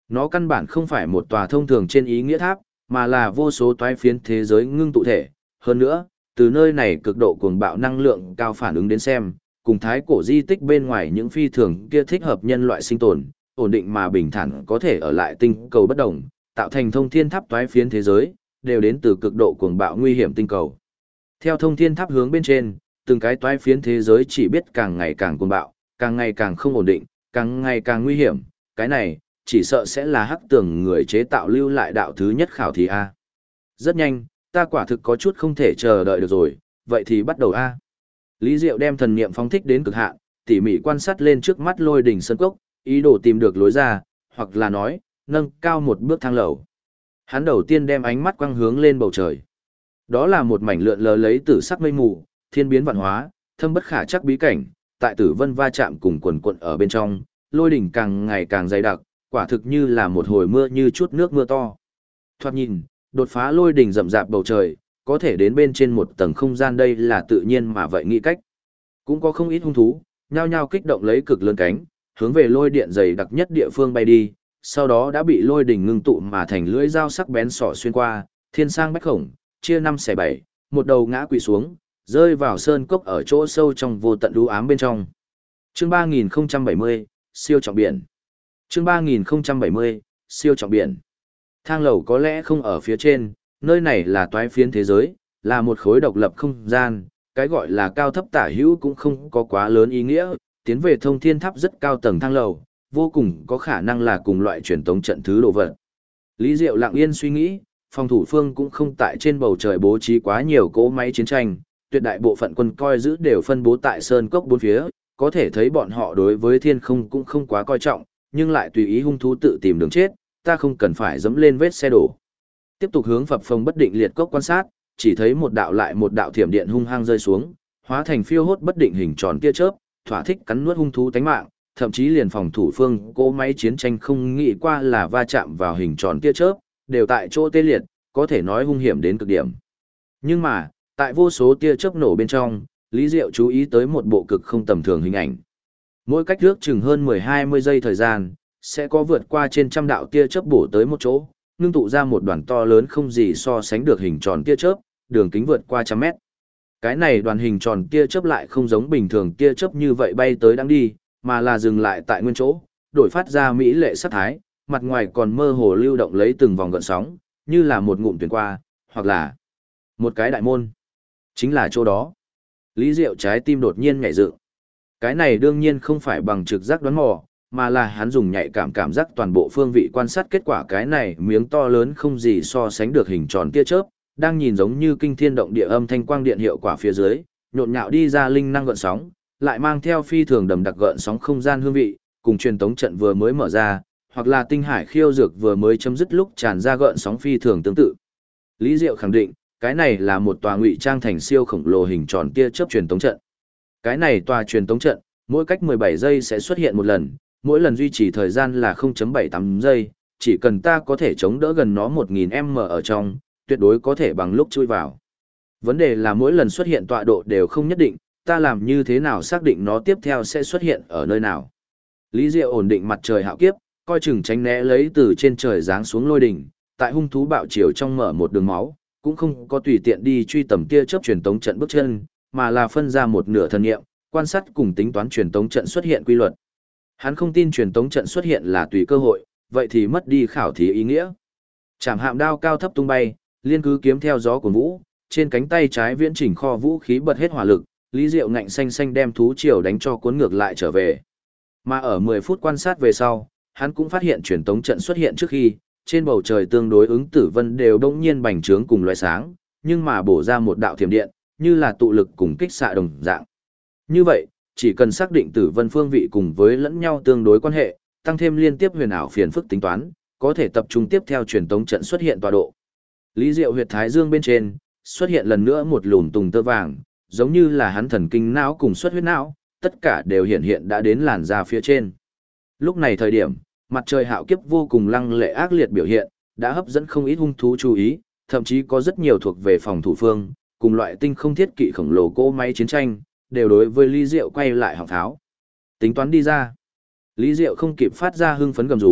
Nó căn bản không phải một tòa thông thường trên ý nghĩa tháp, mà là vô số toái phiến thế giới ngưng tụ thể. Hơn nữa, từ nơi này cực độ cuồng bạo năng lượng cao phản ứng đến xem, cùng thái cổ di tích bên ngoài những phi thường kia thích hợp nhân loại sinh tồn, ổn định mà bình thản có thể ở lại tinh cầu bất động, tạo thành thông thiên tháp toái phiến thế giới, đều đến từ cực độ cuồng bạo nguy hiểm tinh cầu. Theo thông thiên tháp hướng bên trên, từng cái toái phiến thế giới chỉ biết càng ngày càng cuồng bạo, càng ngày càng không ổn định, càng ngày càng nguy hiểm, cái này chỉ sợ sẽ là hắc tường người chế tạo lưu lại đạo thứ nhất khảo thí A. Rất nhanh, ta quả thực có chút không thể chờ đợi được rồi, vậy thì bắt đầu A. Lý Diệu đem thần niệm phóng thích đến cực hạn, tỉ mỉ quan sát lên trước mắt lôi đỉnh sơn cốc, ý đồ tìm được lối ra, hoặc là nói, nâng cao một bước thang lầu. Hắn đầu tiên đem ánh mắt quang hướng lên bầu trời. Đó là một mảnh lượn lờ lấy tử sắc mây mù, thiên biến vạn hóa, thâm bất khả chắc bí cảnh, tại tử vân va chạm cùng quần quận ở bên trong, lôi đỉnh càng ngày càng dày đặc, quả thực như là một hồi mưa như chút nước mưa to. Thoạt nhìn, đột phá lôi đỉnh rậm rạp bầu trời, có thể đến bên trên một tầng không gian đây là tự nhiên mà vậy nghĩ cách. Cũng có không ít hung thú, nhao nhao kích động lấy cực lớn cánh, hướng về lôi điện dày đặc nhất địa phương bay đi, sau đó đã bị lôi đỉnh ngưng tụ mà thành lưỡi dao sắc bén xỏ xuyên qua, thiên sang bách khổng, chia năm xẻ bảy, một đầu ngã quỵ xuống, rơi vào sơn cốc ở chỗ sâu trong vô tận u ám bên trong. Chương 3070, siêu trọng biển. Chương 3070, siêu trọng biển. Thang lầu có lẽ không ở phía trên, nơi này là toái phiến thế giới, là một khối độc lập không gian, cái gọi là cao thấp tả hữu cũng không có quá lớn ý nghĩa, tiến về thông thiên tháp rất cao tầng thang lầu, vô cùng có khả năng là cùng loại truyền tống trận thứ đồ vật. Lý Diệu lặng yên suy nghĩ, phòng thủ phương cũng không tại trên bầu trời bố trí quá nhiều cỗ máy chiến tranh, tuyệt đại bộ phận quân coi giữ đều phân bố tại sơn cốc bốn phía, có thể thấy bọn họ đối với thiên không cũng không quá coi trọng, nhưng lại tùy ý hung thú tự tìm đường chết, ta không cần phải dẫm lên vết xe đổ. Tiếp tục hướng phập phồng bất định liệt cốc quan sát, chỉ thấy một đạo lại một đạo thiểm điện hung hăng rơi xuống, hóa thành phiêu hốt bất định hình tròn tia chớp, thỏa thích cắn nuốt hung thú tánh mạng, thậm chí liền phòng thủ phương cỗ máy chiến tranh không nghĩ qua là va chạm vào hình tròn tia chớp, đều tại chỗ tê liệt, có thể nói hung hiểm đến cực điểm. Nhưng mà, tại vô số tia chớp nổ bên trong, Lý Diệu chú ý tới một bộ cực không tầm thường hình ảnh. Mỗi cách ước chừng hơn 10-20 giây thời gian, sẽ có vượt qua trên trăm đạo tia chớp bổ tới một chỗ, ngưng tụ ra một đoàn to lớn không gì so sánh được hình tròn tia chớp, đường kính vượt qua trăm mét. Cái này đoàn hình tròn tia chớp lại không giống bình thường tia chớp như vậy bay tới đang đi, mà là dừng lại tại nguyên chỗ, đổi phát ra mỹ lệ sắc thái, mặt ngoài còn mơ hồ lưu động lấy từng vòng gợn sóng, như là một ngụm tuyển qua, hoặc là một cái đại môn. Chính là chỗ đó. Lý Diệu trái tim đột nhiên nhảy dựng. Cái này đương nhiên không phải bằng trực giác đoán mò, mà là hắn dùng nhạy cảm giác toàn bộ phương vị quan sát kết quả cái này miếng to lớn không gì so sánh được hình tròn tia chớp, đang nhìn giống như kinh thiên động địa âm thanh quang điện hiệu quả phía dưới, nhộn nhạo đi ra linh năng gợn sóng, lại mang theo phi thường đầm đặc gợn sóng không gian hương vị, cùng truyền tống trận vừa mới mở ra, hoặc là tinh hải khiêu dược vừa mới chấm dứt lúc tràn ra gợn sóng phi thường tương tự. Lý Diệu khẳng định, cái này là một tòa ngụy trang thành siêu khổng lồ hình tròn tia chớp truyền tống trận. Cái này tòa truyền tống trận, mỗi cách 17 giây sẽ xuất hiện một lần, mỗi lần duy trì thời gian là 0.78 giây, chỉ cần ta có thể chống đỡ gần nó 1000m ở trong, tuyệt đối có thể bằng lúc chui vào. Vấn đề là mỗi lần xuất hiện tọa độ đều không nhất định, ta làm như thế nào xác định nó tiếp theo sẽ xuất hiện ở nơi nào. Lý Diệu ổn định mặt trời hạo kiếp, coi chừng tránh né lấy từ trên trời giáng xuống lôi đỉnh, tại hung thú bạo chiều trong mở một đường máu, cũng không có tùy tiện đi truy tầm tia chớp truyền tống trận bước chân, mà là phân ra một nửa thần niệm, quan sát cùng tính toán truyền tống trận xuất hiện quy luật. Hắn không tin truyền tống trận xuất hiện là tùy cơ hội, vậy thì mất đi khảo thí ý nghĩa. Trảm hạm đao cao thấp tung bay, liên cứ kiếm theo gió của vũ, trên cánh tay trái viễn chỉnh kho vũ khí bật hết hỏa lực, Lý Diệu ngạnh xanh xanh đem thú triều đánh cho cuốn ngược lại trở về. Mà ở 10 phút quan sát về sau, hắn cũng phát hiện truyền tống trận xuất hiện trước khi, trên bầu trời tương đối ứng tử vân đều đông nhiên bành trướng cùng loại sáng, nhưng mà bổ ra một đạo thiểm điện, như là tụ lực cùng kích xạ đồng dạng. Như vậy, chỉ cần xác định tử vân phương vị cùng với lẫn nhau tương đối quan hệ, tăng thêm liên tiếp huyền ảo phiền phức tính toán, có thể tập trung tiếp theo truyền tống trận xuất hiện tọa độ. Lý Diệu huyệt thái dương bên trên, xuất hiện lần nữa một lùn tùng tơ vàng, giống như là hắn thần kinh não cùng xuất huyết não, tất cả đều hiện đã đến làn da phía trên. Lúc này thời điểm, mặt trời hạo kiếp vô cùng lăng lệ ác liệt biểu hiện, đã hấp dẫn không ít hung thú chú ý, thậm chí có rất nhiều thuộc về phòng thủ phương, cùng loại tinh không thiết kỵ khổng lồ cỗ máy chiến tranh, đều đối với Lý Diệu quay lại họng pháo. Tính toán đi ra. Lý Diệu không kịp phát ra hưng phấn gầm rú,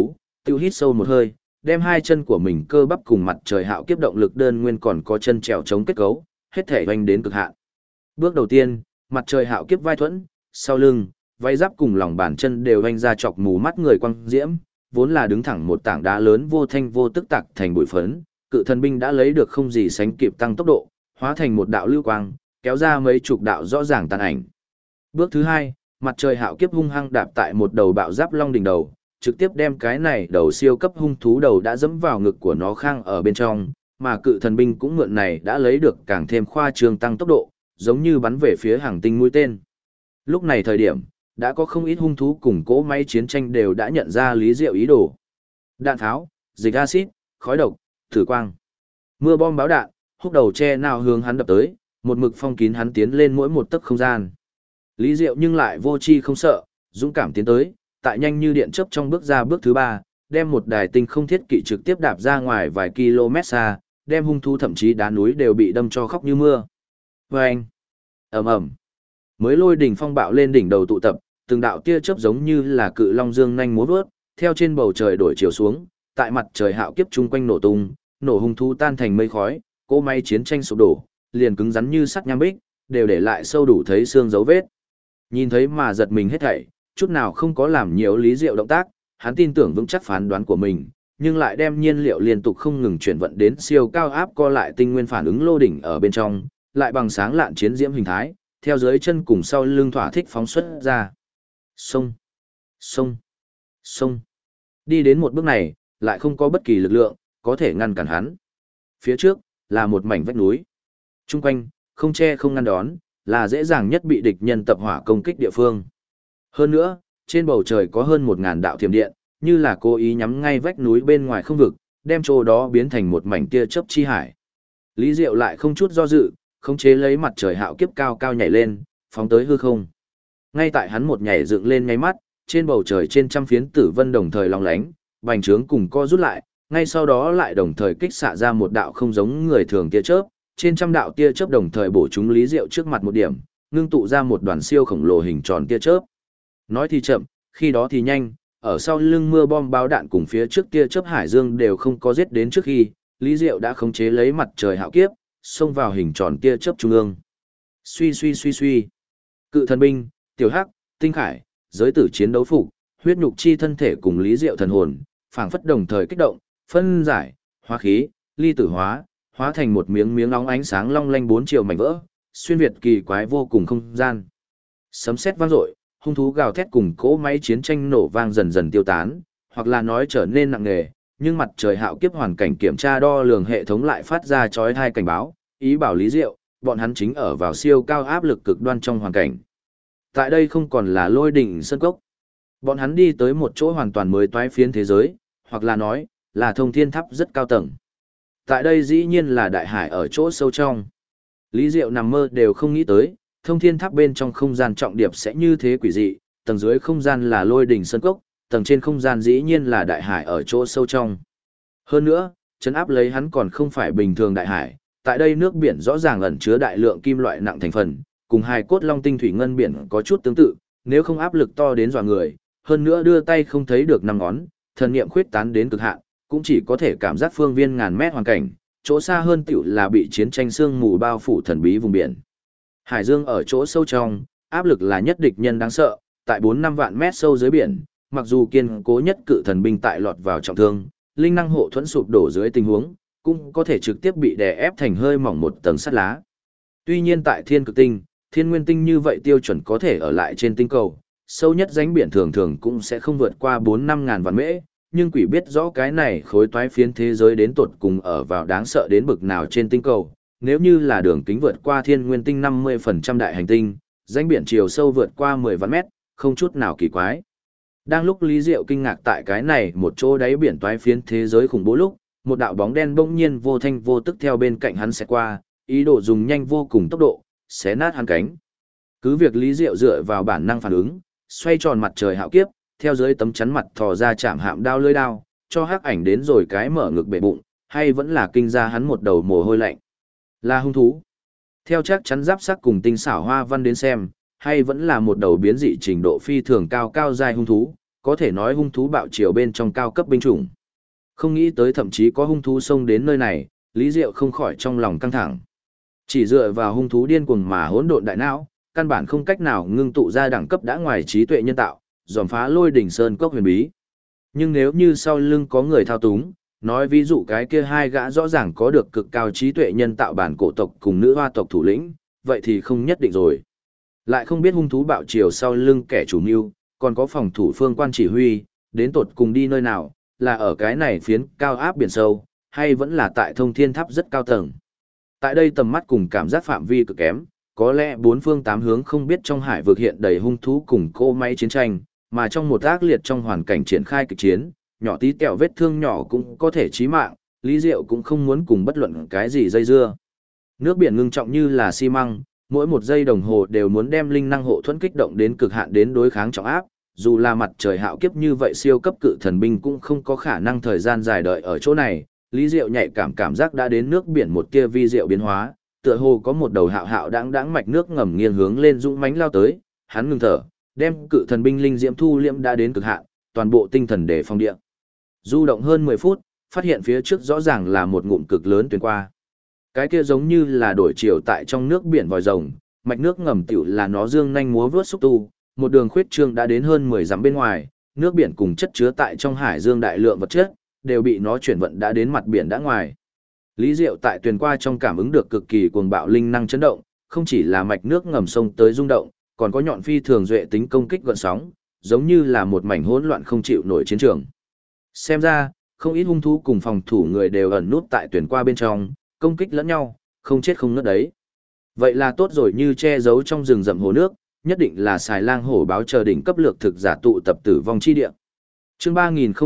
tiêu hít sâu một hơi, đem hai chân của mình cơ bắp cùng mặt trời hạo kiếp động lực đơn nguyên còn có chân trèo chống kết cấu, hết thể hoành đến cực hạn. Bước đầu tiên, mặt trời hạo kiếp vai thuẫn, sau lưng, vai giáp cùng lòng bàn chân đều hoành ra chọc mù mắt người quăng diễm, vốn là đứng thẳng một tảng đá lớn vô thanh vô tức tạc thành bụi phấn, cự thần binh đã lấy được không gì sánh kịp tăng tốc độ, hóa thành một đạo lưu quang, kéo ra mấy chục đạo rõ ràng tàn ảnh. Bước thứ hai, mặt trời hạo kiếp hung hăng đạp tại một đầu bạo giáp long đỉnh đầu, trực tiếp đem cái này đầu siêu cấp hung thú đầu đã dẫm vào ngực của nó khang ở bên trong, mà cự thần binh cũng mượn này đã lấy được càng thêm khoa trương tăng tốc độ, giống như bắn về phía hàng tinh mũi tên. Lúc này thời điểm, đã có không ít hung thú cùng cỗ máy chiến tranh đều đã nhận ra Lý Diệu ý đồ. Đạn tháo, dịch axit, khói độc, thử quang, mưa bom báo đạn, húc đầu che nào hướng hắn đập tới, một mực phong kín hắn tiến lên mỗi một tấc không gian. Lý Diệu nhưng lại vô chi không sợ, dũng cảm tiến tới, tại nhanh như điện chớp trong bước ra bước thứ ba, đem một đài tinh không thiết kỵ trực tiếp đạp ra ngoài vài km xa, đem hung thú thậm chí đá núi đều bị đâm cho khóc như mưa. Vâng! Ầm ầm! Mới lôi đỉnh phong bạo lên đỉnh đầu tụ tập, từng đạo tia chớp giống như là cự long dương nhanh múa vớt, theo trên bầu trời đổi chiều xuống, tại mặt trời hạo kiếp chung quanh nổ tung, nổ hung thú tan thành mây khói, cỗ máy chiến tranh sụp đổ, liền cứng rắn như sắt nham bích, đều để lại sâu đủ thấy xương dấu vết. Nhìn thấy mà giật mình hết thảy, chút nào không có làm nhiều Lý Diệu động tác, hắn tin tưởng vững chắc phán đoán của mình, nhưng lại đem nhiên liệu liên tục không ngừng chuyển vận đến siêu cao áp co lại tinh nguyên phản ứng lô đỉnh ở bên trong, lại bằng sáng lạn chiến diễm hình thái, theo dưới chân cùng sau lưng thỏa thích phóng xuất ra. Xông, xông, xông. Đi đến một bước này, lại không có bất kỳ lực lượng có thể ngăn cản hắn. Phía trước là một mảnh vách núi. Trung quanh, không che không ngăn đón, là dễ dàng nhất bị địch nhân tập hỏa công kích địa phương. Hơn nữa, trên bầu trời có hơn 1000 đạo thiểm điện, như là cố ý nhắm ngay vách núi bên ngoài không vực, đem chỗ đó biến thành một mảnh tia chớp chi hải. Lý Diệu lại không chút do dự, khống chế lấy mặt trời hạo kiếp cao cao nhảy lên, phóng tới hư không. Ngay tại hắn một nhảy dựng lên ngay mắt, trên bầu trời trên trăm phiến tử vân đồng thời long lánh, bành trướng cùng co rút lại, ngay sau đó lại đồng thời kích xạ ra một đạo không giống người thường tia chớp, trên trăm đạo tia chớp đồng thời bổ trúng Lý Diệu trước mặt một điểm, ngưng tụ ra một đoàn siêu khổng lồ hình tròn tia chớp. Nói thì chậm, khi đó thì nhanh, ở sau lưng mưa bom báo đạn cùng phía trước tia chớp hải dương đều không có giết đến trước khi, Lý Diệu đã khống chế lấy mặt trời hạo kiếp, xông vào hình tròn tia chớp trung ương. Suy suy suy suy. Cự thần binh, tiểu hắc, tinh khải, giới tử chiến đấu phục, huyết nhục chi thân thể cùng Lý Diệu thần hồn, phảng phất đồng thời kích động, phân giải, hóa khí, ly tử hóa, hóa thành một miếng miếng óng ánh sáng long lanh 4 chiều mảnh vỡ, xuyên việt kỳ quái vô cùng không gian. Sấm sét vang dội, hung thú gào thét cùng cỗ máy chiến tranh nổ vang dần dần tiêu tán, hoặc là nói trở nên nặng nề, nhưng mặt trời hạo kiếp hoàn cảnh kiểm tra đo lường hệ thống lại phát ra chói tai cảnh báo, ý bảo Lý Diệu, bọn hắn chính ở vào siêu cao áp lực cực đoan trong hoàn cảnh. Tại đây không còn là lôi đỉnh sơn cốc. Bọn hắn đi tới một chỗ hoàn toàn mới toái phiến thế giới, hoặc là nói, là thông thiên tháp rất cao tầng. Tại đây dĩ nhiên là đại hải ở chỗ sâu trong. Lý Diệu nằm mơ đều không nghĩ tới, thông thiên tháp bên trong không gian trọng điệp sẽ như thế quỷ dị, tầng dưới không gian là lôi đỉnh sơn cốc, tầng trên không gian dĩ nhiên là đại hải ở chỗ sâu trong. Hơn nữa, trấn áp lấy hắn còn không phải bình thường đại hải, tại đây nước biển rõ ràng ẩn chứa đại lượng kim loại nặng thành phần, cùng hài cốt long tinh thủy ngân biển có chút tương tự, nếu không áp lực to đến dọa người, hơn nữa đưa tay không thấy được năm ngón, thần niệm khuyết tán đến cực hạn, cũng chỉ có thể cảm giác phương viên ngàn mét hoàn cảnh, chỗ xa hơn tiểu là bị chiến tranh sương mù bao phủ thần bí vùng biển. Hải dương ở chỗ sâu trong, áp lực là nhất địch nhân đáng sợ, tại 4-5 vạn mét sâu dưới biển, mặc dù kiên cố nhất cự thần binh tại lọt vào trọng thương, linh năng hộ thuẫn sụp đổ dưới tình huống, cũng có thể trực tiếp bị đè ép thành hơi mỏng một tầng sắt lá. Tuy nhiên tại thiên cực tinh, thiên nguyên tinh như vậy tiêu chuẩn có thể ở lại trên tinh cầu, sâu nhất rãnh biển thường thường cũng sẽ không vượt qua 4-5 ngàn vạn mễ, nhưng quỷ biết rõ cái này khối toái phiến thế giới đến tột cùng ở vào đáng sợ đến bực nào trên tinh cầu, nếu như là đường kính vượt qua thiên nguyên tinh 50% đại hành tinh, rãnh biển chiều sâu vượt qua 10 vạn mét, không chút nào kỳ quái. Đang lúc Lý Diệu kinh ngạc tại cái này một chỗ đáy biển toái phiến thế giới khủng bố lúc, một đạo bóng đen bỗng nhiên vô thanh vô tức theo bên cạnh hắn sẽ qua, ý đồ dùng nhanh vô cùng tốc độ, xé nát hắn cánh. Cứ việc Lý Diệu dựa vào bản năng phản ứng, xoay tròn mặt trời hạo kiếp, theo dưới tấm chắn mặt thò ra chạm hạm đao lưỡi đao, cho hắc ảnh đến rồi cái mở ngực bể bụng, hay vẫn là kinh ra hắn một đầu mồ hôi lạnh. Là hung thú. Theo chắc chắn giáp sắc cùng tinh xảo hoa văn đến xem, hay vẫn là một đầu biến dị trình độ phi thường cao cao dài hung thú, có thể nói hung thú bạo triều bên trong cao cấp binh chủng. Không nghĩ tới thậm chí có hung thú xông đến nơi này, Lý Diệu không khỏi trong lòng căng thẳng. Chỉ dựa vào hung thú điên cuồng mà hỗn độn đại não, căn bản không cách nào ngưng tụ ra đẳng cấp đã ngoài trí tuệ nhân tạo, dòm phá Lôi Đỉnh Sơn cốc huyền bí. Nhưng nếu như sau lưng có người thao túng, nói ví dụ cái kia hai gã rõ ràng có được cực cao trí tuệ nhân tạo bản cổ tộc cùng nữ hoa tộc thủ lĩnh, vậy thì không nhất định rồi. Lại không biết hung thú bạo triều sau lưng kẻ chủ mưu, còn có phòng thủ phương quan chỉ huy, đến tột cùng đi nơi nào, là ở cái này phiến cao áp biển sâu, hay vẫn là tại thông thiên tháp rất cao tầng. Tại đây tầm mắt cùng cảm giác phạm vi cực kém, có lẽ bốn phương tám hướng không biết trong hải vực hiện đầy hung thú cùng cỗ máy chiến tranh, mà trong một ác liệt trong hoàn cảnh triển khai kịch chiến, nhỏ tí tẹo vết thương nhỏ cũng có thể chí mạng, Lý Diệu cũng không muốn cùng bất luận cái gì dây dưa. Nước biển ngưng trọng như là xi măng, mỗi một giây đồng hồ đều muốn đem linh năng hộ thuẫn kích động đến cực hạn đến đối kháng trọng áp, dù là mặt trời hạo kiếp như vậy siêu cấp cự thần binh cũng không có khả năng thời gian dài đợi ở chỗ này. Lý Diệu nhạy cảm giác đã đến nước biển một kia vi diệu biến hóa, tựa hồ có một đầu hạo hạo đãng mạch nước ngầm nghiêng hướng lên dũng mãnh lao tới, hắn ngừng thở, đem cự thần binh linh diễm thu liễm đã đến cực hạn, toàn bộ tinh thần để phòng địa. Du động hơn 10 phút, phát hiện phía trước rõ ràng là một ngụm cực lớn tuyến qua. Cái kia giống như là đổi chiều tại trong nước biển vòi rồng, mạch nước ngầm tiểu là nó dương nhanh múa vớt xúc tu, một đường khuyết trương đã đến hơn 10 dặm bên ngoài, nước biển cùng chất chứa tại trong hải dương đại lượng vật chất, đều bị nó chuyển vận đã đến mặt biển đã ngoài. Lý Diệu tại tuyền qua trong cảm ứng được cực kỳ cuồng bạo linh năng chấn động, không chỉ là mạch nước ngầm sông tới rung động, còn có nhọn phi thường duệ tính công kích gợn sóng, giống như là một mảnh hỗn loạn không chịu nổi chiến trường. Xem ra, không ít hung thú cùng phòng thủ người đều ẩn nút tại tuyền qua bên trong, công kích lẫn nhau, không chết không nứt đấy. Vậy là tốt rồi, như che giấu trong rừng rậm hồ nước, nhất định là xài lang hổ báo chờ đỉnh cấp lược thực giả tụ tập tử vong chi địa. Chương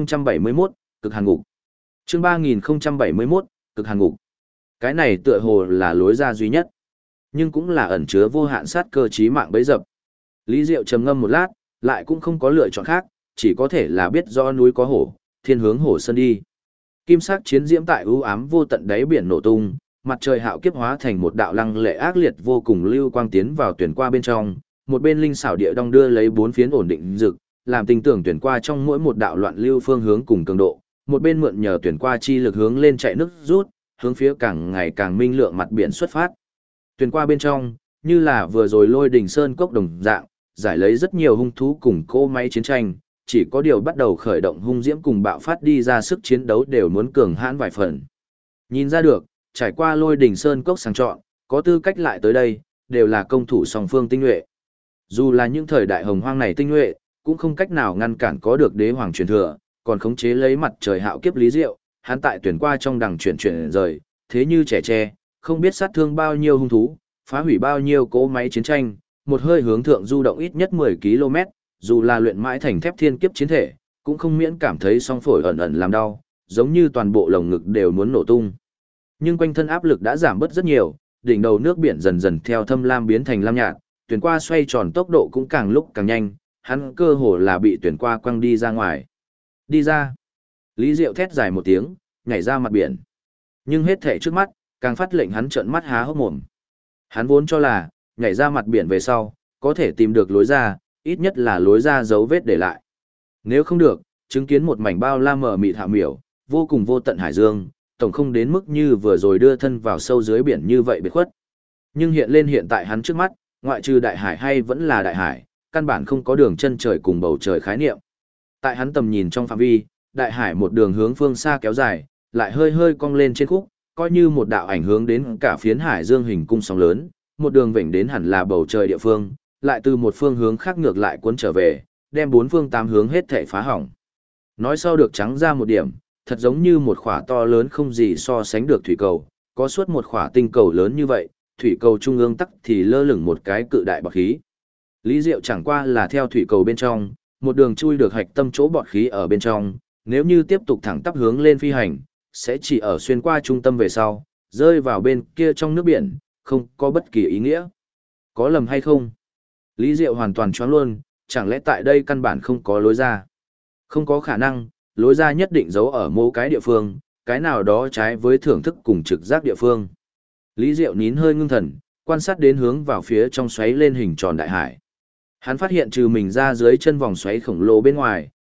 3071, cực hàn ngục. Chương 3071, cực hàn ngục. Cái này tựa hồ là lối ra duy nhất, nhưng cũng là ẩn chứa vô hạn sát cơ chí mạng bấy dập. Lý Diệu trầm ngâm một lát, lại cũng không có lựa chọn khác, chỉ có thể là biết do núi có hổ, thiên hướng hổ sơn đi. Kim sắc chiến diễm tại u ám vô tận đáy biển nổ tung, mặt trời hạo kiếp hóa thành một đạo lăng lệ ác liệt vô cùng lưu quang tiến vào tuyển qua bên trong, một bên linh xảo địa đong đưa lấy bốn phiến ổn định rực, làm tình tưởng tuyển qua trong mỗi một đạo loạn lưu phương hướng cùng cường độ, một bên mượn nhờ tuyển qua chi lực hướng lên chạy nước rút, hướng phía càng ngày càng minh lượng mặt biển xuất phát. Tuyển qua bên trong, như là vừa rồi Lôi Đỉnh Sơn cốc đồng dạng, giải lấy rất nhiều hung thú cùng cỗ máy chiến tranh, chỉ có điều bắt đầu khởi động hung diễm cùng bạo phát đi ra sức chiến đấu đều muốn cường hãn vài phần. Nhìn ra được, trải qua Lôi Đỉnh Sơn cốc sàng chọn, có tư cách lại tới đây, đều là công thủ song phương tinh nhuệ. Dù là những thời đại hồng hoang này tinh nhuệ, cũng không cách nào ngăn cản có được đế hoàng truyền thừa, còn khống chế lấy mặt trời hạo kiếp Lý Diệu, hắn tại tuyển qua trong đằng chuyển rời, thế như trẻ tre, không biết sát thương bao nhiêu hung thú, phá hủy bao nhiêu cỗ máy chiến tranh, một hơi hướng thượng du động ít nhất 10 km, dù là luyện mãi thành thép thiên kiếp chiến thể, cũng không miễn cảm thấy song phổi ẩn ẩn làm đau, giống như toàn bộ lồng ngực đều muốn nổ tung. Nhưng quanh thân áp lực đã giảm bớt rất nhiều, đỉnh đầu nước biển dần dần theo thâm lam biến thành lam nhạt, tuyển qua xoay tròn tốc độ cũng càng lúc càng nhanh, hắn cơ hồ là bị tuyển qua quăng đi ra ngoài. Đi ra. Lý Diệu thét dài một tiếng, nhảy ra mặt biển. Nhưng hết thảy trước mắt, càng phát lệnh hắn trợn mắt há hốc mồm. Hắn vốn cho là, nhảy ra mặt biển về sau, có thể tìm được lối ra, ít nhất là lối ra dấu vết để lại. Nếu không được, chứng kiến một mảnh bao la mờ mịt hạ miểu, vô cùng vô tận hải dương, tổng không đến mức như vừa rồi đưa thân vào sâu dưới biển như vậy biệt khuất. Nhưng hiện lên hiện tại hắn trước mắt, ngoại trừ đại hải hay vẫn là đại hải, căn bản không có đường chân trời cùng bầu trời khái niệm. Tại hắn tầm nhìn trong phạm vi, đại hải một đường hướng phương xa kéo dài, lại hơi hơi cong lên trên khúc, coi như một đạo ảnh hướng đến cả phiến hải dương hình cung sóng lớn, một đường vểnh đến hẳn là bầu trời địa phương, lại từ một phương hướng khác ngược lại cuốn trở về, đem bốn phương tám hướng hết thảy phá hỏng. Nói sau được trắng ra một điểm, thật giống như một khỏa to lớn không gì so sánh được thủy cầu, có suốt một khỏa tinh cầu lớn như vậy, thủy cầu trung ương tắc thì lơ lửng một cái cự đại bọt khí. Lý Diệu chẳng qua là theo thủy cầu bên trong, một đường chui được hạch tâm chỗ bọt khí ở bên trong, nếu như tiếp tục thẳng tắp hướng lên phi hành, sẽ chỉ ở xuyên qua trung tâm về sau, rơi vào bên kia trong nước biển, không có bất kỳ ý nghĩa. Có lầm hay không? Lý Diệu hoàn toàn choáng luôn, chẳng lẽ tại đây căn bản không có lối ra? Không có khả năng, lối ra nhất định giấu ở mỗi cái địa phương, cái nào đó trái với thưởng thức cùng trực giác địa phương. Lý Diệu nín hơi ngưng thần, quan sát đến hướng vào phía trong xoáy lên hình tròn đại hải. Hắn phát hiện trừ mình ra dưới chân vòng xoáy khổng lồ bên ngoài,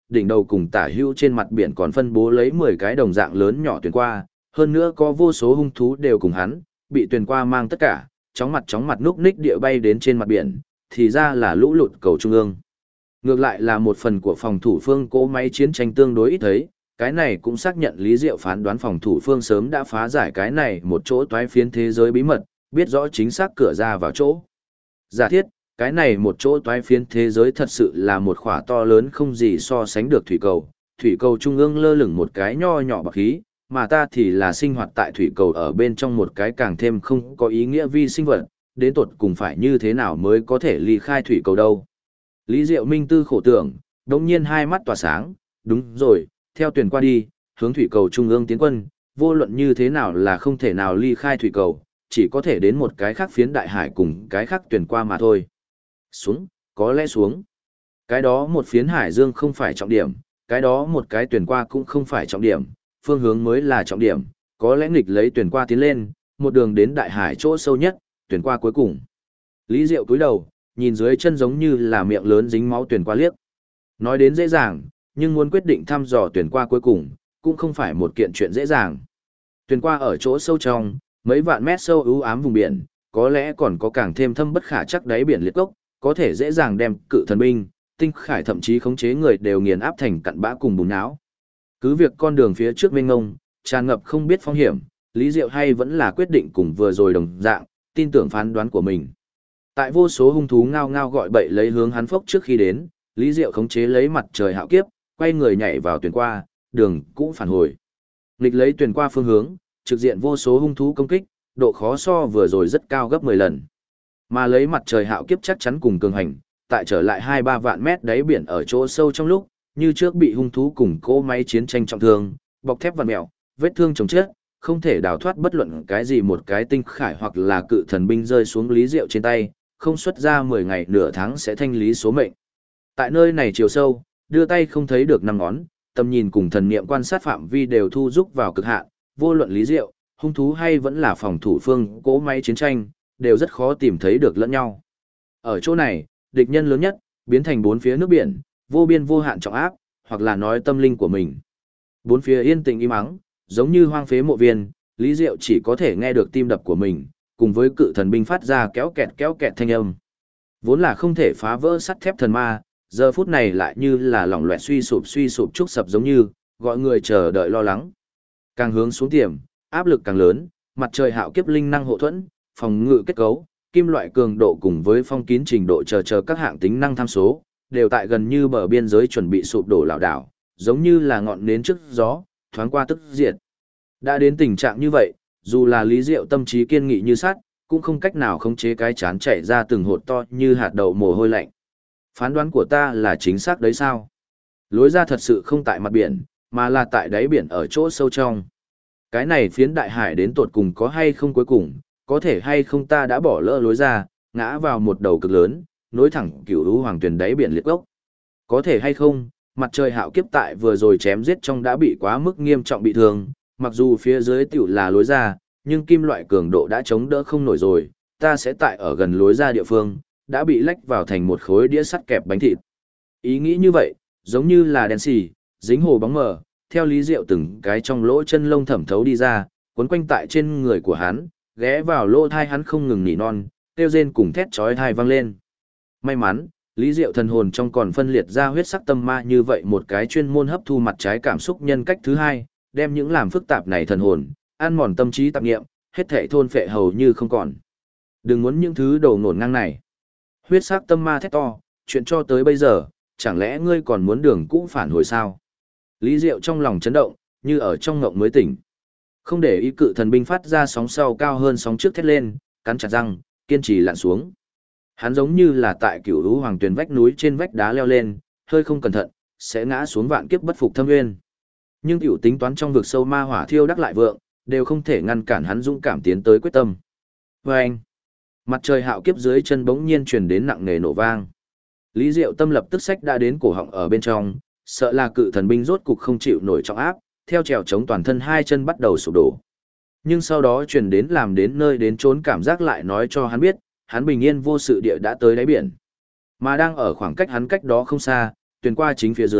đỉnh đầu cùng tả hữu trên mặt biển còn phân bố lấy 10 cái đồng dạng lớn nhỏ thuyền qua, hơn nữa có vô số hung thú đều cùng hắn, bị thuyền qua mang tất cả, chóng mặt núp ních địa bay đến trên mặt biển, thì ra là lũ lụt cầu trung ương. Ngược lại là một phần của phòng thủ phương cỗ máy chiến tranh tương đối ít thấy, cái này cũng xác nhận Lý Diệu phán đoán phòng thủ phương sớm đã phá giải cái này một chỗ toái phiến thế giới bí mật, biết rõ chính xác cửa ra vào chỗ. Giả thiết, cái này một chỗ toái phiến thế giới thật sự là một khỏa to lớn không gì so sánh được thủy cầu trung ương lơ lửng một cái nho nhỏ bạc khí, mà ta thì là sinh hoạt tại thủy cầu ở bên trong một cái càng thêm không có ý nghĩa vi sinh vật, đến tột cùng phải như thế nào mới có thể ly khai thủy cầu đâu. Lý Diệu minh tư khổ tưởng, đống nhiên hai mắt tỏa sáng, đúng rồi, theo tuyển qua đi, hướng thủy cầu trung ương tiến quân, vô luận như thế nào là không thể nào ly khai thủy cầu, chỉ có thể đến một cái khác phiến đại hải cùng cái khác tuyển qua mà thôi. Xuống, có lẽ xuống. Cái đó một phiến hải dương không phải trọng điểm, cái đó một cái tuyển qua cũng không phải trọng điểm, phương hướng mới là trọng điểm, có lẽ nghịch lấy tuyển qua tiến lên, một đường đến đại hải chỗ sâu nhất, tuyển qua cuối cùng. Lý Diệu cúi đầu, nhìn dưới chân giống như là miệng lớn dính máu tuyển qua liếc. Nói đến dễ dàng, nhưng muốn quyết định thăm dò tuyển qua cuối cùng, cũng không phải một kiện chuyện dễ dàng. Tuyển qua ở chỗ sâu trong, mấy vạn mét sâu u ám vùng biển, có lẽ còn có càng thêm thâm bất khả chắc đáy biển liệt cốc, có thể dễ dàng đem cự thần binh, tinh khải thậm chí khống chế người đều nghiền áp thành cặn bã cùng bùn não. Cứ việc con đường phía trước mênh ngông, tràn ngập không biết phong hiểm, Lý Diệu hay vẫn là quyết định cùng vừa rồi đồng dạng, tin tưởng phán đoán của mình. Tại vô số hung thú ngao ngao gọi bậy lấy hướng hắn phốc trước khi đến, Lý Diệu khống chế lấy mặt trời hạo kiếp, quay người nhảy vào tuyển qua, đường cũng phản hồi. Nghịch lấy tuyển qua phương hướng, trực diện vô số hung thú công kích, độ khó so vừa rồi rất cao gấp 10 lần. Mà lấy mặt trời hạo kiếp chắc chắn cùng cường hành, tại trở lại 2-3 vạn mét đáy biển ở chỗ sâu trong lúc, như trước bị hung thú cùng cỗ máy chiến tranh trọng thương, bọc thép vằn mèo, vết thương chồng chết, không thể đào thoát bất luận cái gì một cái tinh khải hoặc là cự thần binh rơi xuống Lý Diệu trên tay, không xuất ra 10 ngày nửa tháng sẽ thanh lý số mệnh. Tại nơi này chiều sâu, đưa tay không thấy được năm ngón, tầm nhìn cùng thần niệm quan sát phạm vi đều thu rút vào cực hạn, vô luận Lý Diệu, hung thú hay vẫn là phòng thủ phương cỗ máy chiến tranh, đều rất khó tìm thấy được lẫn nhau. Ở chỗ này, địch nhân lớn nhất, biến thành bốn phía nước biển, vô biên vô hạn trọng áp, hoặc là nói tâm linh của mình. Bốn phía yên tĩnh im ắng, giống như hoang phế mộ viên, Lý Diệu chỉ có thể nghe được tim đập của mình, cùng với cự thần binh phát ra kéo kẹt thanh âm. Vốn là không thể phá vỡ sắt thép thần ma, giờ phút này lại như là lỏng loẹt suy sụp trúc sập giống như, gọi người chờ đợi lo lắng. Càng hướng xuống tiềm, áp lực càng lớn, mặt trời hạo kiếp linh năng hộ thuẫn, phòng ngự kết cấu, kim loại cường độ cùng với phong kín trình độ chờ các hạng tính năng tham số, đều tại gần như bờ biên giới chuẩn bị sụp đổ lảo đảo, giống như là ngọn nến trước gió, thoáng qua tức diệt. Đã đến tình trạng như vậy, dù là Lý Diệu tâm trí kiên nghị như sắt, cũng không cách nào khống chế cái chán chảy ra từng hột to như hạt đậu mồ hôi lạnh. Phán đoán của ta là chính xác đấy sao? Lối ra thật sự không tại mặt biển, mà là tại đáy biển ở chỗ sâu trong. Cái này phiến đại hải đến tột cùng có hay không cuối cùng, có thể hay không ta đã bỏ lỡ lối ra, ngã vào một đầu cực lớn, nối thẳng cửu lũ hoàng tuyền đáy biển liệt gốc. Có thể hay không, mặt trời hạo kiếp tại vừa rồi chém giết trong đã bị quá mức nghiêm trọng bị thương, mặc dù phía dưới tiểu là lối ra, nhưng kim loại cường độ đã chống đỡ không nổi rồi, ta sẽ tại ở gần lối ra địa phương, đã bị lách vào thành một khối đĩa sắt kẹp bánh thịt. Ý nghĩ như vậy, giống như là đèn xì, dính hồ bóng mờ, theo Lý Diệu từng cái trong lỗ chân lông thẩm thấu đi ra, quấn quanh tại trên người của hắn, ghé vào lỗ thai hắn không ngừng nỉ non, kêu rên cùng thét chói tai vang lên. May mắn, Lý Diệu thần hồn trong còn phân liệt ra huyết sắc tâm ma như vậy một cái chuyên môn hấp thu mặt trái cảm xúc nhân cách thứ hai, đem những làm phức tạp này thần hồn, ăn mòn tâm trí tạp nghiệm, hết thảy thôn phệ hầu như không còn. Đừng muốn những thứ đầu nổn ngang này. Huyết sắc tâm ma thét to, chuyện cho tới bây giờ, chẳng lẽ ngươi còn muốn đường cũ phản hồi sao? Lý Diệu trong lòng chấn động, như ở trong ngộng mới tỉnh. Không để ý cự thần binh phát ra sóng sau cao hơn sóng trước thét lên, cắn chặt răng, kiên trì lặn xuống. Hắn giống như là tại cửu lũ hoàng tuyền vách núi trên vách đá leo lên, hơi không cẩn thận, sẽ ngã xuống vạn kiếp bất phục thâm nguyên. Nhưng tiểu tính toán trong vực sâu ma hỏa thiêu đắc lại vượng, đều không thể ngăn cản hắn dũng cảm tiến tới quyết tâm. Và anh, mặt trời hạo kiếp dưới chân bỗng nhiên truyền đến nặng nề nổ vang. Lý Diệu tâm lập tức sách đã đến cổ họng ở bên trong, sợ là cự thần binh rốt cục không chịu nổi trọng áp, theo trèo chống toàn thân hai chân bắt đầu sụp đổ. Nhưng sau đó truyền đến làm đến nơi đến trốn cảm giác lại nói cho hắn biết, hắn bình yên vô sự địa đã tới đáy biển. Mà đang ở khoảng cách hắn cách đó không xa, tuyền qua chính phía dưới,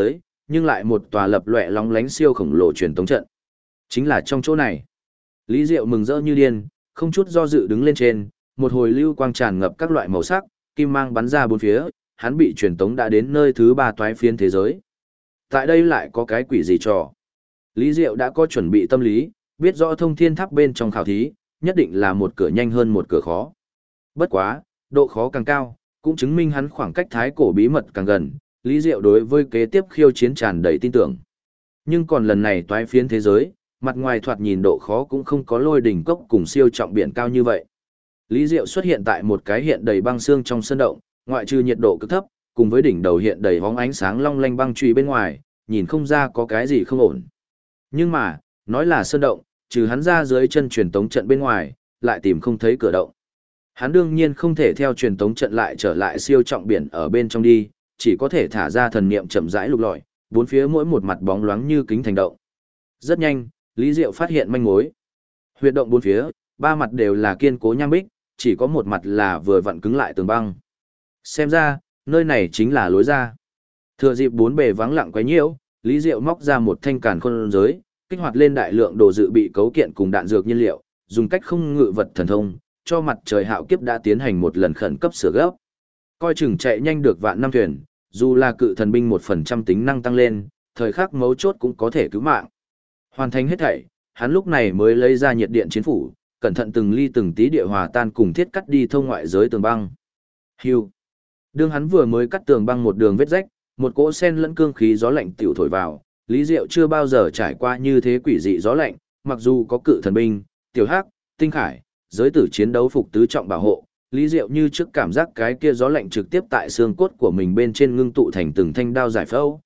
nhưng lại một tòa lập lòe lóng lánh siêu khổng lồ truyền tống trận. Chính là trong chỗ này. Lý Diệu mừng rỡ như điên, không chút do dự đứng lên trên, một hồi lưu quang tràn ngập các loại màu sắc, kim mang bắn ra bốn phía, hắn bị truyền tống đã đến nơi thứ 3 toái phiến thế giới. Tại đây lại có cái quỷ gì trò? Lý Diệu đã có chuẩn bị tâm lý, biết rõ thông thiên tháp bên trong khảo thí, nhất định là một cửa nhanh hơn một cửa khó. Bất quá, độ khó càng cao, cũng chứng minh hắn khoảng cách thái cổ bí mật càng gần, Lý Diệu đối với kế tiếp khiêu chiến tràn đầy tin tưởng. Nhưng còn lần này toái phiến thế giới, mặt ngoài thoạt nhìn độ khó cũng không có lôi đỉnh cốc cùng siêu trọng biển cao như vậy. Lý Diệu xuất hiện tại một cái hiện đầy băng xương trong sân động, ngoại trừ nhiệt độ cực thấp, cùng với đỉnh đầu hiện đầy bóng ánh sáng long lanh băng chùy bên ngoài, nhìn không ra có cái gì không ổn. Nhưng mà, nói là sơn động, trừ hắn ra dưới chân truyền tống trận bên ngoài, lại tìm không thấy cửa động. Hắn đương nhiên không thể theo truyền tống trận lại trở lại siêu trọng biển ở bên trong đi, chỉ có thể thả ra thần niệm chậm rãi lục lọi, bốn phía mỗi một mặt bóng loáng như kính thành động. Rất nhanh, Lý Diệu phát hiện manh mối. Huyệt động bốn phía, 3 mặt đều là kiên cố nham bích, chỉ có một mặt là vừa vặn cứng lại tường băng. Xem ra, nơi này chính là lối ra. Thừa dịp bốn bề vắng lặng quấy nhiễu, Lý Diệu móc ra một thanh càn khôn giới, kích hoạt lên đại lượng đồ dự bị cấu kiện cùng đạn dược nhiên liệu, dùng cách không ngự vật thần thông, cho mặt trời hạo kiếp đã tiến hành một lần khẩn cấp sửa gấp. Coi chừng chạy nhanh được vạn năm thuyền, dù là cự thần binh 1% tính năng tăng lên, thời khắc mấu chốt cũng có thể cứu mạng. Hoàn thành hết thảy, hắn lúc này mới lấy ra nhiệt điện chiến phủ, cẩn thận từng ly từng tí địa hòa tan cùng thiết cắt đi thông ngoại giới tường băng. Hưu. Đương hắn vừa mới cắt tường băng một đường vết rách, một cỗ sen lẫn cương khí gió lạnh tiểu thổi vào, Lý Diệu chưa bao giờ trải qua như thế quỷ dị gió lạnh, mặc dù có cự thần binh, tiểu hắc, tinh khải, giới tử chiến đấu phục tứ trọng bảo hộ, Lý Diệu như trước cảm giác cái kia gió lạnh trực tiếp tại xương cốt của mình bên trên ngưng tụ thành từng thanh đao giải phẫu,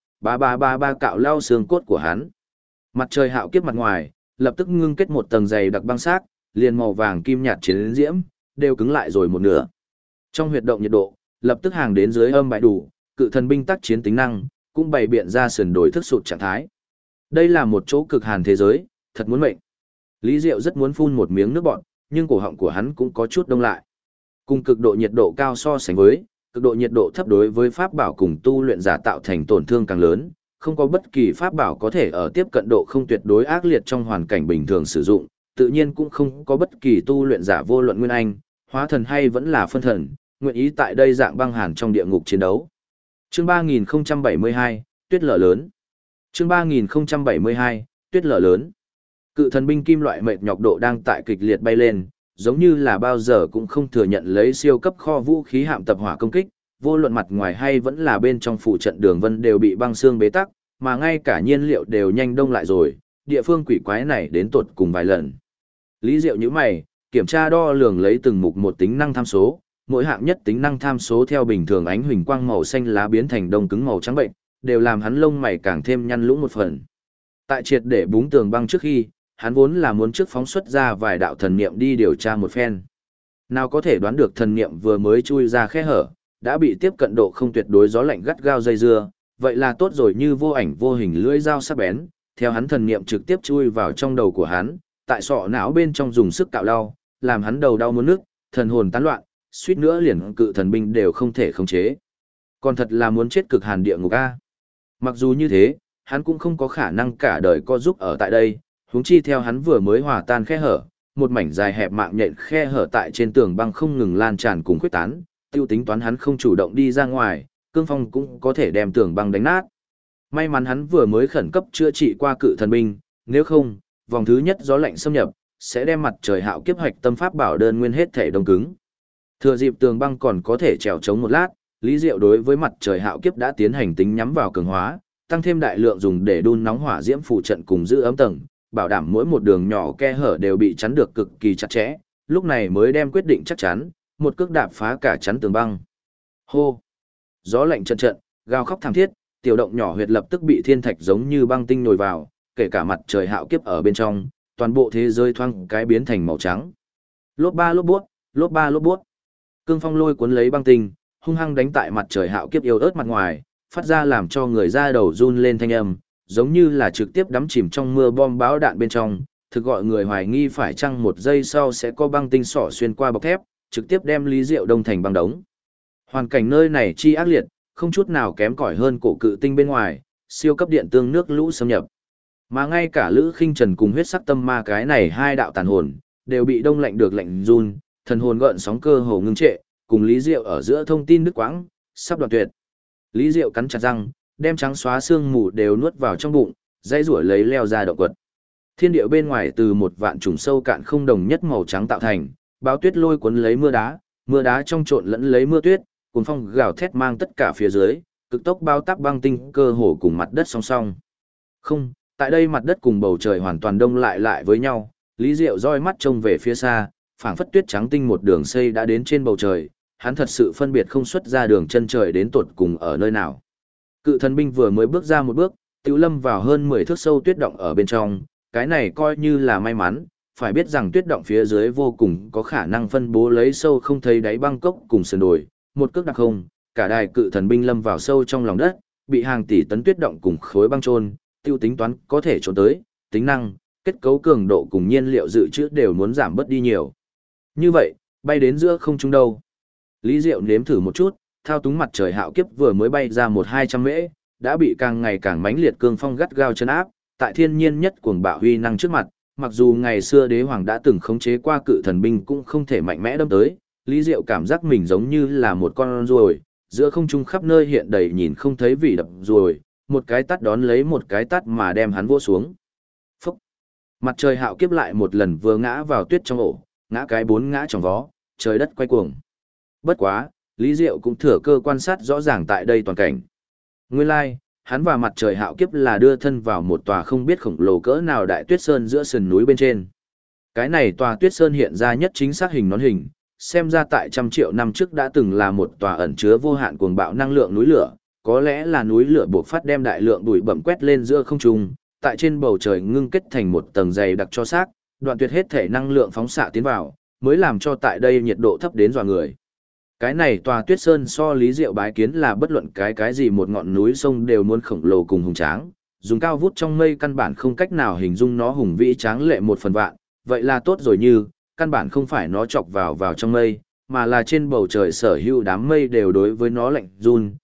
ba cạo lao xương cốt của hắn. Mặt trời hạo kiếp mặt ngoài, lập tức ngưng kết một tầng dày đặc băng xác, liền màu vàng kim nhạt chiến diễm, đều cứng lại rồi một nửa. Trong huyệt động nhiệt độ, lập tức hàng đến dưới âm bại đủ, cự thần binh tác chiến tính năng, cũng bày biện ra sườn đổi thức sụt trạng thái. Đây là một chỗ cực hàn thế giới, thật muốn mệnh. Lý Diệu rất muốn phun một miếng nước bọt, nhưng cổ họng của hắn cũng có chút đông lại. Cùng cực độ nhiệt độ cao so sánh với, cực độ nhiệt độ thấp đối với pháp bảo cùng tu luyện giả tạo thành tổn thương càng lớn, không có bất kỳ pháp bảo có thể ở tiếp cận độ không tuyệt đối ác liệt trong hoàn cảnh bình thường sử dụng, tự nhiên cũng không có bất kỳ tu luyện giả vô luận nguyên anh, hóa thần hay vẫn là phân thần, nguyện ý tại đây dạng băng hàn trong địa ngục chiến đấu. Chương 3072, Tuyết lở lớn. Chương 3072, Tuyết lở lớn. Cự thần binh kim loại mệt nhọc độ đang tại kịch liệt bay lên, giống như là bao giờ cũng không thừa nhận lấy siêu cấp kho vũ khí hạm tập hỏa công kích, vô luận mặt ngoài hay vẫn là bên trong phủ trận đường vân đều bị băng xương bế tắc, mà ngay cả nhiên liệu đều nhanh đông lại rồi, địa phương quỷ quái này đến tột cùng vài lần. Lý Diệu nhíu mày, kiểm tra đo lường lấy từng mục một tính năng tham số, mỗi hạng nhất tính năng tham số theo bình thường ánh huỳnh quang màu xanh lá biến thành đông cứng màu trắng bệnh, đều làm hắn lông mày càng thêm nhăn lũng một phần. Tại triệt để búng tường băng trước khi, hắn vốn là muốn trước phóng xuất ra vài đạo thần niệm đi điều tra một phen. Nào có thể đoán được thần niệm vừa mới chui ra khe hở, đã bị tiếp cận độ không tuyệt đối gió lạnh gắt gao dây dưa, vậy là tốt rồi như vô ảnh vô hình lưỡi dao sắc bén, theo hắn thần niệm trực tiếp chui vào trong đầu của hắn, tại sọ não bên trong dùng sức cạo đau, làm hắn đầu đau muốn nức, thần hồn tán loạn, suýt nữa liền cự thần binh đều không thể khống chế. Còn thật là muốn chết cực hàn địa ngục a. Mặc dù như thế, hắn cũng không có khả năng cả đời co giúp ở tại đây, huống chi theo hắn vừa mới hòa tan khe hở, một mảnh dài hẹp mạng nhện khe hở tại trên tường băng không ngừng lan tràn cùng khuếch tán, tiêu tính toán hắn không chủ động đi ra ngoài, cương phong cũng có thể đem tường băng đánh nát. May mắn hắn vừa mới khẩn cấp chữa trị qua cự thần binh, nếu không, vòng thứ nhất gió lạnh xâm nhập, sẽ đem mặt trời hạo kiếp hoạch tâm pháp bảo đơn nguyên hết thể đông cứng. Thừa dịp tường băng còn có thể trèo chống một lát, Lý Diệu đối với mặt trời hạo kiếp đã tiến hành tính nhắm vào cường hóa, tăng thêm đại lượng dùng để đun nóng hỏa diễm phụ trận cùng giữ ấm tầng, bảo đảm mỗi một đường nhỏ khe hở đều bị chắn được cực kỳ chặt chẽ, lúc này mới đem quyết định chắc chắn, một cước đạp phá cả chắn tường băng. Hô! Gió lạnh trận trận, gào khóc thảm thiết, tiểu động nhỏ huyệt lập tức bị thiên thạch giống như băng tinh nhồi vào, kể cả mặt trời hạo kiếp ở bên trong, toàn bộ thế giới thoáng cái biến thành màu trắng. Lốp ba lốp buốt, lốp ba lốp buốt. Cương phong lôi cuốn lấy băng tinh, hung hăng đánh tại mặt trời hạo kiếp yếu ớt mặt ngoài, phát ra làm cho người da đầu run lên thanh âm, giống như là trực tiếp đắm chìm trong mưa bom bão đạn bên trong, thực gọi người hoài nghi phải chăng một giây sau sẽ có băng tinh xỏ xuyên qua bọc thép, trực tiếp đem Lý Diệu đông thành băng đống. Hoàn cảnh nơi này chi ác liệt, không chút nào kém cỏi hơn cổ cự tinh bên ngoài, siêu cấp điện tương nước lũ xâm nhập. Mà ngay cả Lữ Khinh Trần cùng huyết sắc tâm ma cái này hai đạo tàn hồn, đều bị đông lạnh được lạnh run, thần hồn gợn sóng cơ hồ ngưng trệ, cùng Lý Diệu ở giữa thông tin đứt quãng, sắp đoạn tuyệt. Lý Diệu cắn chặt răng, đem trắng xóa xương mù đều nuốt vào trong bụng, dãy rủi lấy leo ra động quật. Thiên địa bên ngoài từ một vạn trùng sâu cạn không đồng nhất màu trắng tạo thành, báo tuyết lôi cuốn lấy mưa đá trong trộn lẫn lấy mưa tuyết, cuốn phong gào thét mang tất cả phía dưới, cực tốc bao táp băng tinh cơ hồ cùng mặt đất song song. Không, tại đây mặt đất cùng bầu trời hoàn toàn đông lại với nhau, Lý Diệu roi mắt trông về phía xa, phảng phất tuyết trắng tinh một đường xây đã đến trên bầu trời, hắn thật sự phân biệt không xuất ra đường chân trời đến tột cùng ở nơi nào. Cự thần binh vừa mới bước ra một bước, Tiểu Lâm vào hơn 10 thước sâu tuyết động ở bên trong, cái này coi như là may mắn, phải biết rằng tuyết động phía dưới vô cùng có khả năng phân bố lấy sâu không thấy đáy băng cốc cùng sườn đồi, một cước đặc không, cả đài cự thần binh lâm vào sâu trong lòng đất, bị hàng tỷ tấn tuyết động cùng khối băng trôn, tiêu tính toán có thể trốn tới, tính năng, kết cấu cường độ cùng nhiên liệu dự trữ đều muốn giảm bớt đi nhiều. Như vậy, bay đến giữa không trung đâu. Lý Diệu nếm thử một chút, thao túng mặt trời hạo kiếp vừa mới bay ra 1-200 mễ, đã bị càng ngày càng mãnh liệt cương phong gắt gao chân áp, tại thiên nhiên nhất cuồng bạo huy năng trước mặt, mặc dù ngày xưa đế hoàng đã từng khống chế qua cự thần binh cũng không thể mạnh mẽ đâm tới, Lý Diệu cảm giác mình giống như là một con ruồi, giữa không trung khắp nơi hiện đầy nhìn không thấy vị đập ruồi, một cái tát đón lấy một cái tát mà đem hắn vỗ xuống. Phúc! Mặt trời hạo kiếp lại một lần vừa ngã vào tuyết trong ổ, ngã cái 4 ngã trong vó, trời đất quay cuồng. Bất quá, Lý Diệu cũng thừa cơ quan sát rõ ràng tại đây toàn cảnh. Nguyên lai, hắn và mặt trời hạo kiếp là đưa thân vào một tòa không biết khổng lồ cỡ nào đại tuyết sơn giữa sườn núi bên trên. Cái này tòa tuyết sơn hiện ra nhất chính xác hình nón hình, xem ra tại trăm triệu năm trước đã từng là một tòa ẩn chứa vô hạn cuồng bạo năng lượng núi lửa, có lẽ là núi lửa buộc phát đem đại lượng bụi bặm quét lên giữa không trung, tại trên bầu trời ngưng kết thành một tầng dày đặc cho xác, đoạn tuyệt hết thể năng lượng phóng xạ tiến vào, mới làm cho tại đây nhiệt độ thấp đến dọa người. Cái này tòa tuyết sơn so Lý Diệu bái kiến là bất luận cái gì một ngọn núi sông đều muốn khổng lồ cùng hùng tráng, dùng cao vút trong mây căn bản không cách nào hình dung nó hùng vĩ tráng lệ một phần vạn, vậy là tốt rồi như, căn bản không phải nó chọc vào trong mây, mà là trên bầu trời sở hữu đám mây đều đối với nó lạnh run,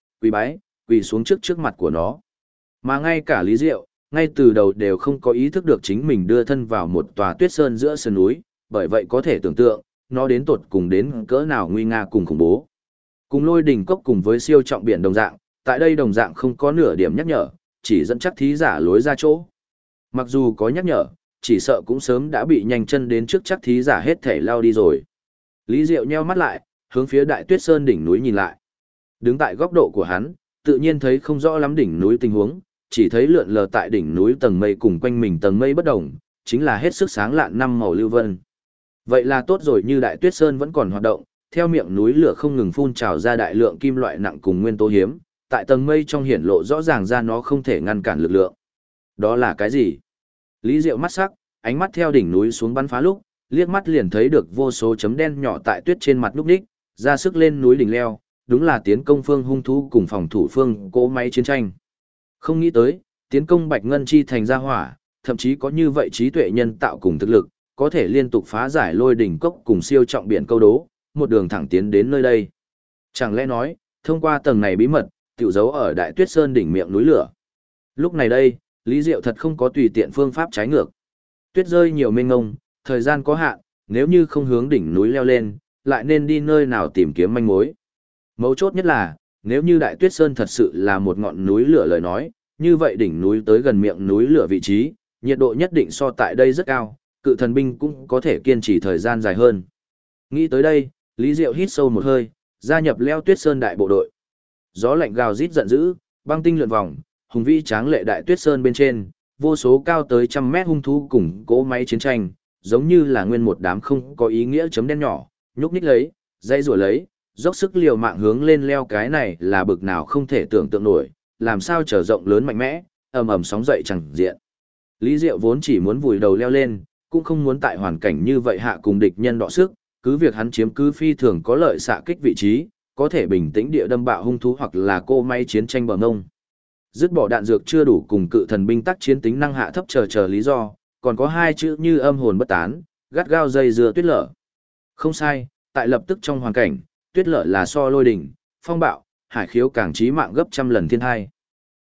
quỳ xuống trước mặt của nó. Mà ngay cả Lý Diệu, ngay từ đầu đều không có ý thức được chính mình đưa thân vào một tòa tuyết sơn giữa sơn núi, bởi vậy có thể tưởng tượng, nó đến tột cùng đến cỡ nào nguy nga cùng khủng bố. Cùng Lôi Đỉnh Cốc cùng với siêu trọng biển đồng dạng, tại đây đồng dạng không có nửa điểm nhắc nhở, chỉ dẫn chắc thí giả lối ra chỗ. Mặc dù có nhắc nhở, chỉ sợ cũng sớm đã bị nhanh chân đến trước chắc thí giả hết thể lao đi rồi. Lý Diệu nheo mắt lại, hướng phía đại tuyết sơn đỉnh núi nhìn lại. Đứng tại góc độ của hắn, tự nhiên thấy không rõ lắm đỉnh núi tình huống, chỉ thấy lượn lờ tại đỉnh núi tầng mây cùng quanh mình tầng mây bất đồng, chính là hết sức sáng lạn năm màu lưu vân. Vậy là tốt rồi, như đại tuyết sơn vẫn còn hoạt động, theo miệng núi lửa không ngừng phun trào ra đại lượng kim loại nặng cùng nguyên tố hiếm, tại tầng mây trong hiển lộ rõ ràng ra nó không thể ngăn cản lực lượng. Đó là cái gì? Lý Diệu mắt sắc, ánh mắt theo đỉnh núi xuống bắn phá lúc, liếc mắt liền thấy được vô số chấm đen nhỏ tại tuyết trên mặt lúc đích, ra sức lên núi đỉnh leo, đúng là tiến công phương hung thú cùng phòng thủ phương cỗ máy chiến tranh. Không nghĩ tới, tiến công Bạch Ngân Chi thành ra hỏa, thậm chí có như vậy trí tuệ nhân tạo cùng thực lực, có thể liên tục phá giải Lôi Đỉnh Cốc cùng siêu trọng biển câu đố, một đường thẳng tiến đến nơi đây. Chẳng lẽ nói, thông qua tầng này bí mật, tiểu dấu ở Đại Tuyết Sơn đỉnh miệng núi lửa. Lúc này đây, Lý Diệu thật không có tùy tiện phương pháp trái ngược. Tuyết rơi nhiều mênh ngông, thời gian có hạn, nếu như không hướng đỉnh núi leo lên, lại nên đi nơi nào tìm kiếm manh mối. Mấu chốt nhất là, nếu như Đại Tuyết Sơn thật sự là một ngọn núi lửa lời nói, như vậy đỉnh núi tới gần miệng núi lửa vị trí, nhiệt độ nhất định so tại đây rất cao, cự thần binh cũng có thể kiên trì thời gian dài hơn. Nghĩ tới đây, Lý Diệu hít sâu một hơi, gia nhập leo Tuyết Sơn đại bộ đội. Gió lạnh gào rít giận dữ, băng tinh lượn vòng, hùng vĩ tráng lệ Đại Tuyết Sơn bên trên, vô số cao tới 100 mét hung thú cùng cỗ máy chiến tranh, giống như là nguyên một đám không có ý nghĩa chấm đen nhỏ, nhúc nhích lấy, dây rủa lấy, dốc sức liều mạng hướng lên leo, cái này là bực nào không thể tưởng tượng nổi, làm sao trở rộng lớn mạnh mẽ, ầm ầm sóng dậy chẳng diện. Lý Diệu vốn chỉ muốn vùi đầu leo lên, cũng không muốn tại hoàn cảnh như vậy hạ cùng địch nhân đọ sức, cứ việc hắn chiếm cứ phi thường có lợi xạ kích vị trí, có thể bình tĩnh địa đâm bạo hung thú hoặc là cô máy chiến tranh bờ ngông. Dứt bỏ đạn dược chưa đủ cùng cự thần binh tác chiến tính năng hạ thấp chờ lý do, còn có hai chữ như âm hồn bất tán, gắt gao dây dưa tuyết lở. Không sai, tại lập tức trong hoàn cảnh, tuyết lở là so lôi đỉnh, phong bạo, hải khiếu càng chí mạng gấp trăm lần thiên hai.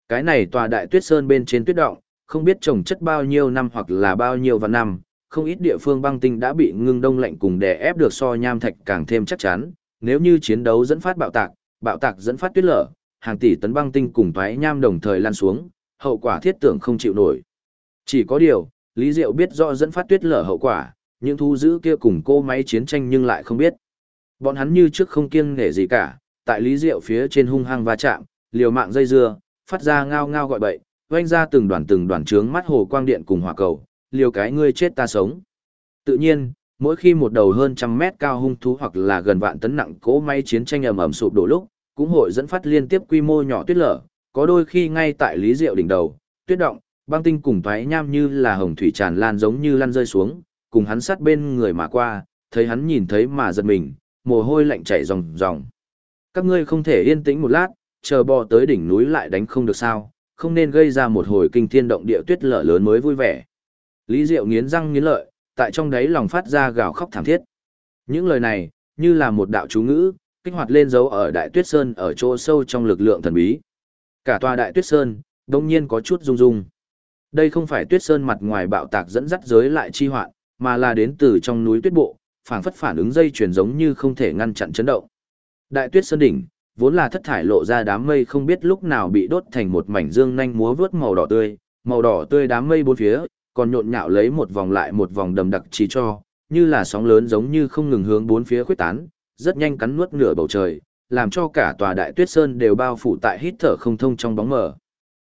Cái này tòa đại tuyết sơn bên trên tuyết động, không biết trồng chất bao nhiêu năm hoặc là bao nhiêu vạn năm, không ít địa phương băng tinh đã bị ngưng đông lạnh cùng đè ép được so nham thạch càng thêm chắc chắn, nếu như chiến đấu dẫn phát bạo tạc dẫn phát tuyết lở, hàng tỷ tấn băng tinh cùng toái nham đồng thời lan xuống, hậu quả thiết tưởng không chịu nổi. Chỉ có điều, Lý Diệu biết rõ dẫn phát tuyết lở hậu quả, những thú dữ kia cùng cô máy chiến tranh nhưng lại không biết. Bọn hắn như trước không kiêng nể gì cả, tại Lý Diệu phía trên hung hăng va chạm, liều mạng dây dưa, phát ra ngao ngao gọi bậy, vang ra từng đoàn trướng mắt hồ quang điện cùng hỏa cầu, liều cái ngươi chết ta sống. Tự nhiên, mỗi khi một đầu hơn trăm mét cao hung thú hoặc là gần vạn tấn nặng cỗ máy chiến tranh ầm ầm sụp đổ lúc, cũng hội dẫn phát liên tiếp quy mô nhỏ tuyết lở, có đôi khi ngay tại Lý Diệu đỉnh đầu, tuyết động, băng tinh cùng toái nham như là hồng thủy tràn lan giống như lăn rơi xuống, cùng hắn sát bên người mà qua, thấy hắn nhìn thấy mà giật mình, mồ hôi lạnh chảy ròng ròng. Các ngươi không thể yên tĩnh một lát, chờ bò tới đỉnh núi lại đánh không được sao, không nên gây ra một hồi kinh thiên động địa tuyết lở lớn mới vui vẻ. Lý Diệu nghiến răng nghiến lợi, tại trong đáy lòng phát ra gào khóc thảm thiết. Những lời này, như là một đạo chú ngữ, kích hoạt lên dấu ở Đại Tuyết Sơn ở chỗ sâu trong lực lượng thần bí. Cả tòa Đại Tuyết Sơn, đông nhiên có chút rung rung. Đây không phải Tuyết Sơn mặt ngoài bạo tạc dẫn dắt giới lại chi hoạn, mà là đến từ trong núi tuyết bộ, phảng phất phản ứng dây chuyển giống như không thể ngăn chặn chấn động. Đại Tuyết Sơn đỉnh, vốn là thất thải lộ ra đám mây không biết lúc nào bị đốt thành một mảnh dương nhanh múa vớt màu đỏ tươi đám mây bốn phía, còn nhộn nhạo lấy một vòng lại một vòng đầm đặc chỉ cho, như là sóng lớn giống như không ngừng hướng bốn phía khuếch tán, rất nhanh cắn nuốt nửa bầu trời, làm cho cả tòa Đại Tuyết Sơn đều bao phủ tại hít thở không thông trong bóng mờ.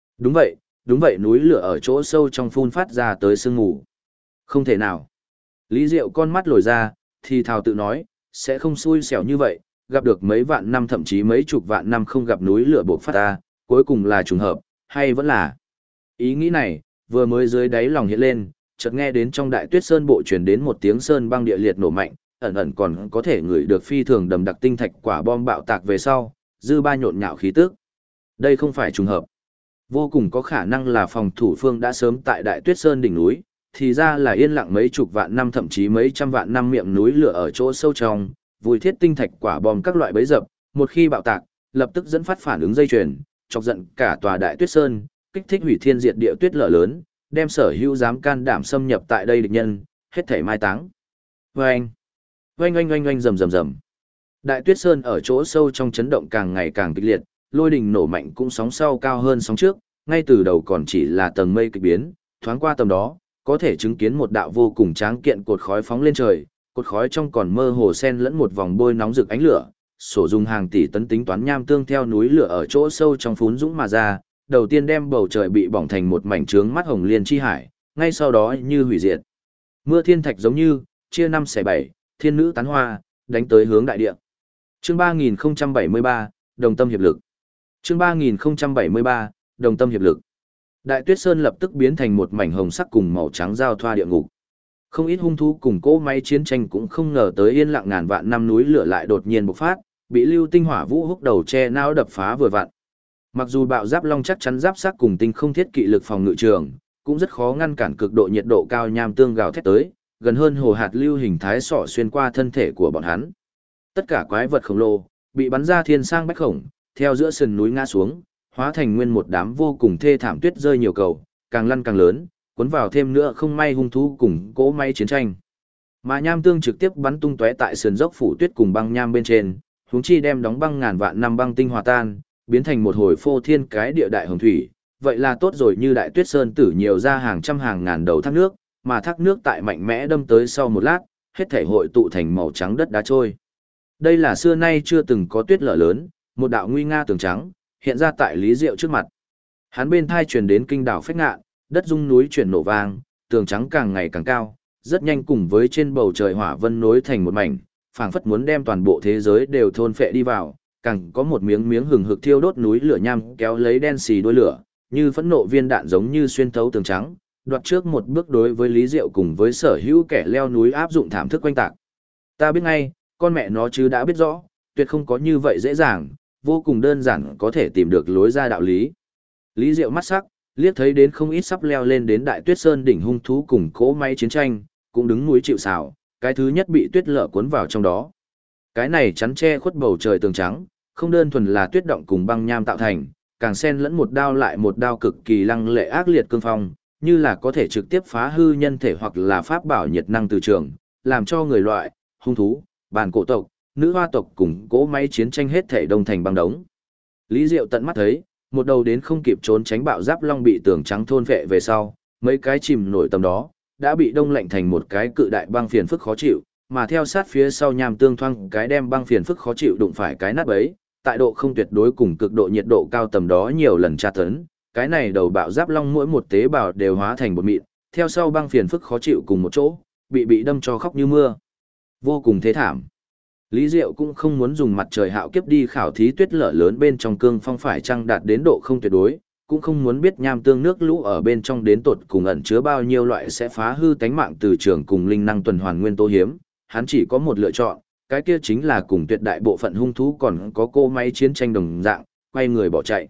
Đúng vậy, núi lửa ở chỗ sâu trong phun phát ra tới sương mù. Không thể nào. Lý Diệu con mắt lồi ra, thì thào tự nói, sẽ không xui xẻo như vậy, gặp được mấy vạn năm thậm chí mấy chục vạn năm không gặp núi lửa bộc phát ra, cuối cùng là trùng hợp, hay vẫn là. Ý nghĩ này, vừa mới dưới đáy lòng hiện lên, chợt nghe đến trong Đại Tuyết Sơn bộ truyền đến một tiếng sơn băng địa liệt nổ mạnh, ẩn ẩn còn có thể ngửi được phi thường đầm đặc tinh thạch quả bom bạo tạc về sau, dư ba nhộn nhạo khí tức. Đây không phải trùng hợp. Vô cùng có khả năng là phòng thủ phương đã sớm tại Đại Tuyết Sơn đỉnh núi, thì ra là yên lặng mấy chục vạn năm thậm chí mấy trăm vạn năm miệng núi lửa ở chỗ sâu trong, vùi thiết tinh thạch quả bom các loại bẫy dập, một khi bạo tạc, lập tức dẫn phát phản ứng dây chuyền, chọc giận cả tòa Đại Tuyết Sơn, kích thích hủy thiên diệt địa tuyết lở lớn, đem sở hữu dám can đảm xâm nhập tại đây địch nhân, hết thảy mai táng. Oanh, oanh oanh oanh oanh rầm rầm rầm. Đại Tuyết Sơn ở chỗ sâu trong chấn động càng ngày càng kịch liệt, lôi đình nổ mạnh cũng sóng sau cao hơn sóng trước, ngay từ đầu còn chỉ là tầng mây kịch biến, thoáng qua tầm đó, có thể chứng kiến một đạo vô cùng tráng kiện cột khói phóng lên trời, cột khói trong còn mơ hồ xen lẫn một vòng bôi nóng rực ánh lửa, sổ dùng hàng tỷ tấn tính toán nham tương theo núi lửa ở chỗ sâu trong phún dũng mà ra, đầu tiên đem bầu trời bị bỏng thành một mảnh trướng mắt hồng liên chi hải, ngay sau đó như hủy diệt. Mưa thiên thạch giống như chia năm xẻ bảy, thiên nữ tán hoa, đánh tới hướng đại địa. Chương 3073, đồng tâm hiệp lực. Chương 3073, đồng tâm hiệp lực. Đại Tuyết Sơn lập tức biến thành một mảnh hồng sắc cùng màu trắng giao thoa địa ngục. Không ít hung thú cùng cỗ máy chiến tranh cũng không ngờ tới yên lặng ngàn vạn năm núi lửa lại đột nhiên bộc phát, bị lưu tinh hỏa vũ húc đầu che não đập phá vừa vặn. Mặc dù bạo giáp long chắc chắn giáp sắc cùng tinh không thiết kỵ lực phòng ngự trường, cũng rất khó ngăn cản cực độ nhiệt độ cao nham tương gào thét tới, gần hơn hồ hạt lưu hình thái sọ xuyên qua thân thể của bọn hắn. Tất cả quái vật khổng lồ bị bắn ra thiên sang bách khổng, theo giữa sườn núi ngã xuống, hóa thành nguyên một đám vô cùng thê thảm tuyết rơi nhiều cầu, càng lăn càng lớn, cuốn vào thêm nữa không may hung thú cùng cỗ máy chiến tranh. Mà nham tương trực tiếp bắn tung tóe tại sườn dốc phủ tuyết cùng băng nham bên trên, huống chi đem đóng băng ngàn vạn năm băng tinh hòa tan, biến thành một hồi phô thiên cái địa đại hồng thủy. Vậy là tốt rồi, như Đại Tuyết Sơn tử nhiều ra hàng trăm hàng ngàn đầu thác nước, mà thác nước tại mạnh mẽ đâm tới sau một lát, hết thể hội tụ thành màu trắng đất đá trôi. Đây là xưa nay chưa từng có tuyết lở lớn, một đạo nguy nga tường trắng hiện ra tại Lý Diệu trước mặt. Hắn bên thai truyền đến kinh đảo phách ngạn, đất rung núi chuyển nổ vang, tường trắng càng ngày càng cao, rất nhanh cùng với trên bầu trời hỏa vân nối thành một mảnh, phảng phất muốn đem toàn bộ thế giới đều thôn phệ đi vào, càng có một miếng miếng hừng hực thiêu đốt núi lửa nham kéo lấy đen xì đuôi lửa, như phẫn nộ viên đạn giống như xuyên thấu tường trắng, đoạt trước một bước đối với Lý Diệu cùng với sở hữu kẻ leo núi áp dụng thảm thức quanh tạc. Ta biết ngay, con mẹ nó chứ đã biết rõ, tuyệt không có như vậy dễ dàng, vô cùng đơn giản có thể tìm được lối ra đạo lý. Lý Diệu mắt sắc, liếc thấy đến không ít sắp leo lên đến Đại Tuyết Sơn đỉnh hung thú cùng cỗ máy chiến tranh, cũng đứng núi chịu sào, cái thứ nhất bị tuyết lở cuốn vào trong đó. Cái này chắn che khuất bầu trời tường trắng, không đơn thuần là tuyết động cùng băng nham tạo thành, càng xen lẫn một đao lại một đao cực kỳ lăng lệ ác liệt cương phong, như là có thể trực tiếp phá hư nhân thể hoặc là pháp bảo nhiệt năng từ trường, làm cho người loại, hung thú, bản cổ tộc, nữ hoa tộc cùng cỗ máy chiến tranh hết thể đông thành băng đống. Lý Diệu tận mắt thấy, một đầu đến không kịp trốn tránh bạo giáp long bị tường trắng thôn vệ về sau, mấy cái chìm nổi tầm đó, đã bị đông lạnh thành một cái cự đại băng phiền phức khó chịu, mà theo sát phía sau nham tương thoang cái đem băng phiền phức khó chịu đụng phải cái nát bấy, tại độ không tuyệt đối cùng cực độ nhiệt độ cao tầm đó nhiều lần tra tấn, cái này đầu bạo giáp long mỗi một tế bào đều hóa thành bột mịn, theo sau băng phiền phức khó chịu cùng một chỗ, bị đâm cho khóc như mưa. Vô cùng thế thảm. Lý Diệu cũng không muốn dùng mặt trời hạo kiếp đi khảo thí tuyết lở lớn bên trong cương phong phải chăng đạt đến độ không tuyệt đối, cũng không muốn biết nham tương nước lũ ở bên trong đến tột cùng ẩn chứa bao nhiêu loại sẽ phá hư tánh mạng từ trường cùng linh năng tuần hoàn nguyên tố hiếm, hắn chỉ có một lựa chọn, cái kia chính là cùng tuyệt đại bộ phận hung thú còn có cô máy chiến tranh đồng dạng, quay người bỏ chạy.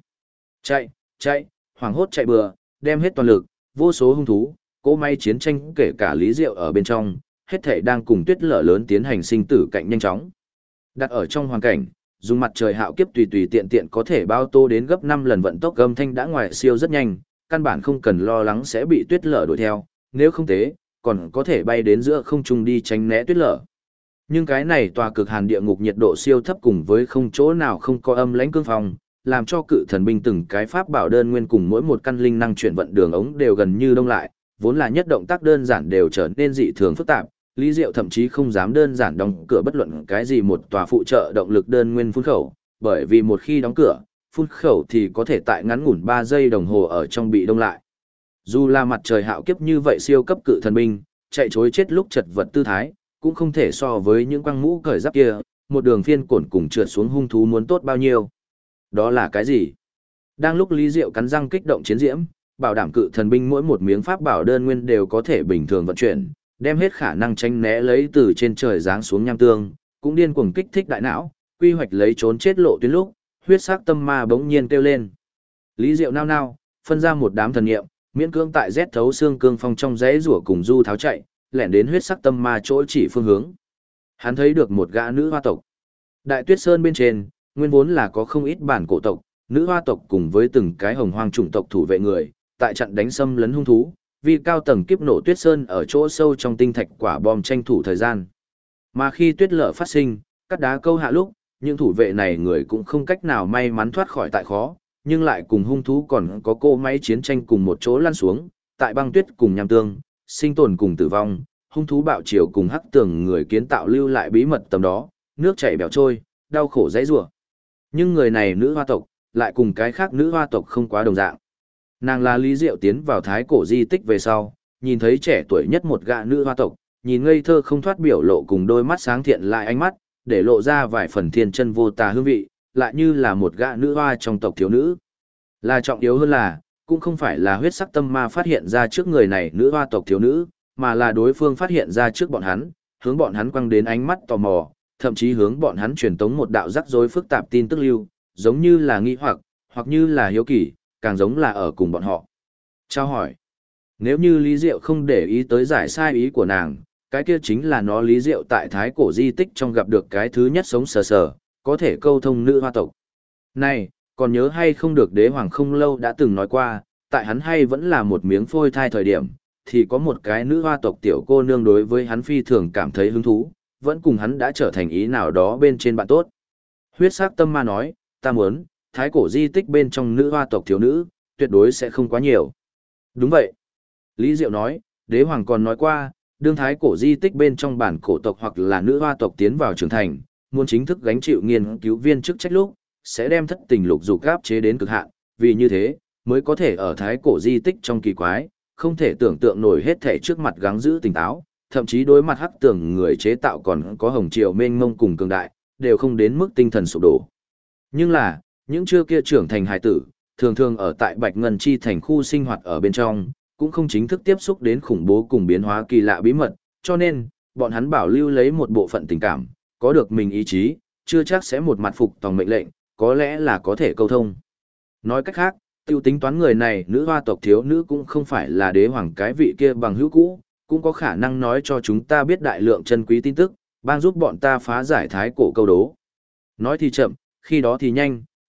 Chạy, hoảng hốt chạy bừa, đem hết toàn lực, vô số hung thú, cô máy chiến tranh kể cả Lý Diệu ở bên trong, hết thảy đang cùng tuyết lở lớn tiến hành sinh tử cạnh nhanh chóng. Đặt ở trong hoàn cảnh, dùng mặt trời hạo kiếp tùy tùy tiện tiện có thể bao tô đến gấp 5 lần vận tốc âm thanh đã ngoài siêu rất nhanh, căn bản không cần lo lắng sẽ bị tuyết lở đuổi theo, nếu không thế, còn có thể bay đến giữa không trung đi tránh né tuyết lở. Nhưng cái này tòa cực hàn địa ngục nhiệt độ siêu thấp cùng với không chỗ nào không có âm lãnh cương phong, làm cho cự thần binh từng cái pháp bảo đơn nguyên cùng mỗi một căn linh năng chuyển vận đường ống đều gần như đông lại, vốn là nhất động tác đơn giản đều trở nên dị thường phức tạp. Lý Diệu thậm chí không dám đơn giản đóng cửa bất luận cái gì một tòa phụ trợ động lực đơn nguyên phun khẩu, bởi vì một khi đóng cửa, phun khẩu thì có thể tại ngắn ngủn 3 giây đồng hồ ở trong bị đông lại. Dù là mặt trời hạo kiếp như vậy siêu cấp cự thần binh, chạy chối chết lúc chật vật tư thái, cũng không thể so với những quăng mũ cởi giáp kia, một đường phiên cổn cùng trượt xuống hung thú muốn tốt bao nhiêu. Đó là cái gì? Đang lúc Lý Diệu cắn răng kích động chiến diễm, bảo đảm cự thần binh mỗi một miếng pháp bảo đơn nguyên đều có thể bình thường vận chuyển, đem hết khả năng tránh né lấy từ trên trời giáng xuống nham tương, cũng điên cuồng kích thích đại não, quy hoạch lấy trốn chết lộ tuyến lúc, huyết sắc tâm ma bỗng nhiên kêu lên. Lý Diệu nao nao, phân ra một đám thần nghiệm, miễn cưỡng tại rét thấu xương cương phong trong rẽ rủa cùng du tháo chạy, lẻn đến huyết sắc tâm ma chỗ chỉ phương hướng. Hắn thấy được một gã nữ hoa tộc. Đại Tuyết Sơn bên trên, nguyên vốn là có không ít bản cổ tộc, nữ hoa tộc cùng với từng cái hồng hoang chủng tộc thủ vệ người, tại trận đánh xâm lấn hung thú, vì cao tầng kiếp nổ Tuyết Sơn ở chỗ sâu trong tinh thạch quả bom tranh thủ thời gian. Mà khi tuyết lở phát sinh, cắt đá câu hạ lúc, những thủ vệ này người cũng không cách nào may mắn thoát khỏi tại khó, nhưng lại cùng hung thú còn có cô máy chiến tranh cùng một chỗ lăn xuống, tại băng tuyết cùng nham tương, sinh tồn cùng tử vong, hung thú bạo chiều cùng hắc tường người kiến tạo lưu lại bí mật tầm đó, nước chảy bèo trôi, đau khổ dãy rủa. Nhưng người này nữ hoa tộc, lại cùng cái khác nữ hoa tộc không quá đồng dạng. Nàng là Lý Diệu tiến vào thái cổ di tích về sau, nhìn thấy trẻ tuổi nhất một gã nữ hoa tộc, nhìn ngây thơ không thoát biểu lộ cùng đôi mắt sáng thiện lại ánh mắt, để lộ ra vài phần thiên chân vô tà hương vị, lại như là một gã nữ hoa trong tộc thiếu nữ. Là trọng yếu hơn là, cũng không phải là huyết sắc tâm ma phát hiện ra trước người này nữ hoa tộc thiếu nữ, mà là đối phương phát hiện ra trước bọn hắn, hướng bọn hắn quăng đến ánh mắt tò mò, thậm chí hướng bọn hắn truyền tống một đạo rắc rối phức tạp tin tức lưu, giống như là nghi hoặc như là hiếu kỳ, càng giống là ở cùng bọn họ. Trao hỏi. Nếu như Lý Diệu không để ý tới giải sai ý của nàng, cái kia chính là nó Lý Diệu tại thái cổ di tích trong gặp được cái thứ nhất sống sờ sờ, có thể câu thông nữ hoa tộc. Này, còn nhớ hay không được đế hoàng không lâu đã từng nói qua, tại hắn hay vẫn là một miếng phôi thai thời điểm, thì có một cái nữ hoa tộc tiểu cô nương đối với hắn phi thường cảm thấy hứng thú, vẫn cùng hắn đã trở thành ý nào đó bên trên bạn tốt. Huyết sắc tâm ma nói, ta muốn, thái cổ di tích bên trong nữ hoa tộc thiếu nữ, tuyệt đối sẽ không quá nhiều. Đúng vậy. Lý Diệu nói, đế hoàng còn nói qua, đương thái cổ di tích bên trong bản cổ tộc hoặc là nữ hoa tộc tiến vào trưởng thành, muốn chính thức gánh chịu nghiên cứu viên chức trách lúc, sẽ đem thất tình lục dục gáp chế đến cực hạn, vì như thế, mới có thể ở thái cổ di tích trong kỳ quái, không thể tưởng tượng nổi hết thể trước mặt gắng giữ tỉnh táo, thậm chí đối mặt hắc tưởng người chế tạo còn có hồng triều mênh mông cùng cường đại, đều không đến mức tinh thần sụp đổ. Nhưng là, những chưa kia trưởng thành hài tử, thường thường ở tại Bạch Ngân Chi thành khu sinh hoạt ở bên trong, cũng không chính thức tiếp xúc đến khủng bố cùng biến hóa kỳ lạ bí mật, cho nên, bọn hắn bảo lưu lấy một bộ phận tình cảm, có được mình ý chí, chưa chắc sẽ một mặt phục tòng mệnh lệnh, có lẽ là có thể câu thông. Nói cách khác, tiêu tính toán người này nữ hoa tộc thiếu nữ cũng không phải là đế hoàng cái vị kia bằng hữu cũ, cũng có khả năng nói cho chúng ta biết đại lượng chân quý tin tức, ban giúp bọn ta phá giải thái cổ câu đố. Nói thì chậm, khi đó thì nhanh,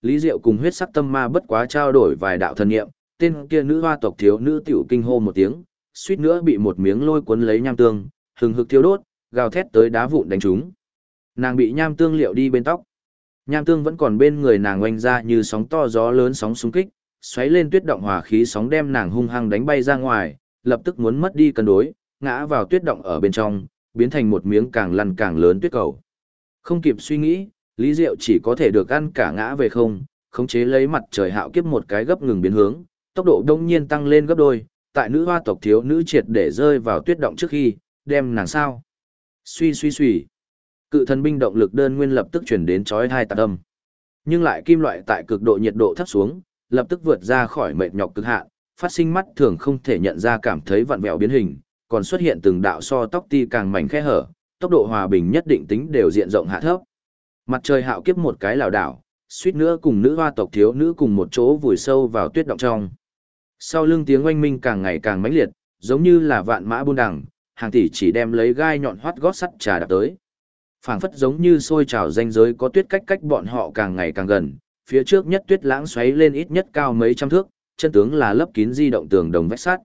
Lý Diệu cùng huyết sắc tâm ma bất quá trao đổi vài đạo thần niệm, tên kia nữ hoa tộc thiếu nữ tiểu kinh hô một tiếng, suýt nữa bị một miếng lôi cuốn lấy nham tương, hừng hực thiêu đốt, gào thét tới đá vụn đánh trúng. Nàng bị nham tương liệu đi bên tóc. Nham tương vẫn còn bên người nàng oanh ra như sóng to gió lớn sóng xung kích, xoáy lên tuyết động hòa khí sóng đem nàng hung hăng đánh bay ra ngoài, lập tức muốn mất đi cân đối, ngã vào tuyết động ở bên trong, biến thành một miếng càng lăn càng lớn tuyết cầu. Không kịp suy nghĩ, Lý Diệu chỉ có thể được ăn cả ngã về không, khống chế lấy mặt trời hạo kiếp một cái gấp ngừng biến hướng, tốc độ đông nhiên tăng lên gấp đôi, tại nữ hoa tộc thiếu nữ triệt để rơi vào tuyết động trước khi, đem nàng sao. Suy suy suy. Cự thần binh động lực đơn nguyên lập tức chuyển đến chói tai tạc âm. Nhưng lại kim loại tại cực độ nhiệt độ thấp xuống, lập tức vượt ra khỏi mệt nhọc cực hạn, phát sinh mắt thường không thể nhận ra cảm thấy vặn vẹo biến hình, còn xuất hiện từng đạo so tóc ti càng mảnh khe hở, tốc độ hòa bình nhất định tính đều diện rộng hạ thấp. Mặt trời hạo kiếp một cái lảo đảo, suýt nữa cùng nữ hoa tộc thiếu nữ cùng một chỗ vùi sâu vào tuyết động trong. Sau lưng tiếng oanh minh càng ngày càng mãnh liệt, giống như là vạn mã buôn đằng, hàng tỷ chỉ đem lấy gai nhọn hoắt gót sắt trà đạp tới. Phảng phất giống như sôi trào ranh giới có tuyết cách bọn họ càng ngày càng gần, phía trước nhất tuyết lãng xoáy lên ít nhất cao mấy trăm thước, chân tướng là lấp kín di động tường đồng vách sắt.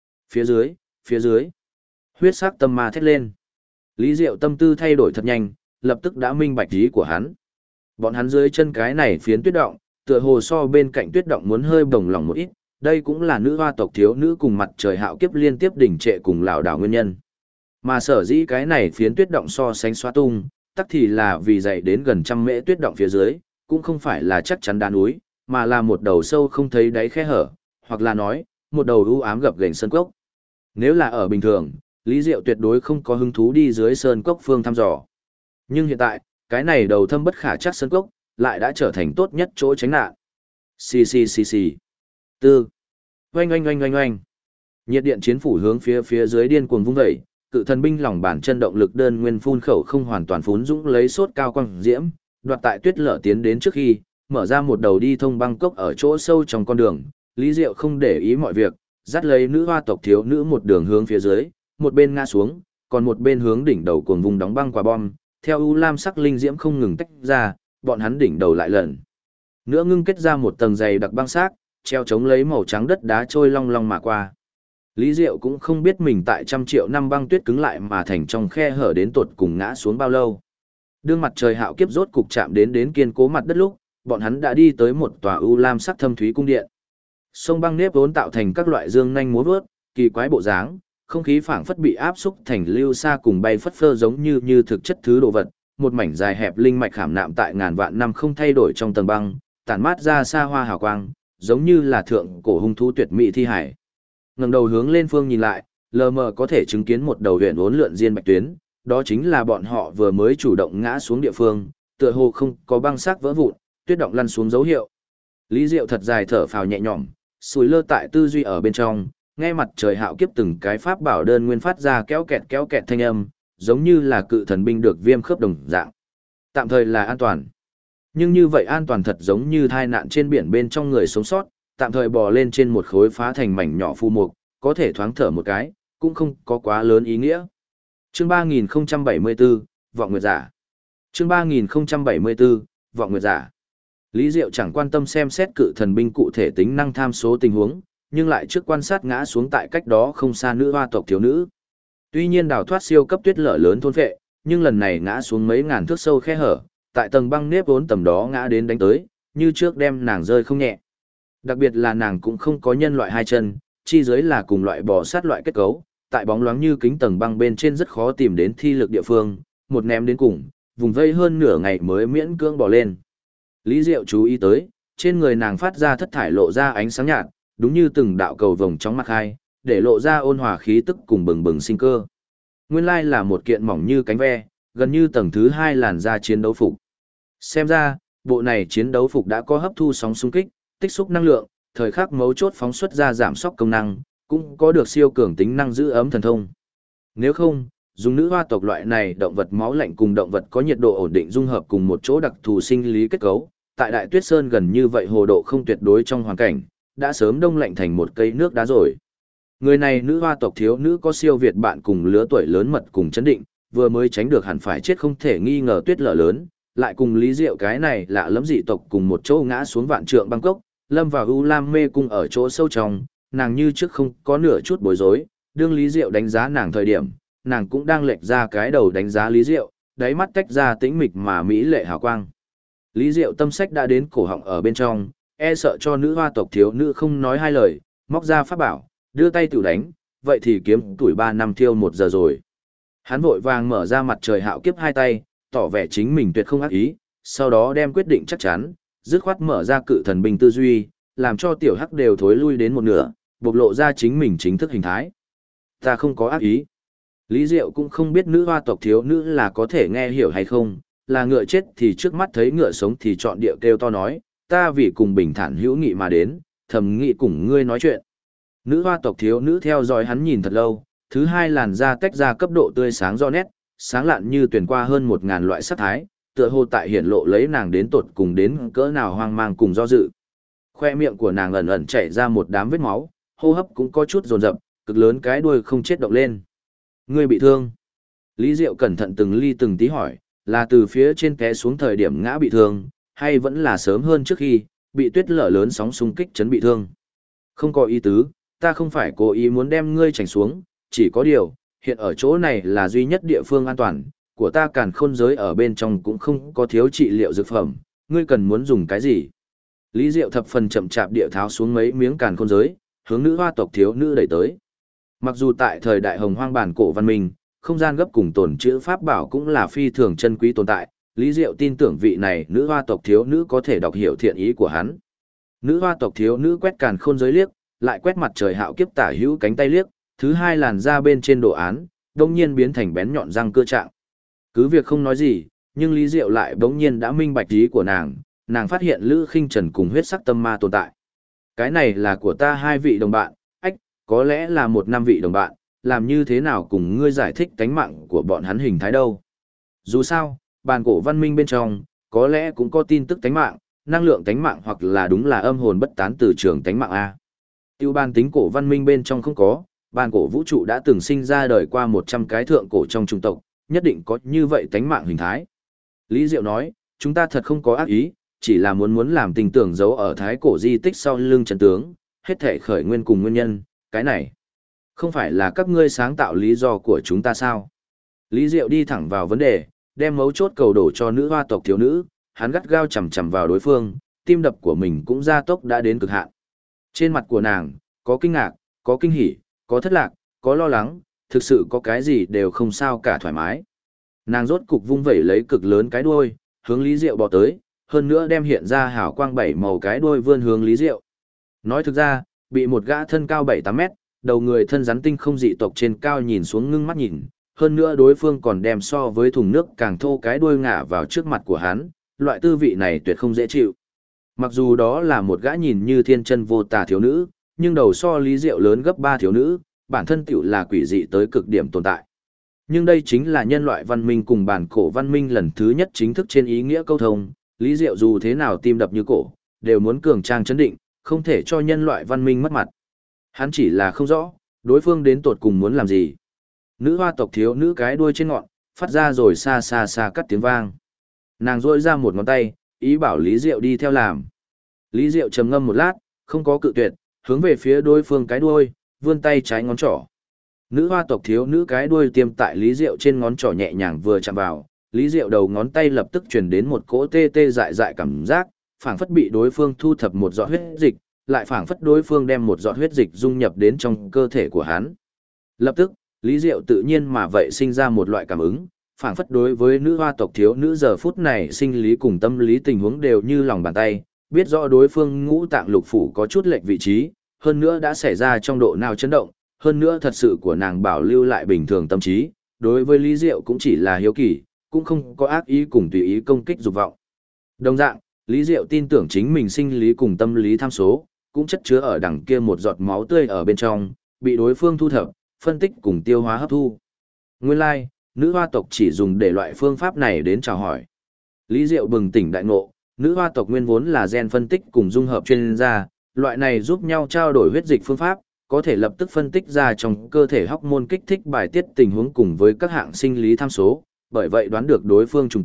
Phía dưới, huyết sắc tâm ma thét lên. Lý Diệu tâm tư thay đổi thật nhanh, lập tức đã minh bạch ý của hắn. Bọn hắn dưới chân cái này phiến tuyết động, tựa hồ so bên cạnh tuyết động muốn hơi bồng lỏng một ít, đây cũng là nữ hoa tộc thiếu nữ cùng mặt trời hạo kiếp liên tiếp đỉnh trệ cùng lảo đảo nguyên nhân. Mà sở dĩ cái này phiến tuyết động so sánh xóa tung, tắc thì là vì dày đến gần trăm mễ tuyết động phía dưới, cũng không phải là chắc chắn đá núi, mà là một đầu sâu không thấy đáy khe hở, hoặc là nói, một đầu u ám gập ghềnh sơn cốc. Nếu là ở bình thường, Lý Diệu tuyệt đối không có hứng thú đi dưới sơn cốc phương thăm dò. Nhưng hiện tại, cái này đầu thâm bất khả chắc sơn cốc, lại đã trở thành tốt nhất chỗ tránh nạn. Xì xì xì xì. Tư. Oanh oanh oanh oanh oanh. Nhiệt điện chiến phủ hướng phía dưới điên cuồng vung dậy, cự thần binh lòng bàn chân động lực đơn nguyên phun khẩu không hoàn toàn phún dũng lấy sốt cao quang diễm, đoạt tại tuyết lở tiến đến trước khi, mở ra một đầu đi thông Bangkok ở chỗ sâu trong con đường. Lý Diệu không để ý mọi việc, dắt lấy nữ hoa tộc thiếu nữ một đường hướng phía dưới, một bên ngã xuống, còn một bên hướng đỉnh đầu cuồng vùng đóng băng quả bom, theo u lam sắc linh diễm không ngừng tách ra, bọn hắn đỉnh đầu lại lần nữa ngưng kết ra một tầng dày đặc băng xác, treo chống lấy màu trắng đất đá trôi long long mà qua. Lý Diệu cũng không biết mình tại trăm triệu năm băng tuyết cứng lại mà thành trong khe hở đến tột cùng ngã xuống bao lâu. Đương mặt trời hạo kiếp rốt cục chạm đến kiên cố mặt đất lúc, bọn hắn đã đi tới một tòa u lam sắc thâm thúy cung điện. Sông băng nếp vốn tạo thành các loại dương nhanh múa vớt, kỳ quái bộ dáng, không khí phảng phất bị áp xúc thành lưu sa cùng bay phất phơ giống như thực chất thứ đồ vật, một mảnh dài hẹp linh mạch khảm nạm tại ngàn vạn năm không thay đổi trong tầng băng, tản mát ra xa hoa hào quang, giống như là thượng cổ hung thú tuyệt mỹ thi hải. Ngẩng đầu hướng lên phương nhìn lại, lờ mờ có thể chứng kiến một đầu huyền uốn lượn diên bạch tuyến, đó chính là bọn họ vừa mới chủ động ngã xuống địa phương, tựa hồ không có băng xác vỡ vụn, tuyết động lăn xuống dấu hiệu. Lý Diệu thật dài thở phào nhẹ nhõm, sùi lơ tại tư duy ở bên trong, nghe mặt trời hạo kiếp từng cái pháp bảo đơn nguyên phát ra kéo kẹt thanh âm, giống như là cự thần binh được viêm khớp đồng dạng. Tạm thời là an toàn. Nhưng như vậy an toàn thật giống như thai nạn trên biển bên trong người sống sót, tạm thời bò lên trên một khối phá thành mảnh nhỏ phu mục, có thể thoáng thở một cái, cũng không có quá lớn ý nghĩa. Chương 3074, Vọng Nguyệt Giả. Chương 3074, Vọng Nguyệt Giả. Lý Diệu chẳng quan tâm xem xét cự thần binh cụ thể tính năng tham số tình huống, nhưng lại trước quan sát ngã xuống tại cách đó không xa nữ hoa tộc thiếu nữ. Tuy nhiên đào thoát siêu cấp tuyết lở lớn thôn phệ, nhưng lần này ngã xuống mấy ngàn thước sâu khe hở, tại tầng băng nếp vốn tầm đó ngã đến đánh tới, như trước đem nàng rơi không nhẹ. Đặc biệt là nàng cũng không có nhân loại hai chân, chi dưới là cùng loại bò sát loại kết cấu, tại bóng loáng như kính tầng băng bên trên rất khó tìm đến thi lực địa phương, một ném đến cùng, vùng vây hơn nửa ngày mới miễn cưỡng bò lên. Lý Diệu chú ý tới, trên người nàng phát ra thất thải lộ ra ánh sáng nhạt, đúng như từng đạo cầu vồng trong mặt hai, để lộ ra ôn hòa khí tức cùng bừng bừng sinh cơ. Nguyên lai là một kiện mỏng như cánh ve, gần như tầng thứ 2 làn da chiến đấu phục. Xem ra, bộ này chiến đấu phục đã có hấp thu sóng xung kích, tích xúc năng lượng, thời khắc mấu chốt phóng xuất ra giảm sóc công năng, cũng có được siêu cường tính năng giữ ấm thần thông. Nếu không, dùng nữ hoa tộc loại này động vật máu lạnh cùng động vật có nhiệt độ ổn định dung hợp cùng một chỗ đặc thù sinh lý kết cấu, tại Đại Tuyết Sơn gần như vậy hồ độ không tuyệt đối trong hoàn cảnh, đã sớm đông lạnh thành một cây nước đá rồi. Người này nữ hoa tộc thiếu nữ có siêu việt bạn cùng lứa tuổi lớn mật cùng chấn định, vừa mới tránh được hẳn phải chết không thể nghi ngờ tuyết lở lớn, lại cùng Lý Diệu cái này lạ lẫm dị tộc cùng một chỗ ngã xuống vạn trượng Bangkok, lâm vào U Lam mê cung ở chỗ sâu trong, nàng như trước không có nửa chút bối rối, đương Lý Diệu đánh giá nàng thời điểm, nàng cũng đang lệch ra cái đầu đánh giá Lý Diệu, đáy mắt tách ra tĩnh mịch mà mỹ lệ hào quang. Lý Diệu tâm sách đã đến cổ họng ở bên trong, e sợ cho nữ hoa tộc thiếu nữ không nói hai lời, móc ra pháp bảo, đưa tay tự đánh, vậy thì kiếm tuổi 3 năm thiêu 1 giờ rồi. Hắn vội vàng mở ra mặt trời hạo kiếp hai tay, tỏ vẻ chính mình tuyệt không ác ý, sau đó đem quyết định chắc chắn, dứt khoát mở ra cự thần binh tư duy, làm cho tiểu hắc đều thối lui đến một nửa, bộc lộ ra chính mình chính thức hình thái. Ta không có ác ý. Lý Diệu cũng không biết nữ hoa tộc thiếu nữ là có thể nghe hiểu hay không, là ngựa chết thì trước mắt thấy ngựa sống thì chọn địa kêu to nói, ta vì cùng bình thản hữu nghị mà đến, thầm nghị cùng ngươi nói chuyện. Nữ hoa tộc thiếu nữ theo dõi hắn nhìn thật lâu, thứ hai làn da tách ra cấp độ tươi sáng rõ nét, sáng lạn như tuyển qua hơn 1000 loại sắc thái, tựa hồ tại hiển lộ lấy nàng đến tột cùng đến cỡ nào hoang mang cùng do dự. Khoe miệng của nàng ẩn ẩn chảy ra một đám vết máu, hô hấp cũng có chút dồn dập, cực lớn cái đuôi không chết động lên. Ngươi bị thương? Lý Diệu cẩn thận từng ly từng tí hỏi, là từ phía trên té xuống thời điểm ngã bị thương, hay vẫn là sớm hơn trước khi, bị tuyết lở lớn sóng xung kích chấn bị thương? Không có ý tứ, ta không phải cố ý muốn đem ngươi chảnh xuống, chỉ có điều, hiện ở chỗ này là duy nhất địa phương an toàn, của ta càn khôn giới ở bên trong cũng không có thiếu trị liệu dược phẩm, ngươi cần muốn dùng cái gì? Lý Diệu thập phần chậm chạp địa tháo xuống mấy miếng càn khôn giới, hướng nữ hoa tộc thiếu nữ đẩy tới. Mặc dù tại thời đại hồng hoang bản cổ văn minh, không gian gấp cùng tồn chữ pháp bảo cũng là phi thường chân quý tồn tại, Lý Diệu tin tưởng vị này nữ hoa tộc thiếu nữ có thể đọc hiểu thiện ý của hắn. Nữ hoa tộc thiếu nữ quét càn khôn giới liếc, lại quét mặt trời hạo kiếp tả hữu cánh tay liếc, thứ hai làn da bên trên đồ án, đông nhiên biến thành bén nhọn răng cưa trạng. Cứ việc không nói gì, nhưng Lý Diệu lại bỗng nhiên đã minh bạch ý của nàng phát hiện Lữ Khinh Trần cùng huyết sắc tâm ma tồn tại. Cái này là của ta 2 vị đồng bạn, có lẽ là 1 năm vị đồng bạn, làm như thế nào cùng ngươi giải thích tánh mạng của bọn hắn hình thái đâu. Dù sao, bản cổ văn minh bên trong, có lẽ cũng có tin tức tánh mạng, năng lượng tánh mạng hoặc là đúng là âm hồn bất tán từ trường tánh mạng A. Tiêu ban tính cổ văn minh bên trong không có, bản cổ vũ trụ đã từng sinh ra đời qua 100 cái thượng cổ trong chủng tộc, nhất định có như vậy tánh mạng hình thái. Lý Diệu nói, chúng ta thật không có ác ý, chỉ là muốn làm tình tưởng giấu ở thái cổ di tích sau lưng chân tướng, hết thể khởi nguyên cùng nguyên nhân, cái này không phải là các ngươi sáng tạo lý do của chúng ta sao? Lý Diệu đi thẳng vào vấn đề, đem mấu chốt cầu đổ cho nữ hoa tộc thiếu nữ, hắn gắt gao chầm chầm vào đối phương, tim đập của mình cũng gia tốc đã đến cực hạn. Trên mặt của nàng, có kinh ngạc, có kinh hỉ, có thất lạc, có lo lắng, thực sự có cái gì đều không sao cả thoải mái. Nàng rốt cục vung vẩy lấy cực lớn cái đuôi, hướng Lý Diệu bò tới, hơn nữa đem hiện ra hào quang 7 màu cái đuôi vươn hướng Lý Diệu. Nói thực ra, bị một gã thân cao 7-8 mét, đầu người thân rắn tinh không dị tộc trên cao nhìn xuống ngưng mắt nhìn, hơn nữa đối phương còn đem so với thùng nước càng thô cái đuôi ngả vào trước mặt của hắn, loại tư vị này tuyệt không dễ chịu. Mặc dù đó là một gã nhìn như thiên chân vô tà thiếu nữ, nhưng đầu so Lý Diệu lớn gấp 3 thiếu nữ, bản thân tiểu là quỷ dị tới cực điểm tồn tại. Nhưng đây chính là nhân loại văn minh cùng bản cổ văn minh lần thứ nhất chính thức trên ý nghĩa câu thông, Lý Diệu dù thế nào tim đập như cổ, đều muốn cường trang chấn định, không thể cho nhân loại văn minh mất mặt. Hắn chỉ là không rõ, đối phương đến tột cùng muốn làm gì. Nữ hoa tộc thiếu nữ cái đuôi trên ngọn, phát ra rồi xa xa xa cắt tiếng vang. Nàng rôi ra một ngón tay, ý bảo Lý Diệu đi theo làm. Lý Diệu trầm ngâm một lát, không có cự tuyệt, hướng về phía đối phương cái đuôi, vươn tay trái ngón trỏ. Nữ hoa tộc thiếu nữ cái đuôi tiêm tại Lý Diệu trên ngón trỏ nhẹ nhàng vừa chạm vào, Lý Diệu đầu ngón tay lập tức truyền đến một cỗ tê tê dại dại cảm giác, phảng phất bị đối phương thu thập một giọt huyết dịch, lại phảng phất đối phương đem một giọt huyết dịch dung nhập đến trong cơ thể của hắn. Lập tức, Lý Diệu tự nhiên mà vậy sinh ra một loại cảm ứng, phảng phất đối với nữ hoa tộc thiếu nữ giờ phút này sinh lý cùng tâm lý tình huống đều như lòng bàn tay, biết rõ đối phương ngũ tạng lục phủ có chút lệch vị trí, hơn nữa đã xảy ra trong độ nào chấn động, hơn nữa thật sự của nàng bảo lưu lại bình thường tâm trí, đối với Lý Diệu cũng chỉ là hiếu kỳ, cũng không có ác ý cùng tùy ý công kích dục vọng. Đồng dạng, Lý Diệu tin tưởng chính mình sinh lý cùng tâm lý tham số, cũng chất chứa ở đằng kia một giọt máu tươi ở bên trong, bị đối phương thu thập, phân tích cùng tiêu hóa hấp thu. Nguyên lai, like, nữ hoa tộc chỉ dùng để loại phương pháp này đến chào hỏi. Lý Diệu bừng tỉnh đại ngộ, nữ hoa tộc nguyên vốn là gen phân tích cùng dung hợp chuyên gia, loại này giúp nhau trao đổi huyết dịch phương pháp, có thể lập tức phân tích ra trong cơ thể hormone kích thích bài tiết tình huống cùng với các hạng sinh lý tham số, bởi vậy đoán được đối phương chủng tộc,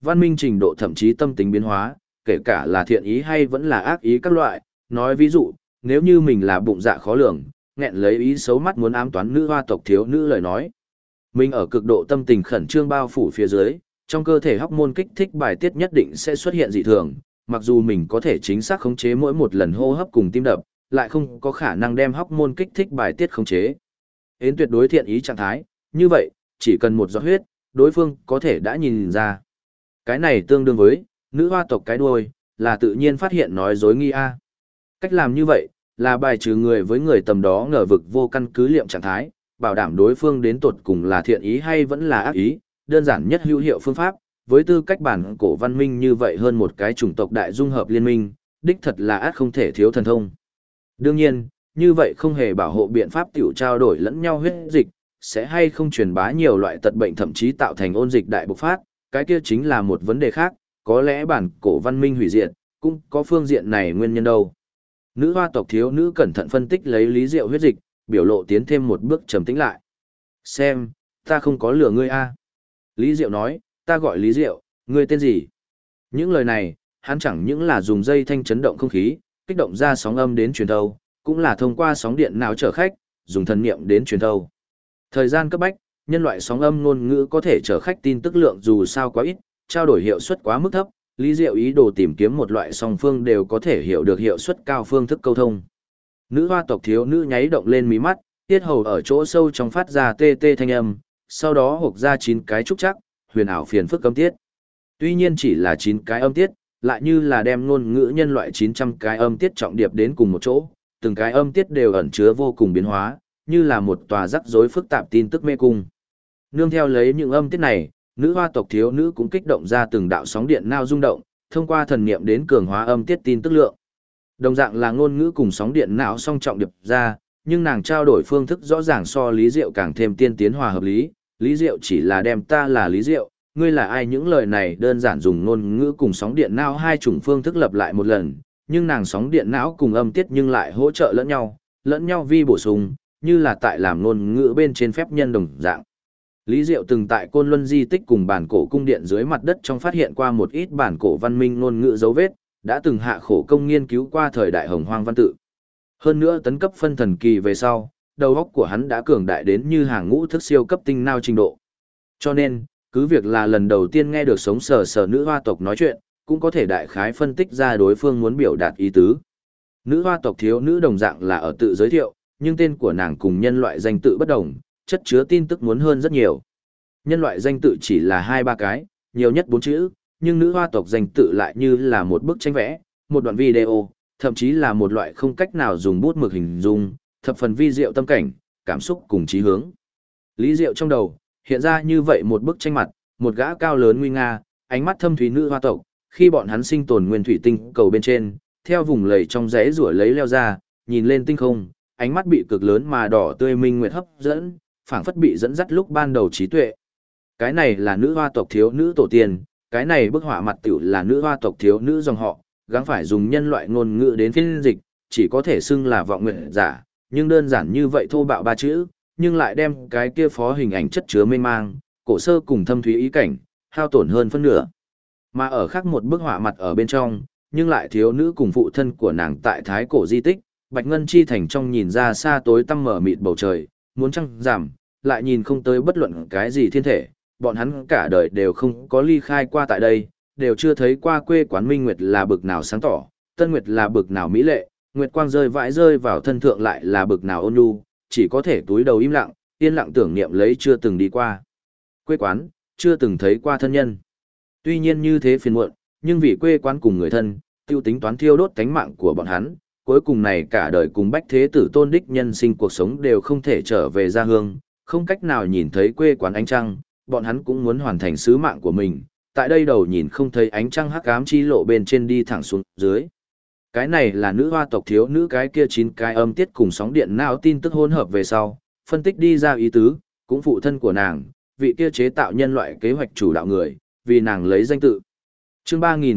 văn minh trình độ thậm chí tâm tính biến hóa, kể cả là thiện ý hay vẫn là ác ý các loại, nói ví dụ, nếu như mình là bụng dạ khó lường, nghẹn lấy ý xấu mắt muốn ám toán nữ hoa tộc thiếu nữ lời nói. Mình ở cực độ tâm tình khẩn trương bao phủ phía dưới, trong cơ thể hormone kích thích bài tiết nhất định sẽ xuất hiện dị thường, mặc dù mình có thể chính xác khống chế mỗi một lần hô hấp cùng tim đập, lại không có khả năng đem hormone kích thích bài tiết khống chế. Đến tuyệt đối thiện ý trạng thái, như vậy, chỉ cần một giọt huyết, đối phương có thể đã nhìn ra. Cái này tương đương với, nữ hoa tộc cái đuôi, là tự nhiên phát hiện nói dối nghi a. Cách làm như vậy, là bài trừ người với người tầm đó ngờ vực vô căn cứ liệm trạng thái, bảo đảm đối phương đến tột cùng là thiện ý hay vẫn là ác ý, đơn giản nhất hữu hiệu phương pháp, với tư cách bản cổ văn minh như vậy hơn một cái chủng tộc đại dung hợp liên minh, đích thật là át không thể thiếu thần thông. Đương nhiên, như vậy không hề bảo hộ biện pháp tiểu trao đổi lẫn nhau huyết dịch, sẽ hay không truyền bá nhiều loại tật bệnh thậm chí tạo thành ôn dịch đại bộc phát, cái kia chính là một vấn đề khác, có lẽ bản cổ văn minh hủy diệt, cũng có phương diện này nguyên nhân đâu. Nữ hoa tộc thiếu nữ cẩn thận phân tích lấy Lý Diệu huyết dịch, biểu lộ tiến thêm một bước trầm tĩnh lại. Xem, ta không có lừa ngươi a. Lý Diệu nói, ta gọi Lý Diệu, ngươi tên gì? Những lời này, hắn chẳng những là dùng dây thanh chấn động không khí, kích động ra sóng âm đến truyền thâu, cũng là thông qua sóng điện não chở khách, dùng thần niệm đến truyền thâu. Thời gian cấp bách, nhân loại sóng âm ngôn ngữ có thể chở khách tin tức lượng dù sao quá ít, trao đổi hiệu suất quá mức thấp, Lý Diệu ý đồ tìm kiếm một loại song phương đều có thể hiểu được hiệu suất cao phương thức câu thông. Nữ hoa tộc thiếu nữ nháy động lên mí mắt, tiết hầu ở chỗ sâu trong phát ra tê tê thanh âm, sau đó hộc ra 9 cái trúc chắc, huyền ảo phiền phức âm tiết. Tuy nhiên chỉ là 9 cái âm tiết, lại như là đem ngôn ngữ nhân loại 900 cái âm tiết trọng điệp đến cùng một chỗ, từng cái âm tiết đều ẩn chứa vô cùng biến hóa, như là một tòa rắc rối phức tạp tin tức mê cung. Nương theo lấy những âm tiết này, nữ hoa tộc thiếu nữ cũng kích động ra từng đạo sóng điện nao rung động, thông qua thần niệm đến cường hóa âm tiết tin tức lượng. Đồng dạng là ngôn ngữ cùng sóng điện não song trọng điệp ra, nhưng nàng trao đổi phương thức rõ ràng so Lý Diệu càng thêm tiên tiến hòa hợp lý. Lý Diệu chỉ là đem ta là Lý Diệu, ngươi là ai, những lời này đơn giản dùng ngôn ngữ cùng sóng điện não hai chủng phương thức lập lại một lần, nhưng nàng sóng điện não cùng âm tiết nhưng lại hỗ trợ lẫn nhau vi bổ sung, như là tại làm ngôn ngữ bên trên phép nhân đồng dạng. Lý Diệu từng tại Côn Luân di tích cùng bản cổ cung điện dưới mặt đất trong phát hiện qua một ít bản cổ văn minh ngôn ngữ dấu vết, đã từng hạ khổ công nghiên cứu qua thời đại hồng hoang văn tự. Hơn nữa tấn cấp phân thần kỳ về sau, đầu óc của hắn đã cường đại đến như hàng ngũ thức siêu cấp tinh nao trình độ. Cho nên, cứ việc là lần đầu tiên nghe được sống sờ sờ nữ hoa tộc nói chuyện, cũng có thể đại khái phân tích ra đối phương muốn biểu đạt ý tứ. Nữ hoa tộc thiếu nữ đồng dạng là ở tự giới thiệu, nhưng tên của nàng cùng nhân loại danh tự bất đồng, chất chứa tin tức muốn hơn rất nhiều. Nhân loại danh tự chỉ là 2-3 cái, nhiều nhất 4 chữ, nhưng nữ hoa tộc danh tự lại như là một bức tranh vẽ, một đoạn video, thậm chí là một loại không cách nào dùng bút mực hình dung, thập phần vi diệu tâm cảnh, cảm xúc cùng chí hướng. Lý Diệu trong đầu, hiện ra như vậy một bức tranh mặt, một gã cao lớn nguy nga, ánh mắt thâm thúy nữ hoa tộc, khi bọn hắn sinh tồn nguyên thủy tinh cầu bên trên, theo vùng lầy trong rẽ rủa lấy leo ra, nhìn lên tinh không, ánh mắt bị cực lớn mà đỏ tươi minh nguyệt hấp dẫn, phảng phất bị dẫn dắt lúc ban đầu trí tuệ. Cái này là nữ hoa tộc thiếu nữ tổ tiên, cái này bức họa mặt tiểu là nữ hoa tộc thiếu nữ dòng họ, gắng phải dùng nhân loại ngôn ngữ đến phiên dịch, chỉ có thể xưng là vọng nguyện giả, nhưng đơn giản như vậy thô bạo 3 chữ, nhưng lại đem cái kia phó hình ảnh chất chứa mênh mang, cổ sơ cùng thâm thúy ý cảnh, hao tổn hơn phân nửa. Mà ở khác một bức họa mặt ở bên trong, nhưng lại thiếu nữ cùng phụ thân của nàng tại thái cổ di tích, Bạch Ngân Chi Thành trong nhìn ra xa tối tăm mở mịt bầu trời, muốn trăng giảm, lại nhìn không tới bất luận cái gì thiên thể, bọn hắn cả đời đều không có ly khai qua tại đây, đều chưa thấy qua quê quán Minh Nguyệt là bực nào sáng tỏ, Tân Nguyệt là bực nào mỹ lệ, Nguyệt quang rơi vãi rơi vào thân thượng lại là bực nào ôn nhu, chỉ có thể túi đầu im lặng, yên lặng tưởng niệm lấy chưa từng đi qua quê quán, chưa từng thấy qua thân nhân. Tuy nhiên như thế phiền muộn, nhưng vì quê quán cùng người thân, tiêu tính toán thiêu đốt cánh mạng của bọn hắn, cuối cùng này cả đời cùng bách thế tử tôn đích nhân sinh cuộc sống đều không thể trở về gia hương, không cách nào nhìn thấy quê quán ánh trăng, bọn hắn cũng muốn hoàn thành sứ mạng của mình, tại đây đầu nhìn không thấy ánh trăng hắc ám chi lộ bên trên đi thẳng xuống dưới. Cái này là nữ hoa tộc thiếu nữ cái kia 9 cái âm tiết cùng sóng điện não tin tức hỗn hợp về sau, phân tích đi ra ý tứ, cũng phụ thân của nàng, vị kia chế tạo nhân loại kế hoạch chủ đạo người, vì nàng lấy danh tự. Chương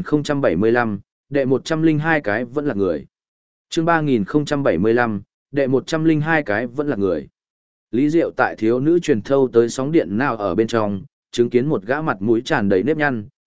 3075, đệ 102 cái vẫn là người. Chương 3075, đệ 102 cái vẫn là người. Lý Diệu tại thiếu nữ truyền thâu tới sóng điện nào ở bên trong, chứng kiến một gã mặt mũi tràn đầy nếp nhăn,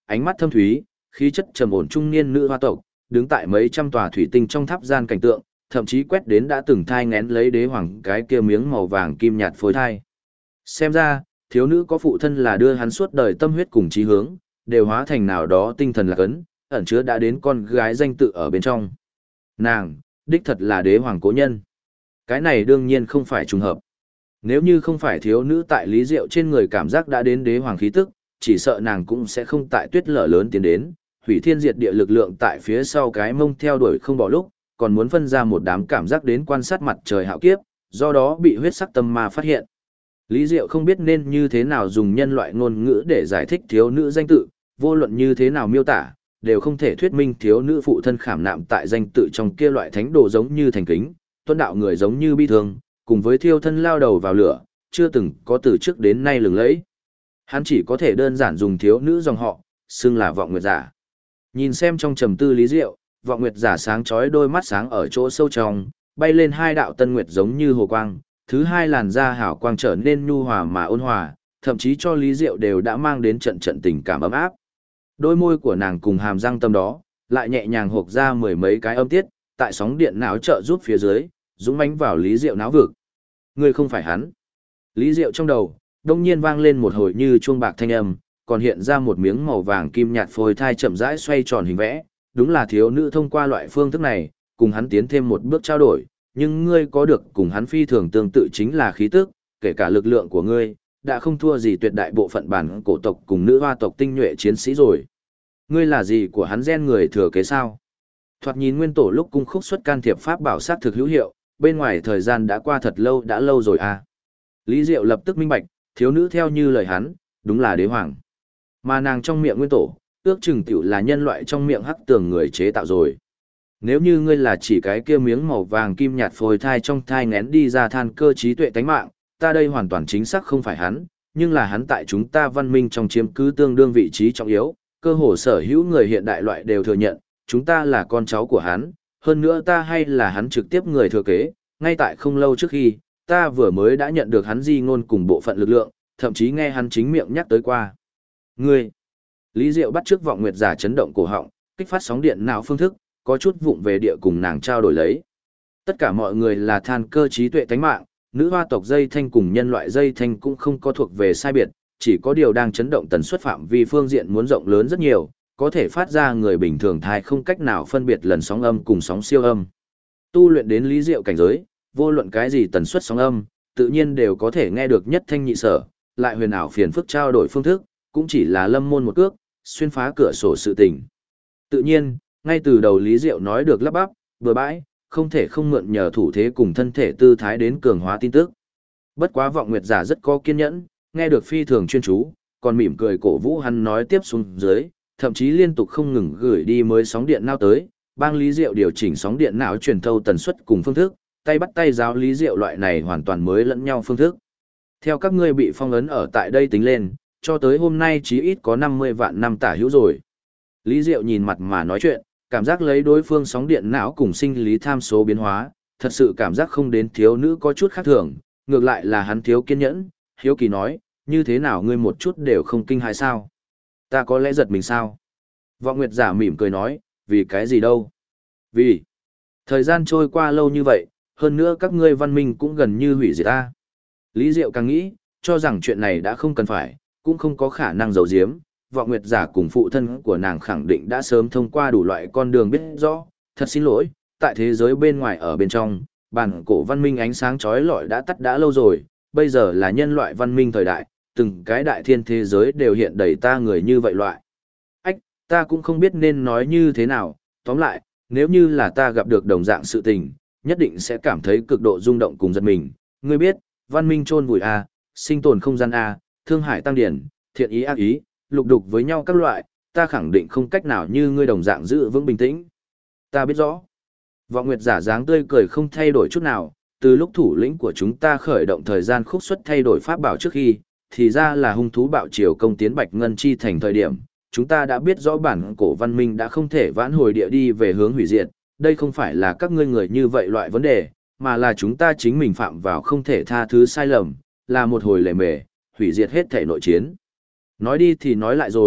ánh mắt thâm thúy, khí chất trầm ổn trung niên nữ hoa tộc, đứng tại mấy trăm tòa thủy tinh trong tháp gian cảnh tượng, thậm chí quét đến đã từng thai nghén lấy đế hoàng cái kia miếng màu vàng kim nhạt phôi thai. Xem ra, thiếu nữ có phụ thân là đưa hắn suốt đời tâm huyết cùng chí hướng, đều hóa thành nào đó tinh thần lạc ấn, ẩn chứa đã đến con gái danh tự ở bên trong. Nàng, đích thật là đế hoàng cố nhân. Cái này đương nhiên không phải trùng hợp. Nếu như không phải thiếu nữ tại Lý Diệu trên người cảm giác đã đến đế hoàng khí tức, chỉ sợ nàng cũng sẽ không tại tuyết lở lớn tiến đến, hủy thiên diệt địa lực lượng tại phía sau cái mông theo đuổi không bỏ lúc, còn muốn phân ra một đám cảm giác đến quan sát mặt trời hạo kiếp, do đó bị huyết sắc tâm ma phát hiện. Lý Diệu không biết nên như thế nào dùng nhân loại ngôn ngữ để giải thích thiếu nữ danh tự, vô luận như thế nào miêu tả, đều không thể thuyết minh thiếu nữ phụ thân khảm nạm tại danh tự trong kia loại thánh đồ giống như thành kính, tuân đạo người giống như bi thương, cùng với thiêu thân lao đầu vào lửa, chưa từng có từ trước đến nay lừng lẫy. Hắn chỉ có thể đơn giản dùng thiếu nữ dòng họ, xưng là vọng nguyệt giả. Nhìn xem trong trầm tư Lý Diệu, vọng nguyệt giả sáng chói đôi mắt sáng ở chỗ sâu trong, bay lên hai đạo tân nguyệt giống như hồ quang, thứ hai làn da hào quang trở nên nhu hòa mà ôn hòa, thậm chí cho Lý Diệu đều đã mang đến trận trận tình cảm ấm áp. Đôi môi của nàng cùng hàm răng tâm đó, lại nhẹ nhàng hộc ra mười mấy cái âm tiết, tại sóng điện não trợ giúp phía dưới, dũng mãnh vào Lý Diệu não vực. Ngươi không phải hắn. Lý Diệu trong đầu, đông nhiên vang lên một hồi như chuông bạc thanh âm, còn hiện ra một miếng màu vàng kim nhạt phôi thai chậm rãi xoay tròn hình vẽ, đúng là thiếu nữ thông qua loại phương thức này, cùng hắn tiến thêm một bước trao đổi, nhưng ngươi có được cùng hắn phi thường tương tự chính là khí tức, kể cả lực lượng của ngươi, đã không thua gì tuyệt đại bộ phận bản cổ tộc cùng nữ hoa tộc tinh nhuệ chiến sĩ rồi. Ngươi là gì của hắn gen người thừa kế sao? Thoạt nhìn nguyên tổ lúc cung khúc xuất can thiệp pháp bảo sát thực hữu hiệu, bên ngoài thời gian đã qua thật lâu đã lâu rồi à. Lý Diệu lập tức minh bạch, thiếu nữ theo như lời hắn, đúng là đế hoàng. Mà nàng trong miệng nguyên tổ, ước chừng tiểu là nhân loại trong miệng hắc tường người chế tạo rồi. Nếu như ngươi là chỉ cái kia miếng màu vàng kim nhạt phôi thai trong thai ngén đi ra than cơ trí tuệ tánh mạng, ta đây hoàn toàn chính xác không phải hắn, nhưng là hắn tại chúng ta văn minh trong chiếm cứ tương đương vị trí trọng yếu, cơ hồ sở hữu người hiện đại loại đều thừa nhận, chúng ta là con cháu của hắn, hơn nữa ta hay là hắn trực tiếp người thừa kế, ngay tại không lâu trước khi, ta vừa mới đã nhận được hắn di ngôn cùng bộ phận lực lượng, thậm chí nghe hắn chính miệng nhắc tới qua. Ngươi, Lý Diệu bắt trước vọng nguyệt giả chấn động cổ họng, kích phát sóng điện não phương thức, có chút vụng về địa cùng nàng trao đổi lấy. Tất cả mọi người là than cơ trí tuệ tánh mạng, nữ hoa tộc dây thanh cùng nhân loại dây thanh cũng không có thuộc về sai biệt, chỉ có điều đang chấn động tần suất phạm vi phương diện muốn rộng lớn rất nhiều, có thể phát ra người bình thường thai không cách nào phân biệt lần sóng âm cùng sóng siêu âm. Tu luyện đến Lý Diệu cảnh giới, vô luận cái gì tần suất sóng âm, tự nhiên đều có thể nghe được nhất thanh nhị sở, lại huyền ảo phiền phức trao đổi phương thức, cũng chỉ là lâm môn một cước, xuyên phá cửa sổ sự tình. Tự nhiên, ngay từ đầu Lý Diệu nói được lắp bắp, vừa bãi, không thể không mượn nhờ thủ thế cùng thân thể tư thái đến cường hóa tin tức. Bất quá vọng nguyệt giả rất có kiên nhẫn, nghe được phi thường chuyên chú, còn mỉm cười cổ vũ hắn nói tiếp xuống dưới, thậm chí liên tục không ngừng gửi đi mới sóng điện não tới, bang Lý Diệu điều chỉnh sóng điện não truyền thâu tần suất cùng phương thức, tay bắt tay giáo Lý Diệu loại này hoàn toàn mới lẫn nhau phương thức. Theo các ngươi bị phong ấn ở tại đây tính lên, cho tới hôm nay chí ít có 50 vạn năm tả hữu rồi. Lý Diệu nhìn mặt mà nói chuyện, cảm giác lấy đối phương sóng điện não cùng sinh lý tham số biến hóa, thật sự cảm giác không đến thiếu nữ có chút khác thường, ngược lại là hắn thiếu kiên nhẫn, hiếu kỳ nói, như thế nào ngươi một chút đều không kinh hãi sao? Ta có lẽ giật mình sao? Vọng Nguyệt giả mỉm cười nói, vì cái gì đâu? Vì, thời gian trôi qua lâu như vậy, hơn nữa các ngươi văn minh cũng gần như hủy diệt ta. Lý Diệu càng nghĩ, cho rằng chuyện này đã không cần phải, cũng không có khả năng giấu giếm. Vọng Nguyệt giả cùng phụ thân của nàng khẳng định đã sớm thông qua đủ loại con đường biết rõ, thật xin lỗi, tại thế giới bên ngoài ở bên trong, bản cổ văn minh ánh sáng chói lọi đã tắt đã lâu rồi, bây giờ là nhân loại văn minh thời đại, từng cái đại thiên thế giới đều hiện đầy ta người như vậy loại. Ách, ta cũng không biết nên nói như thế nào, tóm lại, nếu như là ta gặp được đồng dạng sự tình, nhất định sẽ cảm thấy cực độ rung động cùng giật mình. Ngươi biết, văn minh chôn vùi A, sinh tồn không gian A, thương hải tăng điển, thiện ý ác ý, lục đục với nhau các loại, ta khẳng định không cách nào như ngươi đồng dạng giữ vững bình tĩnh. Ta biết rõ. Vọng Nguyệt giả dáng tươi cười không thay đổi chút nào, từ lúc thủ lĩnh của chúng ta khởi động thời gian khúc xuất thay đổi pháp bảo trước khi, thì ra là hung thú bạo triều công tiến Bạch Ngân Chi thành thời điểm, chúng ta đã biết rõ bản cổ văn minh đã không thể vãn hồi địa đi về hướng hủy diệt, đây không phải là các ngươi người như vậy loại vấn đề, mà là chúng ta chính mình phạm vào không thể tha thứ sai lầm, là một hồi lề mề, hủy diệt hết thể nội chiến. Nói đi thì nói lại rồi,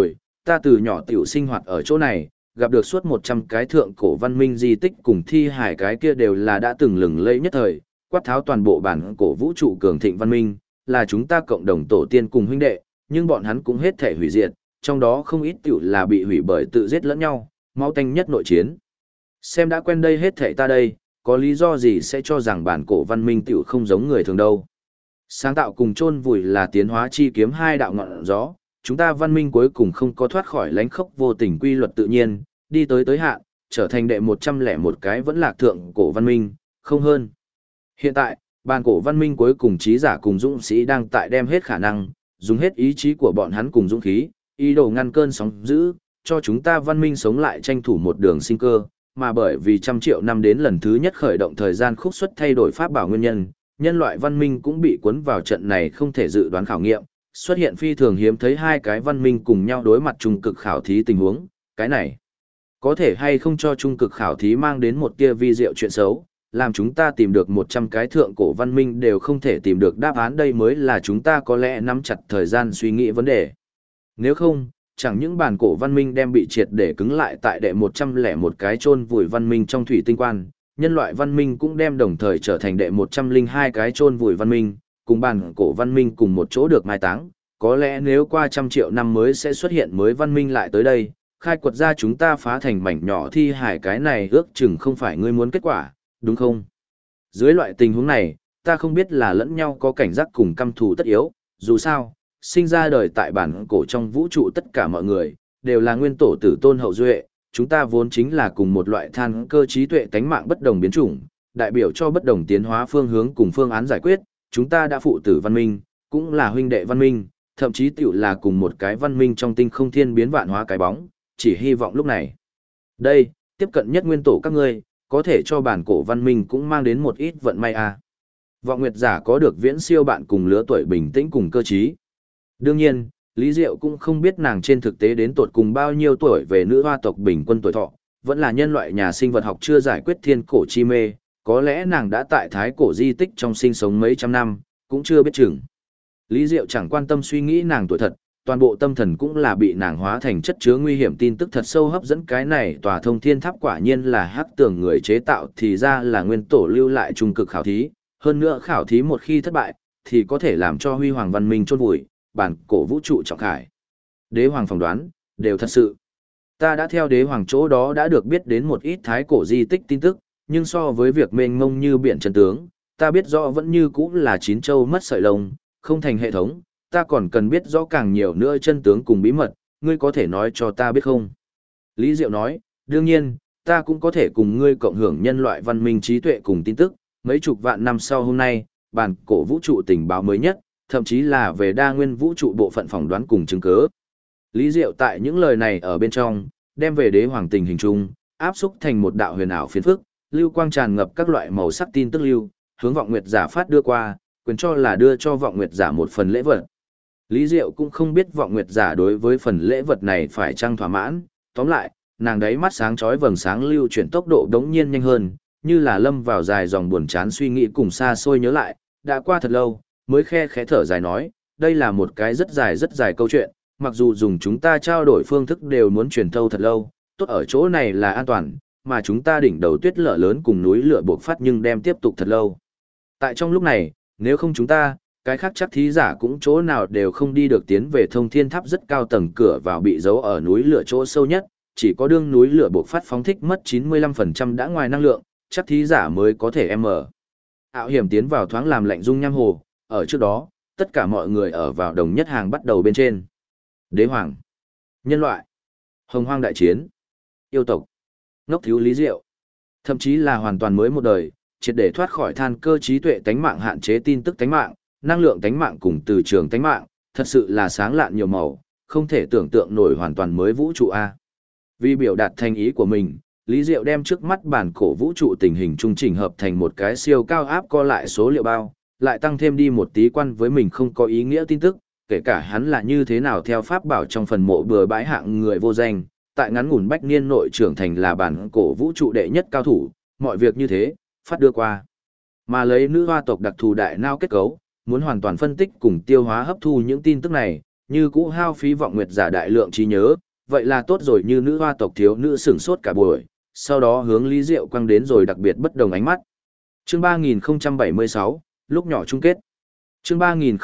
ta từ nhỏ tiểu sinh hoạt ở chỗ này, gặp được suốt 100 cái thượng cổ văn minh di tích cùng thi hải cái kia đều là đã từng lừng lẫy nhất thời, quát tháo toàn bộ bản cổ vũ trụ cường thịnh văn minh, là chúng ta cộng đồng tổ tiên cùng huynh đệ, nhưng bọn hắn cũng hết thể hủy diệt, trong đó không ít tiểu là bị hủy bởi tự giết lẫn nhau, máu tanh nhất nội chiến. Xem đã quen đây hết thể ta đây, có lý do gì sẽ cho rằng bản cổ văn minh tiểu không giống người thường đâu. Sáng tạo cùng chôn vùi là tiến hóa chi kiếm hai đạo ngọn gió, chúng ta văn minh cuối cùng không có thoát khỏi lánh khốc vô tình quy luật tự nhiên, đi tới hạn, trở thành đệ 101 cái vẫn lạc thượng cổ văn minh, không hơn. Hiện tại, bản cổ văn minh cuối cùng trí giả cùng dũng sĩ đang tại đem hết khả năng, dùng hết ý chí của bọn hắn cùng dũng khí, ý đồ ngăn cơn sóng dữ, cho chúng ta văn minh sống lại tranh thủ một đường sinh cơ, mà bởi vì trăm triệu năm đến lần thứ nhất khởi động thời gian khúc xuất thay đổi pháp bảo nguyên nhân, nhân loại văn minh cũng bị cuốn vào trận này không thể dự đoán khảo nghiệm, xuất hiện phi thường hiếm thấy hai cái văn minh cùng nhau đối mặt trung cực khảo thí tình huống, cái này có thể hay không cho trung cực khảo thí mang đến một tia vi diệu chuyện xấu, làm chúng ta tìm được 100 cái thượng cổ văn minh đều không thể tìm được đáp án, đây mới là chúng ta có lẽ nắm chặt thời gian suy nghĩ vấn đề. Nếu không, chẳng những bản cổ văn minh đem bị triệt để cứng lại tại đệ 101 cái chôn vùi văn minh trong thủy tinh quan, nhân loại văn minh cũng đem đồng thời trở thành đệ 102 cái chôn vùi văn minh, cùng bản cổ văn minh cùng một chỗ được mai táng. Có lẽ nếu qua trăm triệu năm mới sẽ xuất hiện mới văn minh lại tới đây, khai quật ra chúng ta phá thành mảnh nhỏ thi hải, cái này ước chừng không phải ngươi muốn kết quả, đúng không? Dưới loại tình huống này, ta không biết là lẫn nhau có cảnh giác cùng căm thù tất yếu, dù sao, sinh ra đời tại bản cổ trong vũ trụ tất cả mọi người, đều là nguyên tổ tử tôn hậu duệ, chúng ta vốn chính là cùng một loại than cơ trí tuệ tánh mạng bất đồng biến chủng, đại biểu cho bất đồng tiến hóa phương hướng cùng phương án giải quyết, chúng ta đã phụ tử văn minh, cũng là huynh đệ văn minh, thậm chí tiểu là cùng một cái văn minh trong tinh không thiên biến vạn hóa cái bóng, chỉ hy vọng lúc này. Đây, tiếp cận nhất nguyên tổ các ngươi, có thể cho bản cổ văn minh cũng mang đến một ít vận may à. Vọng Nguyệt giả có được viễn siêu bạn cùng lứa tuổi bình tĩnh cùng cơ trí. Đương nhiên, Lý Diệu cũng không biết nàng trên thực tế đến tột cùng bao nhiêu tuổi về nữ hoa tộc bình quân tuổi thọ, vẫn là nhân loại nhà sinh vật học chưa giải quyết thiên cổ chi mê, có lẽ nàng đã tại thái cổ di tích trong sinh sống mấy trăm năm, cũng chưa biết chừng. Lý Diệu chẳng quan tâm suy nghĩ nàng tuổi thật, toàn bộ tâm thần cũng là bị nàng hóa thành chất chứa nguy hiểm tin tức thật sâu hấp dẫn, cái này tòa thông thiên tháp quả nhiên là hắc tưởng người chế tạo, thì ra là nguyên tổ lưu lại trung cực khảo thí, hơn nữa khảo thí một khi thất bại, thì có thể làm cho huy hoàng văn minh chôn vùi, bản cổ vũ trụ trọng khải. Đế hoàng phỏng đoán, đều thật sự. Ta đã theo đế hoàng chỗ đó đã được biết đến một ít thái cổ di tích tin tức, nhưng so với việc mênh mông như biển chân tướng, ta biết rõ vẫn như cũ là chín châu mất sợi lông, không thành hệ thống, ta còn cần biết rõ càng nhiều nữa chân tướng cùng bí mật, ngươi có thể nói cho ta biết không? Lý Diệu nói, đương nhiên, ta cũng có thể cùng ngươi cộng hưởng nhân loại văn minh trí tuệ cùng tin tức, mấy chục vạn năm sau hôm nay, bản cổ vũ trụ tình báo mới nhất, thậm chí là về đa nguyên vũ trụ bộ phận phỏng đoán cùng chứng cứ. Lý Diệu tại những lời này ở bên trong, đem về đế hoàng tình hình chung, áp xúc thành một đạo huyền ảo phiến phức, lưu quang tràn ngập các loại màu sắc tin tức lưu, hướng Vọng Nguyệt giả phát đưa qua, quyền cho là đưa cho Vọng Nguyệt giả một phần lễ vật. Lý Diệu cũng không biết Vọng Nguyệt giả đối với phần lễ vật này phải chăng thỏa mãn, tóm lại, nàng đấy mắt sáng chói vầng sáng lưu chuyển tốc độ đống nhiên nhanh hơn, như là lâm vào dài dòng buồn chán suy nghĩ cùng xa xôi nhớ lại, đã qua thật lâu, mới khe khẽ thở dài nói, đây là một cái rất dài câu chuyện, mặc dù dùng chúng ta trao đổi phương thức đều muốn truyền thâu thật lâu, tốt ở chỗ này là an toàn, mà chúng ta đỉnh đầu tuyết lở lớn cùng núi lửa buộc phát nhưng đem tiếp tục thật lâu. Tại trong lúc này, nếu không chúng ta, cái khác chắc thí giả cũng chỗ nào đều không đi được, tiến về thông thiên tháp rất cao tầng cửa vào bị giấu ở núi lửa chỗ sâu nhất, chỉ có đương núi lửa buộc phát phóng thích mất 95% đã ngoài năng lượng, chắc thí giả mới có thể mở. Ảo hiểm tiến vào thoáng làm lạnh dung nham hồ, ở trước đó, tất cả mọi người ở vào đồng nhất hàng bắt đầu bên trên. Đế hoàng, nhân loại, hồng hoang đại chiến, yêu tộc, ngốc thiếu Lý Diệu, thậm chí là hoàn toàn mới một đời, triệt để thoát khỏi than cơ trí tuệ tánh mạng hạn chế tin tức tánh mạng, năng lượng tánh mạng cùng từ trường tánh mạng, thật sự là sáng lạn nhiều màu, không thể tưởng tượng nổi hoàn toàn mới vũ trụ A. Vì biểu đạt thành ý của mình, Lý Diệu đem trước mắt bản cổ vũ trụ tình hình trung chỉnh hợp thành một cái siêu cao áp co lại số liệu bao, lại tăng thêm đi một tí quan với mình không có ý nghĩa tin tức, kể cả hắn là như thế nào theo pháp bảo trong phần mộ bừa bãi hạng người vô danh, tại ngắn ngủn bách niên nội trưởng thành là bản cổ vũ trụ đệ nhất cao thủ, mọi việc như thế, phát đưa qua. Mà lấy nữ hoa tộc đặc thù đại não kết cấu, muốn hoàn toàn phân tích cùng tiêu hóa hấp thu những tin tức này, như cũ hao phí Vọng Nguyệt giả đại lượng trí nhớ, vậy là tốt rồi, như nữ hoa tộc thiếu nữ sửng sốt cả buổi, sau đó hướng Lý Diệu quăng đến rồi đặc biệt bất đồng ánh mắt. Chương 3076, lúc nhỏ chung kết. Chương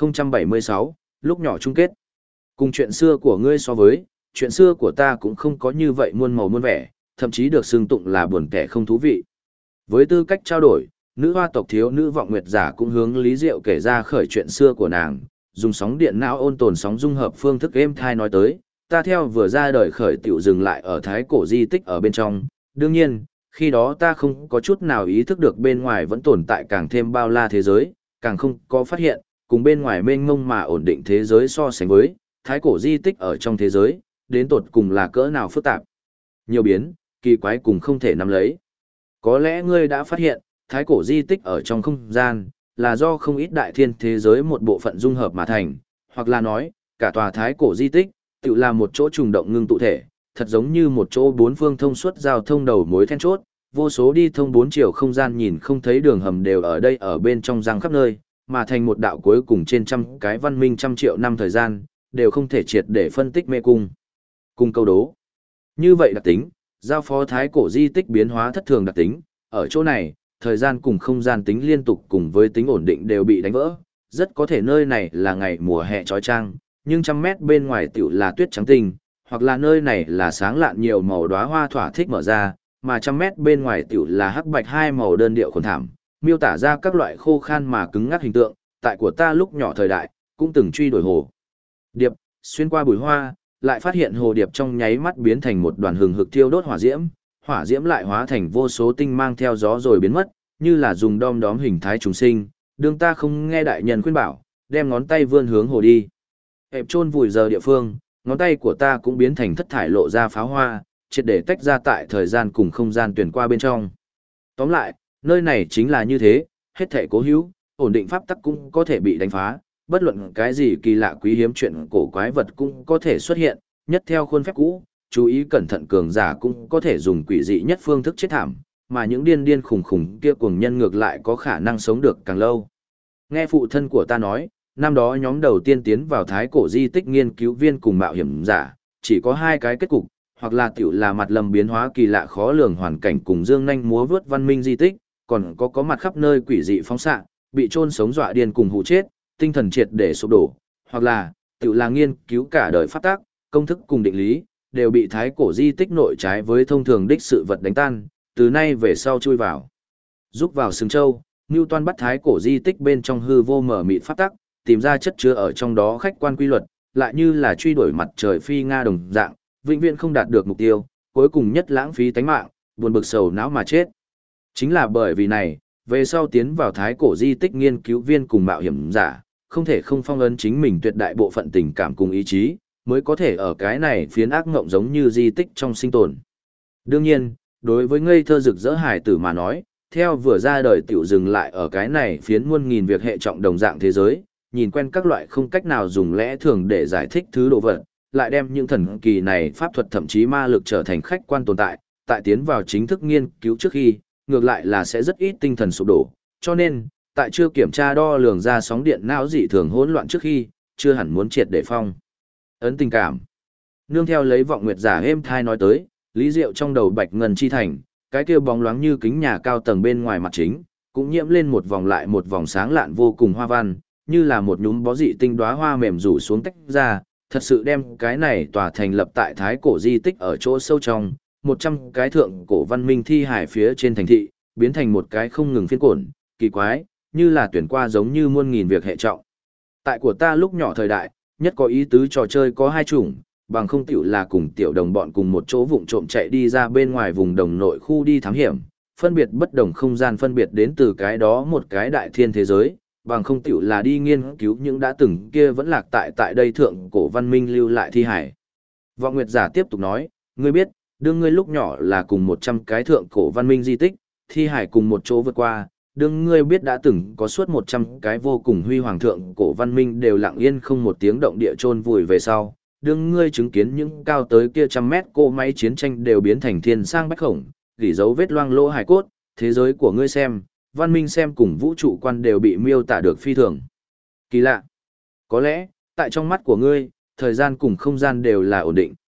3076, lúc nhỏ chung kết. Cùng chuyện xưa của ngươi so với, chuyện xưa của ta cũng không có như vậy muôn màu muôn vẻ, thậm chí được xưng tụng là buồn tẻ không thú vị. Với tư cách trao đổi, nữ hoa tộc thiếu nữ vọng nguyệt giả cũng hướng Lý Diệu kể ra khởi chuyện xưa của nàng, dùng sóng điện não ôn tồn sóng dung hợp phương thức êm thai nói tới, ta theo vừa ra đời khởi tiểu dừng lại ở thái cổ di tích ở bên trong, đương nhiên, khi đó ta không có chút nào ý thức được bên ngoài vẫn tồn tại càng thêm bao la thế giới, càng không có phát hiện, cùng bên ngoài mênh mông mà ổn định thế giới so sánh với, thái cổ di tích ở trong thế giới, đến tột cùng là cỡ nào phức tạp. Nhiều biến, kỳ quái cùng không thể nắm lấy. Có lẽ ngươi đã phát hiện, thái cổ di tích ở trong không gian, là do không ít đại thiên thế giới một bộ phận dung hợp mà thành, hoặc là nói, cả tòa thái cổ di tích, tự là một chỗ trùng động ngưng tụ thể, thật giống như một chỗ bốn phương thông suốt giao thông đầu mối then chốt, vô số đi thông bốn chiều không gian nhìn không thấy đường hầm đều ở đây ở bên trong răng khắp nơi, mà thành một đạo cuối cùng trên trăm cái văn minh trăm triệu năm thời gian, đều không thể triệt để phân tích mê cung. Cung câu đố. Như vậy đặc tính, giao phó thái cổ di tích biến hóa thất thường đặc tính, ở chỗ này, thời gian cùng không gian tính liên tục cùng với tính ổn định đều bị đánh vỡ, rất có thể nơi này là ngày mùa hè trói trang, nhưng trăm mét bên ngoài tiểu là tuyết trắng tinh, hoặc là nơi này là sáng lạn nhiều màu đóa hoa thỏa thích mở ra, mà trăm mét bên ngoài tiểu là hắc bạch hai màu đơn điệu khổn thảm, miêu tả ra các loại khô khan mà cứng ngắc hình tượng, tại của ta lúc nhỏ thời đại, cũng từng truy đuổi hồ điệp, xuyên qua bụi hoa, lại phát hiện hồ điệp trong nháy mắt biến thành một đoàn hừng hực thiêu đốt hỏa diễm lại hóa thành vô số tinh mang theo gió rồi biến mất, như là dùng đom đóm hình thái trùng sinh, đương ta không nghe đại nhân khuyên bảo, đem ngón tay vươn hướng hồ đi. Hẹp chôn vùi giờ địa phương, ngón tay của ta cũng biến thành thất thải lộ ra pháo hoa, triệt để tách ra tại thời gian cùng không gian tuyển qua bên trong. Tóm lại, nơi này chính là như thế, hết thể cố hữu, ổn định pháp tắc cũng có thể bị đánh phá, bất luận cái gì kỳ lạ quý hiếm chuyện cổ quái vật cũng có thể xuất hiện, nhất theo khuôn phép cũ, chú ý cẩn thận cường giả cũng có thể dùng quỷ dị nhất phương thức chết thảm, mà những điên điên khủng khủng kia cuồng nhân ngược lại có khả năng sống được càng lâu. Nghe phụ thân của ta nói, năm đó nhóm đầu tiên tiến vào thái cổ di tích nghiên cứu viên cùng mạo hiểm giả, chỉ có hai cái kết cục, hoặc là tiểu là mặt lầm biến hóa kỳ lạ khó lường hoàn cảnh cùng dương nhanh múa vớt văn minh di tích, còn có mặt khắp nơi quỷ dị phóng xạ, bị chôn sống dọa điên cùng hụ chết, tinh thần triệt để sụp đổ, hoặc là tiểu là nghiên cứu cả đời pháp tác, công thức cùng định lý, đều bị thái cổ di tích nội trái với thông thường đích sự vật đánh tan, từ nay về sau chui vào. Giúp vào sừng châu, Newton bắt thái cổ di tích bên trong hư vô mở mịt pháp tắc, tìm ra chất chứa ở trong đó khách quan quy luật, lại như là truy đuổi mặt trời phi nga đồng dạng, vĩnh viễn không đạt được mục tiêu, cuối cùng nhất lãng phí tánh mạng, buồn bực sầu não mà chết. Chính là bởi vì này, về sau tiến vào thái cổ di tích nghiên cứu viên cùng mạo hiểm giả, không thể không phong ấn chính mình tuyệt đại bộ phận tình cảm cùng ý chí, mới có thể ở cái này phiến ác ngộng giống như di tích trong sinh tồn. Đương nhiên, đối với ngây thơ rực rỡ hải tử mà nói, theo vừa ra đời tiểu dừng lại ở cái này phiến muôn nghìn việc hệ trọng đồng dạng thế giới, nhìn quen các loại không cách nào dùng lẽ thường để giải thích thứ đồ vật, lại đem những thần kỳ này pháp thuật thậm chí ma lực trở thành khách quan tồn tại, tại tiến vào chính thức nghiên cứu trước khi, ngược lại là sẽ rất ít tinh thần sụp đổ, cho nên, tại chưa kiểm tra đo lường ra sóng điện não dị thường hỗn loạn trước khi, chưa hẳn muốn triệt để phong ấn tình cảm. Nương theo lấy vọng nguyệt giả êm thai nói tới, Lý Diệu trong đầu bạch ngân chi thành, cái kia bóng loáng như kính nhà cao tầng bên ngoài mặt chính, cũng nhiễm lên một vòng lại một vòng sáng lạn vô cùng hoa văn, như là một nhúm bó dị tinh đóa hoa mềm rủ xuống tách ra, thật sự đem cái này tòa thành lập tại thái cổ di tích ở chỗ sâu trong, 100 cái thượng cổ văn minh thi hải phía trên thành thị, biến thành một cái không ngừng phiên cổn, kỳ quái, như là tuyển qua giống như muôn nghìn việc hệ trọng. Tại của ta lúc nhỏ thời đại, nhất có ý tứ trò chơi có hai chủng, bằng không tiểu là cùng tiểu đồng bọn cùng một chỗ vụng trộm chạy đi ra bên ngoài vùng đồng nội khu đi thám hiểm, phân biệt bất đồng không gian phân biệt đến từ cái đó một cái đại thiên thế giới, bằng không tiểu là đi nghiên cứu những đã từng kia vẫn lạc tại đây thượng cổ văn minh lưu lại thi hải. Vọng Nguyệt giả tiếp tục nói, ngươi biết, đương ngươi lúc nhỏ là cùng 100 cái thượng cổ văn minh di tích, thi hải cùng một chỗ vượt qua, đương ngươi biết đã từng có suốt 100 cái vô cùng huy hoàng thượng cổ văn minh đều lặng yên không một tiếng động địa chôn vùi về sau, đương ngươi chứng kiến những cao tới kia trăm mét cỗ máy chiến tranh đều biến thành thiên sang bách khổng, gỉ dấu vết loang lỗ hài cốt, thế giới của ngươi xem, văn minh xem cùng vũ trụ quan đều bị miêu tả được phi thường. Kỳ lạ. Có lẽ, tại trong mắt của ngươi, thời gian cùng không gian đều là ổn định,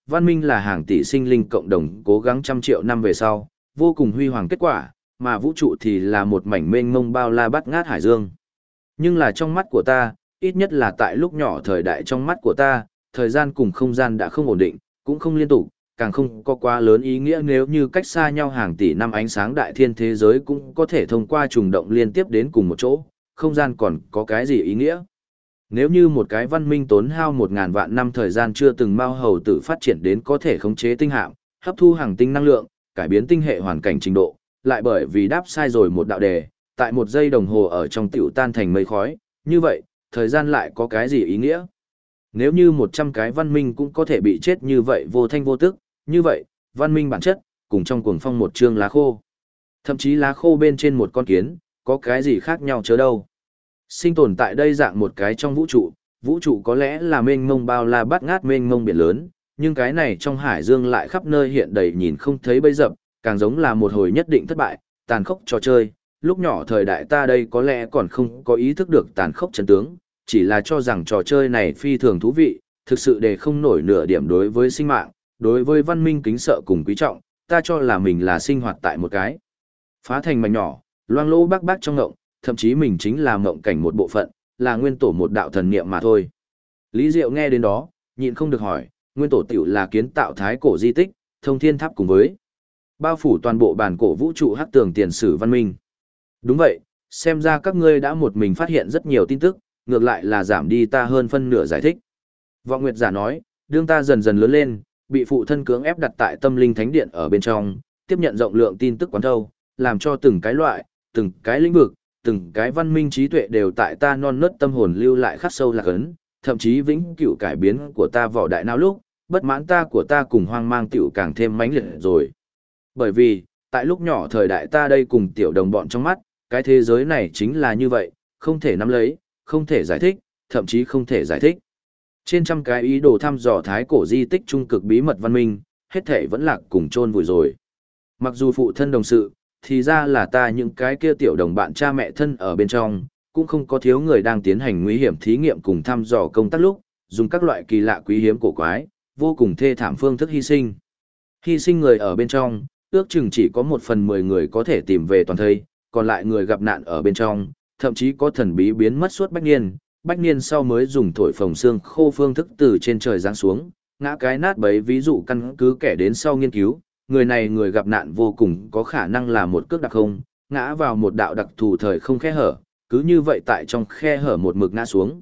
văn minh là hàng tỷ sinh linh cộng đồng cố gắng trăm triệu năm về sau, vô cùng huy hoàng kết quả, mà vũ trụ thì là một mảnh mênh mông bao la bát ngát hải dương. Nhưng là trong mắt của ta, ít nhất là tại lúc nhỏ thời đại trong mắt của ta, thời gian cùng không gian đã không ổn định, cũng không liên tục, càng không có quá lớn ý nghĩa nếu như cách xa nhau hàng tỷ năm ánh sáng đại thiên thế giới cũng có thể thông qua trùng động liên tiếp đến cùng một chỗ, không gian còn có cái gì ý nghĩa. Nếu như một cái văn minh tốn hao 1.000 vạn năm thời gian chưa từng mao hầu tử phát triển đến có thể khống chế tinh hạm, hấp thu hàng tinh năng lượng, cải biến tinh hệ hoàn cảnh trình độ, lại bởi vì đáp sai rồi một đạo đề, tại 1 giây đồng hồ ở trong tiểu tan thành mây khói, như vậy, thời gian lại có cái gì ý nghĩa? Nếu như 100 cái văn minh cũng có thể bị chết như vậy vô thanh vô tức, như vậy, văn minh bản chất, cùng trong cuồng phong một chương lá khô. Thậm chí lá khô bên trên một con kiến, có cái gì khác nhau chớ đâu. Sinh tồn tại đây dạng một cái trong vũ trụ có lẽ là mênh mông bao la bát ngát mênh mông biển lớn, nhưng cái này trong hải dương lại khắp nơi hiện đầy nhìn không thấy bấy dập, càng giống là một hồi nhất định thất bại, tàn khốc trò chơi. Lúc nhỏ thời đại ta đây có lẽ còn không có ý thức được tàn khốc chân tướng, chỉ là cho rằng trò chơi này phi thường thú vị, thực sự để không nổi nửa điểm đối với sinh mạng, đối với văn minh kính sợ cùng quý trọng, ta cho là mình là sinh hoạt tại một cái phá thành mảnh nhỏ, loang lỗ bác bác trong ngộng, thậm chí mình chính là ngộng cảnh một bộ phận, là nguyên tổ một đạo thần niệm mà thôi. Lý Diệu nghe đến đó, nhịn không được hỏi, nguyên tổ tiểu là kiến tạo thái cổ di tích, thông thiên tháp cùng với bao phủ toàn bộ bản cổ vũ trụ hắc tường tiền sử văn minh. Đúng vậy, xem ra các ngươi đã một mình phát hiện rất nhiều tin tức, ngược lại là giảm đi ta hơn phân nửa giải thích. Vọng Nguyệt giả nói, đương ta dần dần lớn lên, bị phụ thân cưỡng ép đặt tại tâm linh thánh điện ở bên trong, tiếp nhận rộng lượng tin tức quán thâu, làm cho từng cái loại, từng cái lĩnh vực, từng cái văn minh trí tuệ đều tại ta non nớt tâm hồn lưu lại khắc sâu lạc ấn, thậm chí vĩnh cửu cải biến của ta vỏ đại não lúc, bất mãn ta của ta cùng hoang mang tiểu càng thêm mãnh liệt rồi. Bởi vì, tại lúc nhỏ thời đại ta đây cùng tiểu đồng bọn trong mắt, cái thế giới này chính là như vậy, không thể nắm lấy, không thể giải thích, thậm chí không thể giải thích. Trên trăm cái ý đồ thăm dò thái cổ di tích trung cực bí mật văn minh, hết thể vẫn lạc cùng chôn vùi rồi. Mặc dù phụ thân đồng sự, thì ra là ta những cái kia tiểu đồng bạn cha mẹ thân ở bên trong, cũng không có thiếu người đang tiến hành nguy hiểm thí nghiệm cùng thăm dò công tác lúc, dùng các loại kỳ lạ quý hiếm cổ quái, vô cùng thê thảm phương thức hy sinh. Hy sinh người ở bên trong, ước chừng chỉ có 1/10 người có thể tìm về toàn thây, còn lại người gặp nạn ở bên trong, thậm chí có thần bí biến mất suốt bách niên sau mới dùng thổi phồng xương khô phương thức từ trên trời giáng xuống, ngã cái nát bấy ví dụ căn cứ kẻ đến sau nghiên cứu, người này người gặp nạn vô cùng có khả năng là một cước đặc không, ngã vào một đạo đặc thù thời không khe hở, cứ như vậy tại trong khe hở một mực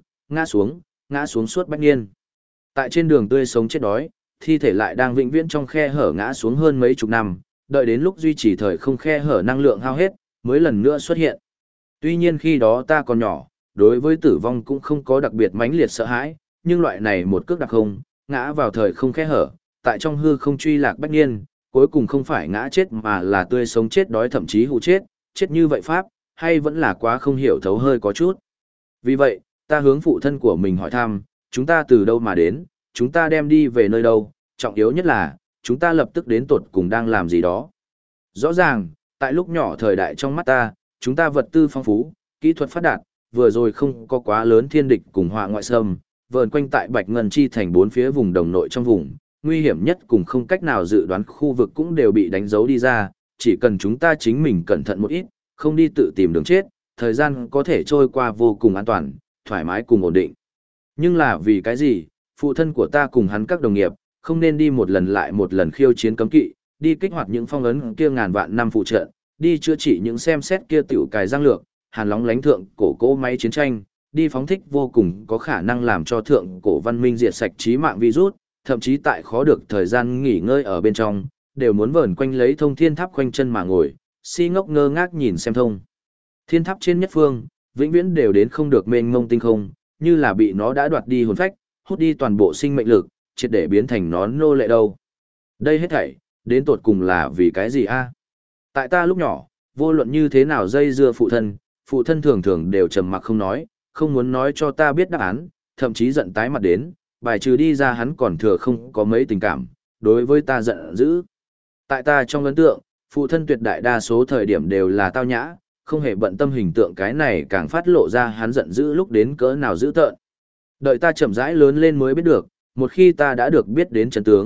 ngã xuống suốt bách niên. Tại trên đường tươi sống chết đói, thi thể lại đang vĩnh viễn trong khe hở ngã xuống hơn mấy chục năm, đợi đến lúc duy trì thời không khe hở năng lượng hao hết, mới lần nữa xuất hiện. Tuy nhiên khi đó ta còn nhỏ, đối với tử vong cũng không có đặc biệt mãnh liệt sợ hãi, nhưng loại này một cước đặc không, ngã vào thời không khe hở, tại trong hư không truy lạc bách niên, cuối cùng không phải ngã chết mà là tươi sống chết đói thậm chí hụ chết, chết như vậy pháp, hay vẫn là quá không hiểu thấu hơi có chút. Vì vậy, ta hướng phụ thân của mình hỏi thăm, chúng ta từ đâu mà đến, chúng ta đem đi về nơi đâu, trọng yếu nhất là, chúng ta lập tức đến tột cùng đang làm gì đó. Rõ ràng, tại lúc nhỏ thời đại trong mắt ta, chúng ta vật tư phong phú, kỹ thuật phát đạt, vừa rồi không có quá lớn thiên địch cùng họa ngoại xâm, vờn quanh tại Bạch Ngân Chi thành 4 phía vùng đồng nội trong vùng, nguy hiểm nhất cùng không cách nào dự đoán khu vực cũng đều bị đánh dấu đi ra, chỉ cần chúng ta chính mình cẩn thận một ít, không đi tự tìm đường chết, thời gian có thể trôi qua vô cùng an toàn, thoải mái cùng ổn định. Nhưng là vì cái gì, phụ thân của ta cùng hắn các đồng nghiệp, không nên đi một lần lại một lần khiêu chiến cấm kỵ, đi kích hoạt những phong ấn kia ngàn vạn năm phụ trợ, đi chữa trị những xem xét kia tiểu cài giang lược, hàn lóng lánh thượng cổ cỗ máy chiến tranh, đi phóng thích vô cùng có khả năng làm cho thượng cổ văn minh diệt sạch trí mạng virus, thậm chí tại khó được thời gian nghỉ ngơi ở bên trong, đều muốn vờn quanh lấy thông thiên tháp quanh chân mà ngồi, si ngốc ngơ ngác nhìn xem thông. Thiên tháp trên nhất phương, vĩnh viễn đều đến không được mênh mông tinh không, như là bị nó đã đoạt đi hồn phách, hút đi toàn bộ sinh mệnh lực, triệt để biến thành nó nô lệ đâu. Đây hết thảy, đến tột cùng là vì cái gì a? Tại ta lúc nhỏ, vô luận như thế nào dây dưa phụ thân thường thường đều trầm mặc không nói, không muốn nói cho ta biết đáp án, thậm chí giận tái mặt đến, bài trừ đi ra hắn còn thừa không có mấy tình cảm, đối với ta giận dữ. Tại ta trong ấn tượng, phụ thân tuyệt đại đa số thời điểm đều là tao nhã, không hề bận tâm hình tượng cái này càng phát lộ ra hắn giận dữ lúc đến cỡ nào dữ tợn. Đợi ta chậm rãi lớn lên mới biết được, một khi ta đã được biết đến chân tướng,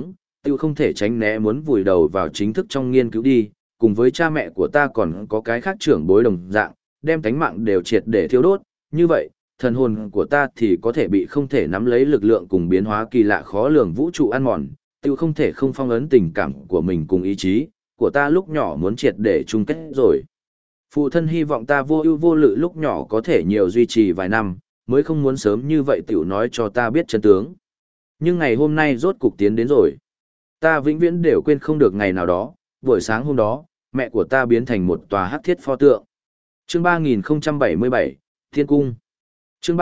tiêu không thể tránh né muốn vùi đầu vào chính thức trong nghiên cứu đi, cùng với cha mẹ của ta còn có cái khác trưởng bối đồng dạng, đem tánh mạng đều triệt để thiêu đốt, như vậy, thần hồn của ta thì có thể bị không thể nắm lấy lực lượng cùng biến hóa kỳ lạ khó lường vũ trụ ăn mòn, tiêu không thể không phong ấn tình cảm của mình cùng ý chí của ta lúc nhỏ muốn triệt để chung kết rồi. Phụ thân hy vọng ta vô ưu vô lự lúc nhỏ có thể nhiều duy trì vài năm, mới không muốn sớm như vậy tiểu nói cho ta biết chân tướng. Nhưng ngày hôm nay rốt cục tiến đến rồi. Ta vĩnh viễn đều quên không được ngày nào đó, buổi sáng hôm đó, mẹ của ta biến thành một tòa hắc thiết pho tượng. Chương 3077, Thiên Cung. Chương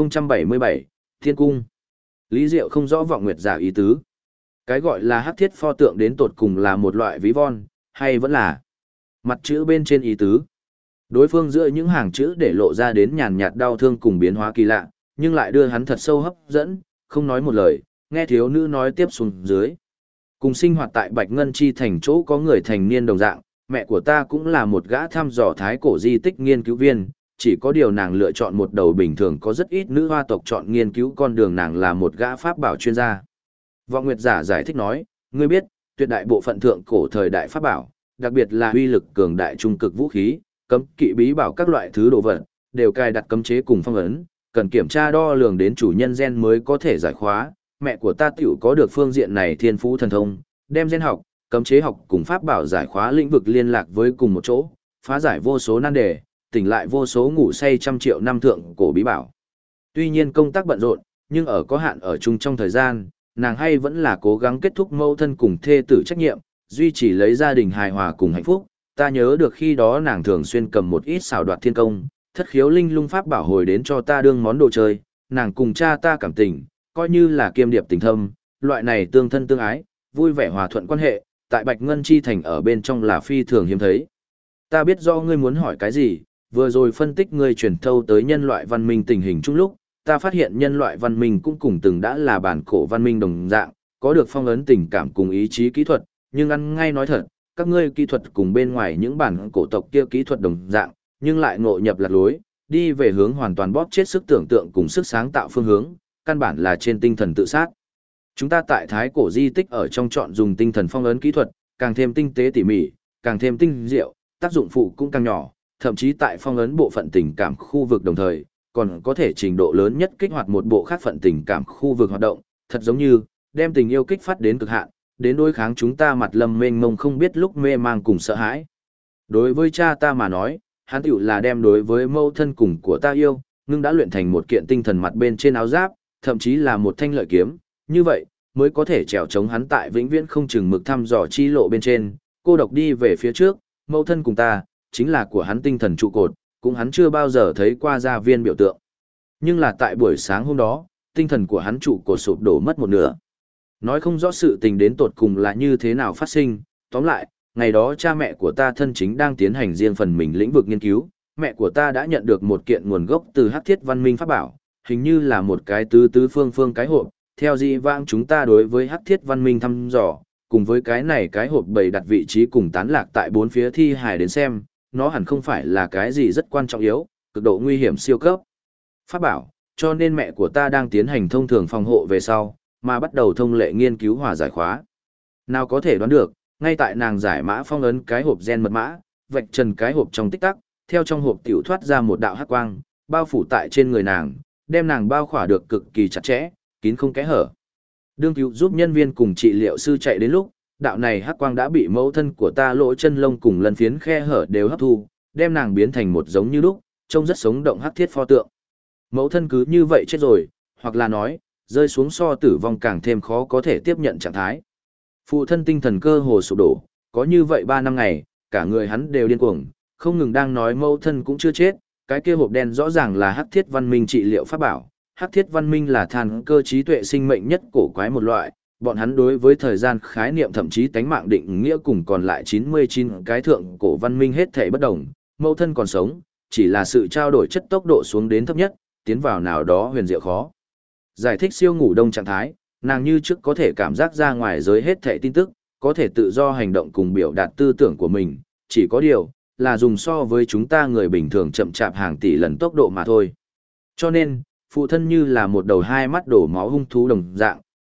3077, Thiên Cung. Lý Diệu không rõ Vọng Nguyệt Giả ý tứ. Cái gọi là hắc thiết pho tượng đến tột cùng là một loại ví von, hay vẫn là mặt chữ bên trên ý tứ. Đối phương giữa những hàng chữ để lộ ra đến nhàn nhạt đau thương cùng biến hóa kỳ lạ, nhưng lại đưa hắn thật sâu hấp dẫn, không nói một lời, nghe thiếu nữ nói tiếp xuống dưới. Cùng sinh hoạt tại Bạch Ngân Chi thành chỗ có người thành niên đồng dạng, mẹ của ta cũng là một gã thăm dò thái cổ di tích nghiên cứu viên, chỉ có điều nàng lựa chọn một đầu bình thường có rất ít nữ hoa tộc chọn nghiên cứu con đường nàng là một gã pháp bảo chuyên gia. Vọng Nguyệt Giả giải thích nói, ngươi biết, tuyệt đại bộ phận thượng cổ thời đại pháp bảo, đặc biệt là uy lực cường đại trung cực vũ khí, cấm kỵ bí bảo các loại thứ đồ vật, đều cài đặt cấm chế cùng phong ấn, cần kiểm tra đo lường đến chủ nhân gen mới có thể giải khóa. Mẹ của ta tiểu có được phương diện này thiên phú thần thông, đem gen học, cấm chế học cùng pháp bảo giải khóa lĩnh vực liên lạc với cùng một chỗ, phá giải vô số nan đề, tỉnh lại vô số ngủ say trăm triệu năm thượng cổ bí bảo. Tuy nhiên công tác bận rộn, nhưng ở có hạn ở chung trong thời gian, nàng hay vẫn là cố gắng kết thúc mâu thân cùng thê tử trách nhiệm, duy trì lấy gia đình hài hòa cùng hạnh phúc. Ta nhớ được khi đó nàng thường xuyên cầm một ít xảo đoạt thiên công, thất khiếu linh lung pháp bảo hồi đến cho ta đương món đồ chơi, nàng cùng cha ta cảm tình, coi như là kiêm điệp tình thâm, loại này tương thân tương ái, vui vẻ hòa thuận quan hệ, tại Bạch Ngân Chi thành ở bên trong là phi thường hiếm thấy. Ta biết do ngươi muốn hỏi cái gì, vừa rồi phân tích ngươi truyền thâu tới nhân loại văn minh tình hình chung lúc, ta phát hiện nhân loại văn minh cũng cùng từng đã là bản cổ văn minh đồng dạng, có được phong ấn tình cảm cùng ý chí kỹ thuật, nhưng ăn ngay nói thật, các ngươi kỹ thuật cùng bên ngoài những bản cổ tộc kia kỹ thuật đồng dạng, nhưng lại ngộ nhập lạc lối, đi về hướng hoàn toàn bóp chết sức tưởng tượng cùng sức sáng tạo phương hướng, căn bản là trên tinh thần tự sát. Chúng ta tại thái cổ di tích ở trong chọn dùng tinh thần phong ấn kỹ thuật, càng thêm tinh tế tỉ mỉ, càng thêm tinh diệu, tác dụng phụ cũng càng nhỏ, thậm chí tại phong ấn bộ phận tình cảm khu vực đồng thời, còn có thể trình độ lớn nhất kích hoạt một bộ khác phận tình cảm khu vực hoạt động, thật giống như đem tình yêu kích phát đến cực hạn, đến đối kháng chúng ta mặt lâm mênh mông không biết lúc mê mang cùng sợ hãi. Đối với cha ta mà nói, hắn tiểu là đem đối với mâu thân cùng của ta yêu, ngưng đã luyện thành một kiện tinh thần mặt bên trên áo giáp, thậm chí là một thanh lợi kiếm, như vậy mới có thể trèo chống hắn tại vĩnh viễn không chừng mực thăm dò chi lộ bên trên, cô độc đi về phía trước, mâu thân cùng ta, chính là của hắn tinh thần trụ cột, cũng hắn chưa bao giờ thấy qua gia viên biểu tượng. Nhưng là tại buổi sáng hôm đó, tinh thần của hắn trụ cột sụp đổ mất một nửa. Nói không rõ sự tình đến tột cùng là như thế nào phát sinh, tóm lại, ngày đó cha mẹ của ta thân chính đang tiến hành riêng phần mình lĩnh vực nghiên cứu, mẹ của ta đã nhận được một kiện nguồn gốc từ Hắc Thiết Văn Minh pháp bảo, hình như là một cái tứ phương phương cái hộp, theo dị vãng chúng ta đối với Hắc Thiết Văn Minh thăm dò, cùng với cái này cái hộp bày đặt vị trí cùng tán lạc tại bốn phía thi hài đến xem, nó hẳn không phải là cái gì rất quan trọng yếu, cực độ nguy hiểm siêu cấp pháp bảo, cho nên mẹ của ta đang tiến hành thông thường phòng hộ về sau, mà bắt đầu thông lệ nghiên cứu hòa giải khóa. Nào có thể đoán được, ngay tại nàng giải mã phong ấn cái hộp gen mật mã, vạch trần cái hộp trong tích tắc, theo trong hộp tiểu thoát ra một đạo hắc quang, bao phủ tại trên người nàng, đem nàng bao khỏa được cực kỳ chặt chẽ, kín không kẽ hở. Đương cứu giúp nhân viên cùng trị liệu sư chạy đến lúc, đạo này hắc quang đã bị mẫu thân của ta lỗ chân lông cùng lần phiến khe hở đều hấp thu, đem nàng biến thành một giống như lúc, trông rất sống động hắc thiết pho tượng. Mẫu thân cứ như vậy chết rồi, hoặc là nói, rơi xuống so tử vong càng thêm khó có thể tiếp nhận trạng thái. Phụ thân tinh thần cơ hồ sụp đổ, có như vậy 3 năm ngày, cả người hắn đều điên cuồng, không ngừng đang nói mẫu thân cũng chưa chết, cái kia hộp đen rõ ràng là Hắc Thiết Văn Minh trị liệu pháp bảo. Hắc Thiết Văn Minh là than cơ trí tuệ sinh mệnh nhất cổ quái một loại, bọn hắn đối với thời gian khái niệm thậm chí tánh mạng định nghĩa cùng còn lại 99 cái thượng cổ văn minh hết thảy bất đồng, mẫu thân còn sống, chỉ là sự trao đổi chất tốc độ xuống đến thấp nhất, tiến vào nào đó huyền diệu khó. Giải thích siêu ngủ đông trạng thái, nàng như trước có thể cảm giác ra ngoài giới hết thảy tin tức, có thể tự do hành động cùng biểu đạt tư tưởng của mình, chỉ có điều, là dùng so với chúng ta người bình thường chậm chạp hàng tỷ lần tốc độ mà thôi. Cho nên, phụ thân như là một đầu hai mắt đổ máu hung thú đồng dạng,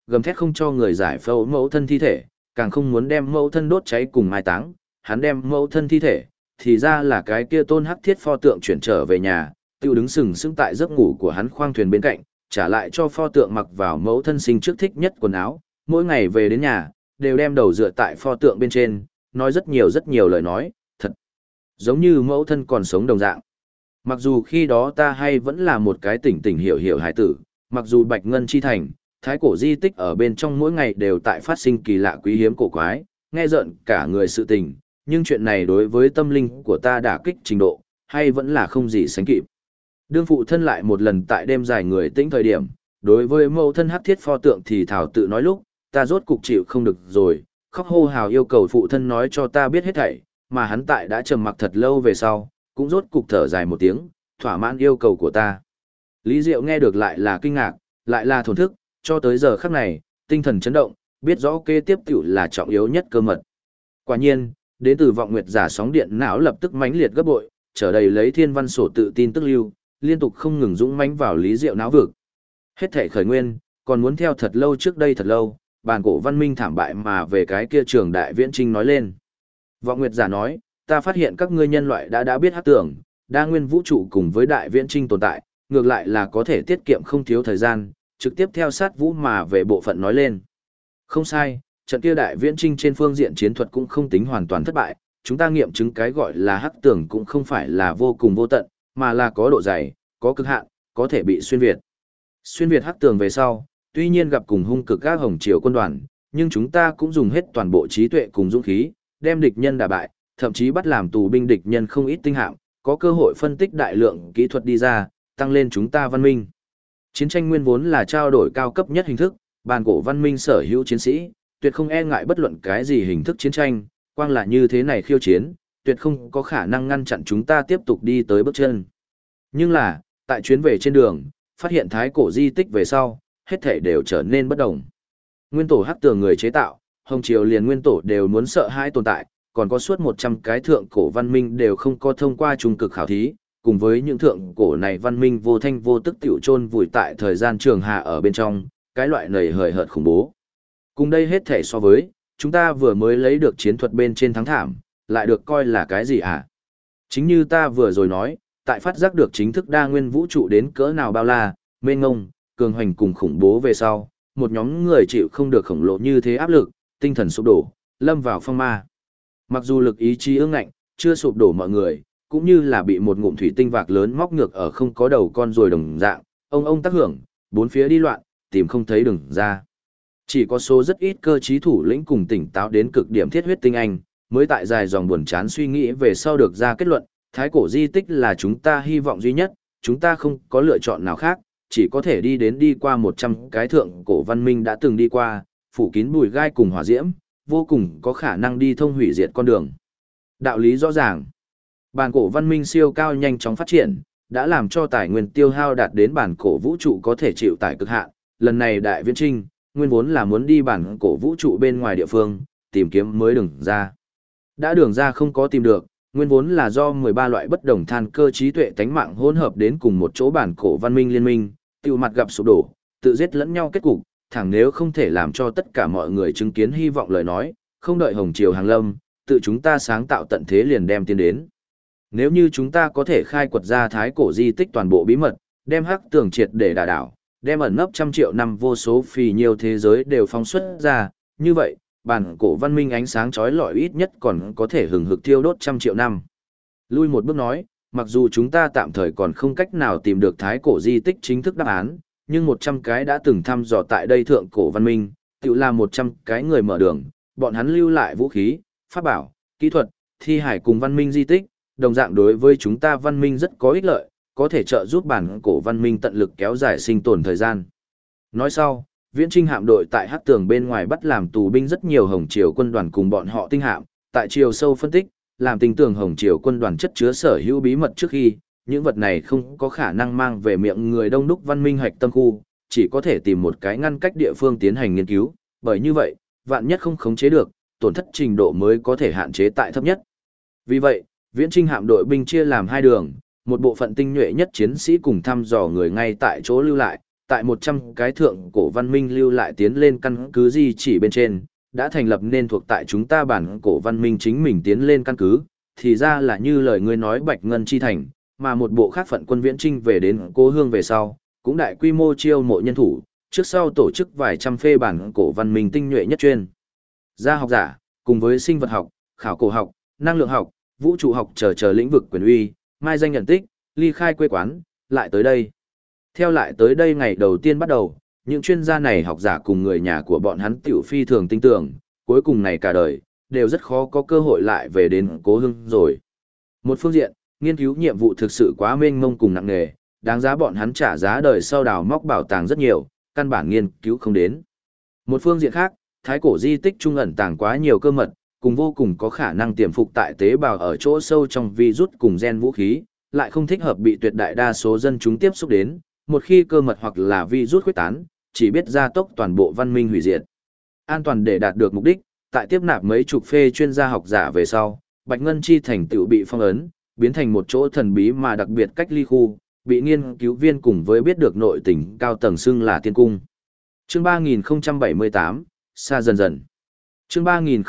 gầm thét không cho người giải phẫu mẫu thân thi thể, càng không muốn đem mẫu thân đốt cháy cùng mai táng. Hắn đem mẫu thân thi thể, thì ra là cái kia Tôn Hắc Thiết pho tượng chuyển trở về nhà, tiêu đứng sừng sững tại giấc ngủ của hắn khoang thuyền bên cạnh, trả lại cho pho tượng mặc vào mẫu thân sinh trước thích nhất quần áo, mỗi ngày về đến nhà, đều đem đầu dựa tại pho tượng bên trên, nói rất nhiều lời nói, thật giống như mẫu thân còn sống đồng dạng. Mặc dù khi đó ta hay vẫn là một cái tỉnh tỉnh hiểu hải tử, mặc dù Bạch Ngân Chi Thành, thái cổ di tích ở bên trong mỗi ngày đều tại phát sinh kỳ lạ quý hiếm cổ quái, nghe rợn cả người sự tình, nhưng chuyện này đối với tâm linh của ta đả kích trình độ, hay vẫn là không gì sánh kịp. Đương phụ thân lại một lần tại đêm dài người tĩnh thời điểm, đối với mẫu thân hắc thiết pho tượng thì thảo tự nói lúc, ta rốt cục chịu không được rồi, khóc hô hào yêu cầu phụ thân nói cho ta biết hết thảy, mà hắn tại đã trầm mặc thật lâu về sau, cũng rốt cục thở dài một tiếng, thỏa mãn yêu cầu của ta. Lý Diệu nghe được lại là kinh ngạc, lại là thổn thức, cho tới giờ khắc này, tinh thần chấn động, biết rõ kế tiếp tiểu là trọng yếu nhất cơ mật. Quả nhiên, đến từ vọng nguyệt giả sóng điện não lập tức mãnh liệt gấp bội, trở đầy lấy thiên văn sổ tự tin tức lưu, liên tục không ngừng dũng mãnh vào Lý Diệu não vực. Hết thảy khởi nguyên, còn muốn theo thật lâu trước đây thật lâu, bản cổ văn minh thảm bại mà về cái kia trường đại viễn trinh nói lên. Vọng nguyệt giả nói, ta phát hiện các ngươi nhân loại đã biết hắc tưởng, đa nguyên vũ trụ cùng với đại viễn trinh tồn tại, ngược lại là có thể tiết kiệm không thiếu thời gian, trực tiếp theo sát vũ mà về bộ phận nói lên. Không sai, trận kia đại viễn trinh trên phương diện chiến thuật cũng không tính hoàn toàn thất bại, chúng ta nghiệm chứng cái gọi là hắc tưởng cũng không phải là vô cùng vô tận, mà là có độ dày, có cực hạn, có thể bị xuyên việt. Xuyên việt hắc tưởng về sau, tuy nhiên gặp cùng hung cực các hồng triều quân đoàn, nhưng chúng ta cũng dùng hết toàn bộ trí tuệ cùng dũng khí, đem địch nhân đả bại, thậm chí bắt làm tù binh địch nhân không ít tinh hạm, có cơ hội phân tích đại lượng kỹ thuật đi ra, tăng lên chúng ta văn minh. Chiến tranh nguyên vốn là trao đổi cao cấp nhất hình thức, bàn cổ văn minh sở hữu chiến sĩ, tuyệt không e ngại bất luận cái gì hình thức chiến tranh, quang là như thế này khiêu chiến, tuyệt không có khả năng ngăn chặn chúng ta tiếp tục đi tới bước chân. Nhưng là, tại chuyến về trên đường, phát hiện thái cổ di tích về sau, hết thể đều trở nên bất đồng. Nguyên tổ hắc tường người chế tạo, hồng triều liền nguyên tổ đều muốn sợ hãi tồn tại, còn có suốt 100 cái thượng cổ văn minh đều không có thông qua trung cực khảo thí, cùng với những thượng cổ này văn minh vô thanh vô tức tiểu chôn vùi tại thời gian trường hạ ở bên trong, cái loại nầy hời hợt khủng bố. Cùng đây hết thể so với, chúng ta vừa mới lấy được chiến thuật bên trên thắng thảm, lại được coi là cái gì hả? Chính như ta vừa rồi nói, tại phát giác được chính thức đa nguyên vũ trụ đến cỡ nào bao la, mênh ngông, cường hoành cùng khủng bố về sau, một nhóm người chịu không được khổng lồ như thế áp lực, tinh thần sụp đổ, lâm vào phong ma. Mặc dù lực ý chí ương ngạnh, chưa sụp đổ mọi người, cũng như là bị một ngụm thủy tinh vạc lớn móc ngược ở không có đầu con ruồi đồng dạng, ông tác hưởng, bốn phía đi loạn, tìm không thấy đường ra. Chỉ có số rất ít cơ trí thủ lĩnh cùng tỉnh táo đến cực điểm thiết huyết tinh anh, mới tại dài dòng buồn chán suy nghĩ về sau được ra kết luận, thái cổ di tích là chúng ta hy vọng duy nhất, chúng ta không có lựa chọn nào khác, chỉ có thể đi qua 100 cái thượng cổ văn minh đã từng đi qua, phủ kín bùi gai cùng hỏa diễm, vô cùng có khả năng đi thông hủy diệt con đường. Đạo lý rõ ràng. Bản cổ văn minh siêu cao nhanh chóng phát triển, đã làm cho tài nguyên tiêu hao đạt đến bản cổ vũ trụ có thể chịu tải cực hạn. Lần này đại viễn trinh, nguyên vốn là muốn đi bản cổ vũ trụ bên ngoài địa phương, tìm kiếm mới đường ra. Đã đường ra không có tìm được, nguyên vốn là do 13 loại bất đồng than cơ trí tuệ tánh mạng hỗn hợp đến cùng một chỗ bản cổ văn minh liên minh, tiêu mặt gặp sụp đổ, tự giết lẫn nhau kết cục, thẳng nếu không thể làm cho tất cả mọi người chứng kiến hy vọng lời nói, không đợi hồng triều hàng lâm, tự chúng ta sáng tạo tận thế liền đem tiến đến. Nếu như chúng ta có thể khai quật ra thái cổ di tích toàn bộ bí mật, đem hắc tường triệt để đả đảo, đem ẩn nấp trăm triệu năm vô số phì nhiều thế giới đều phóng xuất ra, như vậy, bản cổ văn minh ánh sáng chói lọi ít nhất còn có thể hừng hực thiêu đốt trăm triệu năm. Lui một bước nói, mặc dù chúng ta tạm thời còn không cách nào tìm được thái cổ di tích chính thức đáp án, nhưng 100 cái đã từng thăm dò tại đây thượng cổ văn minh, tự là 100 cái người mở đường, bọn hắn lưu lại vũ khí, pháp bảo, kỹ thuật, thi hải cùng văn minh di tích, đồng dạng đối với chúng ta văn minh rất có ích lợi, có thể trợ giúp bản cổ văn minh tận lực kéo dài sinh tồn thời gian. Nói sau, viễn trinh hạm đội tại hắc tường bên ngoài bắt làm tù binh rất nhiều hồng triều quân đoàn cùng bọn họ tinh hạm, tại chiều sâu phân tích, làm tình tưởng hồng triều quân đoàn chất chứa sở hữu bí mật trước khi, những vật này không có khả năng mang về miệng người đông đúc văn minh hạch tâm khu, chỉ có thể tìm một cái ngăn cách địa phương tiến hành nghiên cứu, bởi như vậy, vạn nhất không khống chế được, tổn thất trình độ mới có thể hạn chế tại thấp nhất. Vì vậy, viễn trinh hạm đội binh chia làm hai đường, một bộ phận tinh nhuệ nhất chiến sĩ cùng thăm dò người ngay tại chỗ lưu lại, tại 100 cái thượng cổ văn minh lưu lại tiến lên căn cứ di chỉ bên trên, đã thành lập nên thuộc tại chúng ta bản cổ văn minh chính mình tiến lên căn cứ, thì ra là như lời ngươi nói Bạch Ngân Chi Thành, mà một bộ khác phận quân viễn trinh về đến Cố Hương về sau, cũng đại quy mô chiêu mộ nhân thủ, trước sau tổ chức vài trăm phê bản cổ văn minh tinh nhuệ nhất chuyên gia học giả, cùng với sinh vật học, khảo cổ học, năng lượng học, vũ trụ học chờ lĩnh vực quyền uy, mai danh nhận tích, ly khai quê quán, lại tới đây. Theo lại tới đây ngày đầu tiên bắt đầu, những chuyên gia này học giả cùng người nhà của bọn hắn tiểu phi thường tin tưởng, cuối cùng này cả đời, đều rất khó có cơ hội lại về đến Cố Hương rồi. Một phương diện, nghiên cứu nhiệm vụ thực sự quá mênh mông cùng nặng nề, đáng giá bọn hắn trả giá đời sau đào móc bảo tàng rất nhiều, căn bản nghiên cứu không đến. Một phương diện khác, thái cổ di tích trung ẩn tàng quá nhiều cơ mật, cùng vô cùng có khả năng tiềm phục tại tế bào ở chỗ sâu trong virus cùng gen vũ khí, lại không thích hợp bị tuyệt đại đa số dân chúng tiếp xúc đến, một khi cơ mật hoặc là virus khuếch tán, chỉ biết gia tốc toàn bộ văn minh hủy diệt. An toàn để đạt được mục đích, tại tiếp nạp mấy chục phê chuyên gia học giả về sau, Bạch Ngân Chi Thành tựu bị phong ấn, biến thành một chỗ thần bí mà đặc biệt cách ly khu, bị nghiên cứu viên cùng với biết được nội tình cao tầng xưng là tiên cung. Chương 3078, xa dần dần. Chương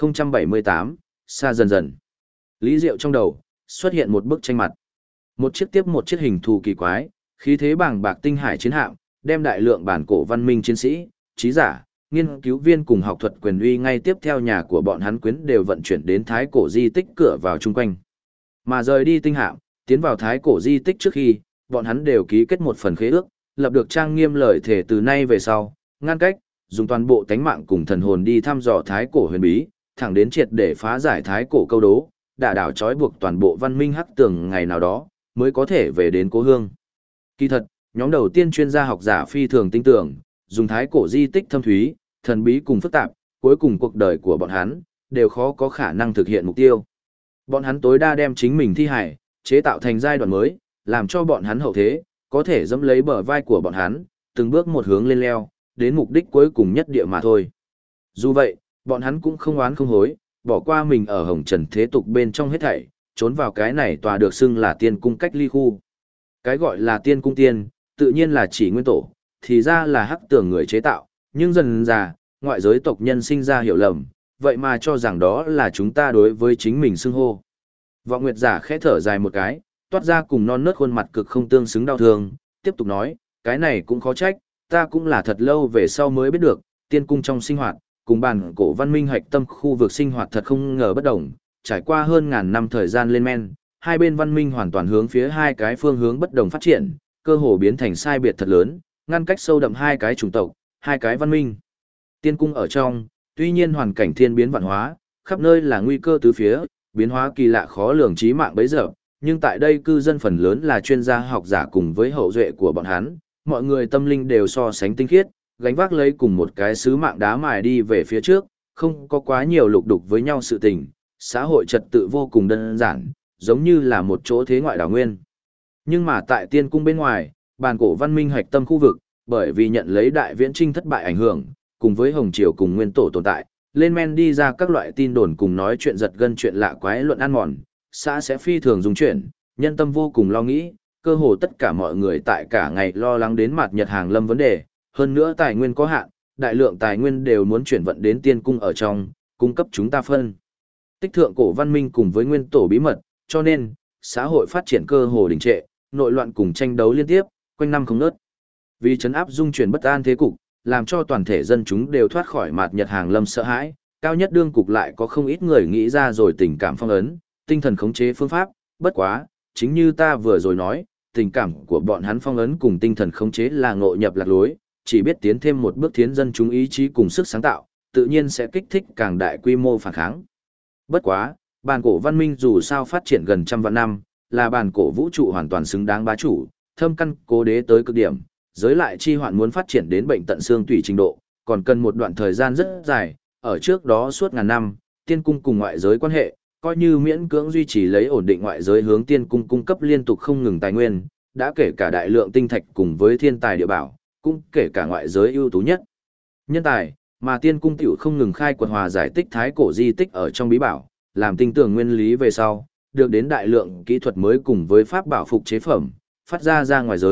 3078, xa dần dần. Lý Diệu trong đầu, xuất hiện một bức tranh mặt. Một chiếc tiếp một chiếc hình thù kỳ quái, khí thế bàng bạc tinh hải chiến hạm, đem đại lượng bản cổ văn minh chiến sĩ, trí giả, nghiên cứu viên cùng học thuật quyền uy ngay tiếp theo nhà của bọn hắn quyến đều vận chuyển đến thái cổ di tích cửa vào chung quanh. Mà rời đi tinh hạm, tiến vào thái cổ di tích trước khi, bọn hắn đều ký kết một phần khế ước, lập được trang nghiêm lời thể từ nay về sau, ngăn cách, dùng toàn bộ tánh mạng cùng thần hồn đi thăm dò thái cổ huyền bí, thẳng đến triệt để phá giải thái cổ câu đố, đả đảo trói buộc toàn bộ văn minh hắc tường ngày nào đó, mới có thể về đến Cố Hương. Kỳ thật, nhóm đầu tiên chuyên gia học giả phi thường tin tưởng, dùng thái cổ di tích thâm thúy, thần bí cùng phức tạp, cuối cùng cuộc đời của bọn hắn, đều khó có khả năng thực hiện mục tiêu. Bọn hắn tối đa đem chính mình thi hải, chế tạo thành giai đoạn mới, làm cho bọn hắn hậu thế, có thể dẫm lấy bờ vai của bọn hắn, từng bước một hướng lên leo, đến mục đích cuối cùng nhất địa mà thôi. Dù vậy, bọn hắn cũng không oán không hối, bỏ qua mình ở hồng trần thế tục bên trong hết thảy, trốn vào cái này tòa được xưng là tiên cung cách ly khu. Cái gọi là tiên cung tiên, tự nhiên là chỉ nguyên tổ, thì ra là hắc tường người chế tạo, nhưng dần dà, ngoại giới tộc nhân sinh ra hiểu lầm, vậy mà cho rằng đó là chúng ta đối với chính mình xưng hô. Vọng Nguyệt giả khẽ thở dài một cái, toát ra cùng non nớt khuôn mặt cực không tương xứng đau thương, tiếp tục nói, cái này cũng khó trách, ta cũng là thật lâu về sau mới biết được, tiên cung trong sinh hoạt, cùng bản cổ văn minh hạch tâm khu vực sinh hoạt thật không ngờ bất đồng, trải qua hơn ngàn năm thời gian lên men, hai bên văn minh hoàn toàn hướng phía hai cái phương hướng bất đồng phát triển, cơ hồ biến thành sai biệt thật lớn, ngăn cách sâu đậm hai cái chủng tộc, hai cái văn minh. Tiên cung ở trong, tuy nhiên hoàn cảnh thiên biến vạn hóa, khắp nơi là nguy cơ tứ phía, biến hóa kỳ lạ khó lường chí mạng bấy giờ, nhưng tại đây cư dân phần lớn là chuyên gia học giả cùng với hậu duệ của bọn hắn, mọi người tâm linh đều so sánh tinh khiết, gánh vác lấy cùng một cái sứ mạng đá mài đi về phía trước, không có quá nhiều lục đục với nhau sự tình, xã hội trật tự vô cùng đơn giản, giống như là một chỗ thế ngoại đảo nguyên. Nhưng mà tại tiên cung bên ngoài, bản cổ văn minh hạch tâm khu vực, bởi vì nhận lấy đại viễn trinh thất bại ảnh hưởng, cùng với hồng triều cùng nguyên tổ tồn tại, lên men đi ra các loại tin đồn cùng nói chuyện giật gân chuyện lạ quái luận ăn mòn, xã sẽ phi thường dùng chuyện, nhân tâm vô cùng lo nghĩ, cơ hồ tất cả mọi người tại cả ngày lo lắng đến mặt nhật hàng lâm vấn đề, hơn nữa tài nguyên có hạn, đại lượng tài nguyên đều muốn chuyển vận đến tiên cung ở trong, cung cấp chúng ta phân. Tích thượng cổ văn minh cùng với nguyên tổ bí mật, cho nên, xã hội phát triển cơ hồ đình trệ, nội loạn cùng tranh đấu liên tiếp, quanh năm không ngớt. Vì chấn áp dung chuyển bất an thế cục, làm cho toàn thể dân chúng đều thoát khỏi mạt nhật hàng lâm sợ hãi, cao nhất đương cục lại có không ít người nghĩ ra rồi tình cảm phong ấn, tinh thần khống chế phương pháp, bất quá, chính như ta vừa rồi nói, tình cảm của bọn hắn phong ấn cùng tinh thần khống chế là ngộ nhập lạc lối, chỉ biết tiến thêm một bước thiến dân chúng ý chí cùng sức sáng tạo, tự nhiên sẽ kích thích càng đại quy mô phản kháng. Bất quá, bản cổ văn minh dù sao phát triển gần trăm vạn năm, là bản cổ vũ trụ hoàn toàn xứng đáng bá chủ, thâm căn cố đế tới cực điểm, giới lại chi hoạn muốn phát triển đến bệnh tận xương tủy trình độ, còn cần một đoạn thời gian rất dài, ở trước đó suốt ngàn năm, tiên cung cùng ngoại giới quan hệ, coi như miễn cưỡng duy trì lấy ổn định ngoại giới hướng tiên cung cung cấp liên tục không ngừng tài nguyên, đã kể cả đại lượng tinh thạch cùng với thiên tài địa bảo, cũng kể cả ngoại giới ưu tú nhất nhân tài, mà tiên cung tiểu không ngừng khai quật hòa giải tích thái cổ di tích ở trong bí bảo, làm tinh tường nguyên lý về sau, được đến đại lượng kỹ thuật mới cùng với pháp bảo phục chế phẩm, phát ra ngoài giới,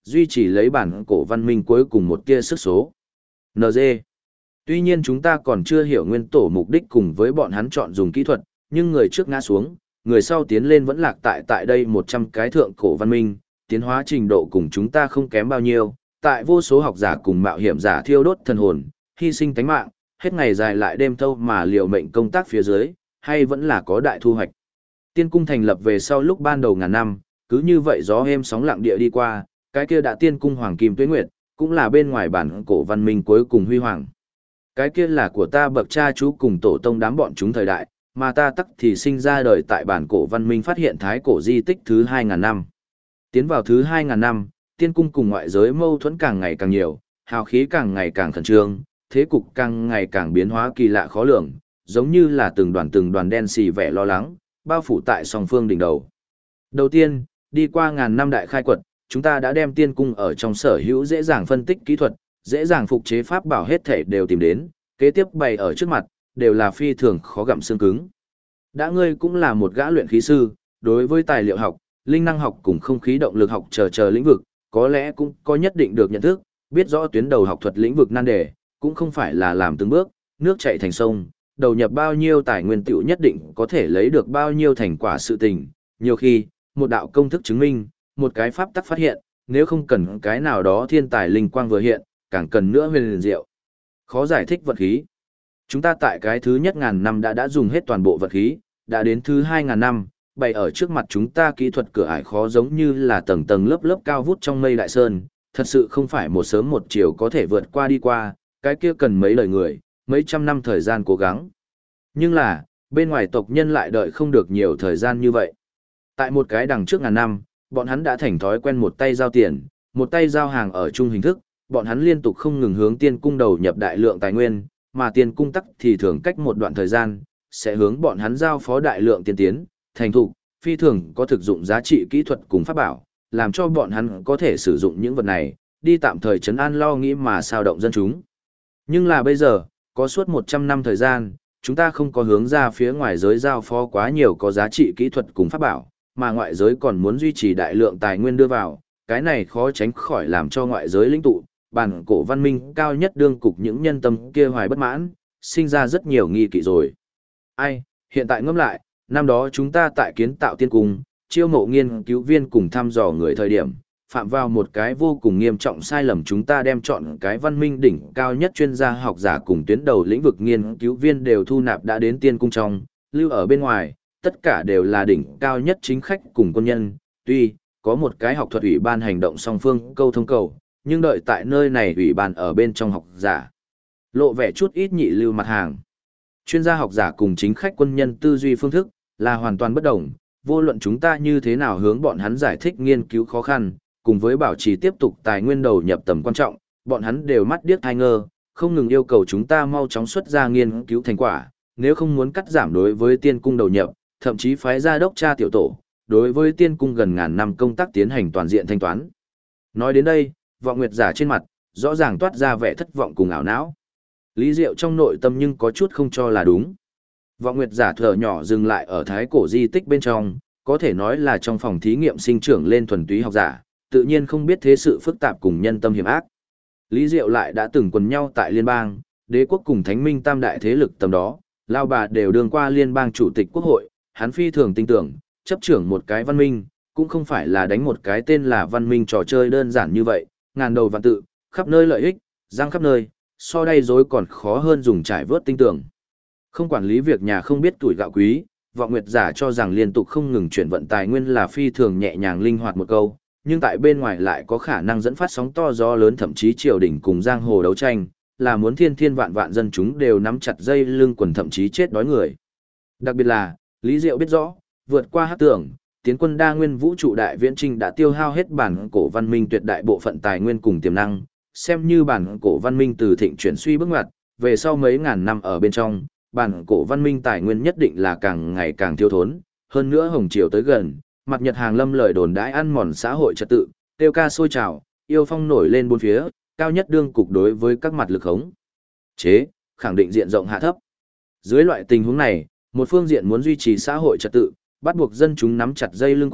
duy trì lấy bản cổ văn minh cuối cùng một tia sức số. NG. Tuy nhiên chúng ta còn chưa hiểu nguyên tổ mục đích cùng với bọn hắn chọn dùng kỹ thuật, nhưng người trước ngã xuống, người sau tiến lên vẫn lạc tại đây 100 cái thượng cổ văn minh, tiến hóa trình độ cùng chúng ta không kém bao nhiêu, tại vô số học giả cùng mạo hiểm giả thiêu đốt thần hồn, hy sinh tánh mạng, hết ngày dài lại đêm thâu mà liều mệnh công tác phía dưới, hay vẫn là có đại thu hoạch. Tiên cung thành lập về sau lúc ban đầu ngàn năm, cứ như vậy gió êm sóng lặng địa đi qua, cái kia đã tiên cung hoàng kim tuế nguyệt, cũng là bên ngoài bản cổ văn minh cuối cùng huy hoàng. Cái kia là của ta bậc cha chú cùng tổ tông đám bọn chúng thời đại, mà ta tắc thì sinh ra đời tại bản cổ văn minh phát hiện thái cổ di tích thứ 2.000 năm. Tiến vào thứ 2.000 năm, tiên cung cùng ngoại giới mâu thuẫn càng ngày càng nhiều, hào khí càng ngày càng khẩn trương, thế cục càng ngày càng biến hóa kỳ lạ khó lường, giống như là từng đoàn đen xì vẻ lo lắng, bao phủ tại song phương đỉnh đầu. Đầu tiên, đi qua ngàn năm đại khai quật, chúng ta đã đem tiên cung ở trong sở hữu dễ dàng phân tích kỹ thuật, dễ dàng phục chế pháp bảo hết thể đều tìm đến, kế tiếp bày ở trước mặt, đều là phi thường khó gặm xương cứng. Đã ngươi cũng là một gã luyện khí sư, đối với tài liệu học, linh năng học cùng không khí động lực học chờ lĩnh vực, có lẽ cũng có nhất định được nhận thức, biết rõ tuyến đầu học thuật lĩnh vực nan đề, cũng không phải là làm từng bước, nước chảy thành sông, đầu nhập bao nhiêu tài nguyên tiểu nhất định có thể lấy được bao nhiêu thành quả sự tình. Nhiều khi, một đạo công thức chứng minh, một cái pháp tắc phát hiện, nếu không cần cái nào đó thiên tài linh quang vừa hiện, càng cần nữa huyền liền diệu. Khó giải thích vật khí. Chúng ta tại cái thứ nhất ngàn năm đã dùng hết toàn bộ vật khí, đã đến thứ 2.000 năm, bày ở trước mặt chúng ta kỹ thuật cửa ải khó giống như là tầng tầng lớp lớp cao vút trong mây đại sơn, thật sự không phải một sớm một chiều có thể vượt qua đi qua, cái kia cần mấy lời người, mấy trăm năm thời gian cố gắng. Nhưng là, bên ngoài tộc nhân lại đợi không được nhiều thời gian như vậy. Tại một cái đằng trước ngàn năm, bọn hắn đã thành thói quen một tay giao tiền, một tay giao hàng ở chung hình thức, bọn hắn liên tục không ngừng hướng tiên cung đầu nhập đại lượng tài nguyên, mà tiên cung tắc thì thường cách một đoạn thời gian, sẽ hướng bọn hắn giao phó đại lượng tiên tiến, thành thục, phi thường có thực dụng giá trị kỹ thuật cùng pháp bảo, làm cho bọn hắn có thể sử dụng những vật này, đi tạm thời trấn an lo nghĩ mà sao động dân chúng. Nhưng là bây giờ, có suốt 100 năm thời gian, chúng ta không có hướng ra phía ngoài giới giao phó quá nhiều có giá trị kỹ thuật cùng pháp bảo, mà ngoại giới còn muốn duy trì đại lượng tài nguyên đưa vào, cái này khó tránh khỏi làm cho ngoại giới lĩnh tụ, bản cổ văn minh cao nhất đương cục những nhân tâm kia hoài bất mãn, sinh ra rất nhiều nghi kỵ rồi. Ai, hiện tại ngẫm lại, năm đó chúng ta tại kiến tạo tiên cung, chiêu mộ nghiên cứu viên cùng thăm dò người thời điểm, phạm vào một cái vô cùng nghiêm trọng sai lầm, chúng ta đem chọn cái văn minh đỉnh cao nhất chuyên gia học giả cùng tuyến đầu lĩnh vực nghiên cứu viên đều thu nạp đã đến tiên cung trong, lưu ở bên ngoài, tất cả đều là đỉnh cao nhất chính khách cùng quân nhân, tuy có một cái học thuật ủy ban hành động song phương câu thông cầu, nhưng đợi tại nơi này ủy ban ở bên trong học giả. Lộ vẻ chút ít nhị lưu mặt hàng. Chuyên gia học giả cùng chính khách quân nhân tư duy phương thức là hoàn toàn bất đồng, vô luận chúng ta như thế nào hướng bọn hắn giải thích nghiên cứu khó khăn, cùng với bảo trì tiếp tục tài nguyên đầu nhập tầm quan trọng, bọn hắn đều mắt điếc thai ngơ, không ngừng yêu cầu chúng ta mau chóng xuất ra nghiên cứu thành quả, nếu không muốn cắt giảm đối với tiên cung đầu nhập, thậm chí phái ra đốc tra tiểu tổ, đối với tiên cung gần ngàn năm công tác tiến hành toàn diện thanh toán. Nói đến đây, Vọng Nguyệt giả trên mặt, rõ ràng toát ra vẻ thất vọng cùng ảo não. Lý Diệu trong nội tâm nhưng có chút không cho là đúng. Vọng Nguyệt giả thở nhỏ dừng lại ở thái cổ di tích bên trong, có thể nói là trong phòng thí nghiệm sinh trưởng lên thuần túy học giả, tự nhiên không biết thế sự phức tạp cùng nhân tâm hiểm ác. Lý Diệu lại đã từng quần nhau tại liên bang, đế quốc cùng thánh minh tam đại thế lực tầm đó, lao bà đều đương qua liên bang chủ tịch quốc hội, hắn phi thường tin tưởng, chấp trưởng một cái văn minh, cũng không phải là đánh một cái tên là văn minh trò chơi đơn giản như vậy, ngàn đầu vạn tự, khắp nơi lợi ích, giang khắp nơi, so đây dối còn khó hơn dùng trải vớt tinh tưởng. Không quản lý việc nhà không biết tuổi gạo quý, Vọng Nguyệt giả cho rằng liên tục không ngừng chuyển vận tài nguyên là phi thường nhẹ nhàng linh hoạt một câu, nhưng tại bên ngoài lại có khả năng dẫn phát sóng to gió lớn, thậm chí triều đình cùng giang hồ đấu tranh, là muốn thiên thiên vạn vạn dân chúng đều nắm chặt dây lưng quần thậm chí chết đói người. Đặc biệt là, Lý Diệu biết rõ, vượt qua hắc tưởng, tiến quân đa nguyên vũ trụ đại viễn trinh đã tiêu hao hết bản cổ văn minh tuyệt đại bộ phận tài nguyên cùng tiềm năng, xem như bản cổ văn minh từ thịnh chuyển suy bước ngoặt, về sau mấy ngàn năm ở bên trong, bản cổ văn minh tài nguyên nhất định là càng ngày càng thiếu thốn, hơn nữa hồng triều tới gần, mặt nhật hàng lâm lời đồn đãi ăn mòn xã hội trật tự, tiêu ca sôi trào, yêu phong nổi lên bốn phía, cao nhất đương cục đối với các mặt lực khống chế, khẳng định diện rộng hạ thấp. Dưới loại tình huống này, một phương diện muốn duy trì xã hội trật tự, bắt buộc dân chúng nắm chặt dây lưng quần,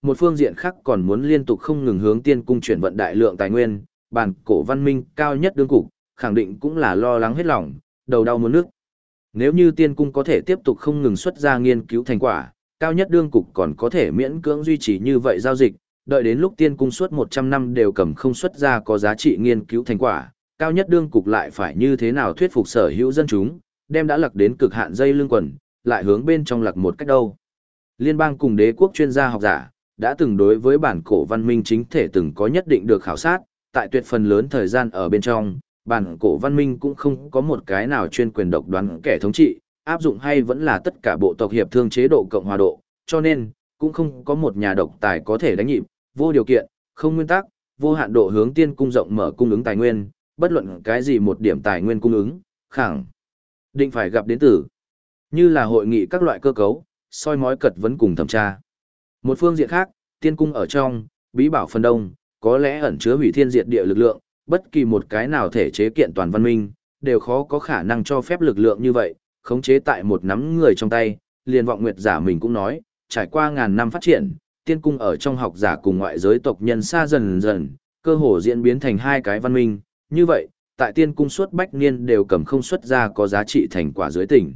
một phương diện khác còn muốn liên tục không ngừng hướng tiên cung chuyển vận đại lượng tài nguyên, bản cổ văn minh cao nhất đương cục, khẳng định cũng là lo lắng hết lòng, đầu đau muốn nước. Nếu như tiên cung có thể tiếp tục không ngừng xuất ra nghiên cứu thành quả, cao nhất đương cục còn có thể miễn cưỡng duy trì như vậy giao dịch, đợi đến lúc tiên cung suốt 100 năm đều cầm không xuất ra có giá trị nghiên cứu thành quả, cao nhất đương cục lại phải như thế nào thuyết phục sở hữu dân chúng, đem đã lặc đến cực hạn dây lưng quần, lại hướng bên trong lặc một cách đâu. Liên bang cùng đế quốc chuyên gia học giả, đã từng đối với bản cổ văn minh chính thể từng có nhất định được khảo sát, tại tuyệt phần lớn thời gian ở bên trong, bản cổ văn minh cũng không có một cái nào chuyên quyền độc đoán kẻ thống trị, áp dụng hay vẫn là tất cả bộ tộc hiệp thương chế độ cộng hòa độ, cho nên, cũng không có một nhà độc tài có thể đánh nhịp, vô điều kiện, không nguyên tắc, vô hạn độ hướng tiên cung rộng mở cung ứng tài nguyên, bất luận cái gì một điểm tài nguyên cung ứng, khẳng định phải gặp đến tử. Như là hội nghị các loại cơ cấu, soi mói cật vấn cùng thẩm tra. Một phương diện khác, tiên cung ở trong, bí bảo phần đông, có lẽ ẩn chứa hủy thiên diệt địa lực lượng, bất kỳ một cái nào thể chế kiện toàn văn minh, đều khó có khả năng cho phép lực lượng như vậy, khống chế tại một nắm người trong tay, liền vọng nguyệt giả mình cũng nói, trải qua ngàn năm phát triển, tiên cung ở trong học giả cùng ngoại giới tộc nhân xa dần dần, cơ hồ diễn biến thành hai cái văn minh, như vậy, tại tiên cung suốt bách niên đều cầm không xuất ra có giá trị thành quả dưới tỉnh.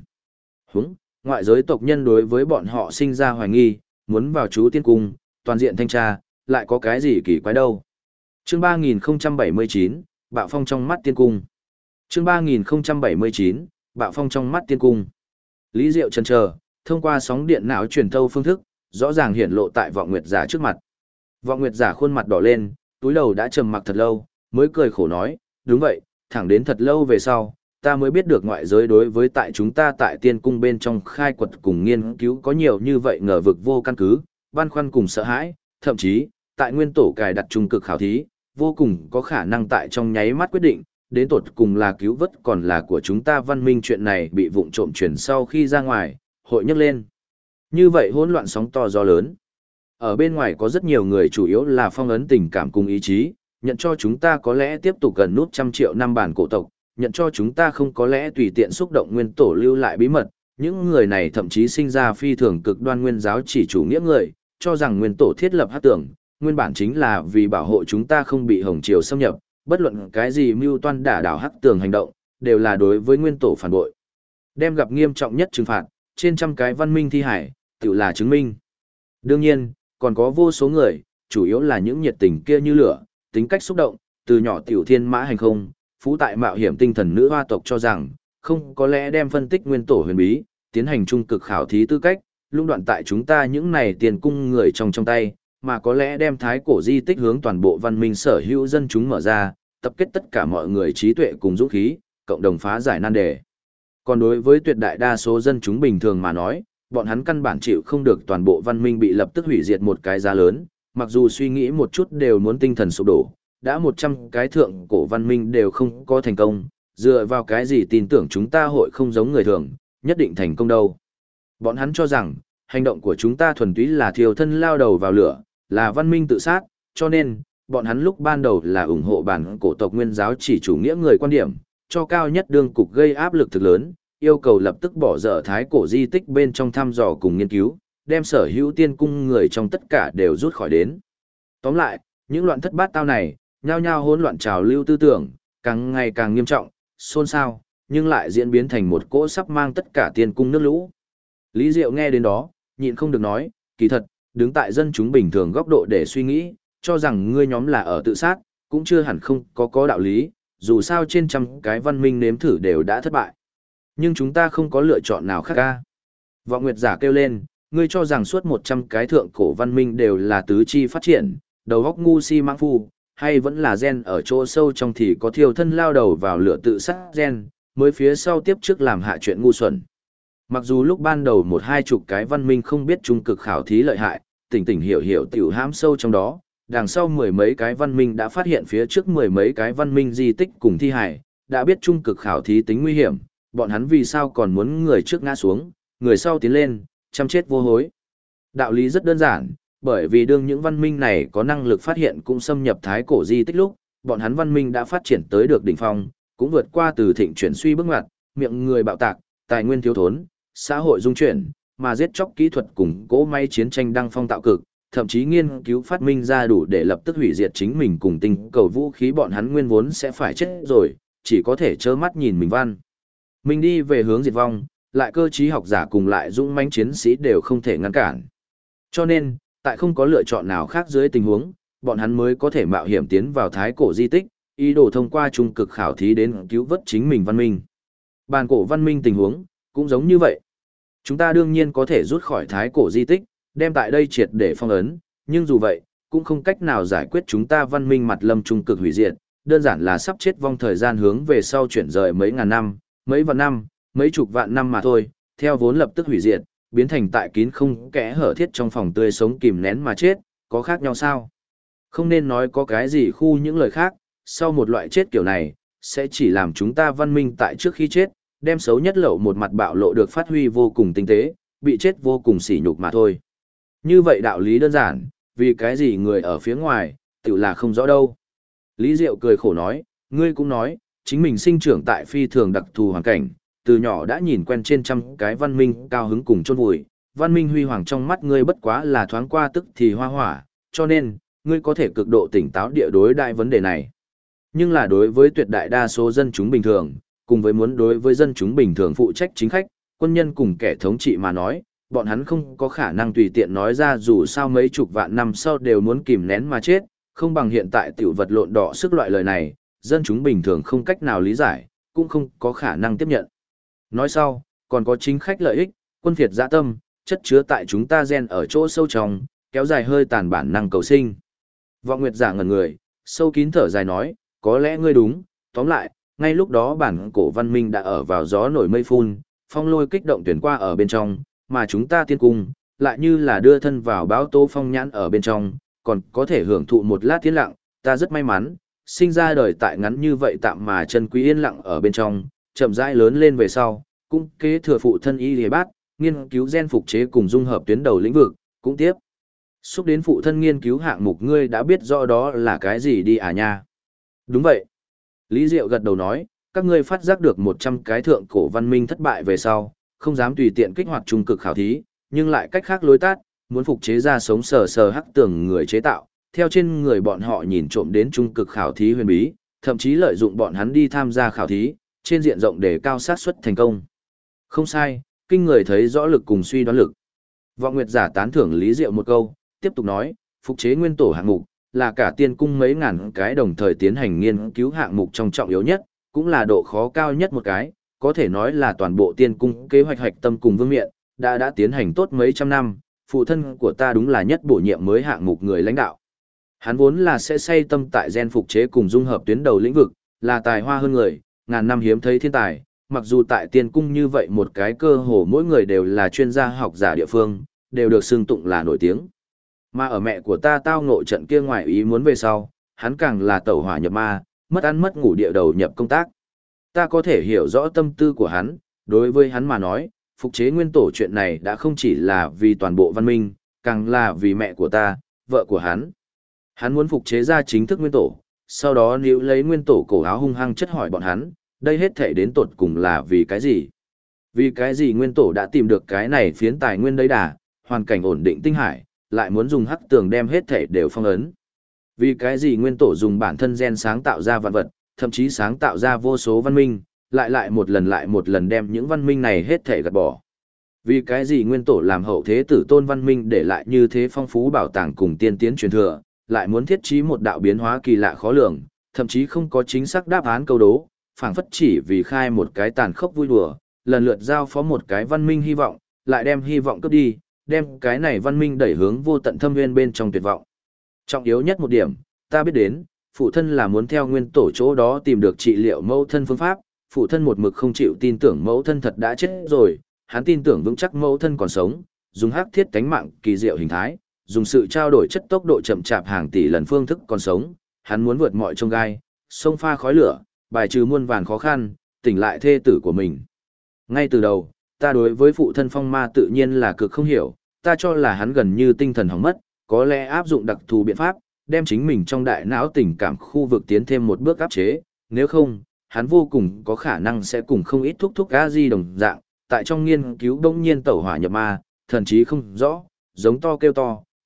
Ngoại giới tộc nhân đối với bọn họ sinh ra hoài nghi, muốn vào chú tiên cung, toàn diện thanh tra, lại có cái gì kỳ quái đâu. Chương 3079, Bạo phong trong mắt tiên cung. Chương 3079, Bạo phong trong mắt tiên cung. Lý Diệu chần chờ, thông qua sóng điện não truyền thâu phương thức, rõ ràng hiển lộ tại vọng nguyệt giả trước mặt. Vọng nguyệt giả khuôn mặt đỏ lên, túi đầu đã trầm mặc thật lâu, mới cười khổ nói, đúng vậy, thẳng đến thật lâu về sau, ta mới biết được ngoại giới đối với tại chúng ta tại tiên cung bên trong khai quật cùng nghiên cứu có nhiều như vậy ngờ vực vô căn cứ, băn khoăn cùng sợ hãi, thậm chí, tại nguyên tổ cài đặt trung cực khảo thí, vô cùng có khả năng tại trong nháy mắt quyết định, đến tột cùng là cứu vớt còn là của chúng ta văn minh chuyện này bị vụng trộm chuyển sau khi ra ngoài, hội nhấc lên. Như vậy hỗn loạn sóng to gió lớn. Ở bên ngoài có rất nhiều người chủ yếu là phong ấn tình cảm cùng ý chí, nhận cho chúng ta có lẽ tiếp tục gần nút 100 triệu năm bản cổ tộc, nhận cho chúng ta không có lẽ tùy tiện xúc động nguyên tổ lưu lại bí mật, những người này thậm chí sinh ra phi thường cực đoan nguyên giáo chỉ chủ nghĩa người, cho rằng nguyên tổ thiết lập hắc tưởng, nguyên bản chính là vì bảo hộ chúng ta không bị hồng triều xâm nhập, bất luận cái gì mưu toan đả đảo hắc tường hành động, đều là đối với nguyên tổ phản bội. Đem gặp nghiêm trọng nhất trừng phạt, trên trăm cái văn minh thi hải, tự là chứng minh. Đương nhiên, còn có vô số người, chủ yếu là những nhiệt tình kia như lửa, tính cách xúc động, từ nhỏ tiểu thiên mã hành không, phú tại mạo hiểm tinh thần nữ hoa tộc cho rằng, không có lẽ đem phân tích nguyên tổ huyền bí, tiến hành trung cực khảo thí tư cách, lũng đoạn tại chúng ta những này tiền cung người trong tay, mà có lẽ đem thái cổ di tích hướng toàn bộ văn minh sở hữu dân chúng mở ra, tập kết tất cả mọi người trí tuệ cùng dũng khí, cộng đồng phá giải nan đề. Còn đối với tuyệt đại đa số dân chúng bình thường mà nói, bọn hắn căn bản chịu không được toàn bộ văn minh bị lập tức hủy diệt một cái giá lớn, mặc dù suy nghĩ một chút đều muốn tinh thần sụp đổ, đã 100 cái thượng cổ văn minh đều không có thành công, dựa vào cái gì tin tưởng chúng ta hội không giống người thường, nhất định thành công đâu. Bọn hắn cho rằng, hành động của chúng ta thuần túy là thiêu thân lao đầu vào lửa, là văn minh tự sát, cho nên, bọn hắn lúc ban đầu là ủng hộ bản cổ tộc nguyên giáo chỉ chủ nghĩa người quan điểm, cho cao nhất đương cục gây áp lực thực lớn, yêu cầu lập tức bỏ dở thái cổ di tích bên trong thăm dò cùng nghiên cứu, đem sở hữu tiên cung người trong tất cả đều rút khỏi đến. Tóm lại, những loạn thất bát tao này, nhao nhao hỗn loạn trào lưu tư tưởng, càng ngày càng nghiêm trọng, xôn xao, nhưng lại diễn biến thành một cỗ sắp mang tất cả tiên cung nước lũ. Lý Diệu nghe đến đó, nhịn không được nói, kỳ thật, đứng tại dân chúng bình thường góc độ để suy nghĩ, cho rằng ngươi nhóm là ở tự sát, cũng chưa hẳn không có đạo lý, dù sao trên trăm cái văn minh nếm thử đều đã thất bại. Nhưng chúng ta không có lựa chọn nào khác ca. Vọng Nguyệt giả kêu lên, ngươi cho rằng suốt 100 cái thượng cổ văn minh đều là tứ chi phát triển, đầu óc ngu si mãng phu, hay vẫn là gen ở chỗ sâu trong thì có thiêu thân lao đầu vào lửa tự sát gen, mới phía sau tiếp trước làm hạ chuyện ngu xuẩn. Mặc dù lúc ban đầu 1-20 cái văn minh không biết trung cực khảo thí lợi hại, tỉnh hiểu tiểu hãm sâu trong đó, đằng sau mười mấy cái văn minh đã phát hiện phía trước mười mấy cái văn minh di tích cùng thi hải, đã biết trung cực khảo thí tính nguy hiểm, bọn hắn vì sao còn muốn người trước ngã xuống, người sau tiến lên, chăm chết vô hối. Đạo lý rất đơn giản, bởi vì đương những văn minh này có năng lực phát hiện cũng xâm nhập thái cổ di tích lúc, bọn hắn văn minh đã phát triển tới được đỉnh phong, cũng vượt qua từ thịnh chuyển suy bước ngoặt, miệng người bạo tạc, tài nguyên thiếu thốn, xã hội dung chuyển, mà giết chóc kỹ thuật cùng cỗ máy chiến tranh đăng phong tạo cực, thậm chí nghiên cứu phát minh ra đủ để lập tức hủy diệt chính mình cùng tinh cầu vũ khí, bọn hắn nguyên vốn sẽ phải chết rồi, chỉ có thể trơ mắt nhìn mình văn. Mình đi về hướng diệt vong, lại cơ trí học giả cùng lại dũng mãnh chiến sĩ đều không thể ngăn cản. Cho nên, tại không có lựa chọn nào khác dưới tình huống, bọn hắn mới có thể mạo hiểm tiến vào thái cổ di tích, ý đồ thông qua trung cực khảo thí đến cứu vớt chính mình văn minh. Bàn cổ văn minh tình huống, cũng giống như vậy. Chúng ta đương nhiên có thể rút khỏi thái cổ di tích, đem tại đây triệt để phong ấn, nhưng dù vậy, cũng không cách nào giải quyết chúng ta văn minh mặt lâm trung cực hủy diệt, đơn giản là sắp chết vong thời gian hướng về sau chuyển rời mấy ngàn năm, mấy vạn năm, mấy chục vạn năm mà thôi, theo vốn lập tức hủy diệt, biến thành tại kín không kẽ hở thiết trong phòng tươi sống kìm nén mà chết, có khác nhau sao? Không nên nói có cái gì khu những lời khác, sau một loại chết kiểu này, sẽ chỉ làm chúng ta văn minh tại trước khi chết, đem xấu nhất lậu một mặt bạo lộ được phát huy vô cùng tinh tế, bị chết vô cùng sỉ nhục mà thôi. Như vậy đạo lý đơn giản, vì cái gì người ở phía ngoài, tự là không rõ đâu. Lý Diệu cười khổ nói, ngươi cũng nói, chính mình sinh trưởng tại phi thường đặc thù hoàn cảnh, từ nhỏ đã nhìn quen trên trăm cái văn minh cao hứng cùng chôn vùi, văn minh huy hoàng trong mắt ngươi bất quá là thoáng qua tức thì hoa hỏa, cho nên, ngươi có thể cực độ tỉnh táo địa đối đại vấn đề này. Nhưng là đối với tuyệt đại đa số dân chúng bình thường, cùng với muốn đối với dân chúng bình thường phụ trách chính khách, quân nhân cùng kẻ thống trị mà nói, bọn hắn không có khả năng tùy tiện nói ra dù sao mấy chục vạn năm sau đều muốn kìm nén mà chết, không bằng hiện tại tiểu vật lộn đỏ sức loại lời này, dân chúng bình thường không cách nào lý giải, cũng không có khả năng tiếp nhận. Nói sau, còn có chính khách lợi ích, quân phiệt dã tâm, chất chứa tại chúng ta gen ở chỗ sâu trong, kéo dài hơi tàn bản năng cầu sinh. Vọng Nguyệt giả ngẩn người, sâu kín thở dài nói, có lẽ ngươi đúng, tóm lại, ngay lúc đó bản cổ văn minh đã ở vào gió nổi mây phun, phong lôi kích động tuyển qua ở bên trong, mà chúng ta tiên cung, lại như là đưa thân vào báo tố phong nhãn ở bên trong, còn có thể hưởng thụ một lát tiến lặng, ta rất may mắn, sinh ra đời tại ngắn như vậy tạm mà chân quý yên lặng ở bên trong, chậm rãi lớn lên về sau, cũng kế thừa phụ thân y lìa bát, nghiên cứu gen phục chế cùng dung hợp tuyến đầu lĩnh vực, cũng tiếp. Xúc đến phụ thân nghiên cứu hạng mục ngươi đã biết rõ đó là cái gì đi à nha. Đúng vậy. Lý Diệu gật đầu nói, các ngươi phát giác được 100 cái thượng cổ văn minh thất bại về sau, không dám tùy tiện kích hoạt trung cực khảo thí, nhưng lại cách khác lối tát, muốn phục chế ra sống sờ sờ hắc tường người chế tạo, theo trên người bọn họ nhìn trộm đến trung cực khảo thí huyền bí, thậm chí lợi dụng bọn hắn đi tham gia khảo thí, trên diện rộng để cao xác suất thành công. Không sai, kinh người thấy rõ lực cùng suy đoán lực. Vọng Nguyệt giả tán thưởng Lý Diệu một câu, tiếp tục nói, phục chế nguyên tổ hạng mục là cả tiên cung mấy ngàn cái đồng thời tiến hành nghiên cứu hạng mục trong trọng yếu nhất, cũng là độ khó cao nhất một cái, có thể nói là toàn bộ tiên cung kế hoạch hạch tâm cùng vương miện, đã tiến hành tốt mấy trăm năm, phụ thân của ta đúng là nhất bổ nhiệm mới hạng mục người lãnh đạo. Hắn vốn là sẽ say tâm tại gen phục chế cùng dung hợp tuyến đầu lĩnh vực, là tài hoa hơn người, ngàn năm hiếm thấy thiên tài, mặc dù tại tiên cung như vậy một cái cơ hồ mỗi người đều là chuyên gia học giả địa phương, đều được xưng tụng là nổi tiếng. Mà ở mẹ của ta tao ngộ trận kia ngoài ý muốn về sau, hắn càng là tẩu hỏa nhập ma, mất ăn mất ngủ địa đầu nhập công tác. Ta có thể hiểu rõ tâm tư của hắn, đối với hắn mà nói, phục chế nguyên tổ chuyện này đã không chỉ là vì toàn bộ văn minh, càng là vì mẹ của ta, vợ của hắn. Hắn muốn phục chế ra chính thức nguyên tổ, sau đó níu lấy nguyên tổ cổ áo hung hăng chất hỏi bọn hắn, đây hết thể đến tột cùng là vì cái gì? Vì cái gì nguyên tổ đã tìm được cái này phiến tài nguyên đấy đà, hoàn cảnh ổn định tinh hải, lại muốn dùng hắc tường đem hết thể đều phong ấn. Vì cái gì nguyên tổ dùng bản thân gen sáng tạo ra vạn vật, thậm chí sáng tạo ra vô số văn minh, lại một lần đem những văn minh này hết thể gạt bỏ. Vì cái gì nguyên tổ làm hậu thế tử tôn văn minh để lại như thế phong phú bảo tàng cùng tiên tiến truyền thừa, lại muốn thiết trí một đạo biến hóa kỳ lạ khó lường, thậm chí không có chính xác đáp án câu đố, phảng phất chỉ vì khai một cái tàn khốc vui đùa, lần lượt giao phó một cái văn minh hy vọng, lại đem hy vọng cướp đi, đem cái này văn minh đẩy hướng vô tận thâm nguyên bên trong tuyệt vọng. Trọng yếu nhất một điểm, ta biết đến, phụ thân là muốn theo nguyên tổ chỗ đó tìm được trị liệu mẫu thân phương pháp, phụ thân một mực không chịu tin tưởng mẫu thân thật đã chết rồi, hắn tin tưởng vững chắc mẫu thân còn sống, dùng hắc thiết cánh mạng kỳ diệu hình thái, dùng sự trao đổi chất tốc độ chậm chạp hàng tỷ lần phương thức còn sống, hắn muốn vượt mọi chông gai, xông pha khói lửa, bài trừ muôn vàn khó khăn, tỉnh lại thê tử của mình. Ngay từ đầu, ta đối với phụ thân phong ma tự nhiên là cực không hiểu, ta cho là hắn gần như tinh thần hỏng mất, có lẽ áp dụng đặc thù biện pháp, đem chính mình trong đại não tình cảm khu vực tiến thêm một bước áp chế, nếu không, hắn vô cùng có khả năng sẽ cùng không ít thúc a di đồng dạng, tại trong nghiên cứu đông nhiên tẩu hỏa nhập ma, thần chí không rõ, giống to kêu to,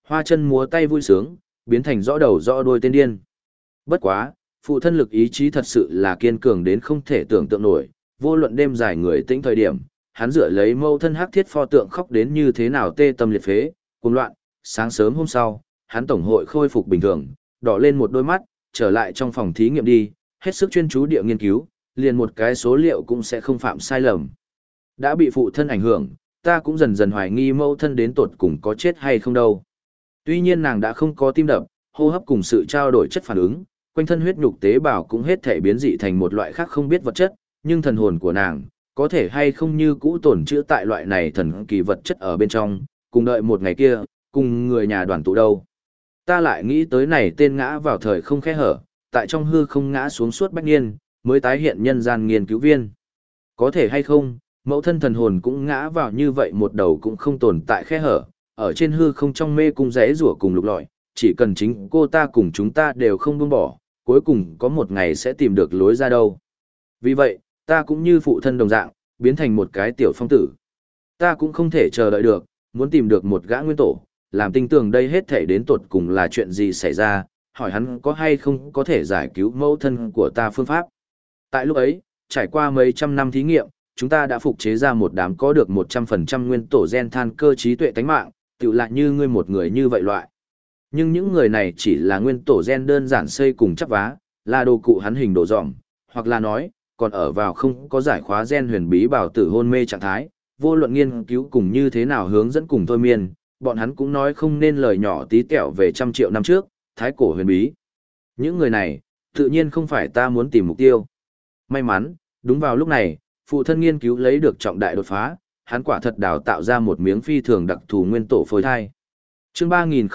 Hoa chân múa tay vui sướng, biến thành rõ đầu rõ đuôi tên điên. Bất quá, phụ thân lực ý chí thật sự là kiên cường đến không thể tưởng tượng nổi, vô luận đêm dài người tĩnh thời điểm, hắn dựa lấy mâu thân hắc thiết pho tượng khóc đến như thế nào tê tâm liệt phế, cuồng loạn, sáng sớm hôm sau, hắn tổng hội khôi phục bình thường, đỏ lên một đôi mắt, trở lại trong phòng thí nghiệm đi, hết sức chuyên chú địa nghiên cứu, liền một cái số liệu cũng sẽ không phạm sai lầm. Đã bị phụ thân ảnh hưởng, ta cũng dần dần hoài nghi mâu thân đến tột cùng có chết hay không đâu. Tuy nhiên nàng đã không có tim đập, hô hấp cùng sự trao đổi chất phản ứng, quanh thân huyết nhục tế bào cũng hết thể biến dị thành một loại khác không biết vật chất, nhưng thần hồn của nàng, có thể hay không như cũ tồn trữ tại loại này thần kỳ vật chất ở bên trong, cùng đợi một ngày kia, cùng người nhà đoàn tụ đâu. Ta lại nghĩ tới này tên ngã vào thời không khe hở, tại trong hư không ngã xuống suốt bách niên, mới tái hiện nhân gian nghiên cứu viên. Có thể hay không, mẫu thân thần hồn cũng ngã vào như vậy một đầu cũng không tồn tại khe hở, ở trên hư không trong mê cung rẽ rủa cùng lục lọi, chỉ cần chính cô ta cùng chúng ta đều không buông bỏ, cuối cùng có một ngày sẽ tìm được lối ra đâu. Vì vậy, ta cũng như phụ thân đồng dạng, biến thành một cái tiểu phong tử. Ta cũng không thể chờ đợi được, muốn tìm được một gã nguyên tổ, làm tinh tường đây hết thể đến tột cùng là chuyện gì xảy ra, hỏi hắn có hay không có thể giải cứu mẫu thân của ta phương pháp. Tại lúc ấy, trải qua mấy trăm năm thí nghiệm, chúng ta đã phục chế ra một đám có được 100% nguyên tổ gen than cơ trí tuệ tánh mạng, tự lại như ngươi một người như vậy loại. Nhưng những người này chỉ là nguyên tổ gen đơn giản xây cùng chắp vá, là đồ cụ hắn hình đồ dỏm, hoặc là nói, còn ở vào không có giải khóa gen huyền bí bảo tử hôn mê trạng thái, vô luận nghiên cứu cùng như thế nào hướng dẫn cùng thôi miên, bọn hắn cũng nói không nên lời nhỏ tí tẹo về trăm triệu năm trước, thái cổ huyền bí. Những người này, tự nhiên không phải ta muốn tìm mục tiêu. May mắn, đúng vào lúc này, phụ thân nghiên cứu lấy được trọng đại đột phá, hắn quả thật đào tạo ra một miếng phi thường đặc thù nguyên tổ phôi thai. Chương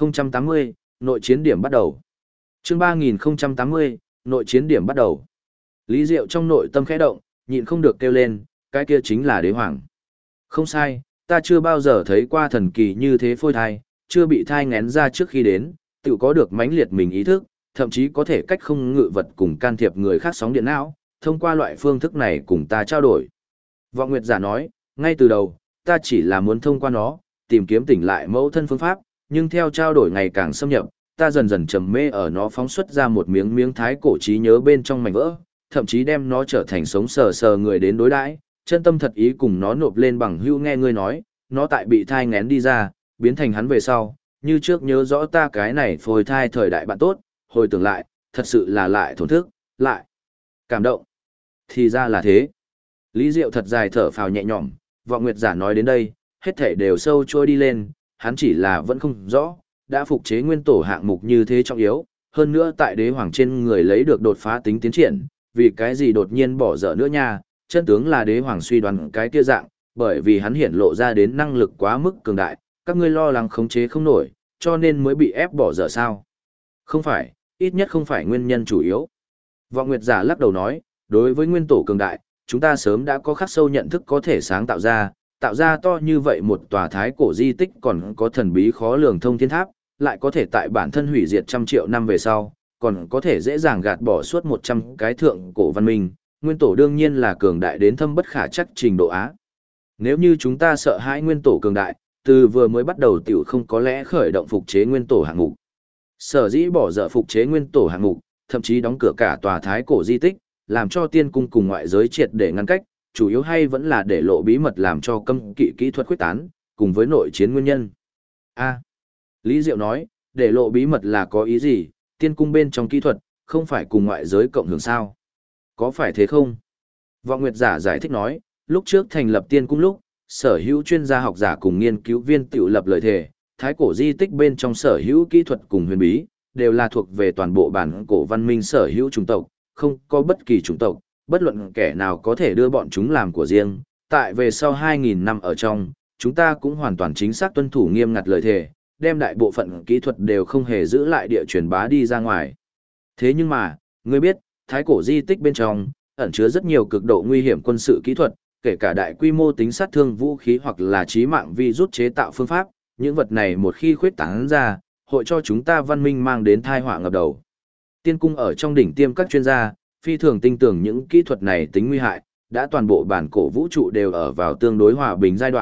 3080, nội chiến điểm bắt đầu. Chương 3080, nội chiến điểm bắt đầu. Lý Diệu trong nội tâm khẽ động, nhịn không được kêu lên, cái kia chính là đế hoàng. Không sai, ta chưa bao giờ thấy qua thần kỳ như thế phôi thai, chưa bị thai ngén ra trước khi đến, tự có được mãnh liệt mình ý thức, thậm chí có thể cách không ngự vật cùng can thiệp người khác sóng điện não, thông qua loại phương thức này cùng ta trao đổi. Vọng Nguyệt giả nói, ngay từ đầu, ta chỉ là muốn thông qua nó, tìm kiếm tỉnh lại mẫu thân phương pháp, nhưng theo trao đổi ngày càng xâm nhập, ta dần dần trầm mê ở nó phóng xuất ra một miếng miếng thái cổ trí nhớ bên trong mảnh vỡ, thậm chí đem nó trở thành sống sờ sờ người đến đối đãi, chân tâm thật ý cùng nó nộp lên bằng hữu nghe ngươi nói, nó tại bị thai ngén đi ra, biến thành hắn về sau, như trước nhớ rõ ta cái này phôi thai thời đại bạn tốt, hồi tưởng lại, thật sự là lại thổn thức, lại cảm động. Thì ra là thế. Lý Diệu thật dài thở phào nhẹ nhõm, Vọng Nguyệt giả nói đến đây, hết thể đều sâu trôi đi lên, hắn chỉ là vẫn không rõ, đã phục chế nguyên tổ hạng mục như thế trọng yếu, hơn nữa tại đế hoàng trên người lấy được đột phá tính tiến triển, vì cái gì đột nhiên bỏ dở nữa nha, chân tướng là đế hoàng suy đoán cái kia dạng, bởi vì hắn hiển lộ ra đến năng lực quá mức cường đại, các ngươi lo lắng khống chế không nổi, cho nên mới bị ép bỏ dở sao. Không phải, ít nhất không phải nguyên nhân chủ yếu. Vọng Nguyệt giả lắc đầu nói, đối với nguyên tổ cường đại, chúng ta sớm đã có khắc sâu nhận thức có thể sáng tạo ra to như vậy một tòa thái cổ di tích còn có thần bí khó lường thông thiên tháp, lại có thể tại bản thân hủy diệt trăm triệu năm về sau, còn có thể dễ dàng gạt bỏ suốt 100 cái thượng cổ văn minh, nguyên tổ đương nhiên là cường đại đến thâm bất khả chắc trình độ Á. Nếu như chúng ta sợ hãi nguyên tổ cường đại, từ vừa mới bắt đầu tiểu không có lẽ khởi động phục chế nguyên tổ hạng mục. Sở dĩ bỏ dở phục chế nguyên tổ hạng mục, thậm chí đóng cửa cả tòa thái cổ di tích, làm cho tiên cung cùng ngoại giới triệt để ngăn cách, chủ yếu hay vẫn là để lộ bí mật làm cho cấm kỵ kỹ thuật quyết tán, cùng với nội chiến nguyên nhân. A. Lý Diệu nói, để lộ bí mật là có ý gì, tiên cung bên trong kỹ thuật, không phải cùng ngoại giới cộng hưởng sao? Có phải thế không? Vọng Nguyệt giả giải thích nói, lúc trước thành lập tiên cung lúc, sở hữu chuyên gia học giả cùng nghiên cứu viên tự lập lời thề, thái cổ di tích bên trong sở hữu kỹ thuật cùng huyền bí, đều là thuộc về toàn bộ bản cổ văn minh sở hữu chủng tộc, không có bất kỳ chủng tộc, bất luận kẻ nào có thể đưa bọn chúng làm của riêng. Tại về sau 2.000 năm ở trong, chúng ta cũng hoàn toàn chính xác tuân thủ nghiêm ngặt lời thề, đem đại bộ phận kỹ thuật đều không hề giữ lại địa truyền bá đi ra ngoài. Thế nhưng mà, ngươi biết, thái cổ di tích bên trong, ẩn chứa rất nhiều cực độ nguy hiểm quân sự kỹ thuật, kể cả đại quy mô tính sát thương vũ khí hoặc là chí mạng virus chế tạo phương pháp, những vật này một khi khuyết tán ra, hội cho chúng ta văn minh mang đến tai họa ngập đầu. Tiên cung ở trong đỉnh tiêm các chuyên gia, phi thường tin tưởng những kỹ thuật này tính nguy hại, đã toàn bộ bản cổ vũ trụ đều ở vào tương đối hòa bình giai đoạn,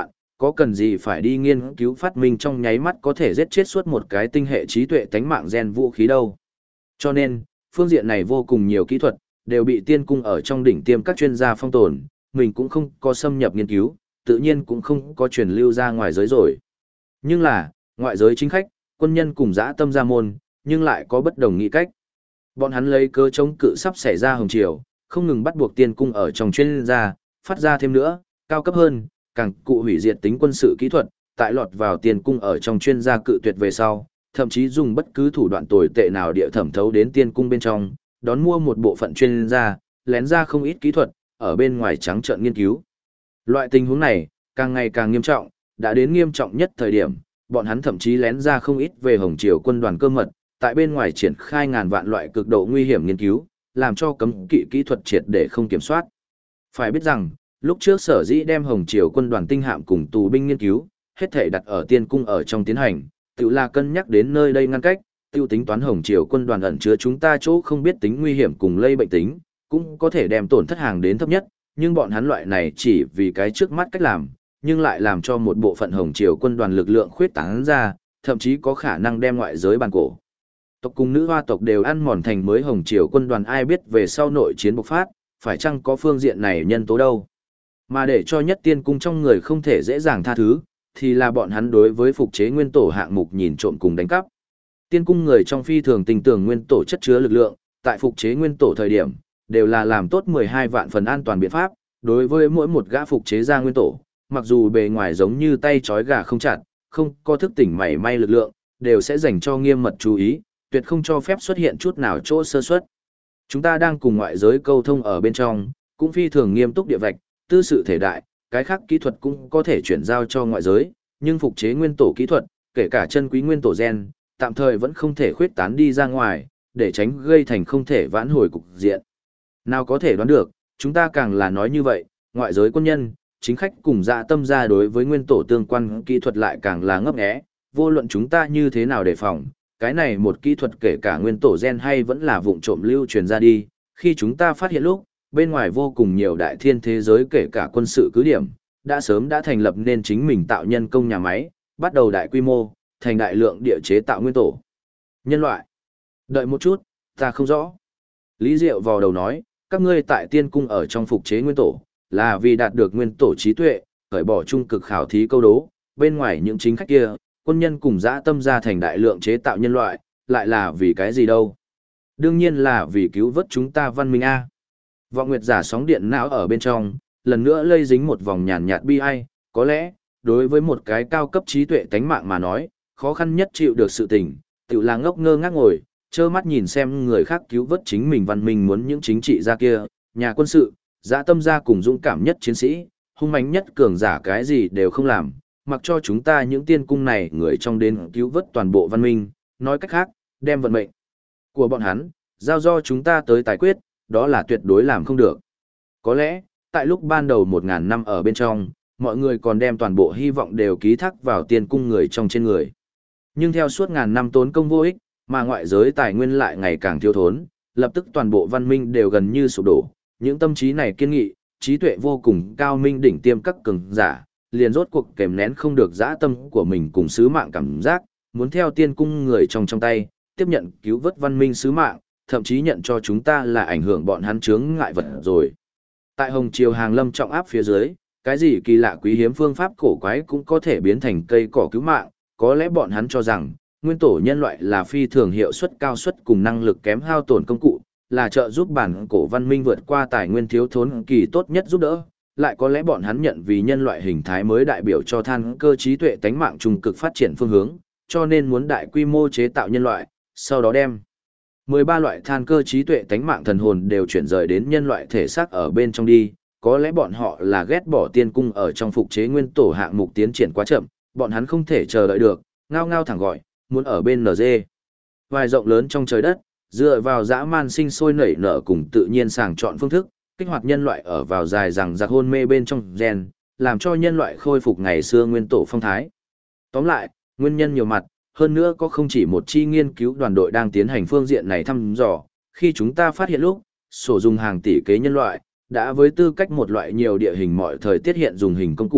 có cần gì phải đi nghiên cứu phát minh trong nháy mắt có thể giết chết suốt một cái tinh hệ trí tuệ tánh mạng gen vũ khí đâu. Cho nên, phương diện này vô cùng nhiều kỹ thuật, đều bị tiên cung ở trong đỉnh tiêm các chuyên gia phong tồn, mình cũng không có xâm nhập nghiên cứu, tự nhiên cũng không có truyền lưu ra ngoài giới rồi. Nhưng là, ngoại giới chính khách, quân nhân cùng dã tâm gia môn, nhưng lại có bất đồng nghĩ cách. Bọn hắn lấy cớ chống cự sắp xảy ra hồng triều, không ngừng bắt buộc tiên cung ở trong chuyên gia, phát ra thêm nữa, cao cấp hơn, càng cụ hủy diệt tính quân sự kỹ thuật, tại lọt vào tiên cung ở trong chuyên gia cự tuyệt về sau, thậm chí dùng bất cứ thủ đoạn tồi tệ nào địa thẩm thấu đến tiên cung bên trong, đón mua một bộ phận chuyên gia, lén ra không ít kỹ thuật, ở bên ngoài trắng trợn nghiên cứu. Loại tình huống này, càng ngày càng nghiêm trọng, đã đến nghiêm trọng nhất thời điểm, bọn hắn thậm chí lén ra không ít về Hồng Triều quân đoàn cơ mật, tại bên ngoài triển khai ngàn vạn loại cực độ nguy hiểm nghiên cứu, làm cho cấm kỵ kỹ thuật triệt để không kiểm soát. Phải biết rằng, lúc trước Sở Dĩ đem Hồng Triều quân đoàn tinh hạm cùng tù binh nghiên cứu, hết thể đặt ở tiên cung ở trong tiến hành, tự là cân nhắc đến nơi đây ngăn cách, tiêu tính toán Hồng Triều quân đoàn ẩn chứa chúng ta chỗ không biết tính nguy hiểm cùng lây bệnh tính, cũng có thể đem tổn thất hàng đến thấp nhất, nhưng bọn hắn loại này chỉ vì cái trước mắt cách làm, nhưng lại làm cho một bộ phận Hồng Triều quân đoàn lực lượng khuyết tán ra, thậm chí có khả năng đem ngoại giới bàn cổ. Tộc cùng nữ hoa tộc đều ăn mòn thành mới Hồng Triều quân đoàn, ai biết về sau nội chiến bộc phát, phải chăng có phương diện này nhân tố đâu. Mà để cho nhất tiên cung trong người không thể dễ dàng tha thứ, thì là bọn hắn đối với phục chế nguyên tổ hạng mục nhìn trộm cùng đánh cắp. Tiên cung người trong phi thường tình tưởng nguyên tổ chất chứa lực lượng, tại phục chế nguyên tổ thời điểm, đều là làm tốt 12 vạn phần an toàn biện pháp, đối với mỗi một gã phục chế ra nguyên tổ, mặc dù bề ngoài giống như tay trói gà không chặt, không có thức tỉnh mảy may lực lượng, đều sẽ dành cho nghiêm mật chú ý, tuyệt không cho phép xuất hiện chút nào chỗ sơ suất. Chúng ta đang cùng ngoại giới câu thông ở bên trong, cũng phi thường nghiêm túc địa vạch, tư sự thể đại, cái khác kỹ thuật cũng có thể chuyển giao cho ngoại giới, nhưng phục chế nguyên tổ kỹ thuật, kể cả chân quý nguyên tổ gen, tạm thời vẫn không thể khuyết tán đi ra ngoài, để tránh gây thành không thể vãn hồi cục diện. Nào có thể đoán được, chúng ta càng là nói như vậy, ngoại giới quân nhân, chính khách cùng dạ tâm ra đối với nguyên tổ tương quan kỹ thuật lại càng là ngấp nghé, vô luận chúng ta như thế nào đề phòng, cái này một kỹ thuật kể cả nguyên tổ gen hay vẫn là vụng trộm lưu truyền ra đi, khi chúng ta phát hiện lúc, bên ngoài vô cùng nhiều đại thiên thế giới kể cả quân sự cứ điểm, đã sớm đã thành lập nên chính mình tạo nhân công nhà máy, bắt đầu đại quy mô, thành đại lượng địa chế tạo nguyên tổ. Nhân loại, đợi một chút, ta không rõ. Lý Diệu vào đầu nói, các ngươi tại tiên cung ở trong phục chế nguyên tổ, là vì đạt được nguyên tổ trí tuệ, khởi bỏ trung cực khảo thí câu đố, bên ngoài những chính khách kia, quân nhân cùng dã tâm ra thành đại lượng chế tạo nhân loại, lại là vì cái gì đâu? Đương nhiên là vì cứu vớt chúng ta văn minh A. Vọng Nguyệt giả sóng điện não ở bên trong, lần nữa lây dính một vòng nhàn nhạt bi ai, có lẽ, đối với một cái cao cấp trí tuệ tánh mạng mà nói, khó khăn nhất chịu được sự tình, tự là ngốc ngơ ngác ngồi, trơ mắt nhìn xem người khác cứu vớt chính mình văn minh, muốn những chính trị gia kia, nhà quân sự, dã tâm gia cùng dũng cảm nhất chiến sĩ, hung mãnh nhất cường giả cái gì đều không làm, mặc cho chúng ta những tiên cung này người trong đến cứu vớt toàn bộ văn minh, nói cách khác, đem vận mệnh của bọn hắn, giao do chúng ta tới tài quyết, đó là tuyệt đối làm không được. Có lẽ, tại lúc ban đầu 1000 năm ở bên trong, mọi người còn đem toàn bộ hy vọng đều ký thác vào tiên cung người trong trên người. Nhưng theo suốt ngàn năm tốn công vô ích, mà ngoại giới tài nguyên lại ngày càng thiếu thốn, lập tức toàn bộ văn minh đều gần như sụp đổ. Những tâm trí này kiên nghị, trí tuệ vô cùng cao minh đỉnh tiêm các cường giả, liền rốt cuộc kềm nén không được dã tâm của mình cùng sứ mạng cảm giác, muốn theo tiên cung người trong tay, tiếp nhận cứu vớt văn minh sứ mạng, thậm chí nhận cho chúng ta là ảnh hưởng bọn hắn chướng ngại vật rồi. Tại Hồng Triều hàng lâm trọng áp phía dưới, cái gì kỳ lạ quý hiếm phương pháp cổ quái cũng có thể biến thành cây cỏ cứu mạng, có lẽ bọn hắn cho rằng, nguyên tổ nhân loại là phi thường hiệu suất cao suất cùng năng lực kém hao tổn công cụ, là trợ giúp bản cổ văn minh vượt qua tài nguyên thiếu thốn kỳ tốt nhất giúp đỡ, lại có lẽ bọn hắn nhận vì nhân loại hình thái mới đại biểu cho than cơ trí tuệ tánh mạng trung cực phát triển phương hướng, cho nên muốn đại quy mô chế tạo nhân loại, sau đó đem 13 loại than cơ trí tuệ tánh mạng thần hồn đều chuyển rời đến nhân loại thể xác ở bên trong đi, có lẽ bọn họ là ghét bỏ tiên cung ở trong phục chế nguyên tổ hạng mục tiến triển quá chậm, bọn hắn không thể chờ đợi được, ngao ngao thẳng gọi, muốn ở bên NG. Vài rộng lớn trong trời đất, dựa vào dã man sinh sôi nảy nở cùng tự nhiên sàng chọn phương thức, kích hoạt nhân loại ở vào dài rằng giặc hôn mê bên trong gen, làm cho nhân loại khôi phục ngày xưa nguyên tổ phong thái. Tóm lại, nguyên nhân nhiều mặt, hơn nữa có không chỉ một chi nghiên cứu đoàn đội đang tiến hành phương diện này thăm dò, khi chúng ta phát hiện lúc, sổ dùng hàng tỷ kế nhân loại, đã với tư cách một loại nhiều địa hình mọi thời tiết hiện dùng hình công cụ,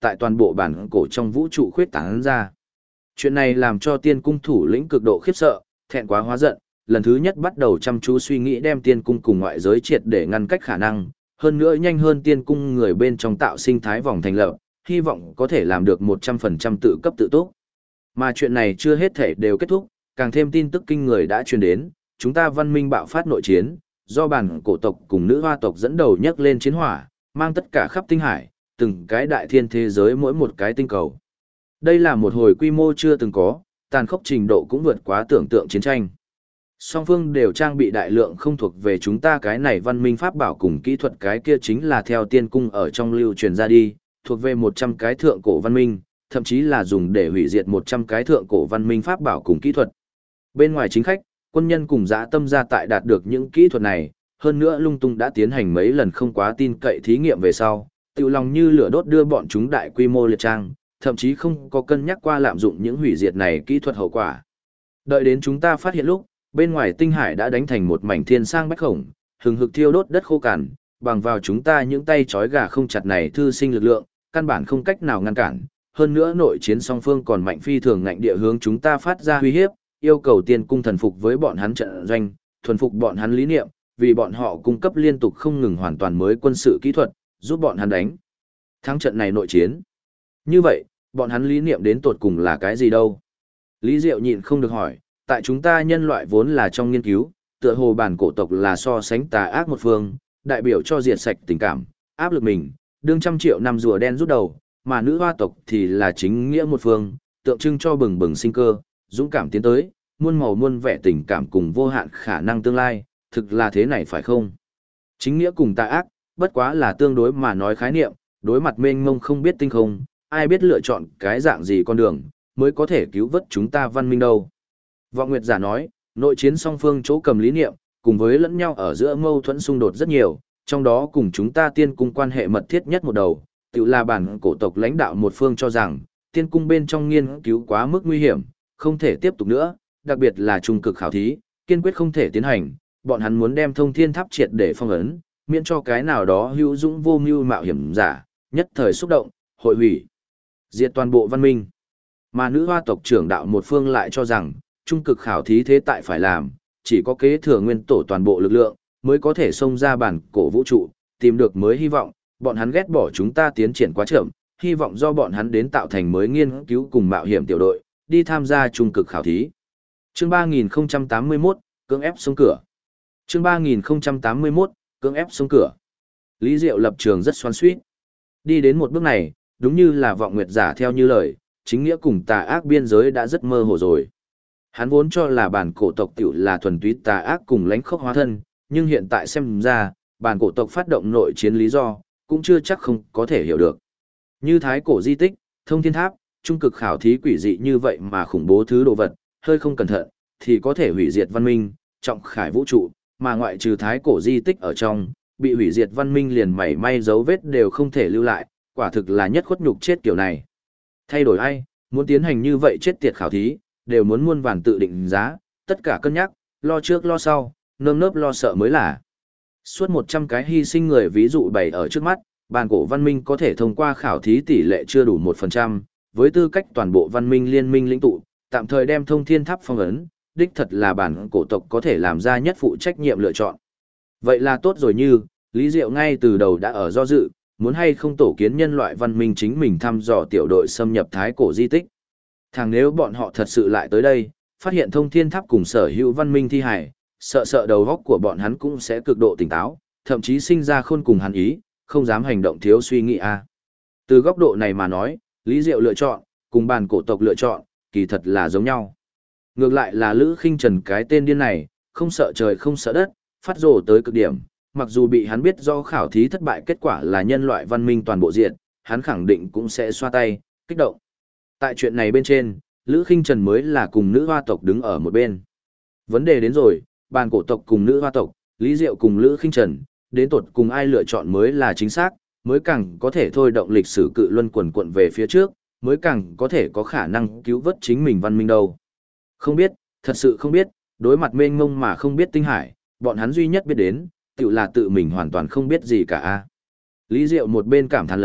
tại toàn bộ bản cổ trong vũ trụ khuyết tán ra. Chuyện này làm cho tiên cung thủ lĩnh cực độ khiếp sợ, thẹn quá hóa giận, lần thứ nhất bắt đầu chăm chú suy nghĩ đem tiên cung cùng ngoại giới triệt để ngăn cách khả năng, hơn nữa nhanh hơn tiên cung người bên trong tạo sinh thái vòng thành lập, hy vọng có thể làm được 100% tự cấp tự túc. Mà chuyện này chưa hết thể đều kết thúc, càng thêm tin tức kinh người đã truyền đến, chúng ta văn minh bạo phát nội chiến, do bản cổ tộc cùng nữ hoa tộc dẫn đầu nhấc lên chiến hỏa, mang tất cả khắp tinh hải, từng cái đại thiên thế giới mỗi một cái tinh cầu. Đây là một hồi quy mô chưa từng có, tàn khốc trình độ cũng vượt quá tưởng tượng chiến tranh. Song phương đều trang bị đại lượng không thuộc về chúng ta cái này văn minh pháp bảo cùng kỹ thuật, cái kia chính là theo tiên cung ở trong lưu truyền ra đi, thuộc về 100 cái thượng cổ văn minh, thậm chí là dùng để hủy diệt 100 cái thượng cổ văn minh pháp bảo cùng kỹ thuật. Bên ngoài chính khách, quân nhân cùng dã tâm gia tại đạt được những kỹ thuật này, hơn nữa lung tung đã tiến hành mấy lần không quá tin cậy thí nghiệm về sau, tự lòng như lửa đốt đưa bọn chúng đại quy mô liệt trang, thậm chí không có cân nhắc qua lạm dụng những hủy diệt này kỹ thuật hậu quả. Đợi đến chúng ta phát hiện lúc, bên ngoài tinh hải đã đánh thành một mảnh thiên sang bách khổng, hừng hực thiêu đốt đất khô cằn, bằng vào chúng ta những tay trói gà không chặt này thư sinh lực lượng, căn bản không cách nào ngăn cản. Hơn nữa nội chiến song phương còn mạnh phi thường ngạnh địa hướng chúng ta phát ra uy hiếp, yêu cầu tiên cung thần phục với bọn hắn trận doanh, thuần phục bọn hắn lý niệm, vì bọn họ cung cấp liên tục không ngừng hoàn toàn mới quân sự kỹ thuật, giúp bọn hắn đánh thắng trận này nội chiến. Như vậy, bọn hắn lý niệm đến tột cùng là cái gì đâu? Lý Diệu nhịn không được hỏi, tại chúng ta nhân loại vốn là trong nghiên cứu, tựa hồ bản cổ tộc là so sánh tà ác một phương, đại biểu cho diệt sạch tình cảm, áp lực mình, đương trăm triệu năm rùa đen rút đầu, mà nữ hoa tộc thì là chính nghĩa một phương, tượng trưng cho bừng bừng sinh cơ, dũng cảm tiến tới, muôn màu muôn vẻ tình cảm cùng vô hạn khả năng tương lai, thực là thế này phải không? Chính nghĩa cùng tà ác, bất quá là tương đối mà nói khái niệm, đối mặt mênh mông không biết tinh không, ai biết lựa chọn cái dạng gì con đường, mới có thể cứu vớt chúng ta văn minh đâu. Vọng Nguyệt giả nói, nội chiến song phương chỗ cầm lý niệm, cùng với lẫn nhau ở giữa mâu thuẫn xung đột rất nhiều, trong đó cùng chúng ta tiên cung quan hệ mật thiết nhất một đầu, tự là bản cổ tộc lãnh đạo một phương cho rằng, tiên cung bên trong nghiên cứu quá mức nguy hiểm, không thể tiếp tục nữa, đặc biệt là trung cực khảo thí, kiên quyết không thể tiến hành, bọn hắn muốn đem thông thiên tháp triệt để phong ấn, miễn cho cái nào đó hữu dũng vô mưu mạo hiểm giả, nhất thời xúc động, hội hủy, diệt toàn bộ văn minh. Mà nữ hoa tộc trưởng đạo một phương lại cho rằng, trung cực khảo thí thế tại phải làm, chỉ có kế thừa nguyên tổ toàn bộ lực lượng, mới có thể xông ra bản cổ vũ trụ, tìm được mới hy vọng, bọn hắn ghét bỏ chúng ta tiến triển quá chậm, hy vọng do bọn hắn đến tạo thành mới nghiên cứu cùng mạo hiểm tiểu đội, đi tham gia trung cực khảo thí. Chương 3081, cưỡng ép xông cửa. Chương 3081, cưỡng ép xông cửa. Lý Diệu lập trường rất xoắn xuýt. Đi đến một bước này, đúng như là Vọng Nguyệt giả theo như lời, chính nghĩa cùng tà ác biên giới đã rất mơ hồ rồi. Hắn vốn cho là bản cổ tộc tiểu là thuần túy tà ác cùng lãnh khốc hóa thân, nhưng hiện tại xem ra, bản cổ tộc phát động nội chiến lý do, cũng chưa chắc không có thể hiểu được. Như thái cổ di tích, thông thiên tháp, trung cực khảo thí quỷ dị như vậy mà khủng bố thứ đồ vật, hơi không cẩn thận, thì có thể hủy diệt văn minh, trọng khải vũ trụ, mà ngoại trừ thái cổ di tích ở trong, bị hủy diệt văn minh liền mảy may dấu vết đều không thể lưu lại, quả thực là nhất khuất nhục chết kiểu này. Thay đổi ai, muốn tiến hành như vậy chết tiệt khảo thí, đều muốn muôn vàn tự định giá, tất cả cân nhắc, lo trước lo sau, nơm nớp lo sợ mới là. Suốt 100 cái hy sinh người ví dụ bày ở trước mắt, bản cổ văn minh có thể thông qua khảo thí tỷ lệ chưa đủ 1%, với tư cách toàn bộ văn minh liên minh lĩnh tụ, tạm thời đem thông thiên tháp phong ấn, đích thật là bản cổ tộc có thể làm ra nhất phụ trách nhiệm lựa chọn. Vậy là tốt rồi, như Lý Diệu ngay từ đầu đã ở do dự, muốn hay không tổ kiến nhân loại văn minh chính mình thăm dò tiểu đội xâm nhập thái cổ di tích. Thằng nếu bọn họ thật sự lại tới đây, phát hiện thông thiên tháp cùng sở hữu văn minh thi hải, sợ đầu góc của bọn hắn cũng sẽ cực độ tỉnh táo, thậm chí sinh ra khôn cùng hắn ý, không dám hành động thiếu suy nghĩ a. Từ góc độ này mà nói, Lý Diệu lựa chọn, cùng bản cổ tộc lựa chọn, kỳ thật là giống nhau. Ngược lại là Lữ Khinh Trần cái tên điên này, không sợ trời không sợ đất, phát rồ tới cực điểm, mặc dù bị hắn biết do khảo thí thất bại kết quả là nhân loại văn minh toàn bộ diện, hắn khẳng định cũng sẽ xoa tay, kích động. Tại chuyện này bên trên, Lữ Khinh Trần mới là cùng nữ hoa tộc đứng ở một bên. Vấn đề đến rồi, bản cổ tộc cùng nữ hoa tộc, Lý Diệu cùng Lữ Khinh Trần, đến tột cùng ai lựa chọn mới là chính xác, mới càng có thể thôi động lịch sử cự luân quần quận về phía trước, mới càng có thể có khả năng cứu vớt chính mình văn minh đâu. Không biết, thật sự không biết, đối mặt mênh mông mà không biết tinh hải, bọn hắn duy nhất biết đến, tự là tự mình hoàn toàn không biết gì cả. Lý Diệu một bên cảm thán lấy,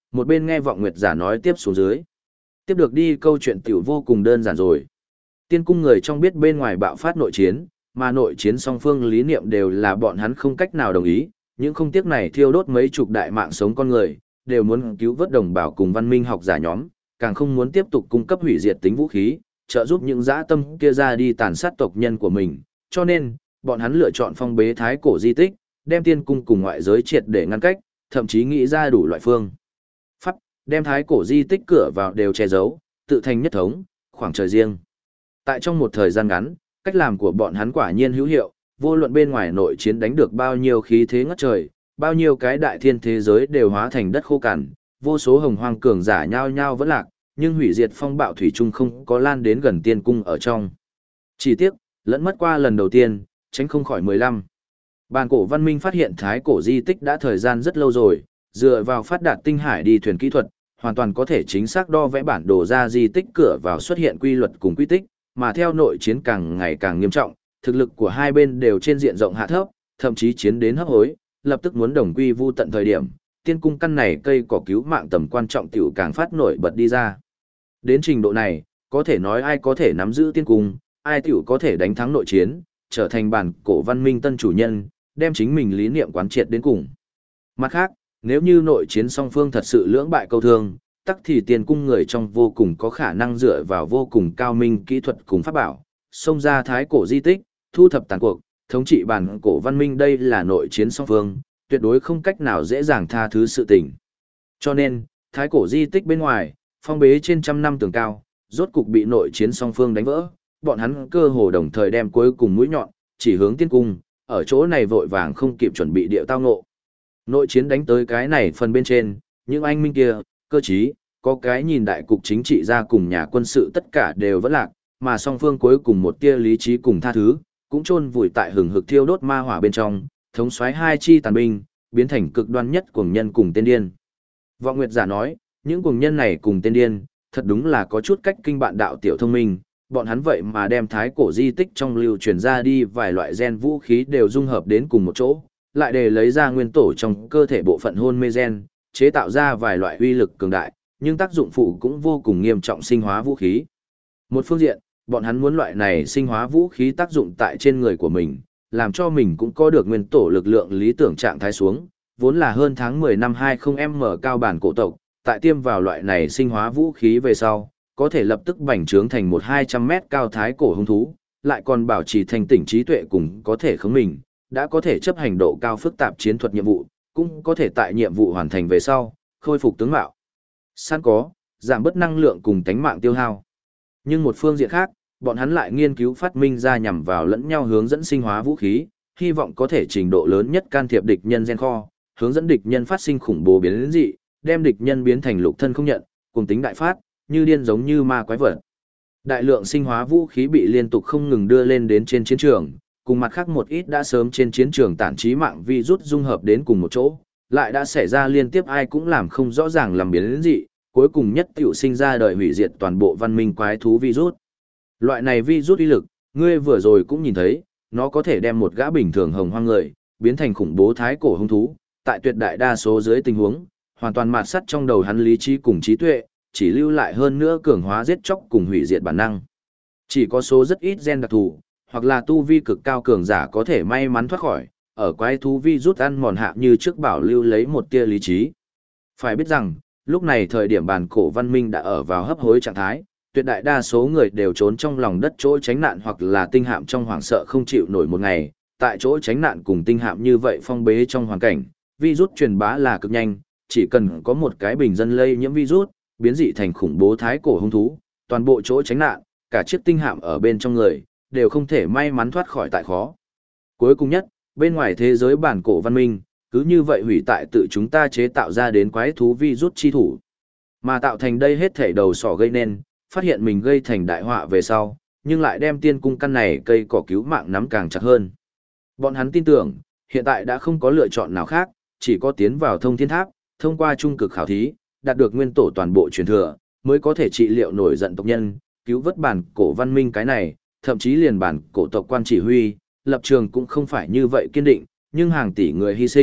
Một bên nghe vọng nguyệt giả nói tiếp xuống dưới. Tiếp được đi câu chuyện tiểu vô cùng đơn giản rồi. Tiên cung người trong biết bên ngoài bạo phát nội chiến, mà nội chiến song phương lý niệm đều là bọn hắn không cách nào đồng ý, những không tiếc này thiêu đốt mấy chục đại mạng sống con người, đều muốn cứu vớt đồng bào cùng văn minh học giả nhóm, càng không muốn tiếp tục cung cấp hủy diệt tính vũ khí, trợ giúp những dã tâm kia ra đi tàn sát tộc nhân của mình, cho nên, bọn hắn lựa chọn phong bế thái cổ di tích, đem tiên cung cùng ngoại giới triệt để ngăn cách, thậm chí nghĩ ra đủ loại phương pháp, đem thái cổ di tích cửa vào đều che giấu, tự thành nhất thống, khoảng trời riêng. Tại trong một thời gian ngắn, cách làm của bọn hắn quả nhiên hữu hiệu, vô luận bên ngoài nội chiến đánh được bao nhiêu khí thế ngất trời, bao nhiêu cái đại thiên thế giới đều hóa thành đất khô cằn, vô số hồng hoang cường giả nhao nhao vẫn lạc, nhưng hủy diệt phong bạo thủy chung không có lan đến gần tiên cung ở trong. Chỉ tiếc, lẫn mất qua lần đầu tiên, tránh không khỏi 15. Bàn cổ văn minh phát hiện thái cổ di tích đã thời gian rất lâu rồi, dựa vào phát đạt tinh hải đi thuyền kỹ thuật, hoàn toàn có thể chính xác đo vẽ bản đồ ra di tích cửa vào xuất hiện quy luật cùng quy tích, mà theo nội chiến càng ngày càng nghiêm trọng, thực lực của hai bên đều trên diện rộng hạ thấp, thậm chí chiến đến hấp hối, lập tức muốn đồng quy vu tận thời điểm, tiên cung căn này cây cỏ cứu mạng tầm quan trọng tiểu càng phát nổi bật đi ra. Đến trình độ này, có thể nói ai có thể nắm giữ tiên cung, ai tiểu có thể đánh thắng nội chiến, trở thành bản cổ văn minh tân chủ nhân, đem chính mình lý niệm quán triệt đến cùng. Mặt khác, nếu như nội chiến song phương thật sự lưỡng bại câu thương, tắc thì tiên cung người trong vô cùng có khả năng dựa vào vô cùng cao minh kỹ thuật cùng pháp bảo, xông ra thái cổ di tích, thu thập tàn cuộc, thống trị bản cổ văn minh. Đây là nội chiến song phương, tuyệt đối không cách nào dễ dàng tha thứ sự tình. Cho nên, thái cổ di tích bên ngoài, phong bế trên trăm năm tường cao, rốt cục bị nội chiến song phương đánh vỡ, bọn hắn cơ hồ đồng thời đem cuối cùng mũi nhọn, chỉ hướng tiên cung, ở chỗ này vội vàng không kịp chuẩn bị điệu tao ngộ. Nội chiến đánh tới cái này phần bên trên, những anh minh kia, cơ trí, có cái nhìn đại cục chính trị ra cùng nhà quân sự tất cả đều vẫn lạc, mà song phương cuối cùng một tia lý trí cùng tha thứ, cũng chôn vùi tại hừng hực thiêu đốt ma hỏa bên trong, thống soái hai chi tàn binh, biến thành cực đoan nhất cuồng nhân cùng tên điên. Vọng Nguyệt giả nói, những cuồng nhân này cùng tên điên, thật đúng là có chút cách kinh bạn đạo tiểu thông minh, bọn hắn vậy mà đem thái cổ di tích trong lưu truyền ra đi vài loại gen vũ khí đều dung hợp đến cùng một chỗ, lại để lấy ra nguyên tổ trong cơ thể bộ phận hôn mê gen, chế tạo ra vài loại uy lực cường đại, nhưng tác dụng phụ cũng vô cùng nghiêm trọng sinh hóa vũ khí. Một phương diện, bọn hắn muốn loại này sinh hóa vũ khí tác dụng tại trên người của mình, làm cho mình cũng có được nguyên tổ lực lượng lý tưởng trạng thái xuống, vốn là hơn tháng 10 năm 20M cao bản cổ tộc, tại tiêm vào loại này sinh hóa vũ khí về sau, có thể lập tức bành trướng thành một 200m cao thái cổ hung thú, lại còn bảo trì thanh tỉnh trí tuệ cùng có thể khống mình, đã có thể chấp hành độ cao phức tạp chiến thuật nhiệm vụ, cũng có thể tại nhiệm vụ hoàn thành về sau, khôi phục tướng mạo. Sẵn có, giảm bớt năng lượng cùng tánh mạng tiêu hao. Nhưng một phương diện khác, bọn hắn lại nghiên cứu phát minh ra nhằm vào lẫn nhau hướng dẫn sinh hóa vũ khí, hy vọng có thể trình độ lớn nhất can thiệp địch nhân gen kho, hướng dẫn địch nhân phát sinh khủng bố biến dị, đem địch nhân biến thành lục thân không nhận, cùng tính đại phát, như điên giống như ma quái vật. Đại lượng sinh hóa vũ khí bị liên tục không ngừng đưa lên đến trên chiến trường, cùng mặt khác một ít đã sớm trên chiến trường tản trí mạng virus dung hợp đến cùng một chỗ, lại đã xảy ra liên tiếp ai cũng làm không rõ ràng làm biến dị, cuối cùng nhất tiểu sinh ra đời hủy diệt toàn bộ văn minh quái thú virus. Loại này virus uy lực, ngươi vừa rồi cũng nhìn thấy, nó có thể đem một gã bình thường hồng hoang người, biến thành khủng bố thái cổ hung thú, tại tuyệt đại đa số dưới tình huống, hoàn toàn mạt sắt trong đầu hắn lý trí cùng trí tuệ, chỉ lưu lại hơn nữa cường hóa giết chóc cùng hủy diệt bản năng. Chỉ có số rất ít gen đặc thù, hoặc là tu vi cực cao cường giả có thể may mắn thoát khỏi, ở quái thú virus ăn mòn hạ như trước bảo lưu lấy một tia lý trí. Phải biết rằng, lúc này thời điểm bản cổ văn minh đã ở vào hấp hối trạng thái, tuyệt đại đa số người đều trốn trong lòng đất chỗ tránh nạn hoặc là tinh hạm trong hoảng sợ không chịu nổi một ngày, tại chỗ tránh nạn cùng tinh hạm như vậy phong bế trong hoàn cảnh, virus truyền bá là cực nhanh, chỉ cần có một cái bình dân lây nhiễm virus, biến dị thành khủng bố thái cổ hung thú, toàn bộ chỗ tránh nạn, cả chiếc tinh hạm ở bên trong người, đều không thể may mắn thoát khỏi tại khó. Cuối cùng nhất, bên ngoài thế giới bản cổ văn minh, cứ như vậy hủy tại tự chúng ta chế tạo ra đến quái thú virus chi thủ. Mà tạo thành đây hết thể đầu sỏ gây nên, phát hiện mình gây thành đại họa về sau, nhưng lại đem tiên cung căn này cây cỏ cứu mạng nắm càng chặt hơn. Bọn hắn tin tưởng, hiện tại đã không có lựa chọn nào khác, chỉ có tiến vào thông thiên tháp, thông qua trung cực khảo thí, đạt được nguyên tổ toàn bộ truyền thừa, mới có thể trị liệu nổi giận tộc nhân, cứu vớt bản cổ văn minh cái này, thậm chí liền bản cổ tộc quan chỉ huy, lập trường cũng không phải như vậy kiên định, nhưng hàng tỷ người hy sinh,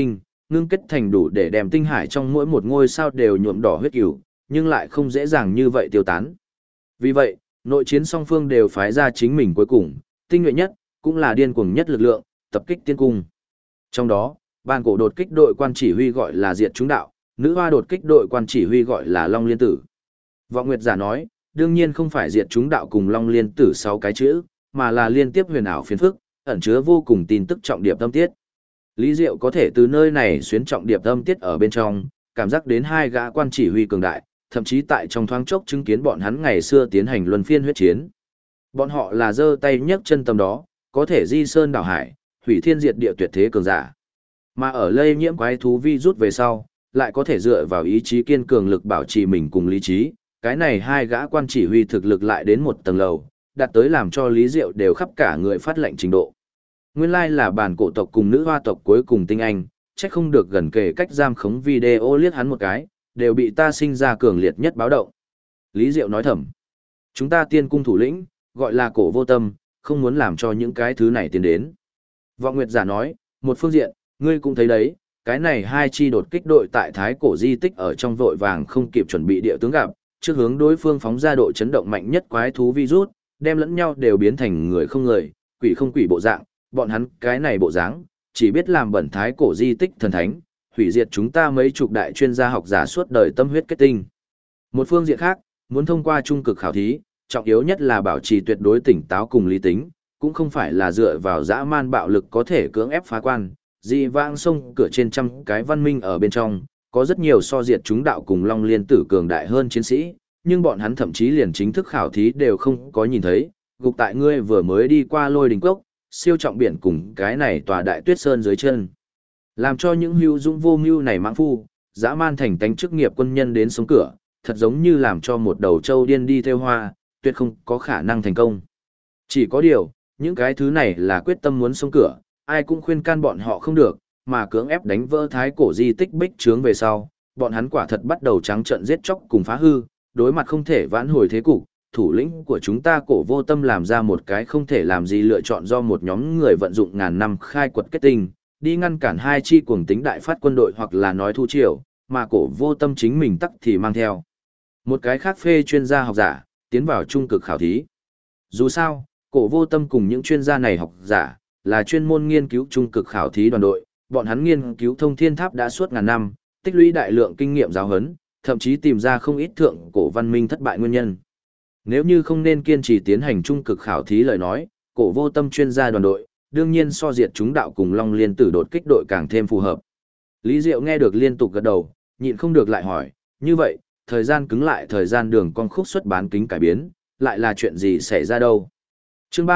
ngưng kết thành đủ để đem tinh hải trong mỗi một ngôi sao đều nhuộm đỏ huyết cửu, nhưng lại không dễ dàng như vậy tiêu tán. Vì vậy, nội chiến song phương đều phái ra chính mình cuối cùng, tinh nhuệ nhất, cũng là điên cuồng nhất lực lượng, tập kích tiên cung. Trong đó, bàn cổ đột kích đội quan chỉ huy gọi là Diệt Chúng Đạo, nữ hoa đột kích đội quan chỉ huy gọi là Long Liên Tử. Vọng Nguyệt giả nói, đương nhiên không phải Diệt Chúng Đạo cùng Long Liên Tử 6 cái chữ, mà là liên tiếp huyền ảo phiền phức, ẩn chứa vô cùng tin tức trọng điểm tâm tiết. Lý Diệu có thể từ nơi này xuyến trọng điểm tâm tiết ở bên trong, cảm giác đến hai gã quan chỉ huy cường đại, thậm chí tại trong thoáng chốc chứng kiến bọn hắn ngày xưa tiến hành luân phiên huyết chiến. Bọn họ là giơ tay nhấc chân tầm đó, có thể di sơn đảo hải, hủy thiên diệt địa tuyệt thế cường giả. Mà ở lây nhiễm quái thú vi rút về sau, lại có thể dựa vào ý chí kiên cường lực bảo trì mình cùng lý trí, cái này hai gã quan chỉ huy thực lực lại đến một tầng lầu, đạt tới làm cho Lý Diệu đều khắp cả người phát lệnh trình độ. Nguyên lai là bản cổ tộc cùng nữ hoa tộc cuối cùng tinh anh, chắc không được gần kề cách giam khống video liếc hắn một cái, đều bị ta sinh ra cường liệt nhất báo động. Lý Diệu nói thầm, chúng ta tiên cung thủ lĩnh, gọi là Cổ Vô Tâm, không muốn làm cho những cái thứ này tiến đến. Vọng Nguyệt giả nói, một phương diện, ngươi cũng thấy đấy, cái này hai chi đột kích đội tại thái cổ di tích ở trong vội vàng không kịp chuẩn bị địa tướng gặp, trước hướng đối phương phóng ra độ chấn động mạnh nhất quái thú virus, đem lẫn nhau đều biến thành người không người, quỷ không quỷ bộ dạng, bọn hắn cái này bộ dáng, chỉ biết làm bẩn thái cổ di tích thần thánh, hủy diệt chúng ta mấy chục đại chuyên gia học giả suốt đời tâm huyết kết tinh. Một phương diện khác, muốn thông qua trung cực khảo thí, trọng yếu nhất là bảo trì tuyệt đối tỉnh táo cùng lý tính, cũng không phải là dựa vào dã man bạo lực có thể cưỡng ép phá quan. Dị vãng sông cửa trên trăm cái văn minh ở bên trong, có rất nhiều so diệt chúng đạo cùng Long Liên Tử cường đại hơn chiến sĩ, nhưng bọn hắn thậm chí liền chính thức khảo thí đều không có nhìn thấy, gục tại ngươi vừa mới đi qua Lôi Đình Cốc, siêu trọng biển cùng cái này tòa đại tuyết sơn dưới chân. Làm cho những hữu dũng vô mưu này mãng phu, dã man thành tánh chức nghiệp quân nhân đến sống cửa, thật giống như làm cho một đầu trâu điên đi theo hoa, tuyệt không có khả năng thành công. Chỉ có điều, những cái thứ này là quyết tâm muốn sống cửa, ai cũng khuyên can bọn họ không được, mà cưỡng ép đánh vỡ thái cổ di tích bích trướng về sau, bọn hắn quả thật bắt đầu trắng trợn giết chóc cùng phá hư, đối mặt không thể vãn hồi thế cục, thủ lĩnh của chúng ta Cổ Vô Tâm làm ra một cái không thể làm gì lựa chọn do một nhóm người vận dụng ngàn năm khai quật kết tinh, đi ngăn cản hai chi cuồng tính đại phát quân đội hoặc là nói thu triều, mà Cổ Vô Tâm chính mình tắc thì mang theo một cái khác phê chuyên gia học giả, tiến vào trung cực khảo thí. Dù sao, Cổ Vô Tâm cùng những chuyên gia này học giả, là chuyên môn nghiên cứu trung cực khảo thí đoàn đội, bọn hắn nghiên cứu thông thiên tháp đã suốt ngàn năm, tích lũy đại lượng kinh nghiệm giáo huấn, thậm chí tìm ra không ít thượng cổ văn minh thất bại nguyên nhân. Nếu như không nên kiên trì tiến hành trung cực khảo thí lời nói, Cổ Vô Tâm chuyên gia đoàn đội, đương nhiên so diệt chúng đạo cùng Long Liên Tử đột kích đội càng thêm phù hợp. Lý Diệu nghe được liên tục gật đầu, nhịn không được lại hỏi, như vậy, thời gian cứng lại thời gian đường con khúc xuất bán kính cải biến, lại là chuyện gì xảy ra đâu? Chương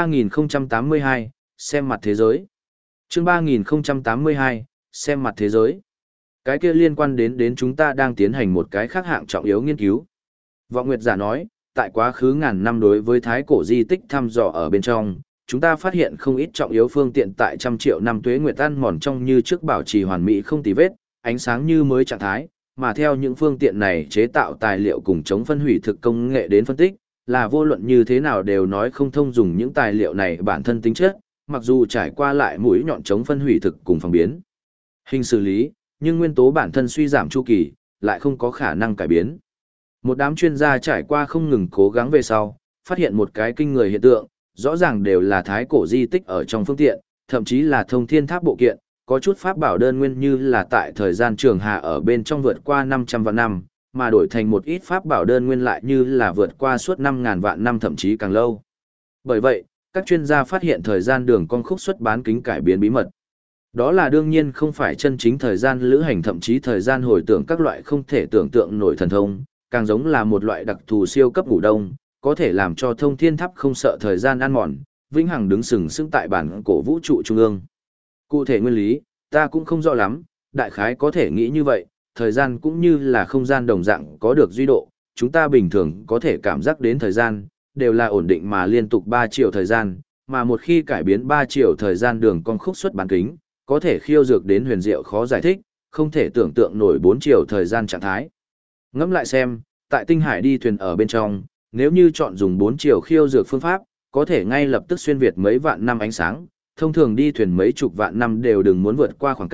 3082, xem mặt thế giới. Chương 3082, xem mặt thế giới. Cái kia liên quan đến chúng ta đang tiến hành một cái khác hạng trọng yếu nghiên cứu. Vọng Nguyệt giả nói, tại quá khứ ngàn năm đối với thái cổ di tích thăm dò ở bên trong, chúng ta phát hiện không ít trọng yếu phương tiện tại trăm triệu năm tuế nguyệt ăn mòn trong như trước bảo trì hoàn mỹ không tì vết, ánh sáng như mới trạng thái, mà theo những phương tiện này chế tạo tài liệu cùng chống phân hủy thực công nghệ đến phân tích, là vô luận như thế nào đều nói không thông dùng những tài liệu này bản thân tính chất, mặc dù trải qua lại mũi nhọn chống phân hủy thực cùng phòng biến hình xử lý, nhưng nguyên tố bản thân suy giảm chu kỳ, lại không có khả năng cải biến. Một đám chuyên gia trải qua không ngừng cố gắng về sau, phát hiện một cái kinh người hiện tượng, rõ ràng đều là thái cổ di tích ở trong phương tiện, thậm chí là thông thiên tháp bộ kiện, có chút pháp bảo đơn nguyên như là tại thời gian trường hà ở bên trong vượt qua 500 vạn năm, mà đổi thành một ít pháp bảo đơn nguyên lại như là vượt qua suốt 5.000 vạn năm thậm chí càng lâu. Bởi vậy, các chuyên gia phát hiện thời gian đường con khúc xuất bán kính cải biến bí mật. Đó là đương nhiên không phải chân chính thời gian lữ hành thậm chí thời gian hồi tưởng các loại không thể tưởng tượng nổi thần thông, càng giống là một loại đặc thù siêu cấp ngủ đông, có thể làm cho thông thiên tháp không sợ thời gian ăn mòn, vĩnh hằng đứng sừng sững tại bản cổ vũ trụ trung ương. Cụ thể nguyên lý, ta cũng không rõ lắm, đại khái có thể nghĩ như vậy, thời gian cũng như là không gian đồng dạng có được duy độ, chúng ta bình thường có thể cảm giác đến thời gian, đều là ổn định mà liên tục 3 chiều thời gian, mà một khi cải biến 3 chiều thời gian đường con khúc xuất bán kính, có thể khiêu dược đến huyền diệu khó giải thích, không thể tưởng tượng nổi 4 chiều thời gian trạng thái. Ngẫm lại xem, tại tinh hải đi thuyền ở bên trong, nếu như chọn dùng 4 chiều khiêu dược phương pháp, có thể ngay lập tức xuyên việt mấy vạn năm ánh sáng, thông thường đi thuyền mấy chục vạn năm đều đừng muốn vượt qua khoảng cách,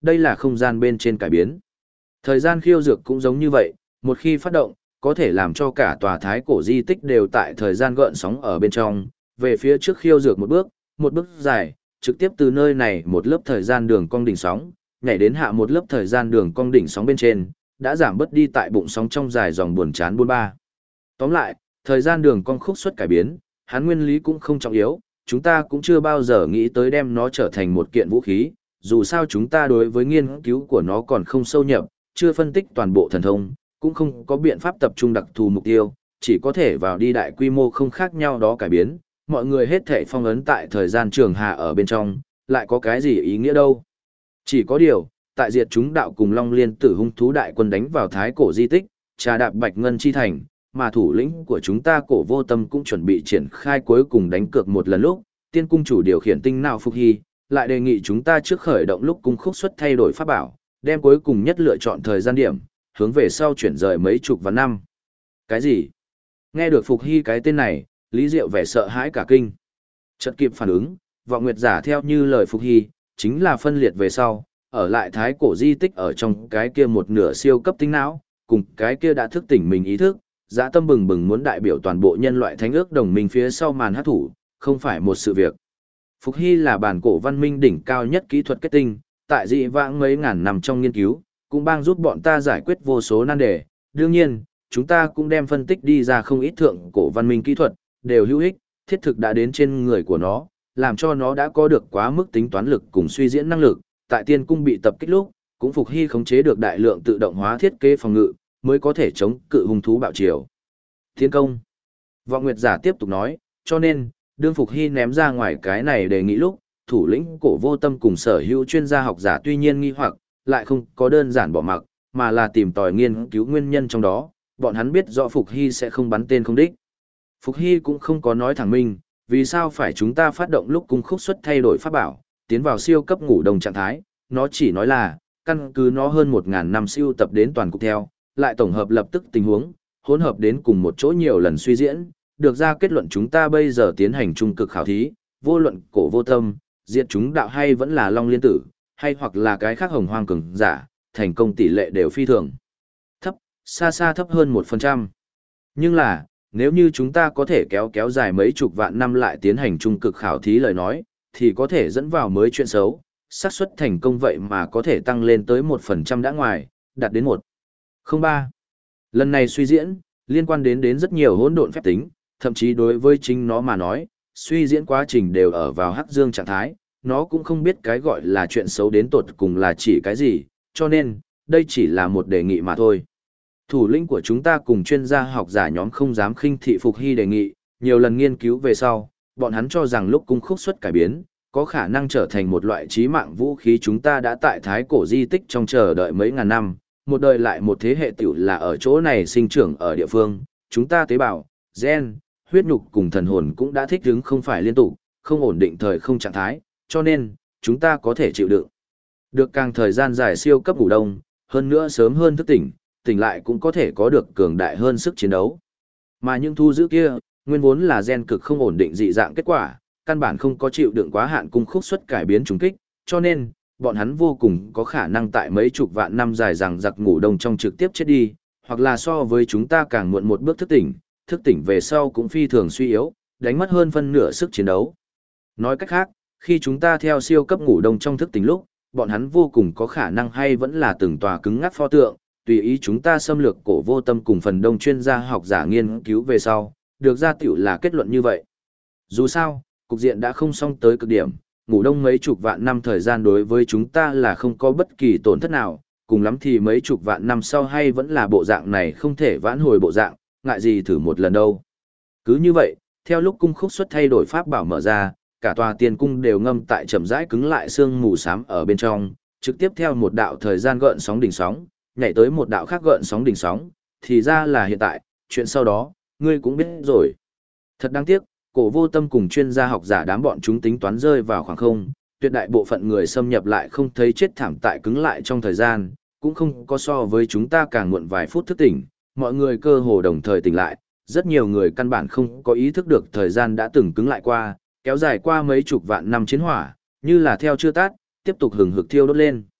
đây là không gian bên trên cải biến. Thời gian khiêu dược cũng giống như vậy, một khi phát động, có thể làm cho cả tòa thái cổ di tích đều tại thời gian gợn sóng ở bên trong, về phía trước khiêu dược một bước dài, trực tiếp từ nơi này một lớp thời gian đường cong đỉnh sóng, nhảy đến hạ một lớp thời gian đường cong đỉnh sóng bên trên, đã giảm bớt đi tại bụng sóng trong dài dòng buồn chán buôn ba. Tóm lại, thời gian đường cong khúc xuất cải biến, hắn nguyên lý cũng không trọng yếu, chúng ta cũng chưa bao giờ nghĩ tới đem nó trở thành một kiện vũ khí, dù sao chúng ta đối với nghiên cứu của nó còn không sâu nhập, chưa phân tích toàn bộ thần thông, cũng không có biện pháp tập trung đặc thù mục tiêu, chỉ có thể vào đi đại quy mô không khác nhau đó cải biến, mọi người hết thảy phong ấn tại thời gian trường hà ở bên trong, lại có cái gì ý nghĩa đâu. Chỉ có điều, tại diệt chúng đạo cùng Long Liên Tử hung thú đại quân đánh vào thái cổ di tích, trà đạp Bạch Ngân chi thành, mà thủ lĩnh của chúng ta Cổ Vô Tâm cũng chuẩn bị triển khai cuối cùng đánh cược một lần lúc, tiên cung chủ điều khiển tinh não Phục Hy, lại đề nghị chúng ta trước khởi động lúc cung khúc xuất thay đổi pháp bảo, đem cuối cùng nhất lựa chọn thời gian điểm, hướng về sau chuyển rời mấy chục vạn năm. Cái gì? Nghe được Phục Hy cái tên này, Lý Diệu vẻ sợ hãi cả kinh. Chợt kịp phản ứng, Vọng Nguyệt giả theo như lời Phục Hy, chính là phân liệt về sau, ở lại thái cổ di tích ở trong cái kia một nửa siêu cấp tinh não, cùng cái kia đã thức tỉnh mình ý thức, dã tâm bừng bừng muốn đại biểu toàn bộ nhân loại thánh ước đồng minh phía sau màn hát thủ, không phải một sự việc. Phục Hy là bản cổ văn minh đỉnh cao nhất kỹ thuật kết tinh, tại dị vãng mấy ngàn năm trong nghiên cứu, cũng bang giúp bọn ta giải quyết vô số nan đề. Đương nhiên, chúng ta cũng đem phân tích đi ra không ít thượng cổ văn minh kỹ thuật, đều hữu ích, thiết thực đã đến trên người của nó, làm cho nó đã có được quá mức tính toán lực cùng suy diễn năng lực. Tại tiên cung bị tập kích lúc, cũng Phục Hy khống chế được đại lượng tự động hóa thiết kế phòng ngự, mới có thể chống cự hung thú bạo triều. Thiên công. Vọng Nguyệt giả tiếp tục nói, cho nên, đương Phục Hy ném ra ngoài cái này đề nghị lúc, thủ lĩnh Cổ Vô Tâm cùng sở hữu chuyên gia học giả tuy nhiên nghi hoặc, lại không có đơn giản bỏ mặc, mà là tìm tòi nghiên cứu nguyên nhân trong đó, bọn hắn biết rõ Phục Hy sẽ không bắn tên không đích. Phục Hy cũng không có nói thẳng minh, vì sao phải chúng ta phát động lúc cung khúc xuất thay đổi pháp bảo, tiến vào siêu cấp ngủ đông trạng thái, nó chỉ nói là, căn cứ nó hơn 1000 năm siêu tập đến toàn cục theo, lại tổng hợp lập tức tình huống, hỗn hợp đến cùng một chỗ nhiều lần suy diễn, được ra kết luận chúng ta bây giờ tiến hành trung cực khảo thí, vô luận Cổ Vô Tâm, diệt chúng đạo hay vẫn là Long Liên Tử, hay hoặc là cái khác hồng hoang cường giả, thành công tỷ lệ đều phi thường thấp, xa xa thấp hơn 1%. Nhưng là, nếu như chúng ta có thể kéo dài mấy chục vạn năm lại tiến hành trung cực khảo thí lời nói, thì có thể dẫn vào mới chuyện xấu, xác suất thành công vậy mà có thể tăng lên tới 1% đã ngoài, đạt đến 1,03. Lần này suy diễn, liên quan đến rất nhiều hỗn độn phép tính, thậm chí đối với chính nó mà nói, suy diễn quá trình đều ở vào hắc dương trạng thái, nó cũng không biết cái gọi là chuyện xấu đến tột cùng là chỉ cái gì, cho nên, đây chỉ là một đề nghị mà thôi. Thủ lĩnh của chúng ta cùng chuyên gia học giả nhóm không dám khinh thị Phục Hy đề nghị, nhiều lần nghiên cứu về sau, bọn hắn cho rằng lúc cung khúc xuất cải biến, có khả năng trở thành một loại chí mạng vũ khí chúng ta đã tại thái cổ di tích trong chờ đợi mấy ngàn năm, một đời lại một thế hệ tiểu là ở chỗ này sinh trưởng ở địa phương, chúng ta tế bào, gen, huyết nhục cùng thần hồn cũng đã thích ứng không phải liên tục, không ổn định thời không trạng thái, cho nên, chúng ta có thể chịu đựng. Được càng thời gian dài siêu cấp ngủ đông, hơn nữa sớm hơn thức tỉnh, tỉnh lại cũng có thể có được cường đại hơn sức chiến đấu. Mà những thu giữ kia, nguyên vốn là gen cực không ổn định dị dạng kết quả, căn bản không có chịu đựng quá hạn cung khúc xuất cải biến trùng kích, cho nên, bọn hắn vô cùng có khả năng tại mấy chục vạn năm dài rằng giặc ngủ đông trong trực tiếp chết đi, hoặc là so với chúng ta càng muộn một bước thức tỉnh về sau cũng phi thường suy yếu, đánh mất hơn phân nửa sức chiến đấu. Nói cách khác, khi chúng ta theo siêu cấp ngủ đông trong thức tỉnh lúc, bọn hắn vô cùng có khả năng hay vẫn là từng tòa cứng ngắc pho tượng, tùy ý chúng ta xâm lược Cổ Vô Tâm cùng phần đông chuyên gia học giả nghiên cứu về sau, được ra tiểu là kết luận như vậy. Dù sao, cục diện đã không xong tới cực điểm, ngủ đông mấy chục vạn năm thời gian đối với chúng ta là không có bất kỳ tổn thất nào, cùng lắm thì mấy chục vạn năm sau hay vẫn là bộ dạng này không thể vãn hồi bộ dạng, ngại gì thử một lần đâu. Cứ như vậy, theo lúc cung khúc xuất thay đổi pháp bảo mở ra, cả tòa tiên cung đều ngâm tại chậm rãi cứng lại sương mù xám ở bên trong, trực tiếp theo một đạo thời gian gợn sóng đỉnh sóng, nhảy tới một đạo khác gợn sóng đỉnh sóng, thì ra là hiện tại, chuyện sau đó, ngươi cũng biết rồi. Thật đáng tiếc, Cổ Vô Tâm cùng chuyên gia học giả đám bọn chúng tính toán rơi vào khoảng không, tuyệt đại bộ phận người xâm nhập lại không thấy chết thảm tại cứng lại trong thời gian, cũng không có so với chúng ta càng muộn vài phút thức tỉnh, mọi người cơ hồ đồng thời tỉnh lại, rất nhiều người căn bản không có ý thức được thời gian đã từng cứng lại qua, kéo dài qua mấy chục vạn năm chiến hỏa, như là theo chưa tắt, tiếp tục hừng hực thiêu đốt lên.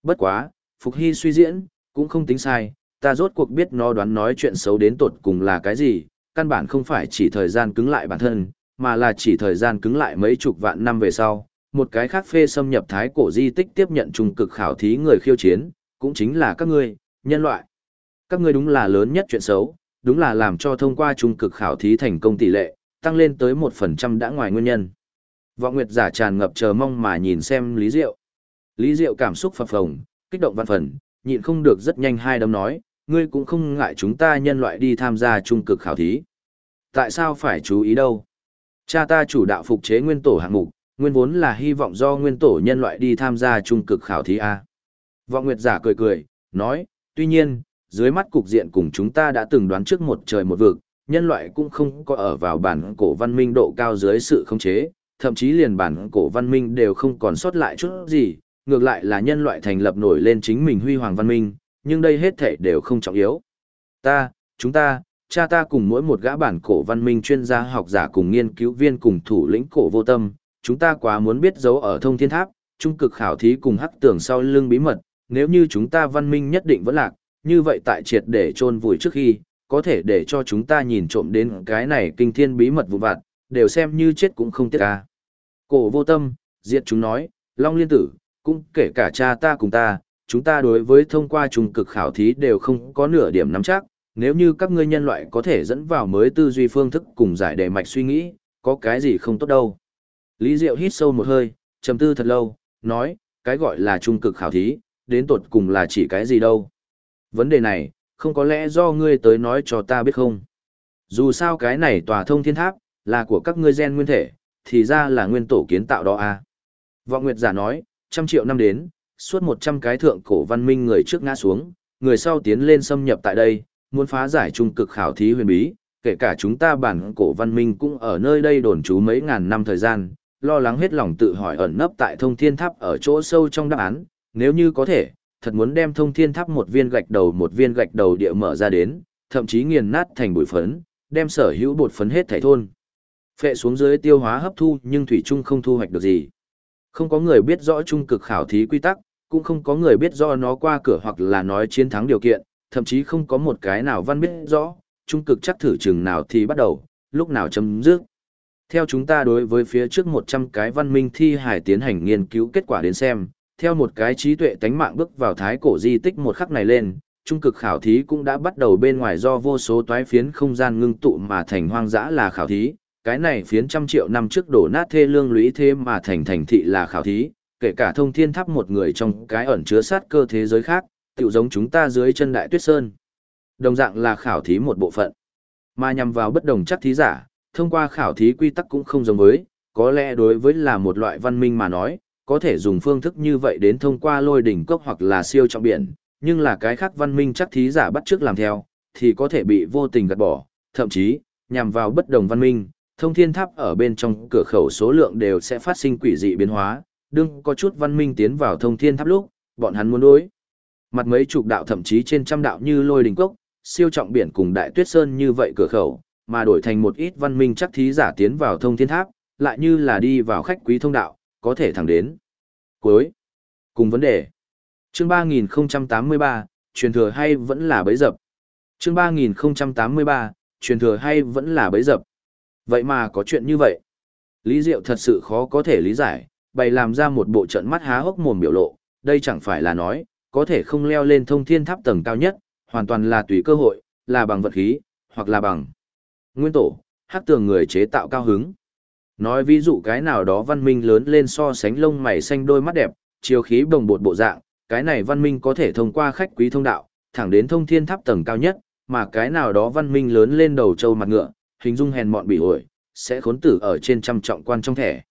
Bất quá, Phục Hy suy diễn, cũng không tính sai, ta rốt cuộc biết nó đoán nói chuyện xấu đến tột cùng là cái gì, căn bản không phải chỉ thời gian cứng lại bản thân, mà là chỉ thời gian cứng lại mấy chục vạn năm về sau, một cái khác phê xâm nhập thái cổ di tích tiếp nhận trung cực khảo thí người khiêu chiến, cũng chính là các ngươi, nhân loại. Các ngươi đúng là lớn nhất chuyện xấu, đúng là làm cho thông qua trung cực khảo thí thành công tỷ lệ, tăng lên tới 1% đã ngoài nguyên nhân. Vọng Nguyệt giả tràn ngập chờ mong mà nhìn xem Lý Diệu. Lý Diệu cảm xúc phập phồng, kích động văn phần, nhịn không được rất nhanh hai đấm nói, ngươi cũng không ngại chúng ta nhân loại đi tham gia trung cực khảo thí. Tại sao phải chú ý đâu? Cha ta chủ đạo phục chế nguyên tổ hạng mục, nguyên vốn là hy vọng do nguyên tổ nhân loại đi tham gia trung cực khảo thí A. Vọng Nguyệt giả cười cười, nói, tuy nhiên, dưới mắt cục diện cùng chúng ta đã từng đoán trước một trời một vực, nhân loại cũng không có ở vào bản cổ văn minh độ cao dưới sự khống chế, thậm chí liền bản cổ văn minh đều không còn sót lại chút gì, ngược lại là nhân loại thành lập nổi lên chính mình huy hoàng văn minh, nhưng đây hết thảy đều không trọng yếu. Chúng ta, cha ta cùng mỗi một gã bản cổ văn minh chuyên gia học giả cùng nghiên cứu viên cùng thủ lĩnh cổ vô tâm, chúng ta quá muốn biết dấu ở thông thiên tháp, trung cực khảo thí cùng hắc tường sau lưng bí mật, nếu như chúng ta văn minh nhất định vẫn lạc, như vậy tại triệt để chôn vùi trước khi, có thể để cho chúng ta nhìn trộm đến cái này kinh thiên bí mật vụn vặt, đều xem như chết cũng không tiếc ca. Cổ vô tâm, diệt chúng nói, Long Liên Tử, cũng kể cả cha ta cùng ta, chúng ta đối với thông qua trung cực khảo thí đều không có nửa điểm nắm chắc, nếu như các ngươi nhân loại có thể dẫn vào mới tư duy phương thức cùng giải đề mạch suy nghĩ, có cái gì không tốt đâu. Lý Diệu hít sâu một hơi, trầm tư thật lâu, nói, cái gọi là trung cực khảo thí, đến tột cùng là chỉ cái gì đâu. Vấn đề này, không có lẽ do ngươi tới nói cho ta biết không. Dù sao cái này tòa thông thiên tháp, là của các ngươi gen nguyên thể, thì ra là nguyên tổ kiến tạo đó à. Vọng Nguyệt giả nói, 100 triệu năm đến, suốt 100 cái thượng cổ văn minh người trước ngã xuống, người sau tiến lên xâm nhập tại đây, muốn phá giải trung cực khảo thí huyền bí, kể cả chúng ta bản cổ văn minh cũng ở nơi đây đồn trú mấy ngàn năm thời gian, lo lắng hết lòng tự hỏi ẩn nấp tại thông thiên tháp ở chỗ sâu trong đáp án, nếu như có thể, thật muốn đem thông thiên tháp một viên gạch đầu địa mở ra đến, thậm chí nghiền nát thành bụi phấn, đem sở hữu bột phấn hết thảy thôn. Phệ xuống dưới tiêu hóa hấp thu nhưng thủy chung không thu hoạch được gì. Không có người biết rõ trung cực khảo thí quy tắc, cũng không có người biết rõ nó qua cửa hoặc là nói chiến thắng điều kiện, thậm chí không có một cái nào văn biết rõ, trung cực chắc thử chừng nào thì bắt đầu, lúc nào chấm dứt. Theo chúng ta đối với phía trước 100 cái văn minh thi hải tiến hành nghiên cứu kết quả đến xem, theo một cái trí tuệ tánh mạng bước vào thái cổ di tích một khắc này lên, trung cực khảo thí cũng đã bắt đầu bên ngoài do vô số toái phiến không gian ngưng tụ mà thành hoang dã là khảo thí, cái này phiến 100 triệu năm trước đổ nát thê lương lũy thế mà thành thành thị là khảo thí, kể cả thông thiên tháp một người trong cái ẩn chứa sát cơ thế giới khác, tựu giống chúng ta dưới chân đại tuyết sơn. Đồng dạng là khảo thí một bộ phận, mà nhằm vào bất đồng chắc thí giả, thông qua khảo thí quy tắc cũng không giống với, có lẽ đối với là một loại văn minh mà nói, có thể dùng phương thức như vậy đến thông qua lôi đỉnh cốc hoặc là siêu trọng biển, nhưng là cái khác văn minh chắc thí giả bắt chước làm theo, thì có thể bị vô tình gạt bỏ, thậm chí, nhằm vào bất đồng văn minh, thông thiên tháp ở bên trong cửa khẩu số lượng đều sẽ phát sinh quỷ dị biến hóa, đương có chút văn minh tiến vào thông thiên tháp lúc, bọn hắn muốn đối mặt mấy chục đạo thậm chí trên trăm đạo như lôi đỉnh cốc, siêu trọng biển cùng đại tuyết sơn như vậy cửa khẩu, mà đổi thành một ít văn minh chắc thí giả tiến vào thông thiên tháp, lại như là đi vào khách quý thông đạo, có thể thẳng đến cuối cùng vấn đề. Chương 3083, truyền thừa hay vẫn là bẫy dập. Chương 3083, truyền thừa hay vẫn là bẫy dập. Vậy mà có chuyện như vậy. Lý Diệu thật sự khó có thể lý giải, bày làm ra một bộ trận mắt há hốc mồm biểu lộ, đây chẳng phải là nói, có thể không leo lên thông thiên tháp tầng cao nhất, hoàn toàn là tùy cơ hội, là bằng vật khí, hoặc là bằng nguyên tổ, hắc tường người chế tạo cao hứng. Nói ví dụ cái nào đó văn minh lớn lên so sánh lông mày xanh đôi mắt đẹp, chiều khí bồng bột bộ dạng, cái này văn minh có thể thông qua khách quý thông đạo, thẳng đến thông thiên tháp tầng cao nhất, mà cái nào đó văn minh lớn lên đầu trâu mặt ngựa, hình dung hèn mọn bị ổi, sẽ khốn tử ở trên trăm trọng quan trong thẻ.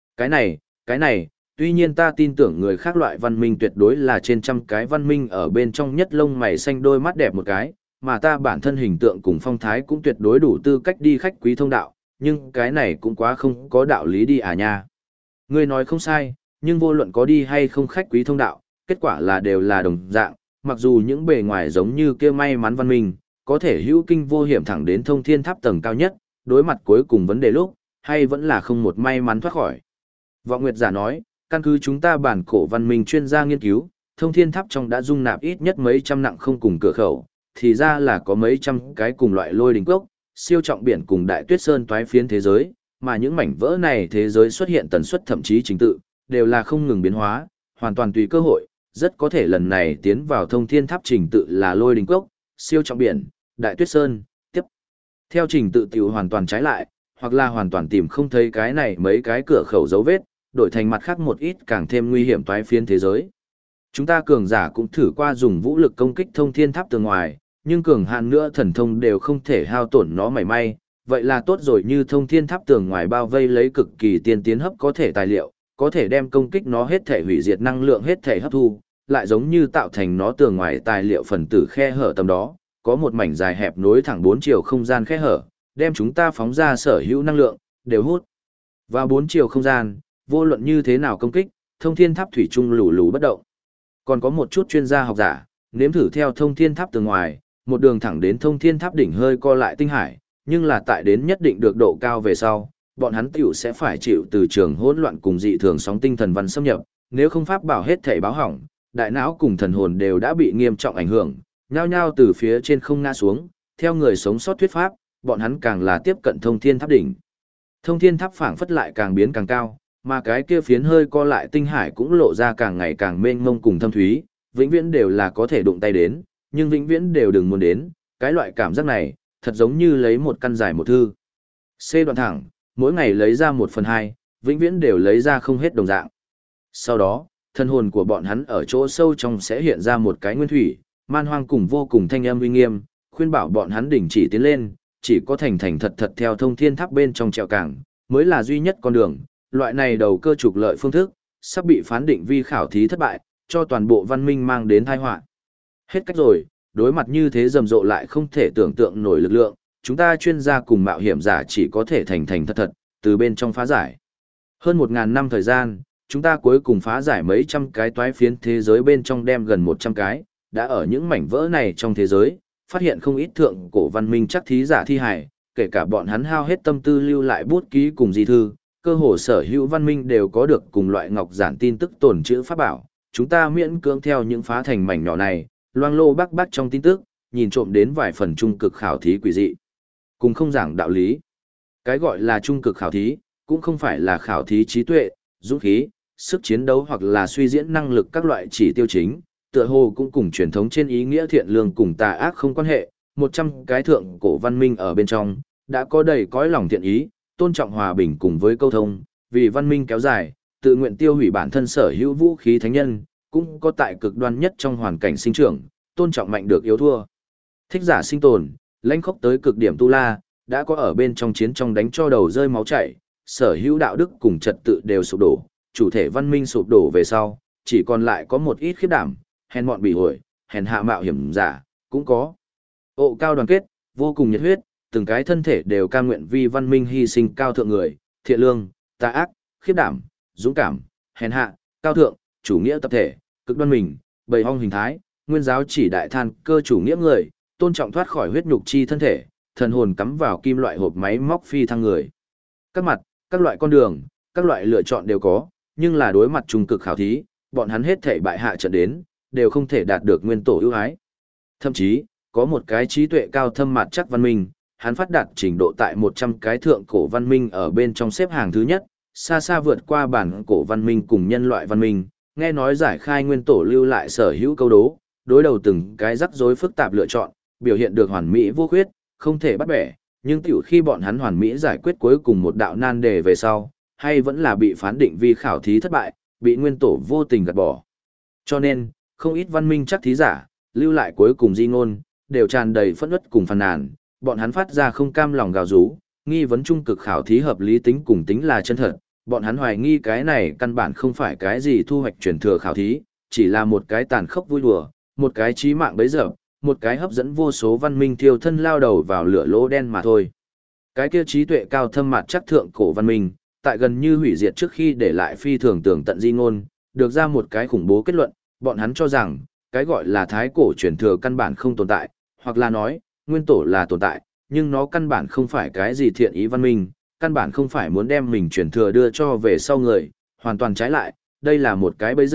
Cái này, tuy nhiên ta tin tưởng người khác loại văn minh tuyệt đối là trên trăm cái văn minh ở bên trong nhất lông mày xanh đôi mắt đẹp một cái, mà ta bản thân hình tượng cùng phong thái cũng tuyệt đối đủ tư cách đi khách quý thông đạo, nhưng cái này cũng quá không có đạo lý đi à nha. Ngươi nói không sai, nhưng vô luận có đi hay không khách quý thông đạo, kết quả là đều là đồng dạng, mặc dù những bề ngoài giống như kia may mắn văn minh, có thể hữu kinh vô hiểm thẳng đến thông thiên tháp tầng cao nhất, đối mặt cuối cùng vấn đề lúc, hay vẫn là không một may mắn thoát khỏi. Vọng Nguyệt giả nói, căn cứ chúng ta bản cổ văn minh chuyên gia nghiên cứu, thông thiên tháp trong đã dung nạp ít nhất mấy trăm nặng không cùng cửa khẩu, thì ra là có mấy trăm cái cùng loại lôi đỉnh cốc, siêu trọng biển cùng đại tuyết sơn toái phiến thế giới, mà những mảnh vỡ này thế giới xuất hiện tần suất thậm chí trình tự, đều là không ngừng biến hóa, hoàn toàn tùy cơ hội, rất có thể lần này tiến vào thông thiên tháp trình tự là lôi đỉnh cốc, siêu trọng biển, đại tuyết sơn, tiếp theo trình tự tiểu hoàn toàn trái lại, hoặc là hoàn toàn tìm không thấy cái này mấy cái cửa khẩu dấu vết, đổi thành mặt khác một ít càng thêm nguy hiểm toái phiến thế giới. Chúng ta cường giả cũng thử qua dùng vũ lực công kích thông thiên tháp tường ngoài, nhưng cường hạn nữa thần thông đều không thể hao tổn nó mảy may, vậy là tốt rồi, như thông thiên tháp tường ngoài bao vây lấy cực kỳ tiên tiến hấp có thể tài liệu, có thể đem công kích nó hết thể hủy diệt năng lượng hết thể hấp thu, lại giống như tạo thành nó tường ngoài tài liệu phần tử khe hở tầm đó, có một mảnh dài hẹp nối thẳng 4 chiều không gian khe hở, đem chúng ta phóng ra sở hữu năng lượng, đều hút vào 4 chiều không gian, vô luận như thế nào công kích, thông thiên tháp thủy chung lù lù bất động. Còn có một chút chuyên gia học giả, nếm thử theo thông thiên tháp tường ngoài, một đường thẳng đến thông thiên tháp đỉnh hơi co lại tinh hải, nhưng là tại đến nhất định được độ cao về sau, bọn hắn tiểu sẽ phải chịu từ trường hỗn loạn cùng dị thường sóng tinh thần văn xâm nhập, nếu không pháp bảo hết thảy báo hỏng, đại não cùng thần hồn đều đã bị nghiêm trọng ảnh hưởng, nhao nhao từ phía trên không ngã xuống, theo người sống sót thuyết pháp, bọn hắn càng là tiếp cận thông thiên tháp đỉnh. Thông thiên tháp phảng phất lại càng biến càng cao, mà cái kia phiến hơi co lại tinh hải cũng lộ ra càng ngày càng mênh mông cùng thâm thúy, vĩnh viễn đều là có thể đụng tay đến, nhưng vĩnh viễn đều đừng muốn đến, cái loại cảm giác này, thật giống như lấy một căn giải một thư. C đoạn thẳng, mỗi ngày lấy ra 1/2, vĩnh viễn đều lấy ra không hết đồng dạng. Sau đó, thân hồn của bọn hắn ở chỗ sâu trong sẽ hiện ra một cái nguyên thủy, man hoang cùng vô cùng thanh âm uy nghiêm, khuyên bảo bọn hắn đình chỉ tiến lên, chỉ có thành thành thật thật theo thông thiên tháp bên trong trèo cảng, mới là duy nhất con đường. Loại này đầu cơ trục lợi phương thức, sắp bị phán định vi khảo thí thất bại, cho toàn bộ văn minh mang đến tai họa. Hết cách rồi, đối mặt như thế rầm rộ lại không thể tưởng tượng nổi lực lượng, chúng ta chuyên gia cùng mạo hiểm giả chỉ có thể thành thành thật thật, từ bên trong phá giải. Hơn 1000 năm thời gian, chúng ta cuối cùng phá giải mấy trăm cái toái phiến thế giới bên trong đem gần 100 cái, đã ở những mảnh vỡ này trong thế giới, phát hiện không ít thượng cổ văn minh chắc thí giả thi hài, kể cả bọn hắn hao hết tâm tư lưu lại bút ký cùng di thư, cơ hồ sở hữu văn minh đều có được cùng loại ngọc giản tin tức tồn trữ pháp bảo. Chúng ta miễn cưỡng theo những phá thành mảnh nhỏ này, loang lô bắc bắc trong tin tức, nhìn trộm đến vài phần trung cực khảo thí quỷ dị. Cùng không giảng đạo lý. Cái gọi là trung cực khảo thí, cũng không phải là khảo thí trí tuệ, dũng khí, sức chiến đấu hoặc là suy diễn năng lực các loại chỉ tiêu chính, tựa hồ cũng cùng truyền thống trên ý nghĩa thiện lương cùng tà ác không quan hệ. 100 cái thượng cổ văn minh ở bên trong, đã có đầy cõi lòng thiện ý, tôn trọng hòa bình cùng với câu thông, vì văn minh kéo dài, tự nguyện tiêu hủy bản thân sở hữu vũ khí thánh nhân, cũng có tại cực đoan nhất trong hoàn cảnh sinh trưởng, tôn trọng mạnh được yếu thua. Thích giả sinh tồn, lãnh khốc tới cực điểm tu la, đã có ở bên trong chiến trong đánh cho đầu rơi máu chảy, sở hữu đạo đức cùng trật tự đều sụp đổ, chủ thể văn minh sụp đổ về sau, chỉ còn lại có một ít khiếp đảm, hèn mọn bị ổi, hèn hạ mạo hiểm giả, cũng có. Ộ cao đoàn kết, vô cùng nhiệt huyết, từng cái thân thể đều cam nguyện vì văn minh hy sinh cao thượng người, thiện lương, tà ác, khiếp đảm, dũng cảm, hèn hạ, cao thượng, chủ nghĩa tập thể, cực đoan mình, bầy ong hình thái, nguyên giáo chỉ đại than cơ chủ nghĩa người, tôn trọng thoát khỏi huyết nhục chi thân thể, thần hồn cắm vào kim loại hộp máy móc phi thăng người. Các mặt, các loại con đường, các loại lựa chọn đều có, nhưng là đối mặt trung cực khảo thí, bọn hắn hết thể bại hạ trận đến, đều không thể đạt được nguyên tổ ưu ái. Thậm chí, có một cái trí tuệ cao thâm mặt chắc văn minh, hắn phát đạt trình độ tại 100 cái thượng cổ văn minh ở bên trong xếp hàng thứ nhất, xa xa vượt qua bản cổ văn minh cùng nhân loại văn minh, nghe nói giải khai nguyên tổ lưu lại sở hữu câu đố, đối đầu từng cái rắc rối phức tạp lựa chọn, biểu hiện được hoàn mỹ vô khuyết, không thể bắt bẻ, nhưng tiểu khi bọn hắn hoàn mỹ giải quyết cuối cùng một đạo nan đề về sau, hay vẫn là bị phán định vi khảo thí thất bại, bị nguyên tổ vô tình gạt bỏ. Cho nên, không ít văn minh chắc thí giả, lưu lại cuối cùng di ngôn, đều tràn đầy phẫn uất cùng phàn nàn, bọn hắn phát ra không cam lòng gào rú, nghi vấn trung cực khảo thí hợp lý tính cùng tính là chân thật, bọn hắn hoài nghi cái này căn bản không phải cái gì thu hoạch truyền thừa khảo thí, chỉ là một cái tàn khốc vui đùa, một cái chí mạng bấy giờ, một cái hấp dẫn vô số văn minh thiêu thân lao đầu vào lửa lỗ đen mà thôi. Cái kia trí tuệ cao thâm mặt chắc thượng cổ văn minh, tại gần như hủy diệt trước khi để lại phi thường tường tận di ngôn, được ra một cái khủng bố kết luận, bọn hắn cho rằng, cái gọi là thái cổ truyền thừa căn bản không tồn tại, hoặc là nói, nguyên tổ là tồn tại, nhưng nó căn bản không phải cái gì thiện ý văn minh, căn bản không phải muốn đem mình truyền thừa đưa cho về sau người, hoàn toàn trái lại, đây là một cái bẫy dập,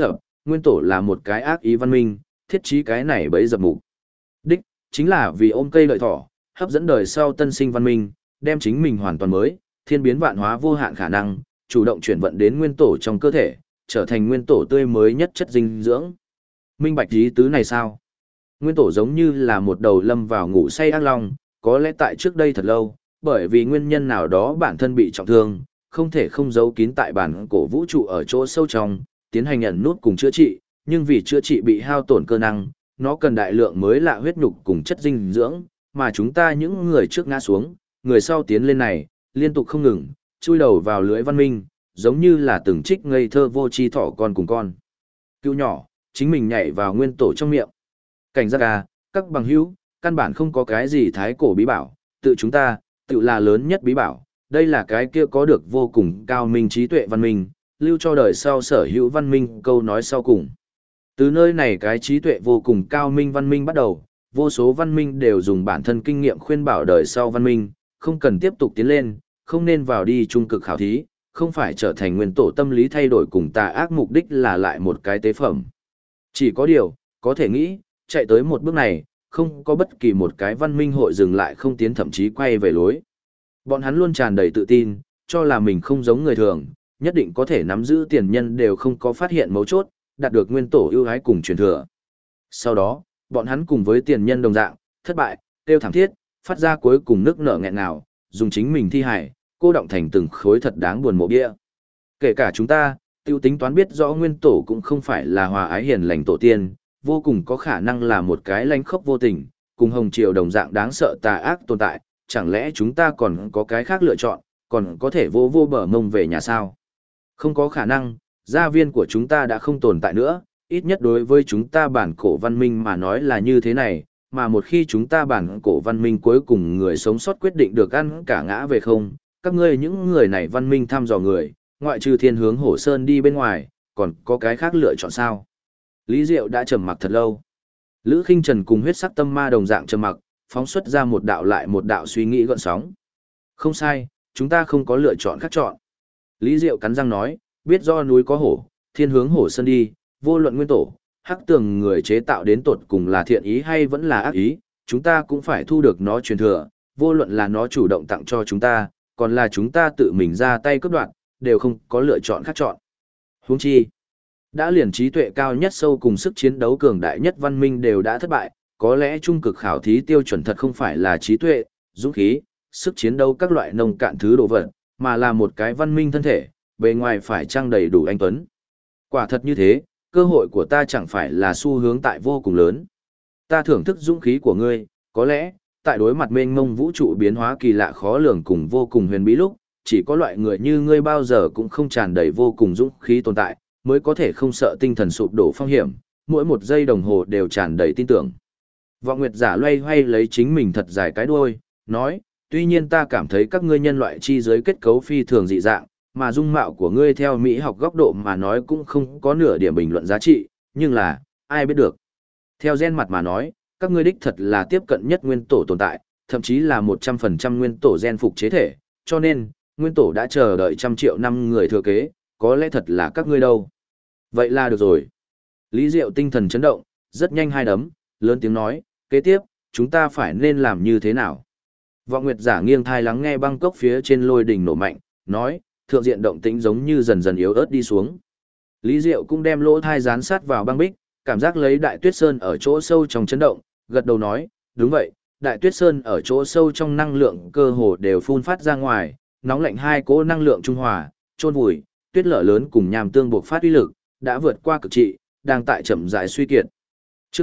nguyên tổ là một cái ác ý văn minh, thiết trí cái này bấy dập mục. Đích, chính là vì ôm cây lợi thỏ, hấp dẫn đời sau tân sinh văn minh, đem chính mình hoàn toàn mới, thiên biến vạn hóa vô hạn khả năng, chủ động chuyển vận đến nguyên tổ trong cơ thể, trở thành nguyên tổ tươi mới nhất chất dinh dưỡng. Minh bạch ý tứ này sao? Nguyên tổ giống như là một đầu lâm vào ngủ say ác long, có lẽ tại trước đây thật lâu, bởi vì nguyên nhân nào đó bản thân bị trọng thương, không thể không giấu kín tại bản cổ vũ trụ ở chỗ sâu trong, tiến hành ẩn nút cùng chữa trị, nhưng vì chữa trị bị hao tổn cơ năng, nó cần đại lượng mới lạ huyết nhục cùng chất dinh dưỡng, mà chúng ta những người trước ngã xuống, người sau tiến lên này, liên tục không ngừng, chui đầu vào lưới văn minh, giống như là từng trích ngây thơ vô tri thỏ con cùng con. Cứu nhỏ, chính mình nhảy vào nguyên tổ trong miệng. Cảnh giác à, các bằng hữu, căn bản không có cái gì thái cổ bí bảo, tự chúng ta, tự là lớn nhất bí bảo, đây là cái kia có được vô cùng cao minh trí tuệ văn minh, lưu cho đời sau sở hữu văn minh câu nói sau cùng. Từ nơi này cái trí tuệ vô cùng cao minh văn minh bắt đầu, vô số văn minh đều dùng bản thân kinh nghiệm khuyên bảo đời sau văn minh, không cần tiếp tục tiến lên, không nên vào đi trung cực khảo thí, không phải trở thành nguyên tổ tâm lý thay đổi cùng tà ác mục đích là lại một cái tế phẩm. Chỉ có điều, có thể nghĩ, chạy tới một bước này, không có bất kỳ một cái văn minh hội dừng lại không tiến thậm chí quay về lối. Bọn hắn luôn tràn đầy tự tin, cho là mình không giống người thường, nhất định có thể nắm giữ tiền nhân đều không có phát hiện mấu chốt, đạt được nguyên tổ ưu ái cùng truyền thừa. Sau đó, bọn hắn cùng với tiền nhân đồng dạng, thất bại, tiêu thảm thiết, phát ra cuối cùng nước nở nghẹn ngào, dùng chính mình thi hải, cô động thành từng khối thật đáng buồn mộ bia. Kể cả chúng ta, tiêu tính toán biết rõ nguyên tổ cũng không phải là hòa ái hiền lành tổ tiên, vô cùng có khả năng là một cái lánh khốc vô tình, cùng hồng triều đồng dạng đáng sợ tà ác tồn tại, chẳng lẽ chúng ta còn có cái khác lựa chọn, còn có thể vô bờ mông về nhà sao? Không có khả năng, gia viên của chúng ta đã không tồn tại nữa, ít nhất đối với chúng ta bản cổ văn minh mà nói là như thế này, mà một khi chúng ta bản cổ văn minh cuối cùng người sống sót quyết định được ăn cả ngã về không, các ngươi những người này văn minh thăm dò người, ngoại trừ thiên hướng hổ sơn đi bên ngoài, còn có cái khác lựa chọn sao? Lý Diệu đã trầm mặc thật lâu. Lữ Khinh Trần cùng huyết sắc tâm ma đồng dạng trầm mặc, phóng xuất ra một đạo lại một đạo suy nghĩ gợn sóng. Không sai, chúng ta không có lựa chọn khác chọn. Lý Diệu cắn răng nói, biết do núi có hổ, thiên hướng hổ sơn đi, vô luận nguyên tổ, hắc tường người chế tạo đến tột cùng là thiện ý hay vẫn là ác ý, chúng ta cũng phải thu được nó truyền thừa, vô luận là nó chủ động tặng cho chúng ta, còn là chúng ta tự mình ra tay cướp đoạt, đều không có lựa chọn khác chọn. Huống chi, đã liền trí tuệ cao nhất sâu cùng sức chiến đấu cường đại nhất văn minh đều đã thất bại, có lẽ trung cực khảo thí tiêu chuẩn thật không phải là trí tuệ, dũng khí, sức chiến đấu các loại nông cạn thứ đồ vật, mà là một cái văn minh thân thể, bề ngoài phải trang đầy đủ anh tuấn. Quả thật như thế, cơ hội của ta chẳng phải là xu hướng tại vô cùng lớn. Ta thưởng thức dũng khí của ngươi, có lẽ, tại đối mặt mênh mông vũ trụ biến hóa kỳ lạ khó lường cùng vô cùng huyền bí lúc, chỉ có loại người như ngươi bao giờ cũng không tràn đầy vô cùng dũng khí tồn tại, mới có thể không sợ tinh thần sụp đổ phong hiểm, mỗi một giây đồng hồ đều tràn đầy tin tưởng. Vọng Nguyệt giả loay hoay lấy chính mình thật dài cái đuôi, nói, tuy nhiên ta cảm thấy các ngươi nhân loại chi giới kết cấu phi thường dị dạng, mà dung mạo của ngươi theo mỹ học góc độ mà nói cũng không có nửa điểm bình luận giá trị, nhưng là, ai biết được. Theo gen mặt mà nói, các ngươi đích thật là tiếp cận nhất nguyên tổ tồn tại, thậm chí là 100% nguyên tổ gen phục chế thể, cho nên, nguyên tổ đã chờ đợi trăm triệu năm người thừa kế, có lẽ thật là các ngươi đâu. Vậy là được rồi. Lý Diệu tinh thần chấn động, rất nhanh hai đấm, lớn tiếng nói, kế tiếp, chúng ta phải nên làm như thế nào? Vọng Nguyệt giả nghiêng thai lắng nghe băng cốc phía trên lôi đỉnh nổ mạnh, nói, thượng diện động tĩnh giống như dần dần yếu ớt đi xuống. Lý Diệu cũng đem lỗ thai dán sát vào băng bích, cảm giác lấy Đại Tuyết Sơn ở chỗ sâu trong chấn động, gật đầu nói, đúng vậy, Đại Tuyết Sơn ở chỗ sâu trong năng lượng cơ hồ đều phun phát ra ngoài, nóng lạnh hai cỗ năng lượng trung hòa, chôn vùi, tuyết lở lớn cùng nham tương buộc phát uy lực, đã vượt qua cực trị, đang tại chậm rãi suy kiệt. Chương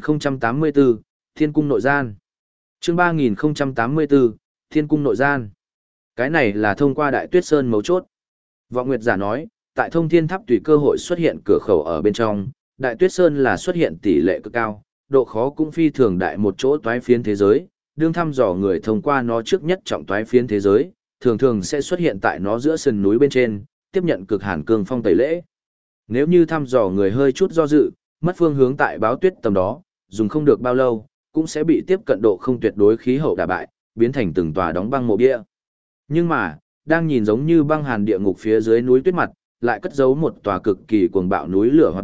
3084, Thiên cung nội gian. Chương 3084, Thiên cung nội gian. Cái này là thông qua Đại Tuyết Sơn mấu chốt. Vọng Nguyệt giả nói, tại Thông Thiên Tháp tùy cơ hội xuất hiện cửa khẩu ở bên trong, Đại Tuyết Sơn là xuất hiện tỷ lệ cực cao, độ khó cũng phi thường đại một chỗ toái phiến thế giới, đương thăm dò người thông qua nó trước nhất trọng toái phiến thế giới, thường thường sẽ xuất hiện tại nó giữa sườn núi bên trên, tiếp nhận cực hàn cương phong tẩy lễ. Nếu như thăm dò người hơi chút do dự, mất phương hướng tại báo tuyết tầm đó, dùng không được bao lâu, cũng sẽ bị tiếp cận độ không tuyệt đối khí hậu đả bại, biến thành từng tòa đóng băng mộ bia. Nhưng mà, đang nhìn giống như băng hàn địa ngục phía dưới núi tuyết mặt, lại cất giấu một tòa cực kỳ cuồng bạo núi lửa hoạt động,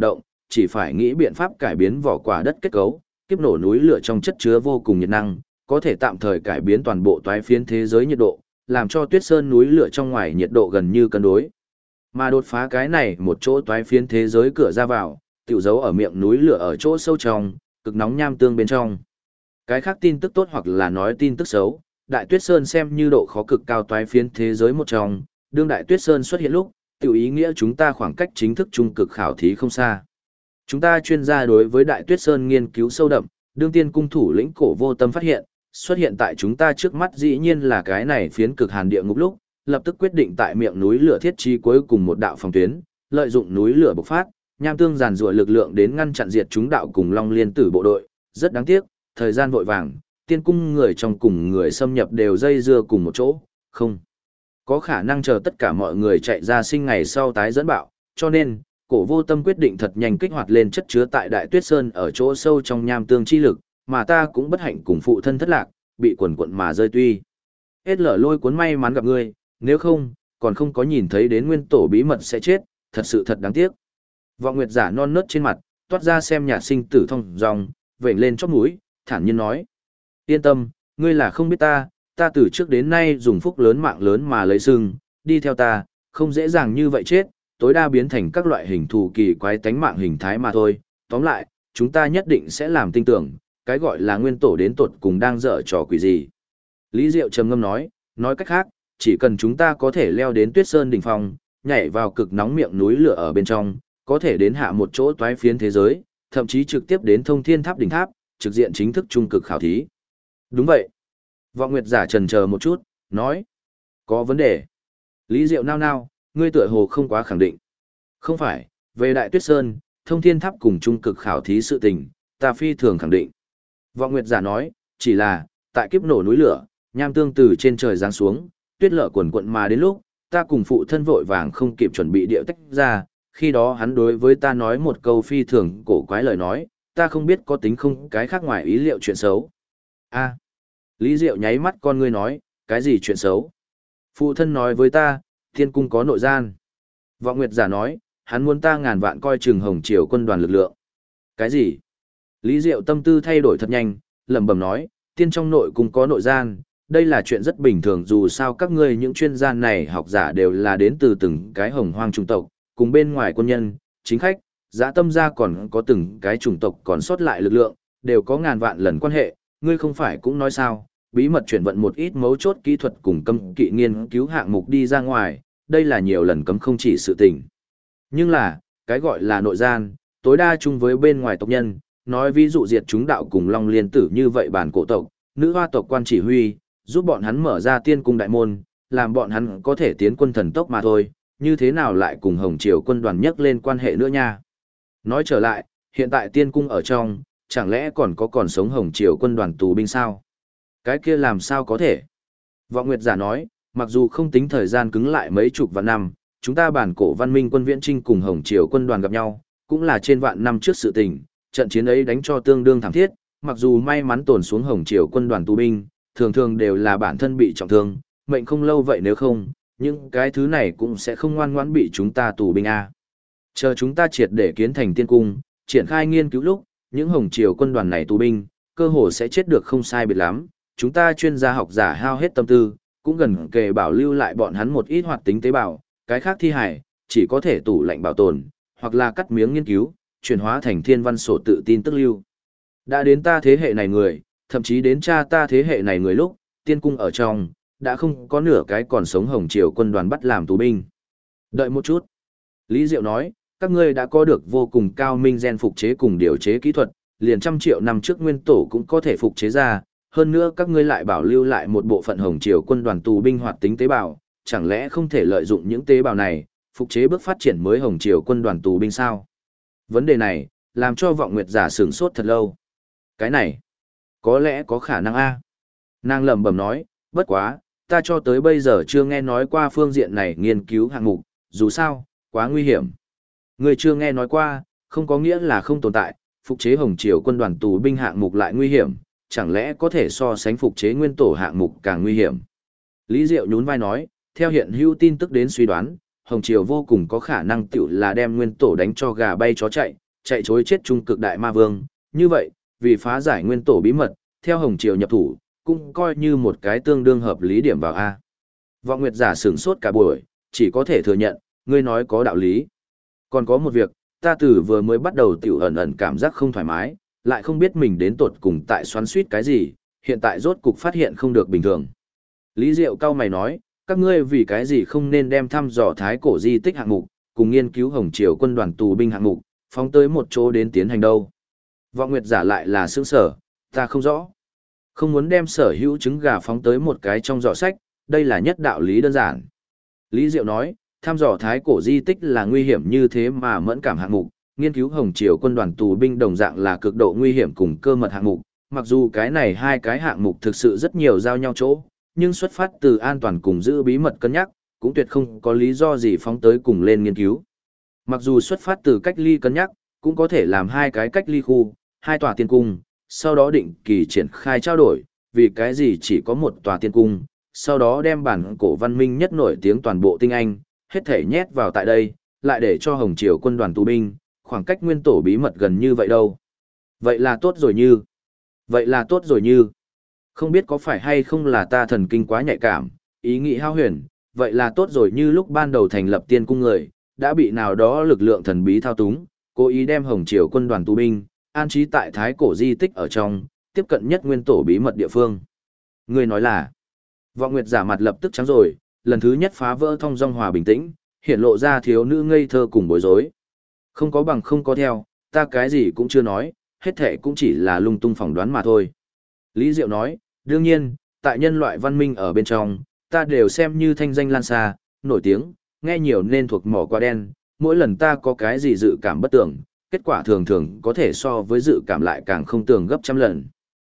chỉ phải nghĩ biện pháp cải biến vỏ quả đất kết cấu, kiếp nổ núi lửa trong chất chứa vô cùng nhiệt năng, có thể tạm thời cải biến toàn bộ toái phiến thế giới nhiệt độ, làm cho Tuyết Sơn núi lửa trong ngoài nhiệt độ gần như cân đối. Mà đột phá cái này một chỗ toái phiến thế giới cửa ra vào, tiểu dấu ở miệng núi lửa ở chỗ sâu trong, cực nóng nham tương bên trong. Cái khác tin tức tốt hoặc là nói tin tức xấu, Đại Tuyết Sơn xem như độ khó cực cao toái phiến thế giới một trong, đương Đại Tuyết Sơn xuất hiện lúc, tiểu ý nghĩa chúng ta khoảng cách chính thức trung cực khảo thí không xa. Chúng ta chuyên gia đối với Đại Tuyết Sơn nghiên cứu sâu đậm, đương tiên cung thủ lĩnh Cổ Vô Tâm phát hiện, xuất hiện tại chúng ta trước mắt dĩ nhiên là cái này phiến cực hàn địa ngục lúc, lập tức quyết định tại miệng núi lửa thiết trí cuối cùng một đạo phòng tuyến, lợi dụng núi lửa bộc phát, nham tương giàn rủa lực lượng đến ngăn chặn diệt chúng đạo cùng Long Liên Tử bộ đội. Rất đáng tiếc, thời gian vội vàng, tiên cung người trong cùng người xâm nhập đều dây dưa cùng một chỗ, không có khả năng chờ tất cả mọi người chạy ra sinh ngày sau tái dẫn bạo, cho nên Cổ Vô Tâm quyết định thật nhanh kích hoạt lên chất chứa tại Đại Tuyết Sơn ở chỗ sâu trong nham tương chi lực, mà ta cũng bất hạnh cùng phụ thân thất lạc, bị quần quận mà rơi tuy. Hết lở lôi cuốn may mắn gặp ngươi, nếu không, còn không có nhìn thấy đến nguyên tổ bí mật sẽ chết, thật sự thật đáng tiếc. Vọng Nguyệt giả non nớt trên mặt, toát ra xem nhà sinh tử thông dòng, vểnh lên chóp mũi, thản nhiên nói. Yên tâm, ngươi là không biết ta từ trước đến nay dùng phúc lớn mạng lớn mà lấy sưng, đi theo ta, không dễ dàng như vậy chết, tối đa biến thành các loại hình thù kỳ quái tánh mạng hình thái mà thôi. Tóm lại, chúng ta nhất định sẽ làm tinh tưởng, cái gọi là nguyên tổ đến tột cùng đang dở trò quỷ gì. Lý Diệu trầm ngâm nói cách khác, chỉ cần chúng ta có thể leo đến Tuyết Sơn đỉnh phong, nhảy vào cực nóng miệng núi lửa ở bên trong, có thể đến hạ một chỗ toái phiến thế giới, thậm chí trực tiếp đến Thông Thiên Tháp đỉnh tháp, trực diện chính thức trung cực khảo thí. Đúng vậy. Vọng Nguyệt giả chần chờ một chút, nói. Có vấn đề. Lý Diệu nao, ngươi tựa hồ không quá khẳng định. Không phải, về Đại Tuyết Sơn, Thông Thiên Tháp cùng trung cực khảo thí sự tình, ta phi thường khẳng định. Vọng Nguyệt giả nói, chỉ là, tại kiếp nổ núi lửa, nham tương từ trên trời giáng xuống, tuyết lở quần quận mà đến lúc, ta cùng phụ thân vội vàng không kịp chuẩn bị điệu tách ra, khi đó hắn đối với ta nói một câu phi thường cổ quái lời nói, ta không biết có tính không cái khác ngoài ý liệu chuyện xấu. A. Lý Diệu nháy mắt con ngươi nói, cái gì chuyện xấu? Phụ thân nói với ta, thiên cung có nội gian. Vọng Nguyệt giả nói, hắn muốn ta ngàn vạn coi chừng Hồng Triều quân đoàn lực lượng. Cái gì? Lý Diệu tâm tư thay đổi thật nhanh, lẩm bẩm nói, tiên trong nội cung có nội gian, đây là chuyện rất bình thường dù sao các ngươi những chuyên gia này học giả đều là đến từ từng cái hồng hoang chủng tộc, cùng bên ngoài quân nhân, chính khách, dã tâm gia còn có từng cái chủng tộc còn sót lại lực lượng, đều có ngàn vạn lần quan hệ, ngươi không phải cũng nói sao, bí mật chuyển vận một ít mấu chốt kỹ thuật cùng cấm kỵ nghiên cứu hạng mục đi ra ngoài, đây là nhiều lần cấm không chỉ sự tình. Nhưng là, cái gọi là nội gian, tối đa chung với bên ngoài tộc nhân, nói ví dụ diệt chúng đạo cùng Long Liên Tử như vậy bản cổ tộc, nữ hoa tộc quan chỉ huy, giúp bọn hắn mở ra tiên cung đại môn, làm bọn hắn có thể tiến quân thần tốc mà thôi, như thế nào lại cùng Hồng Triều quân đoàn nhắc lên quan hệ nữa nha. Nói trở lại, hiện tại tiên cung ở trong, chẳng lẽ còn sống Hồng Triều quân đoàn tù binh sao? Cái kia làm sao có thể? Vọng Nguyệt giả nói, mặc dù không tính thời gian cứng lại mấy chục vạn năm, chúng ta bản cổ văn minh quân viễn trinh cùng Hồng Triều quân đoàn gặp nhau, cũng là trên vạn năm trước sự tình, trận chiến ấy đánh cho tương đương thảm thiết, mặc dù may mắn tồn xuống Hồng Triều quân đoàn tù binh, thường thường đều là bản thân bị trọng thương, mệnh không lâu vậy nếu không, những cái thứ này cũng sẽ không ngoan ngoãn bị chúng ta tù binh a. Chờ chúng ta triệt để kiến thành tiên cung, triển khai nghiên cứu lúc, những Hồng Triều quân đoàn này tù binh, cơ hồ sẽ chết được không sai biệt lắm, chúng ta chuyên gia học giả hao hết tâm tư, cũng gần kề bảo lưu lại bọn hắn một ít hoạt tính tế bào, cái khác thi hải, chỉ có thể tủ lạnh bảo tồn, hoặc là cắt miếng nghiên cứu, chuyển hóa thành thiên văn sổ tự tin tức lưu. Đã đến ta thế hệ này người, thậm chí đến cha ta thế hệ này người lúc, tiên cung ở trong, đã không có nửa cái còn sống Hồng Triều quân đoàn bắt làm tù binh. Đợi một chút. Lý Diệu nói, các ngươi đã có được vô cùng cao minh gen phục chế cùng điều chế kỹ thuật, liền 100 triệu năm trước nguyên tổ cũng có thể phục chế ra, hơn nữa các ngươi lại bảo lưu lại một bộ phận Hồng Triều quân đoàn tù binh hoạt tính tế bào, chẳng lẽ không thể lợi dụng những tế bào này, phục chế bước phát triển mới Hồng Triều quân đoàn tù binh sao? Vấn đề này, làm cho Vọng Nguyệt giả sửng sốt thật lâu. Cái này, có lẽ có khả năng a. Nàng lẩm bẩm nói, bất quá, ta cho tới bây giờ chưa nghe nói qua phương diện này nghiên cứu hạng mục, dù sao, quá nguy hiểm. Người chưa nghe nói qua, không có nghĩa là không tồn tại, phục chế Hồng Triều quân đoàn tù binh hạng mục lại nguy hiểm, chẳng lẽ có thể so sánh phục chế nguyên tổ hạng mục càng nguy hiểm. Lý Diệu nhún vai nói, theo hiện hữu tin tức đến suy đoán, Hồng Triều vô cùng có khả năng tiểu là đem nguyên tổ đánh cho gà bay chó chạy, chạy chối chết trung cực đại ma vương, như vậy, vì phá giải nguyên tổ bí mật, theo Hồng Triều nhập thủ, cũng coi như một cái tương đương hợp lý điểm vào A. Vọng Nguyệt giả sửng sốt cả buổi, chỉ có thể thừa nhận, ngươi nói có đạo lý. Còn có một việc, ta từ vừa mới bắt đầu tiểu ẩn ẩn cảm giác không thoải mái, lại không biết mình đến tột cùng tại xoắn suýt cái gì, hiện tại rốt cục phát hiện không được bình thường. Lý Diệu cao mày nói, các ngươi vì cái gì không nên đem thăm dò thái cổ di tích hạng mục, cùng nghiên cứu Hồng Triều quân đoàn tù binh hạng mục, phóng tới một chỗ đến tiến hành đâu. Vọng Nguyệt giả lại là sướng sở, ta không rõ. Không muốn đem sở hữu trứng gà phóng tới một cái trong giỏ sách, đây là nhất đạo lý đơn giản. Lý Diệu nói, thăm dò thái cổ di tích là nguy hiểm như thế mà mẫn cảm hạng mục, nghiên cứu Hồng Triều quân đoàn tù binh đồng dạng là cực độ nguy hiểm cùng cơ mật hạng mục, mặc dù cái này hai cái hạng mục thực sự rất nhiều giao nhau chỗ, nhưng xuất phát từ an toàn cùng giữ bí mật cân nhắc, cũng tuyệt không có lý do gì phóng tới cùng lên nghiên cứu. Mặc dù xuất phát từ cách ly cân nhắc, cũng có thể làm hai cái cách ly khu, hai tòa tiên cung, sau đó định kỳ triển khai trao đổi, vì cái gì chỉ có một tòa tiên cung, sau đó đem bản cổ văn minh nhất nổi tiếng toàn bộ tinh anh, hết thể nhét vào tại đây, lại để cho Hồng Triều quân đoàn tù binh, khoảng cách nguyên tổ bí mật gần như vậy đâu. Vậy là tốt rồi như. Vậy là tốt rồi như. Không biết có phải hay không là ta thần kinh quá nhạy cảm, ý nghĩ hao huyền, vậy là tốt rồi như lúc ban đầu thành lập tiên cung người, đã bị nào đó lực lượng thần bí thao túng, cố ý đem Hồng Triều quân đoàn tù binh, an trí tại thái cổ di tích ở trong, tiếp cận nhất nguyên tổ bí mật địa phương. Người nói là, Vọng Nguyệt giả mặt lập tức trắng rồi, lần thứ nhất phá vỡ thong dong hòa bình tĩnh, hiện lộ ra thiếu nữ ngây thơ cùng bối rối. Không có bằng không có theo, ta cái gì cũng chưa nói, hết thệ cũng chỉ là lung tung phỏng đoán mà thôi. Lý Diệu nói, đương nhiên, tại nhân loại văn minh ở bên trong, ta đều xem như thanh danh lan xa, nổi tiếng, nghe nhiều nên thuộc mỏ qua đen, mỗi lần ta có cái gì dự cảm bất tưởng, kết quả thường thường có thể so với dự cảm lại càng không tưởng gấp trăm lần.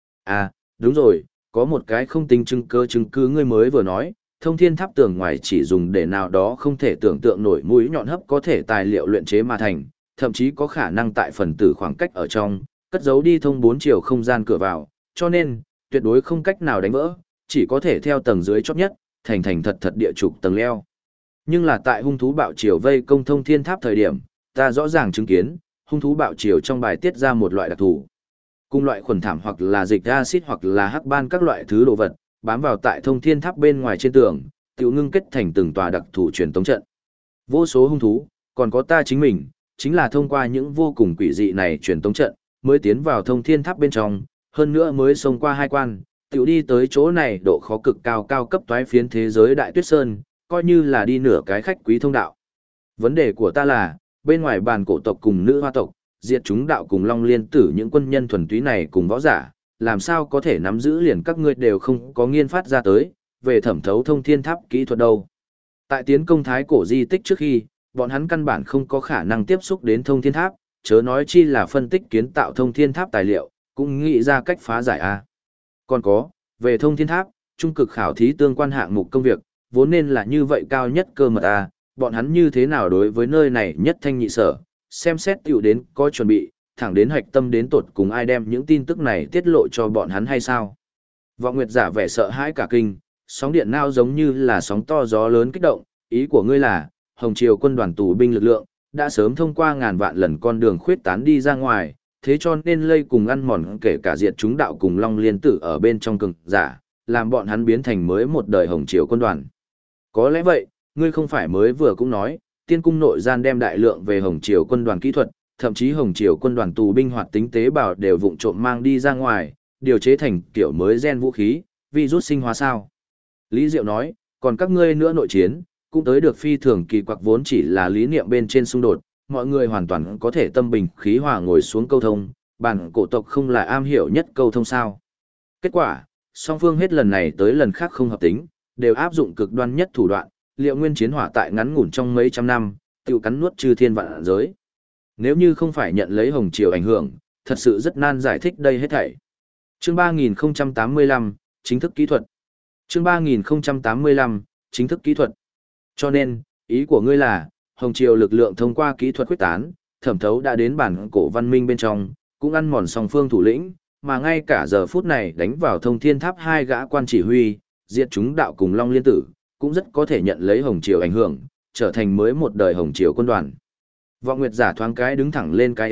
À, đúng rồi, có một cái không tính chứng cứ ngươi mới vừa nói, thông thiên tháp tường ngoài chỉ dùng để nào đó không thể tưởng tượng nổi mũi nhọn hấp có thể tài liệu luyện chế mà thành, thậm chí có khả năng tại phần tử khoảng cách ở trong, cất giấu đi thông 4 chiều không gian cửa vào, cho nên, tuyệt đối không cách nào đánh vỡ, chỉ có thể theo tầng dưới chót nhất, thành thật thật địa trục tầng leo. Nhưng là tại hung thú bạo triều vây công thông thiên tháp thời điểm, ta rõ ràng chứng kiến, hung thú bạo triều trong bài tiết ra một loại đặc thù. Cùng loại khuẩn thảm hoặc là dịch acid hoặc là hắc ban các loại thứ đồ vật, bám vào tại thông thiên tháp bên ngoài trên tường, tiểu ngưng kết thành từng tòa đặc thù truyền tống trận. Vô số hung thú, còn có ta chính mình, chính là thông qua những vô cùng quỷ dị này truyền tống trận, mới tiến vào thông thiên tháp bên trong, hơn nữa mới xông qua hai quan, tiểu đi tới chỗ này độ khó cực cao cao cấp toái phiến thế giới Đại Tuyết Sơn, coi như là đi nửa cái khách quý thông đạo. Vấn đề của ta là, bên ngoài bàn cổ tộc cùng nữ hoa tộc, diệt chúng đạo cùng Long Liên Tử những quân nhân thuần túy này cùng võ giả, làm sao có thể nắm giữ liền các ngươi đều không có nghiên phát ra tới, về thẩm thấu thông thiên tháp kỹ thuật đâu. Tại tiến công thái cổ di tích trước khi, bọn hắn căn bản không có khả năng tiếp xúc đến thông thiên tháp, chớ nói chi là phân tích kiến tạo thông thiên tháp tài liệu, cũng nghĩ ra cách phá giải a. Còn có, về thông thiên tháp, trung cực khảo thí tương quan hạng mục công việc, vốn nên là như vậy cao nhất cơ mật a, bọn hắn như thế nào đối với nơi này nhất thanh nhị sở, xem xét tiểu đến có chuẩn bị, thẳng đến hạch tâm đến tột cùng ai đem những tin tức này tiết lộ cho bọn hắn hay sao. Vọng Nguyệt giả vẻ sợ hãi cả kinh, sóng điện nao giống như là sóng to gió lớn kích động, ý của ngươi là, Hồng Triều quân đoàn tù binh lực lượng, đã sớm thông qua ngàn vạn lần con đường khuyết tán đi ra ngoài, thế cho nên lây cùng ăn mòn kể cả diệt chúng đạo cùng Long Liên Tử ở bên trong cường giả, làm bọn hắn biến thành mới một đời Hồng Triều quân đoàn. Có lẽ vậy, ngươi không phải mới vừa cũng nói, tiên cung nội gian đem đại lượng về Hồng Triều quân đoàn kỹ thuật, thậm chí Hồng Triều quân đoàn tù binh hoạt tính tế bào đều vụng trộm mang đi ra ngoài, điều chế thành kiểu mới gen vũ khí, virus sinh hóa sao. Lý Diệu nói, còn các ngươi nữa nội chiến, cũng tới được phi thường kỳ quặc vốn chỉ là lý niệm bên trên xung đột, mọi người hoàn toàn có thể tâm bình khí hòa ngồi xuống câu thông, bản cổ tộc không là am hiểu nhất câu thông sao. Kết quả, song phương hết lần này tới lần khác không hợp tính, đều áp dụng cực đoan nhất thủ đoạn, liệu nguyên chiến hỏa tại ngắn ngủn trong mấy trăm năm, tiêu cắn nuốt chư thiên vạn giới. Nếu như không phải nhận lấy Hồng Triều ảnh hưởng, thật sự rất nan giải thích đây hết thảy. Chương 3085, chính thức kỹ thuật. Chương 3085, chính thức kỹ thuật. Cho nên, ý của ngươi là, Hồng Triều lực lượng thông qua kỹ thuật quyết tán, thẩm thấu đã đến bản cổ văn minh bên trong, cũng ăn mòn song phương thủ lĩnh, mà ngay cả giờ phút này đánh vào thông thiên tháp hai gã quan chỉ huy, diệt chúng đạo cùng Long Liên Tử, cũng rất có thể nhận lấy Hồng Triều ảnh hưởng, trở thành mới một đời Hồng Triều quân đoàn. Vọng Nguyệt giả thoáng cái đứng thẳng lên cái eo,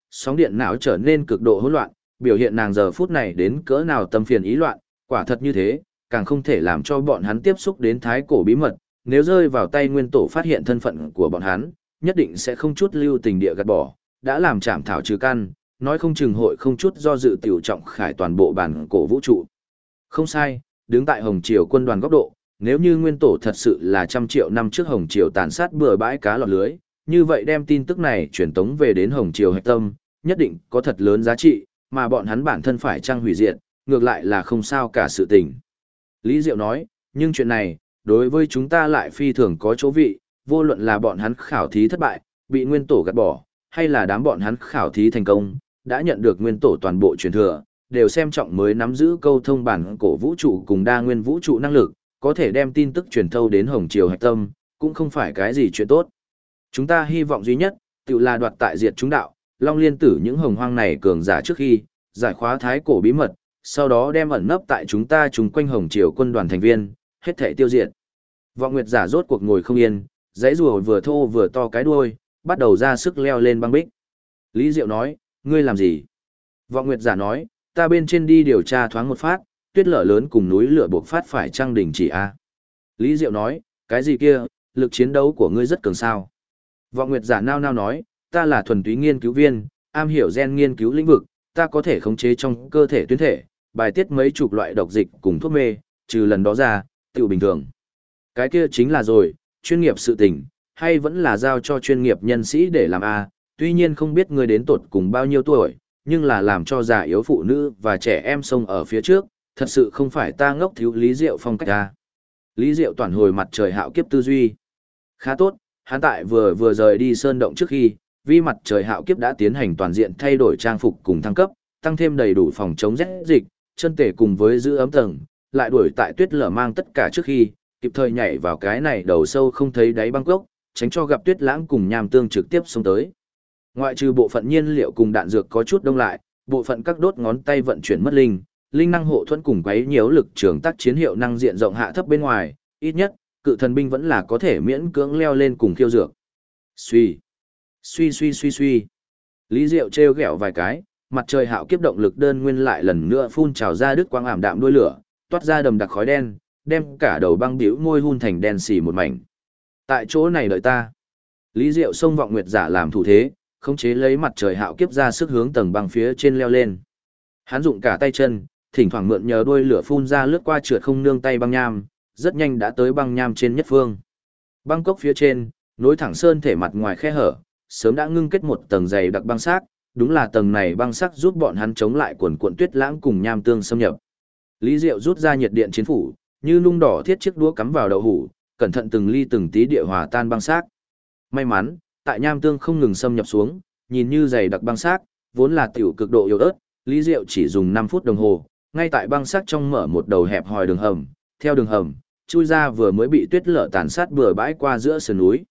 sóng điện não trở nên cực độ hỗn loạn, biểu hiện nàng giờ phút này đến cỡ nào tâm phiền ý loạn, quả thật như thế, càng không thể làm cho bọn hắn tiếp xúc đến thái cổ bí mật, nếu rơi vào tay nguyên tổ phát hiện thân phận của bọn hắn, nhất định sẽ không chút lưu tình địa gạt bỏ, đã làm chảm thảo trừ căn, nói không chừng hội không chút do dự tiểu trọng khải toàn bộ bản cổ vũ trụ. Không sai, đứng tại Hồng Triều quân đoàn góc độ, nếu như nguyên tổ thật sự là trăm triệu năm trước Hồng Triều tàn sát bừa bãi cá lọt lưới, như vậy đem tin tức này truyền tống về đến Hồng Triều hạch tâm, nhất định có thật lớn giá trị, mà bọn hắn bản thân phải trang hủy diệt, ngược lại là không sao cả sự tình. Lý Diệu nói, nhưng chuyện này, đối với chúng ta lại phi thường có chỗ vị, vô luận là bọn hắn khảo thí thất bại, bị nguyên tổ gạt bỏ, hay là đám bọn hắn khảo thí thành công, đã nhận được nguyên tổ toàn bộ truyền thừa, đều xem trọng mới nắm giữ câu thông bản cổ vũ trụ cùng đa nguyên vũ trụ năng lực, có thể đem tin tức truyền thâu đến Hồng Triều hạch tâm, cũng không phải cái gì chuyện tốt. Chúng ta hy vọng duy nhất, tự là đoạt tại diệt chúng đạo, Long Liên tử những hồng hoang này cường giả trước khi, giải khóa thái cổ bí mật, sau đó đem ẩn nấp tại chúng ta chúng quanh Hồng Triều quân đoàn thành viên, hết thể tiêu diệt. Vọng Nguyệt giả rốt cuộc ngồi không yên, dãy rùa vừa thô vừa to cái đuôi, bắt đầu ra sức leo lên băng bích. Lý Diệu nói, ngươi làm gì? Vọng Nguyệt giả nói, ta bên trên đi điều tra thoáng một phát, tuyết lở lớn cùng núi lửa buộc phát phải trăng đỉnh chỉ a. Lý Diệu nói, cái gì kia, lực chiến đấu của ngươi rất cường sao. Vọng Nguyệt giả nao nao nói, ta là thuần túy nghiên cứu viên, am hiểu gen nghiên cứu lĩnh vực, ta có thể khống chế trong cơ thể tuyến thể, bài tiết mấy chục loại độc dịch cùng thuốc mê, trừ lần đó ra, tự bình thường. Cái kia chính là rồi, chuyên nghiệp sự tình, hay vẫn là giao cho chuyên nghiệp nhân sĩ để làm a. Tuy nhiên không biết ngươi đến tột cùng bao nhiêu tuổi, nhưng là làm cho già yếu phụ nữ và trẻ em xông ở phía trước, thật sự không phải ta ngốc thiếu Lý Diệu phong cách a. Lý Diệu toàn hồi mặt trời hạo kiếp tư duy. Khá tốt, hắn tại vừa rời đi sơn động trước khi, vi mặt trời hạo kiếp đã tiến hành toàn diện thay đổi trang phục cùng thăng cấp, tăng thêm đầy đủ phòng chống rét dịch, chân tể cùng với giữ ấm tầng, lại đuổi tại tuyết lở mang tất cả trước khi, kịp thời nhảy vào cái này đầu sâu không thấy đáy băng cốc, tránh cho gặp tuyết lãng cùng nham tương trực tiếp xông tới. Ngoại trừ bộ phận nhiên liệu cùng đạn dược có chút đông lại, bộ phận các đốt ngón tay vận chuyển mất linh năng hộ thuẫn cùng quấy nhiễu lực trường tác chiến hiệu năng diện rộng hạ thấp bên ngoài, ít nhất, cự thần binh vẫn là có thể miễn cưỡng leo lên cùng khiêu dược. Suy. Lý Diệu trêu ghẹo vài cái, mặt trời hạo kiếp động lực đơn nguyên lại lần nữa phun trào ra đứt quang ảm đạm đuôi lửa, toát ra đầm đặc khói đen, đem cả đầu băng bĩu môi hun thành đen xì một mảnh. Tại chỗ này đợi ta. Lý Diệu xông Vọng Nguyệt giả làm thủ thế, khống chế lấy mặt trời hạo kiếp ra sức hướng tầng băng phía trên leo lên. Hắn dụng cả tay chân, thỉnh thoảng mượn nhờ đuôi lửa phun ra lướt qua trượt không nương tay băng nham, rất nhanh đã tới băng nham trên nhất phương. Băng cốc phía trên, nối thẳng sơn thể mặt ngoài khe hở, sớm đã ngưng kết một tầng dày đặc băng xác, đúng là tầng này băng sắc giúp bọn hắn chống lại quần cuộn tuyết lãng cùng nham tương xâm nhập. Lý Diệu rút ra nhiệt điện chiến phủ, như nung đỏ thiết chiếc đũa cắm vào đậu hũ, cẩn thận từng ly từng tí địa hòa tan băng xác. May mắn, tại nham tương không ngừng xâm nhập xuống, nhìn như dày đặc băng xác, vốn là tiểu cực độ yếu ớt, Lý Diệu chỉ dùng 5 phút đồng hồ, ngay tại băng xác trong mở một đầu hẹp hòi đường hầm, theo đường hầm, chui ra vừa mới bị tuyết lở tàn sát bừa bãi qua giữa sườn núi.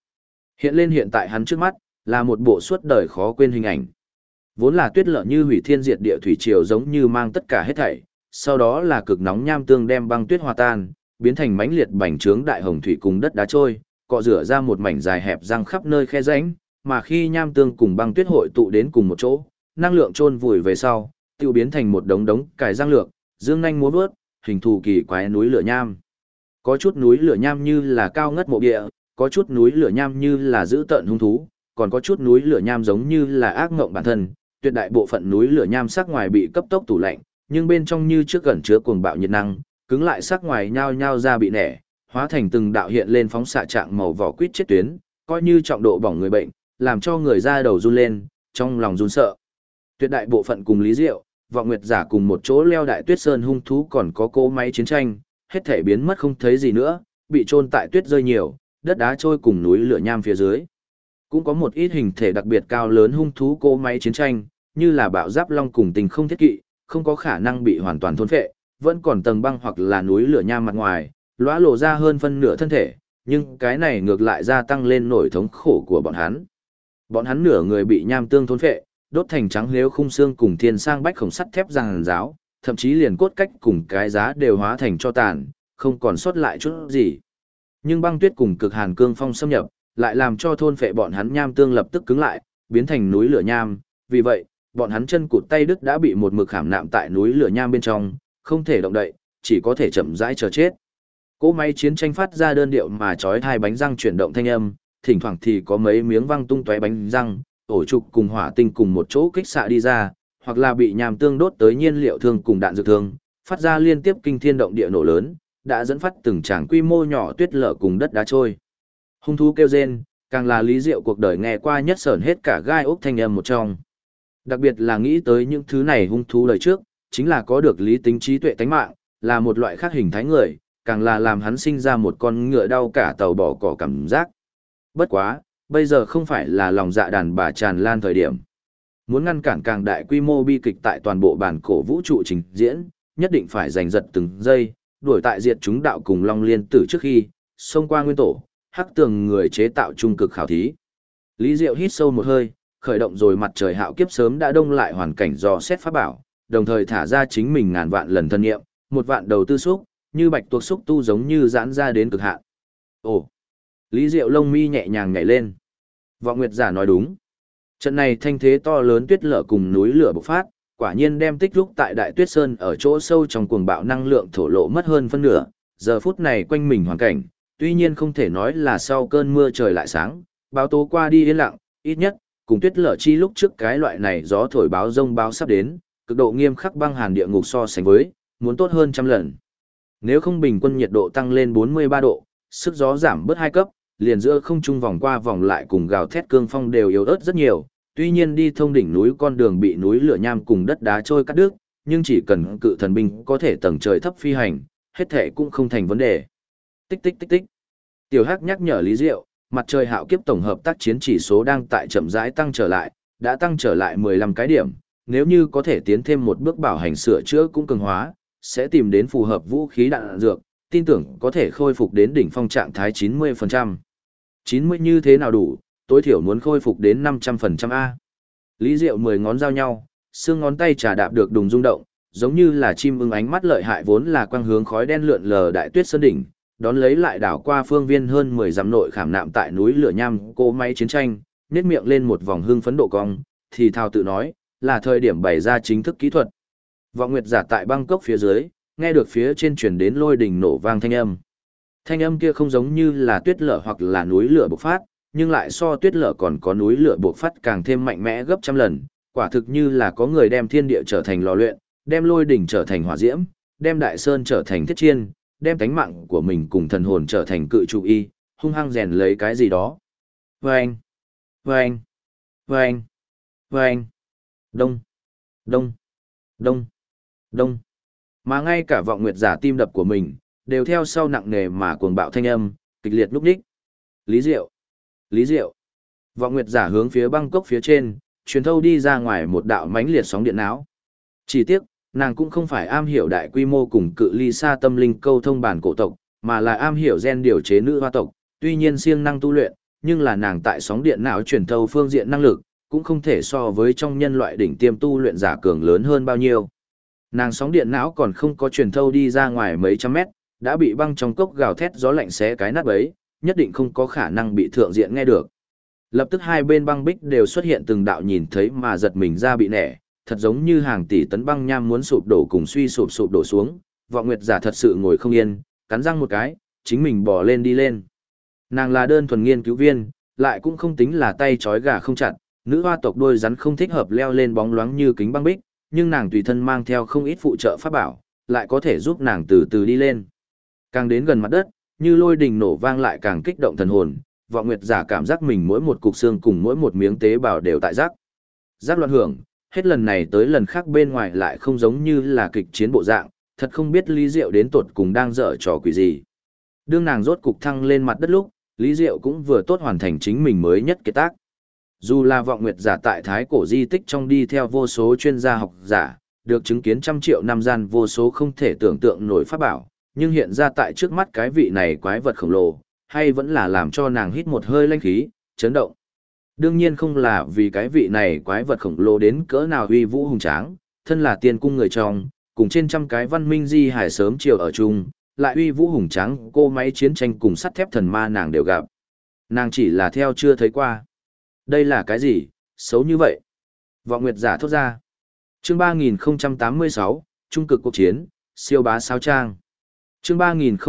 Hiện tại hắn trước mắt, là một bộ suốt đời khó quên hình ảnh. Vốn là tuyết lở như hủy thiên diệt địa thủy triều giống như mang tất cả hết thảy, sau đó là cực nóng nham tương đem băng tuyết hòa tan, biến thành mãnh liệt bành trướng đại hồng thủy cùng đất đá trôi, cọ rửa ra một mảnh dài hẹp răng khắp nơi khe rãnh, mà khi nham tương cùng băng tuyết hội tụ đến cùng một chỗ, năng lượng chôn vùi về sau, tiêu biến thành một đống cải răng lược, dương nhanh múa vớt, hình thù kỳ quái núi lửa nham. Có chút núi lửa nham như là cao ngất mộ địa, có chút núi lửa nham như là dữ tợn hung thú, còn có chút núi lửa nham giống như là ác ngộng bản thân. Tuyệt đại bộ phận núi lửa nham sắc ngoài bị cấp tốc tủ lạnh, nhưng bên trong như trước gần chứa cuồng bạo nhiệt năng, cứng lại sắc ngoài nhao nhao ra bị nẻ, hóa thành từng đạo hiện lên phóng xạ trạng màu vỏ quýt chết tuyến, coi như trọng độ bỏng người bệnh, làm cho người da đầu run lên, trong lòng run sợ. Tuyệt đại bộ phận cùng Lý Diệu, Vọng Nguyệt giả cùng một chỗ leo đại tuyết sơn hung thú còn có cỗ máy chiến tranh, hết thể biến mất không thấy gì nữa, bị chôn tại tuyết rơi nhiều, đất đá trôi cùng núi lửa nham phía dưới. Cũng có một ít hình thể đặc biệt cao lớn hung thú cỗ máy chiến tranh, như là bạo giáp long cùng tình không thiết kỵ, không có khả năng bị hoàn toàn thôn phệ, vẫn còn tầng băng hoặc là núi lửa nham mặt ngoài, lóa lộ ra hơn phân nửa thân thể, nhưng cái này ngược lại gia tăng lên nỗi thống khổ của bọn hắn. Bọn hắn nửa người bị nham tương thôn phệ, đốt thành trắng lếu khung xương cùng thiên sang bách khổng sắt thép ràng ráo, thậm chí liền cốt cách cùng cái giá đều hóa thành cho tàn, không còn sót lại chút gì. Nhưng băng tuyết cùng cực hàn cương phong xâm nhập, lại làm cho thôn phệ bọn hắn nham tương lập tức cứng lại, biến thành núi lửa nham, vì vậy, bọn hắn chân cụt tay đứt đã bị một mực khảm nạm tại núi lửa nham bên trong, không thể động đậy, chỉ có thể chậm rãi chờ chết. Cỗ máy chiến tranh phát ra đơn điệu mà chói hai bánh răng chuyển động thanh âm, thỉnh thoảng thì có mấy miếng văng tung tóe bánh răng, ổ trục cùng hỏa tinh cùng một chỗ kích xạ đi ra, hoặc là bị nham tương đốt tới nhiên liệu thương cùng đạn dược thương, phát ra liên tiếp kinh thiên động địa nổ lớn, đã dẫn phát từng tràng quy mô nhỏ tuyết lở cùng đất đá trôi. Hung thú kêu rên, càng là Lý Diệu cuộc đời nghe qua nhất sởn hết cả gai ốc thanh âm một trong. Đặc biệt là nghĩ tới những thứ này hung thú đời trước, chính là có được lý tính trí tuệ tánh mạng, là một loại khác hình thái người, càng là làm hắn sinh ra một con ngựa đau cả tàu bỏ cỏ cảm giác. Bất quá, bây giờ không phải là lòng dạ đàn bà tràn lan thời điểm. Muốn ngăn cản càng đại quy mô bi kịch tại toàn bộ bản cổ vũ trụ trình diễn, nhất định phải giành giật từng giây, đuổi tại diệt chúng đạo cùng Long Liên Tử trước khi, xông qua nguyên tổ, hắc tường người chế tạo trung cực khảo thí. Lý Diệu hít sâu một hơi, khởi động rồi mặt trời hạo kiếp sớm đã đông lại hoàn cảnh dò xét pháp bảo, đồng thời thả ra chính mình ngàn vạn lần thân nghiệm, một vạn đầu tư xúc, như bạch tuộc xúc tu giống như giãn ra đến cực hạn. Ồ! Lý Diệu lông mi nhẹ nhàng nhảy lên. Vọng Nguyệt giả nói đúng. Trận này thanh thế to lớn tuyết lở cùng núi lửa bộc phát, quả nhiên đem tích lúc tại Đại Tuyết Sơn ở chỗ sâu trong cuồng bạo năng lượng thổ lộ mất hơn phân nửa. Giờ phút này quanh mình hoàn cảnh, tuy nhiên không thể nói là sau cơn mưa trời lại sáng, báo tố qua đi yên lặng, ít nhất, cùng tuyết lở chi lúc trước cái loại này gió thổi báo rông báo sắp đến, cực độ nghiêm khắc băng hàn địa ngục so sánh với, muốn tốt hơn trăm lần. Nếu không bình quân nhiệt độ tăng lên 43 độ, sức gió giảm bớt 2 cấp, liền giữa không trung vòng qua vòng lại cùng gào thét cương phong đều yếu ớt rất nhiều, tuy nhiên đi thông đỉnh núi con đường bị núi lửa nham cùng đất đá trôi cắt đứt, nhưng chỉ cần cự thần binh có thể tầng trời thấp phi hành, hết thể cũng không thành vấn đề. Tích tích tích tích. Tiểu Hắc nhắc nhở Lý Diệu, mặt trời hạo kiếp tổng hợp tác chiến chỉ số đang tại chậm rãi tăng trở lại, đã tăng trở lại 15 cái điểm, nếu như có thể tiến thêm một bước bảo hành sửa chữa cũng cường hóa, sẽ tìm đến phù hợp vũ khí đạn dược, tin tưởng có thể khôi phục đến đỉnh phong trạng thái 90%. 90 như thế nào đủ, tối thiểu muốn khôi phục đến 500% A. Lý Diệu 10 ngón giao nhau, xương ngón tay trà đạp được đùng rung động, giống như là chim ưng ánh mắt lợi hại vốn là quang hướng khói đen lượn lờ Đại Tuyết Sơn đỉnh, đón lấy lại đảo qua phương viên hơn 10 dặm nội khảm nạm tại núi lửa nham cỗ máy chiến tranh, nhếch miệng lên một vòng hưng phấn độ cong, thì thào tự nói, là thời điểm bày ra chính thức kỹ thuật. Vọng Nguyệt giả tại Bangkok phía dưới, nghe được phía trên truyền đến lôi đình nổ vang thanh âm. Thanh âm kia không giống như là tuyết lở hoặc là núi lửa bộc phát, nhưng lại so tuyết lở còn có núi lửa bộc phát càng thêm mạnh mẽ gấp trăm lần, quả thực như là có người đem thiên địa trở thành lò luyện, đem lôi đỉnh trở thành hỏa diễm, đem đại sơn trở thành thiết chiên, đem tánh mạng của mình cùng thần hồn trở thành cự trụ y, hung hăng rèn lấy cái gì đó. Vâng! Vâng! Vâng! Vâng! Đông! Đông! Đông! Đông! Mà ngay cả Vọng Nguyệt giả tim đập của mình, đều theo sau nặng nề mà cuồng bạo thanh âm, kịch liệt lúc đích. Lý Diệu! Lý Diệu! Vọng Nguyệt giả hướng phía Bangkok phía trên, truyền thâu đi ra ngoài một đạo mãnh liệt sóng điện não. Chỉ tiếc, nàng cũng không phải am hiểu đại quy mô cùng cự ly xa tâm linh câu thông bản cổ tộc, mà là am hiểu gen điều chế nữ hoa tộc, tuy nhiên siêng năng tu luyện, nhưng là nàng tại sóng điện não truyền thâu phương diện năng lực, cũng không thể so với trong nhân loại đỉnh tiêm tu luyện giả cường lớn hơn bao nhiêu. Nàng sóng điện não còn không có truyền thâu đi ra ngoài mấy trăm mét, đã bị băng trong cốc gào thét gió lạnh xé cái nát bấy, nhất định không có khả năng bị thượng diện nghe được. Lập tức hai bên băng bích đều xuất hiện từng đạo nhìn thấy mà giật mình ra bị nẻ, thật giống như hàng tỷ tấn băng nham muốn sụp đổ cùng suy sụp đổ xuống. Vọng Nguyệt giả thật sự ngồi không yên, cắn răng một cái, chính mình bò lên đi lên. Nàng là đơn thuần nghiên cứu viên, lại cũng không tính là tay trói gà không chặt, nữ hoa tộc đôi rắn không thích hợp leo lên bóng loáng như kính băng bích, nhưng nàng tùy thân mang theo không ít phụ trợ pháp bảo, lại có thể giúp nàng từ từ đi lên. Càng đến gần mặt đất, như lôi đình nổ vang lại càng kích động thần hồn, Vọng Nguyệt giả cảm giác mình mỗi một cục xương cùng mỗi một miếng tế bào đều tại giác. Giác loạn hưởng, hết lần này tới lần khác bên ngoài lại không giống như là kịch chiến bộ dạng, thật không biết Lý Diệu đến tột cùng đang dở trò quỷ gì. Đương nàng rốt cục thăng lên mặt đất lúc, Lý Diệu cũng vừa tốt hoàn thành chính mình mới nhất kết tác. Dù là Vọng Nguyệt giả tại thái cổ di tích trong đi theo vô số chuyên gia học giả, được chứng kiến trăm triệu năm gian vô số không thể tưởng tượng nổi pháp bảo, nhưng hiện ra tại trước mắt cái vị này quái vật khổng lồ, hay vẫn là làm cho nàng hít một hơi lanh khí, chấn động. Đương nhiên không là vì cái vị này quái vật khổng lồ đến cỡ nào uy vũ hùng tráng, thân là tiên cung người trong, cùng trên trăm cái văn minh di hải sớm chiều ở chung, lại uy vũ hùng tráng cô máy chiến tranh cùng sắt thép thần ma nàng đều gặp. Nàng chỉ là theo chưa thấy qua. Đây là cái gì, xấu như vậy? Vọng Nguyệt giả thốt ra. Chương 3086, Trung cực cuộc chiến, siêu bá sao trang. Chương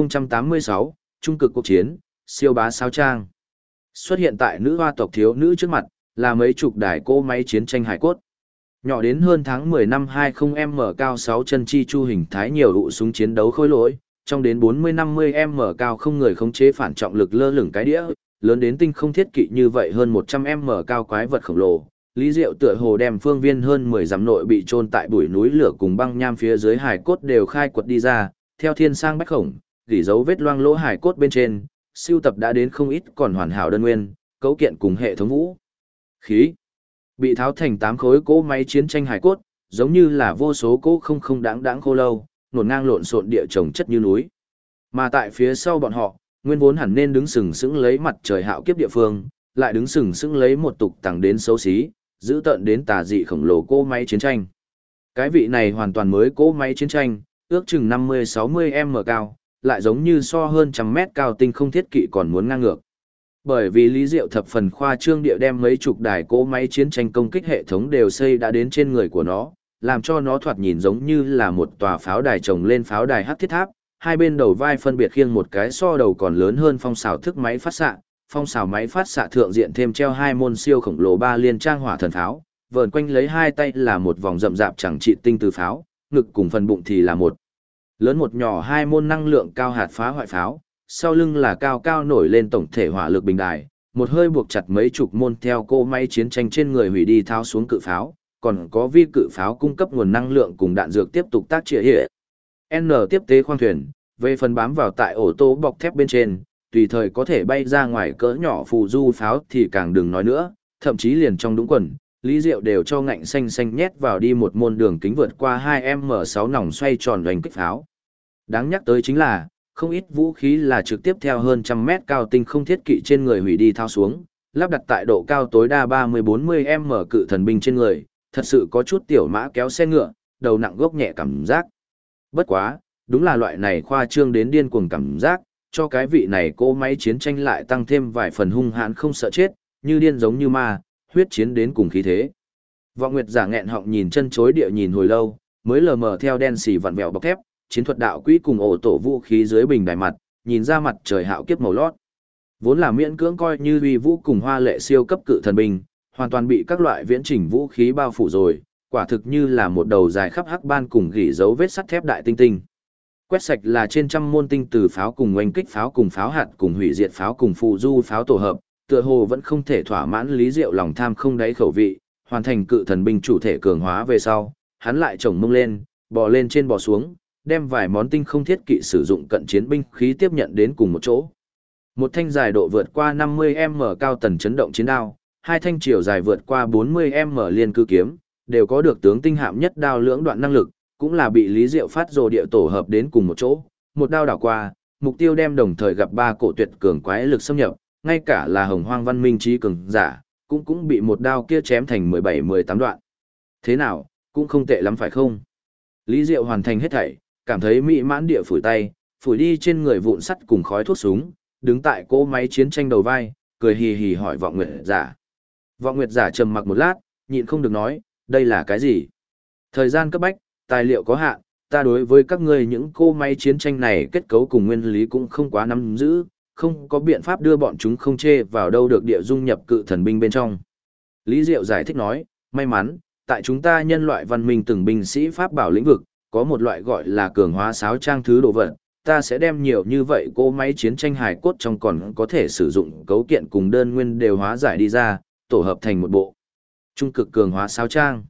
3086, Trung cực cuộc chiến, siêu bá sao trang. Xuất hiện tại nữ hoa tộc thiếu nữ trước mặt, là mấy chục đài cỗ máy chiến tranh hải cốt. Nhỏ đến hơn tháng 10 năm 20m cao 6 chân chi chu hình thái nhiều ụ súng chiến đấu khối lỗi, trong đến 40-50m cao không người khống chế phản trọng lực lơ lửng cái đĩa, lớn đến tinh không thiết kỵ như vậy hơn 100m cao quái vật khổng lồ. Lý Diệu tựa hồ đem phương viên hơn 10 dặm nội bị chôn tại bụi núi lửa cùng băng nham phía dưới hải cốt đều khai quật đi ra, theo thiên sang bách khổng, gỉ dấu vết loang lỗ hải cốt bên trên, siêu tập đã đến không ít còn hoàn hảo đơn nguyên, cấu kiện cùng hệ thống vũ khí. Bị tháo thành 8 khối cỗ máy chiến tranh hải cốt, giống như là vô số cỗ không đáng khô lâu, nổn ngang lộn xộn địa chồng chất như núi. Mà tại phía sau bọn họ, nguyên vốn hẳn nên đứng sừng sững lấy mặt trời hạo kiếp địa phương, lại đứng sừng sững lấy một tục tằng đến xấu xí, giữ tợn đến tà dị khổng lồ cỗ máy chiến tranh. Cái vị này hoàn toàn mới cỗ máy chiến tranh, ước chừng 50-60m cao, lại giống như so hơn 100 mét cao tinh không thiết kỵ còn muốn ngang ngược. Bởi vì Lý Diệu thập phần khoa trương địa đem mấy chục đài cỗ máy chiến tranh công kích hệ thống đều xây đã đến trên người của nó, làm cho nó thoạt nhìn giống như là một tòa pháo đài chồng lên pháo đài hắc thiết tháp, hai bên đầu vai phân biệt khiêng một cái so đầu còn lớn hơn phong xào thức máy phát xạ, phong xào máy phát xạ thượng diện thêm treo hai môn siêu khổng lồ ba liên trang hỏa thần pháo, vờn quanh lấy hai tay là một vòng rậm rạp chẳng trị tinh từ pháo, ngực cùng phần bụng thì là một lớn một nhỏ hai môn năng lượng cao hạt phá hoại pháo, sau lưng là cao cao nổi lên tổng thể hỏa lực bình đài, một hơi buộc chặt mấy chục môn theo cỗ máy chiến tranh trên người hủy đi tháo xuống cự pháo, còn có vi cự pháo cung cấp nguồn năng lượng cùng đạn dược tiếp tục tác trịa hệ. N tiếp tế khoang thuyền, về phần bám vào tại ổ tô bọc thép bên trên, tùy thời có thể bay ra ngoài cỡ nhỏ phù du pháo thì càng đừng nói nữa, thậm chí liền trong đúng quần, Lý Diệu đều cho ngạnh xanh xanh nhét vào đi một môn đường kính vượt qua 2m6 nòng xoay tròn doanh kích pháo. Đáng nhắc tới chính là, không ít vũ khí là trực tiếp theo hơn 100 mét cao tinh không thiết kỵ trên người hủy đi thao xuống, lắp đặt tại độ cao tối đa 30-40m cự thần binh trên người, thật sự có chút tiểu mã kéo xe ngựa, đầu nặng gốc nhẹ cảm giác. Bất quá, đúng là loại này khoa trương đến điên cuồng cảm giác, cho cái vị này cỗ máy chiến tranh lại tăng thêm vài phần hung hãn không sợ chết, như điên giống như ma, huyết chiến đến cùng khí thế. Vọng Nguyệt giả nghẹn họng nhìn chân chối địa nhìn hồi lâu, mới lờ mờ theo đen xì vặn vẹo bọc thép, chiến thuật đạo quỹ cùng ổ tổ vũ khí dưới bình đài mặt, nhìn ra mặt trời hạo kiếp màu lót. Vốn là miễn cưỡng coi như uy vũ cùng hoa lệ siêu cấp cự thần binh, hoàn toàn bị các loại viễn trình vũ khí bao phủ rồi, quả thực như là một đầu dài khắp hắc ban cùng gỉ dấu vết sắt thép đại tinh tinh. Quét sạch là trên trăm môn tinh từ pháo cùng oanh kích pháo cùng pháo hạt cùng hủy diệt pháo cùng phù du pháo tổ hợp, tựa hồ vẫn không thể thỏa mãn Lý Diệu lòng tham không đáy khẩu vị, hoàn thành cự thần binh chủ thể cường hóa về sau, hắn lại chồng mông lên, bò lên trên bò xuống, đem vài món tinh không thiết kỵ sử dụng cận chiến binh khí tiếp nhận đến cùng một chỗ. Một thanh dài độ vượt qua 50m cao tần chấn động chiến đao, hai thanh chiều dài vượt qua 40m liên cư kiếm, đều có được tướng tinh hạm nhất đao lưỡng đoạn năng lực, cũng là bị Lý Diệu phát rồ địa tổ hợp đến cùng một chỗ, một đao đảo qua, mục tiêu đem đồng thời gặp ba cổ tuyệt cường quái lực xâm nhập, ngay cả là Hồng Hoang văn minh trí cường giả, cũng bị một đao kia chém thành 17-18 đoạn. Thế nào, cũng không tệ lắm phải không? Lý Diệu hoàn thành hết thảy, cảm thấy mỹ mãn địa phủi tay, phủi đi trên người vụn sắt cùng khói thuốc súng, đứng tại cỗ máy chiến tranh đầu vai, cười hì hì hỏi Vọng Nguyệt giả. Vọng Nguyệt giả trầm mặc một lát, nhịn không được nói, đây là cái gì? Thời gian cấp bách, tài liệu có hạn, ta đối với các ngươi những cỗ máy chiến tranh này kết cấu cùng nguyên lý cũng không quá nắm giữ, không có biện pháp đưa bọn chúng không chê vào đâu được địa dung nhập cự thần binh bên trong. Lý Diệu giải thích nói, may mắn, tại chúng ta nhân loại văn minh từng binh sĩ pháp bảo lĩnh vực, có một loại gọi là cường hóa sáo trang thứ đồ vật, ta sẽ đem nhiều như vậy cỗ máy chiến tranh hài cốt trong còn có thể sử dụng cấu kiện cùng đơn nguyên đều hóa giải đi ra, tổ hợp thành một bộ trung cực cường hóa sáo trang.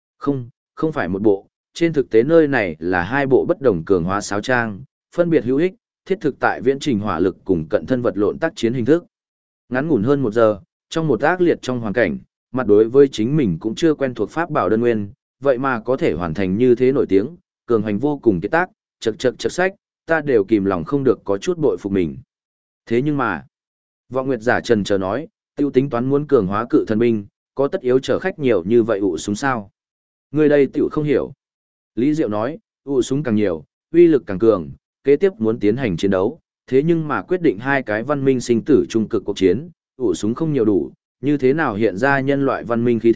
Không phải một bộ, trên thực tế nơi này là hai bộ bất đồng cường hóa sáo trang, phân biệt hữu ích, thiết thực tại viễn trình hỏa lực cùng cận thân vật lộn tác chiến hình thức. Ngắn ngủn hơn 1 giờ, trong một ác liệt trong hoàn cảnh, mặt đối với chính mình cũng chưa quen thuộc pháp bảo đơn nguyên, vậy mà có thể hoàn thành như thế nổi tiếng, cường hành vô cùng kết tác, chật sách, ta đều kìm lòng không được có chút bội phục mình. Thế nhưng mà, Vọng Nguyệt giả trần chờ nói, tiêu tính toán muốn cường hóa cự thần binh, có tất yếu chở khách nhiều như vậy ụ súng sao? Người đây tiểu không hiểu. Lý Diệu nói, ụ súng càng nhiều, uy lực càng cường, kế tiếp muốn tiến hành chiến đấu, thế nhưng mà quyết định hai cái văn minh sinh tử trung cực cuộc chiến, ụ súng không nhiều đủ, như thế nào hiện ra nhân loại văn minh khí thế,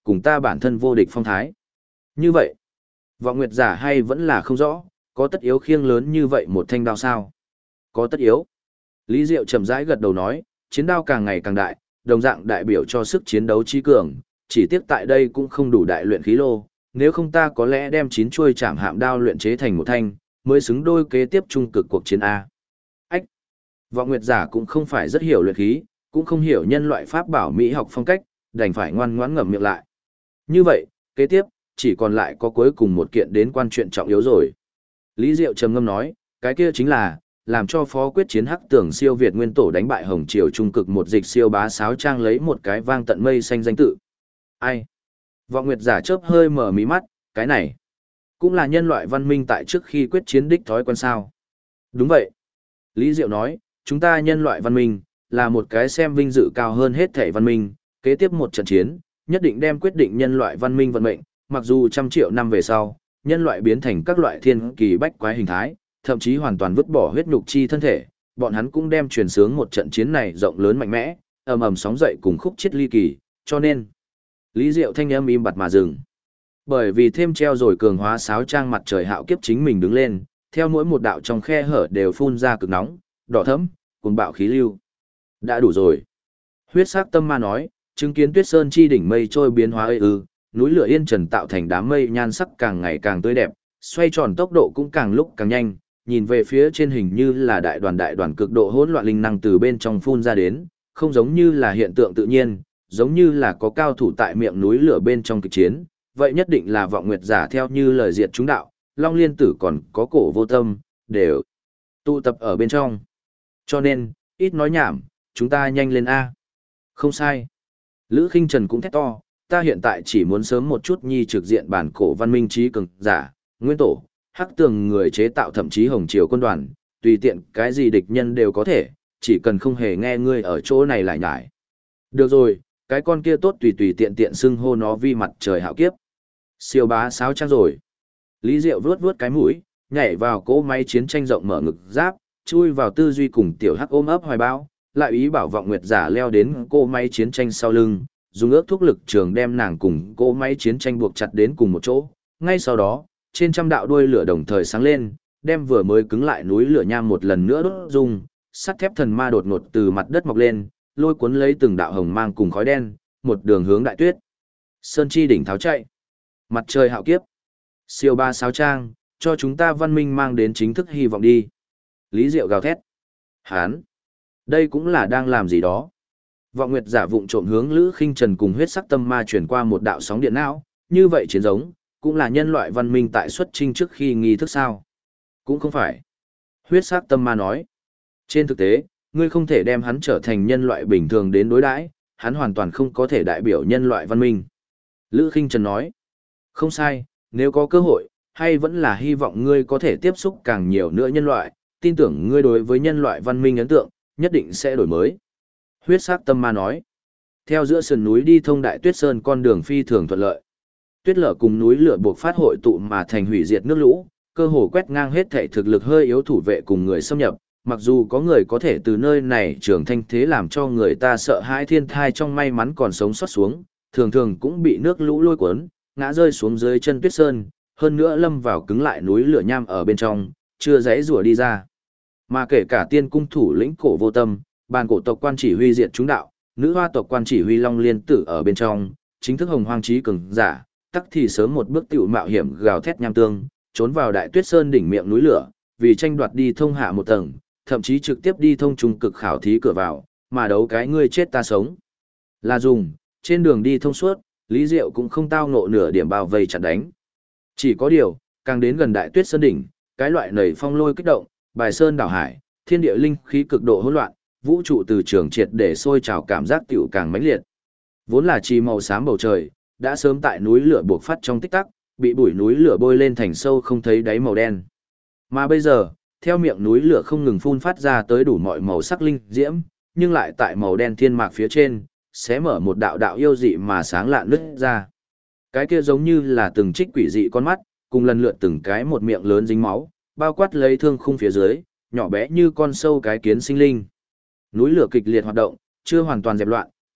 cùng ta bản thân vô địch phong thái. Như vậy, vọng nguyệt giả hay vẫn là không rõ, có tất yếu khiêng lớn như vậy một thanh đao sao? Có tất yếu. Lý Diệu chậm rãi gật đầu nói, chiến đao càng ngày càng đại, đồng dạng đại biểu cho sức chiến đấu trí cường, chỉ tiếc tại đây cũng không đủ đại luyện khí lô, nếu không ta có lẽ đem 9 chuôi chạm hạm đao luyện chế thành một thanh, mới xứng đôi kế tiếp trung cực cuộc chiến A. Ách! Vọng nguyệt giả cũng không phải rất hiểu luyện khí, cũng không hiểu nhân loại pháp bảo mỹ học phong cách, đành phải ngoan ngoãn ngậm miệng lại. Như vậy, kế tiếp, chỉ còn lại có cuối cùng một kiện đến quan chuyện trọng yếu rồi. Lý Diệu trầm ngâm nói, cái kia chính là, làm cho phó quyết chiến hắc tưởng siêu Việt nguyên tổ đánh bại Hồng Triều trung cực một dịch siêu bá sáo trang lấy một cái vang tận mây xanh danh tự. Ai? Vọng nguyệt giả chớp hơi mở mí mắt, cái này cũng là nhân loại văn minh tại trước khi quyết chiến đích thói quen sao. Đúng vậy. Lý Diệu nói, chúng ta nhân loại văn minh, là một cái xem vinh dự cao hơn hết thể văn minh, kế tiếp một trận chiến, nhất định đem quyết định nhân loại văn minh vận mệnh, mặc dù trăm triệu năm về sau, nhân loại biến thành các loại thiên kỳ bách quái hình thái, thậm chí hoàn toàn vứt bỏ huyết nhục chi thân thể, bọn hắn cũng đem truyền sướng một trận chiến này rộng lớn mạnh mẽ, ầm ầm sóng dậy cùng khúc chết ly kỳ, cho nên Lý Diệu thanh âm im bặt mà dừng. Bởi vì thêm treo rồi cường hóa sáo trang mặt trời hạo kiếp chính mình đứng lên, theo mỗi một đạo trong khe hở đều phun ra cực nóng, đỏ thẫm, cuồng bạo khí lưu. Đã đủ rồi. Huyết sắc tâm ma nói, chứng kiến Tuyết Sơn chi đỉnh mây trôi biến hóa núi lửa yên trần tạo thành đám mây nhan sắc càng ngày càng tươi đẹp, xoay tròn tốc độ cũng càng lúc càng nhanh, nhìn về phía trên hình như là đại đoàn cực độ hỗn loạn linh năng từ bên trong phun ra đến, không giống như là hiện tượng tự nhiên, giống như là có cao thủ tại miệng núi lửa bên trong kịch chiến, vậy nhất định là vọng nguyệt giả theo như lời diệt chúng đạo, Long Liên Tử còn có Cổ Vô Tâm, đều tụ tập ở bên trong. Cho nên, ít nói nhảm, chúng ta nhanh lên A. Không sai. Lữ Khinh Trần cũng thét to, ta hiện tại chỉ muốn sớm một chút nhi trực diện bản cổ văn minh trí cường giả, nguyên tổ, hắc tường người chế tạo thậm chí hồng triều quân đoàn, tùy tiện cái gì địch nhân đều có thể, chỉ cần không hề nghe ngươi ở chỗ này lại nhải. Được rồi, cái con kia tốt tùy tùy tiện tiện xưng hô nó vi mặt trời hạo kiếp. Siêu bá sáo trang rồi. Lý Diệu vuốt vuốt cái mũi, nhảy vào cỗ máy chiến tranh rộng mở ngực giáp, chui vào tư duy cùng tiểu hắc ôm ấp hoài bão, lại ý bảo vọng nguyệt giả leo đến cỗ máy chiến tranh sau lưng, dùng ước thúc lực trường đem nàng cùng cỗ máy chiến tranh buộc chặt đến cùng một chỗ. Ngay sau đó, trên trăm đạo đuôi lửa đồng thời sáng lên, đem vừa mới cứng lại núi lửa nham một lần nữa đốt rung, sắt thép thần ma đột ngột từ mặt đất mọc lên, lôi cuốn lấy từng đạo hồng mang cùng khói đen, một đường hướng Đại Tuyết Sơn chi đỉnh tháo chạy. Mặt trời hạo kiếp, siêu ba sáo trang, cho chúng ta văn minh mang đến chính thức hy vọng đi. Lý Diệu gào thét. Hán, đây cũng là đang làm gì đó. Vọng nguyệt giả vụng trộm hướng Lữ Khinh Trần cùng huyết sắc tâm ma chuyển qua một đạo sóng điện não, như vậy chiến giống, cũng là nhân loại văn minh tại xuất chinh trước khi nghi thức sao. Cũng không phải. Huyết sắc tâm ma nói. Trên thực tế, ngươi không thể đem hắn trở thành nhân loại bình thường đến đối đãi, hắn hoàn toàn không có thể đại biểu nhân loại văn minh. Lữ Khinh Trần nói. Không sai, nếu có cơ hội, hay vẫn là hy vọng ngươi có thể tiếp xúc càng nhiều nữa nhân loại, tin tưởng ngươi đối với nhân loại văn minh ấn tượng, nhất định sẽ đổi mới. Huyết sắc tâm ma nói. Theo giữa sườn núi đi thông Đại Tuyết Sơn con đường phi thường thuận lợi. Tuyết lở cùng núi lửa buộc phát hội tụ mà thành hủy diệt nước lũ, cơ hồ quét ngang hết thể thực lực hơi yếu thủ vệ cùng người xâm nhập, mặc dù có người có thể từ nơi này trưởng thanh thế làm cho người ta sợ hãi thiên thai trong may mắn còn sống sót xuống, thường thường cũng bị nước lũ lôi cuốn, ngã rơi xuống dưới chân Tuyết Sơn, hơn nữa lâm vào cứng lại núi lửa nham ở bên trong, chưa dãy rủa đi ra. Mà kể cả tiên cung thủ lĩnh Cổ Vô Tâm, bàn cổ tộc quan chỉ huy diệt chúng đạo, nữ hoa tộc quan chỉ huy Long Liên Tử ở bên trong, chính thức hồng hoang chí cường giả, tắc thì sớm một bước tiểu mạo hiểm gào thét nham tương, trốn vào Đại Tuyết Sơn đỉnh miệng núi lửa, vì tranh đoạt đi thông hạ một tầng, thậm chí trực tiếp đi thông trung cực khảo thí cửa vào, mà đấu cái ngươi chết ta sống. Là dùng, trên đường đi thông suốt, Lý Diệu cũng không tao ngộ nửa điểm bao vây chặn đánh. Chỉ có điều, càng đến gần Đại Tuyết Sơn đỉnh, cái loại nảy phong lôi kích động, bài sơn đảo hải, thiên địa linh khí cực độ hỗn loạn, vũ trụ từ trường triệt để sôi trào cảm giác tiểu càng mãnh liệt. Vốn là chỉ màu xám bầu trời, đã sớm tại núi lửa buộc phát trong tích tắc, bị bụi núi lửa bôi lên thành sâu không thấy đáy màu đen. Mà bây giờ, theo miệng núi lửa không ngừng phun phát ra tới đủ mọi màu sắc linh diễm, nhưng lại tại màu đen thiên mạc phía trên, sẽ mở một đạo đạo yêu dị mà sáng lạn nứt ra. Cái kia giống như là từng trích quỷ dị con mắt, cùng lần lượt từng cái một miệng lớn dính máu, bao quát lấy thương khung phía dưới, nhỏ bé như con sâu cái kiến sinh linh. Núi lửa kịch liệt hoạt động, chưa hoàn toàn dẹp loạn,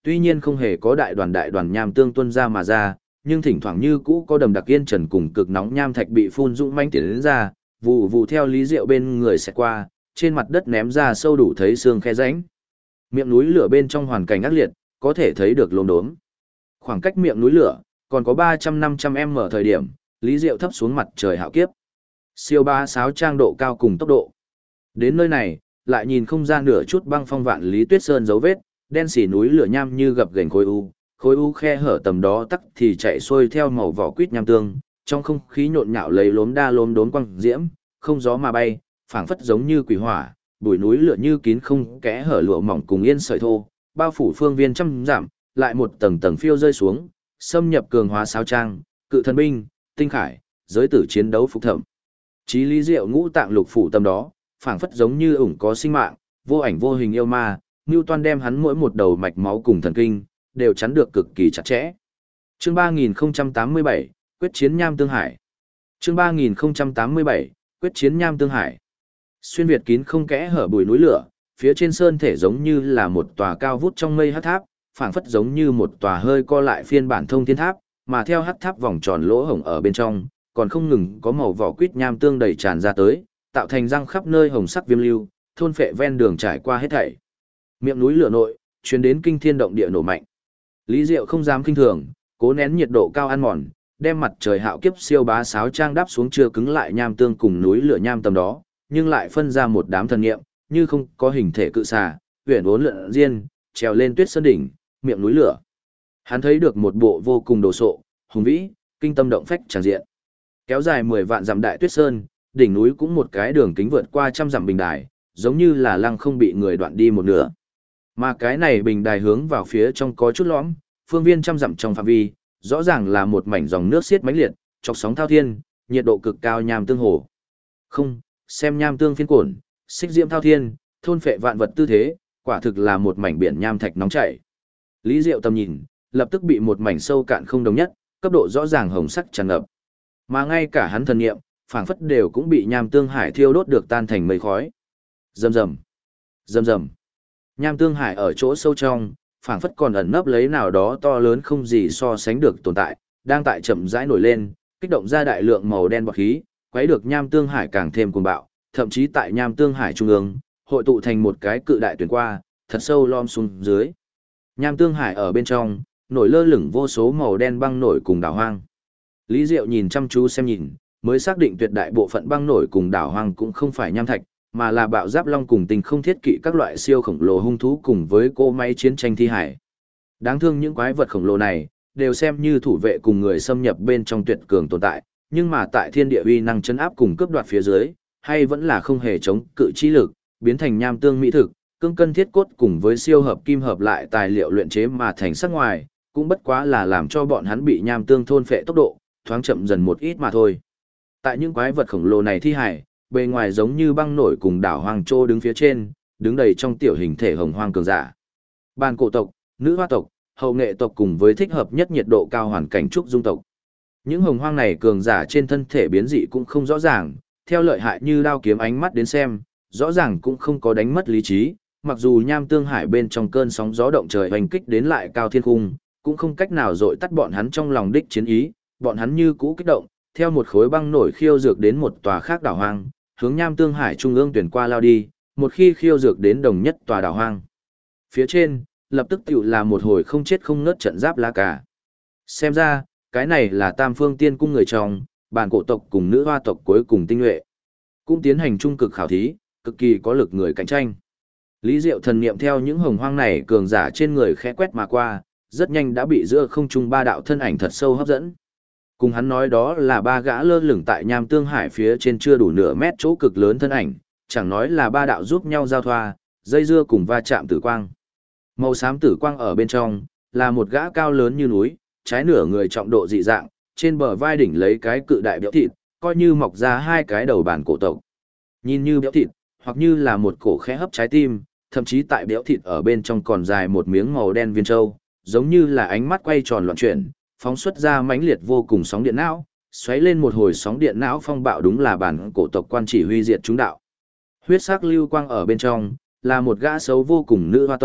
Tuy nhiên không hề có đại đoàn nham tương tuôn ra mà ra, nhưng thỉnh thoảng như cũ có đầm đặc yên trần cùng cực nóng nham thạch bị phun dũng manh tiến đến ra, vụ vụ theo Lý Diệu bên người sẽ qua, trên mặt đất ném ra sâu đủ thấy xương khe rãnh. Miệng núi lửa bên trong hoàn cảnh ác liệt, có thể thấy được lốm đốm. Khoảng cách miệng núi lửa còn có 300-500m thời điểm, Lý Diệu thấp xuống mặt trời hạo kiếp. Siêu ba sáo trang độ cao cùng tốc độ. Đến nơi này, lại nhìn không ra nửa chút băng phong vạn lý tuyết sơn dấu vết, đen xỉ núi lửa nham như gập ghềnh khối u khe hở tầm đó tắc thì chạy xuôi theo màu vỏ quýt nham tương, trong không khí nhộn nhạo lấy lốm đa lốm đốm quang diễm, không gió mà bay, phảng phất giống như quỷ hỏa, bụi núi lửa như kín không kẽ hở lụa mỏng cùng yên sợi thô, bao phủ phương viên trăm dặm, lại một tầng tầng phiêu rơi xuống, xâm nhập cường hóa sao trang, cự thần binh, tinh khải, giới tử chiến đấu phục thẩm. Chí Lý Diệu ngũ tạng lục phủ tâm đó, phảng phất giống như ủng có sinh mạng, vô ảnh vô hình yêu ma, Newton đem hắn mỗi một đầu mạch máu cùng thần kinh, đều chắn được cực kỳ chặt chẽ. Chương 3087, quyết chiến nham tương hải. Chương 3087, quyết chiến nham tương hải. Xuyên việt kín không kẽ hở bụi núi lửa, phía trên sơn thể giống như là một tòa cao vút trong mây hắc tháp, phảng phất giống như một tòa hơi co lại phiên bản thông thiên tháp, mà theo hắc tháp vòng tròn lỗ hổng ở bên trong, còn không ngừng có màu vỏ quýt nham tương đầy tràn ra tới, tạo thành răng khắp nơi hồng sắc viêm lưu, thôn phệ ven đường trải qua hết thảy. Miệng núi lửa nội, truyền đến kinh thiên động địa nổ mạnh. Lý Diệu không dám kinh thường, cố nén nhiệt độ cao ăn mòn, đem mặt trời hạo kiếp siêu bá sáo trang đáp xuống chưa cứng lại nham tương cùng núi lửa nham tầm đó, nhưng lại phân ra một đám thần niệm, như không có hình thể cự xà, huyền uốn lượn diên, trèo lên tuyết sơn đỉnh, miệng núi lửa. Hắn thấy được một bộ vô cùng đồ sộ, hùng vĩ, kinh tâm động phách tràn diện. Kéo dài 10 vạn dặm đại tuyết sơn, đỉnh núi cũng một cái đường kính vượt qua trăm dặm bình đài, giống như là lăng không bị người đoạn đi một nửa. Mà cái này bình đài hướng vào phía trong có chút lõm, phương viên trăm dặm trong phạm vi, rõ ràng là một mảnh dòng nước xiết mãnh liệt, chọc sóng thao thiên, nhiệt độ cực cao nham tương hồ. Không, xem nham tương phiên cổn, xích diễm thao thiên, thôn phệ vạn vật tư thế, quả thực là một mảnh biển nham thạch nóng chảy. Lý Diệu tầm nhìn, lập tức bị một mảnh sâu cạn không đồng nhất, cấp độ rõ ràng hồng sắc tràn ngập. Mà ngay cả hắn thần niệm, phảng phất đều cũng bị nham tương hải thiêu đốt được tan thành mây khói. Rầm rầm, rầm rầm. Nham tương hải ở chỗ sâu trong, phảng phất còn ẩn nấp lấy nào đó to lớn không gì so sánh được tồn tại, đang tại chậm rãi nổi lên, kích động ra đại lượng màu đen bọt khí, quấy được nham tương hải càng thêm cuồng bạo, thậm chí tại nham tương hải trung ương, hội tụ thành một cái cự đại tuyển qua, thật sâu lom xuống dưới. Nham tương hải ở bên trong, nổi lơ lửng vô số màu đen băng nổi cùng đảo hoang. Lý Diệu nhìn chăm chú xem nhìn, mới xác định tuyệt đại bộ phận băng nổi cùng đảo hoang cũng không phải nham thạch, mà là bạo giáp long cùng tình không thiết kỵ các loại siêu khổng lồ hung thú cùng với cỗ máy chiến tranh thi hải. Đáng thương những quái vật khổng lồ này, đều xem như thủ vệ cùng người xâm nhập bên trong tuyệt cường tồn tại, nhưng mà tại thiên địa uy năng chấn áp cùng cướp đoạt phía dưới, hay vẫn là không hề chống cự chi lực, biến thành nham tương mỹ thực, cương cân thiết cốt cùng với siêu hợp kim hợp lại tài liệu luyện chế mà thành sắc ngoài, cũng bất quá là làm cho bọn hắn bị nham tương thôn phệ tốc độ, thoáng chậm dần một ít mà thôi. Tại những quái vật khổng lồ này thi hải, bề ngoài giống như băng nổi cùng đảo hoang trô đứng phía trên, đứng đầy trong tiểu hình thể hồng hoang cường giả. Bàn cổ tộc, nữ hoa tộc, hậu nghệ tộc cùng với thích hợp nhất nhiệt độ cao hoàn cảnh trúc dung tộc. Những hồng hoang này cường giả trên thân thể biến dị cũng không rõ ràng, theo lợi hại như đao kiếm ánh mắt đến xem, rõ ràng cũng không có đánh mất lý trí, mặc dù nham tương hải bên trong cơn sóng gió động trời hoành kích đến lại cao thiên cung, cũng không cách nào dội tắt bọn hắn trong lòng đích chiến ý, bọn hắn như cũ kích động, theo một khối băng nổi khiêu dược đến một tòa khác đảo hoang, hướng nham tương hải trung ương tuyển qua lao đi, một khi khiêu dược đến đồng nhất tòa đảo hoang. Phía trên, lập tức tiểu là một hồi không chết không ngớt trận giáp lá cả. Xem ra, cái này là tam phương tiên cung người trong, bàn cổ tộc cùng nữ hoa tộc cuối cùng tinh nhuệ. Cũng tiến hành trung cực khảo thí, cực kỳ có lực người cạnh tranh. Lý Diệu thần niệm theo những hồng hoang này cường giả trên người khẽ quét mà qua, rất nhanh đã bị giữa không trung ba đạo thân ảnh thật sâu hấp dẫn. Cùng hắn nói đó là ba gã lơ lửng tại nham tương hải phía trên chưa đủ nửa mét chỗ cực lớn thân ảnh, chẳng nói là ba đạo giúp nhau giao thoa, dây dưa cùng va chạm tử quang. Màu xám tử quang ở bên trong, là một gã cao lớn như núi, trái nửa người trọng độ dị dạng, trên bờ vai đỉnh lấy cái cự đại béo thịt, coi như mọc ra hai cái đầu bản cổ tộc. Nhìn như béo thịt, hoặc như là một cổ khẽ hấp trái tim, thậm chí tại béo thịt ở bên trong còn dài một miếng màu đen viên châu, giống như là ánh mắt quay tròn loạn chuyển, phóng xuất ra mãnh liệt vô cùng sóng điện não, xoáy lên một hồi sóng điện não phong bạo, đúng là bản cổ tộc quan chỉ huy diệt chúng đạo. Huyết sắc lưu quang ở bên trong, là một gã xấu vô cùng nữ hoa tộc,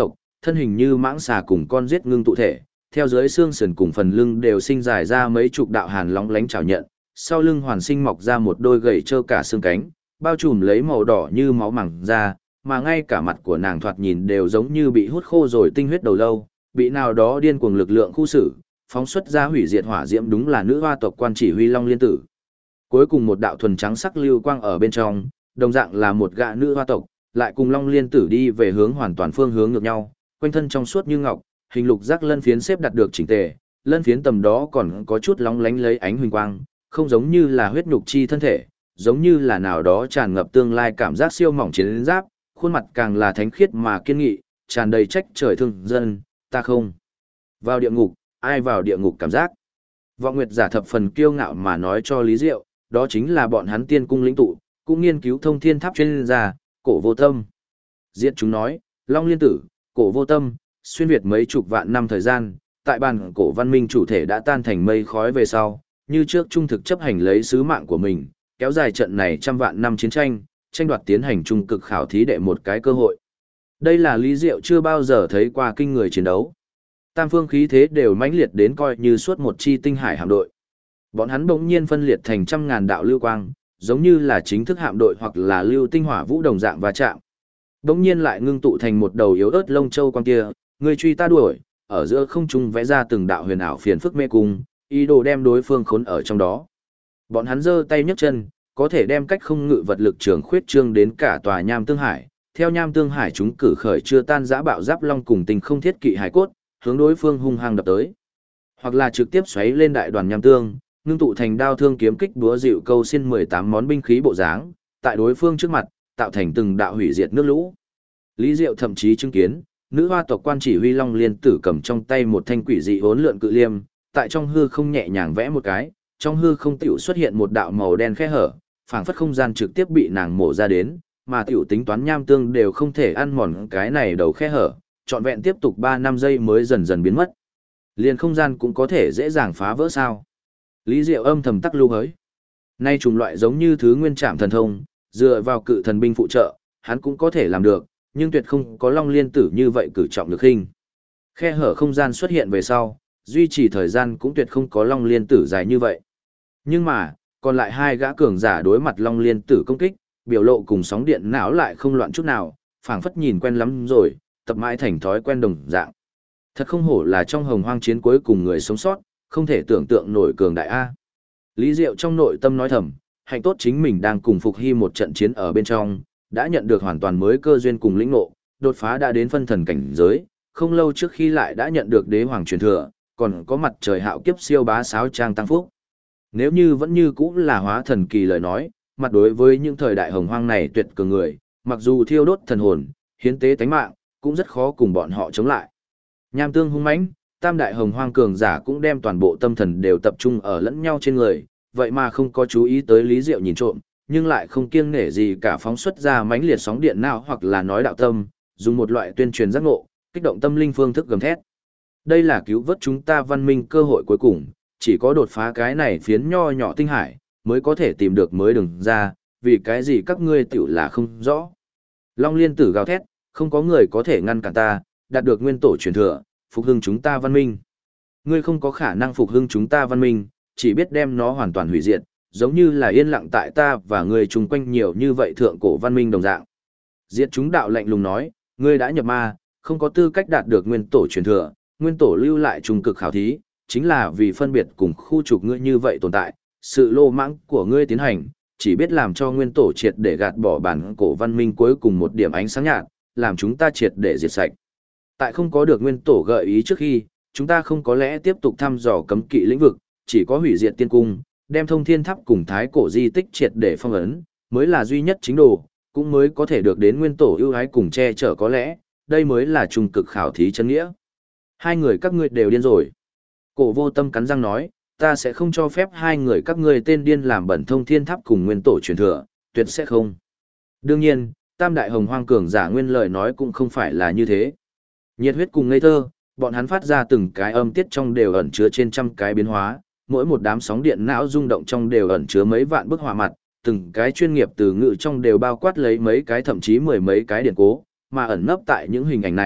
thân hình như mãng xà cùng con giết ngưng tụ thể, theo dưới xương sườn cùng phần lưng đều sinh dài ra mấy chục đạo hàn lóng lánh chảo nhận, sau lưng hoàn sinh mọc ra một đôi gầy trơ cả xương cánh, bao trùm lấy màu đỏ như máu mẳng da, mà ngay cả mặt của nàng thoạt nhìn đều giống như bị hút khô rồi tinh huyết đầu lâu, bị nào đó điên cuồng lực lượng khu xử, phóng xuất ra hủy diệt hỏa diễm, đúng là nữ hoa tộc quan chỉ huy Long Liên Tử. Cuối cùng một đạo thuần trắng sắc lưu quang ở bên trong, đồng dạng là một gã nữ hoa tộc, lại cùng Long Liên Tử đi về hướng hoàn toàn phương hướng ngược nhau, quanh thân trong suốt như ngọc, hình lục giác lân phiến xếp đặt được chỉnh tề, lân phiến tầm đó còn có chút lóng lánh lấy ánh huỳnh quang, không giống như là huyết nhục chi thân thể, giống như là nào đó tràn ngập tương lai cảm giác siêu mỏng chiến giáp, khuôn mặt càng là thánh khiết mà kiên nghị, tràn đầy trách trời thương dân, ta không vào địa ngục, ai vào địa ngục cảm giác. Vọng Nguyệt giả thập phần kiêu ngạo mà nói cho Lý Diệu, đó chính là bọn hắn tiên cung lĩnh tụ, cũng nghiên cứu thông thiên tháp chuyên gia, Cổ Vô Tâm. Diệt chúng nói, Long Liên Tử, Cổ Vô Tâm, xuyên việt mấy chục vạn năm thời gian, tại bàn cổ văn minh chủ thể đã tan thành mây khói về sau, như trước trung thực chấp hành lấy sứ mạng của mình, kéo dài trận này trăm vạn năm chiến tranh, tranh đoạt tiến hành trung cực khảo thí đệ một cái cơ hội. Đây là Lý Diệu chưa bao giờ thấy qua kinh người chiến đấu. Tam phương khí thế đều mãnh liệt đến coi như suốt một chi tinh hải hạm đội. Bọn hắn bỗng nhiên phân liệt thành trăm ngàn đạo lưu quang, giống như là chính thức hạm đội hoặc là lưu tinh hỏa vũ đồng dạng va chạm. Bỗng nhiên lại ngưng tụ thành một đầu yếu ớt lông châu quang kia, người truy ta đuổi, ở giữa không trung vẽ ra từng đạo huyền ảo phiền phức mê cung, ý đồ đem đối phương khốn ở trong đó. Bọn hắn giơ tay nhấc chân, có thể đem cách không ngự vật lực trường khuyết trương đến cả tòa Nham Tương Hải. Theo Nham Tương Hải chúng cử khởi chưa tan dã bạo giáp long cùng tình không thiết kỵ hải cốt, hướng đối phương hung hăng đập tới. Hoặc là trực tiếp xoáy lên đại đoàn Nham Tương, ngưng tụ thành đao thương kiếm kích búa dịu câu xin 18 món binh khí bộ dáng, tại đối phương trước mặt, tạo thành từng đạo hủy diệt nước lũ. Lý Diệu thậm chí chứng kiến, nữ hoa tộc quan chỉ huy Long Liên Tử cầm trong tay một thanh quỷ dị hỗn lượn cự liêm, tại trong hư không nhẹ nhàng vẽ một cái, trong hư không tiểu xuất hiện một đạo màu đen khe hở, phảng phất không gian trực tiếp bị nàng mổ ra đến, mà tiểu tính toán Nham Tương đều không thể ăn mòn cái này đầu khe hở, trọn vẹn tiếp tục 3-5 giây mới dần dần biến mất. Liền không gian cũng có thể dễ dàng phá vỡ sao? Lý Diệu âm thầm tắc lưu hới. Nay trùng loại giống như thứ nguyên trảm thần thông, dựa vào cự thần binh phụ trợ, hắn cũng có thể làm được, nhưng tuyệt không có Long Liên Tử như vậy cử trọng lực hình. Khe hở không gian xuất hiện về sau, duy trì thời gian cũng tuyệt không có Long Liên Tử dài như vậy. Nhưng mà, còn lại hai gã cường giả đối mặt Long Liên Tử công kích, biểu lộ cùng sóng điện não lại không loạn chút nào, phảng phất nhìn quen lắm rồi, tập mãi thành thói quen đồng dạng. Thật không hổ là trong hồng hoang chiến cuối cùng người sống sót, không thể tưởng tượng nổi cường đại A. Lý Diệu trong nội tâm nói thầm, hạnh tốt chính mình đang cùng Phục Hy một trận chiến ở bên trong, đã nhận được hoàn toàn mới cơ duyên cùng lĩnh ngộ, đột phá đã đến phân thần cảnh giới, không lâu trước khi lại đã nhận được đế hoàng truyền thừa, còn có mặt trời hạo kiếp siêu bá sáo trang tăng phúc. Nếu như vẫn như cũ là hóa thần kỳ lời nói, mặt đối với những thời đại hồng hoang này tuyệt cường người, mặc dù thiêu đốt thần hồn, hiến tế tánh mạng, cũng rất khó cùng bọn họ chống lại. Nham Tương hung mãnh, tam đại hồng hoang cường giả cũng đem toàn bộ tâm thần đều tập trung ở lẫn nhau trên người, vậy mà không có chú ý tới Lý Diệu nhìn trộm, nhưng lại không kiêng nể gì cả phóng xuất ra mãnh liệt sóng điện não hoặc là nói đạo tâm, dùng một loại tuyên truyền giác ngộ, kích động tâm linh phương thức gầm thét. Đây là cứu vớt chúng ta văn minh cơ hội cuối cùng, chỉ có đột phá cái này phiến nho nhỏ tinh hải, mới có thể tìm được mới đường ra, vì cái gì các ngươi tiểu là không rõ. Long Liên Tử gào thét, không có người có thể ngăn cản ta, đạt được nguyên tổ truyền thừa, phục hưng chúng ta văn minh. Ngươi không có khả năng phục hưng chúng ta văn minh, chỉ biết đem nó hoàn toàn hủy diệt, giống như là yên lặng tại ta và ngươi chung quanh nhiều như vậy thượng cổ văn minh đồng dạng. Diệt chúng đạo lạnh lùng nói, ngươi đã nhập ma, không có tư cách đạt được nguyên tổ truyền thừa, nguyên tổ lưu lại trung cực khảo thí, chính là vì phân biệt cùng khu trục ngươi như vậy tồn tại, sự lô mãng của ngươi tiến hành, chỉ biết làm cho nguyên tổ triệt để gạt bỏ bản cổ văn minh cuối cùng một điểm ánh sáng nhạt, làm chúng ta triệt để diệt sạch. Tại không có được nguyên tổ gợi ý trước khi, chúng ta không có lẽ tiếp tục thăm dò cấm kỵ lĩnh vực, chỉ có hủy diệt tiên cung, đem thông thiên tháp cùng thái cổ di tích triệt để phong ấn, mới là duy nhất chính đồ, cũng mới có thể được đến nguyên tổ ưu ái cùng che chở có lẽ, đây mới là trung cực khảo thí chân nghĩa. Hai người các ngươi đều điên rồi. Cổ Vô Tâm cắn răng nói, ta sẽ không cho phép hai người các ngươi tên điên làm bẩn thông thiên tháp cùng nguyên tổ truyền thừa, tuyệt sẽ không. Đương nhiên, tam đại hồng hoang cường giả nguyên lời nói cũng không phải là như thế. Nhiệt huyết cùng ngây thơ, bọn hắn phát ra từng cái âm tiết trong đều ẩn chứa trên trăm cái biến hóa, mỗi một đám sóng điện não rung động trong đều ẩn chứa mấy vạn bức họa mặt, từng cái chuyên nghiệp từ ngữ trong đều bao quát lấy mấy cái thậm chí mười mấy cái điển cố, mà ẩn nấp tại những hình ảnh này,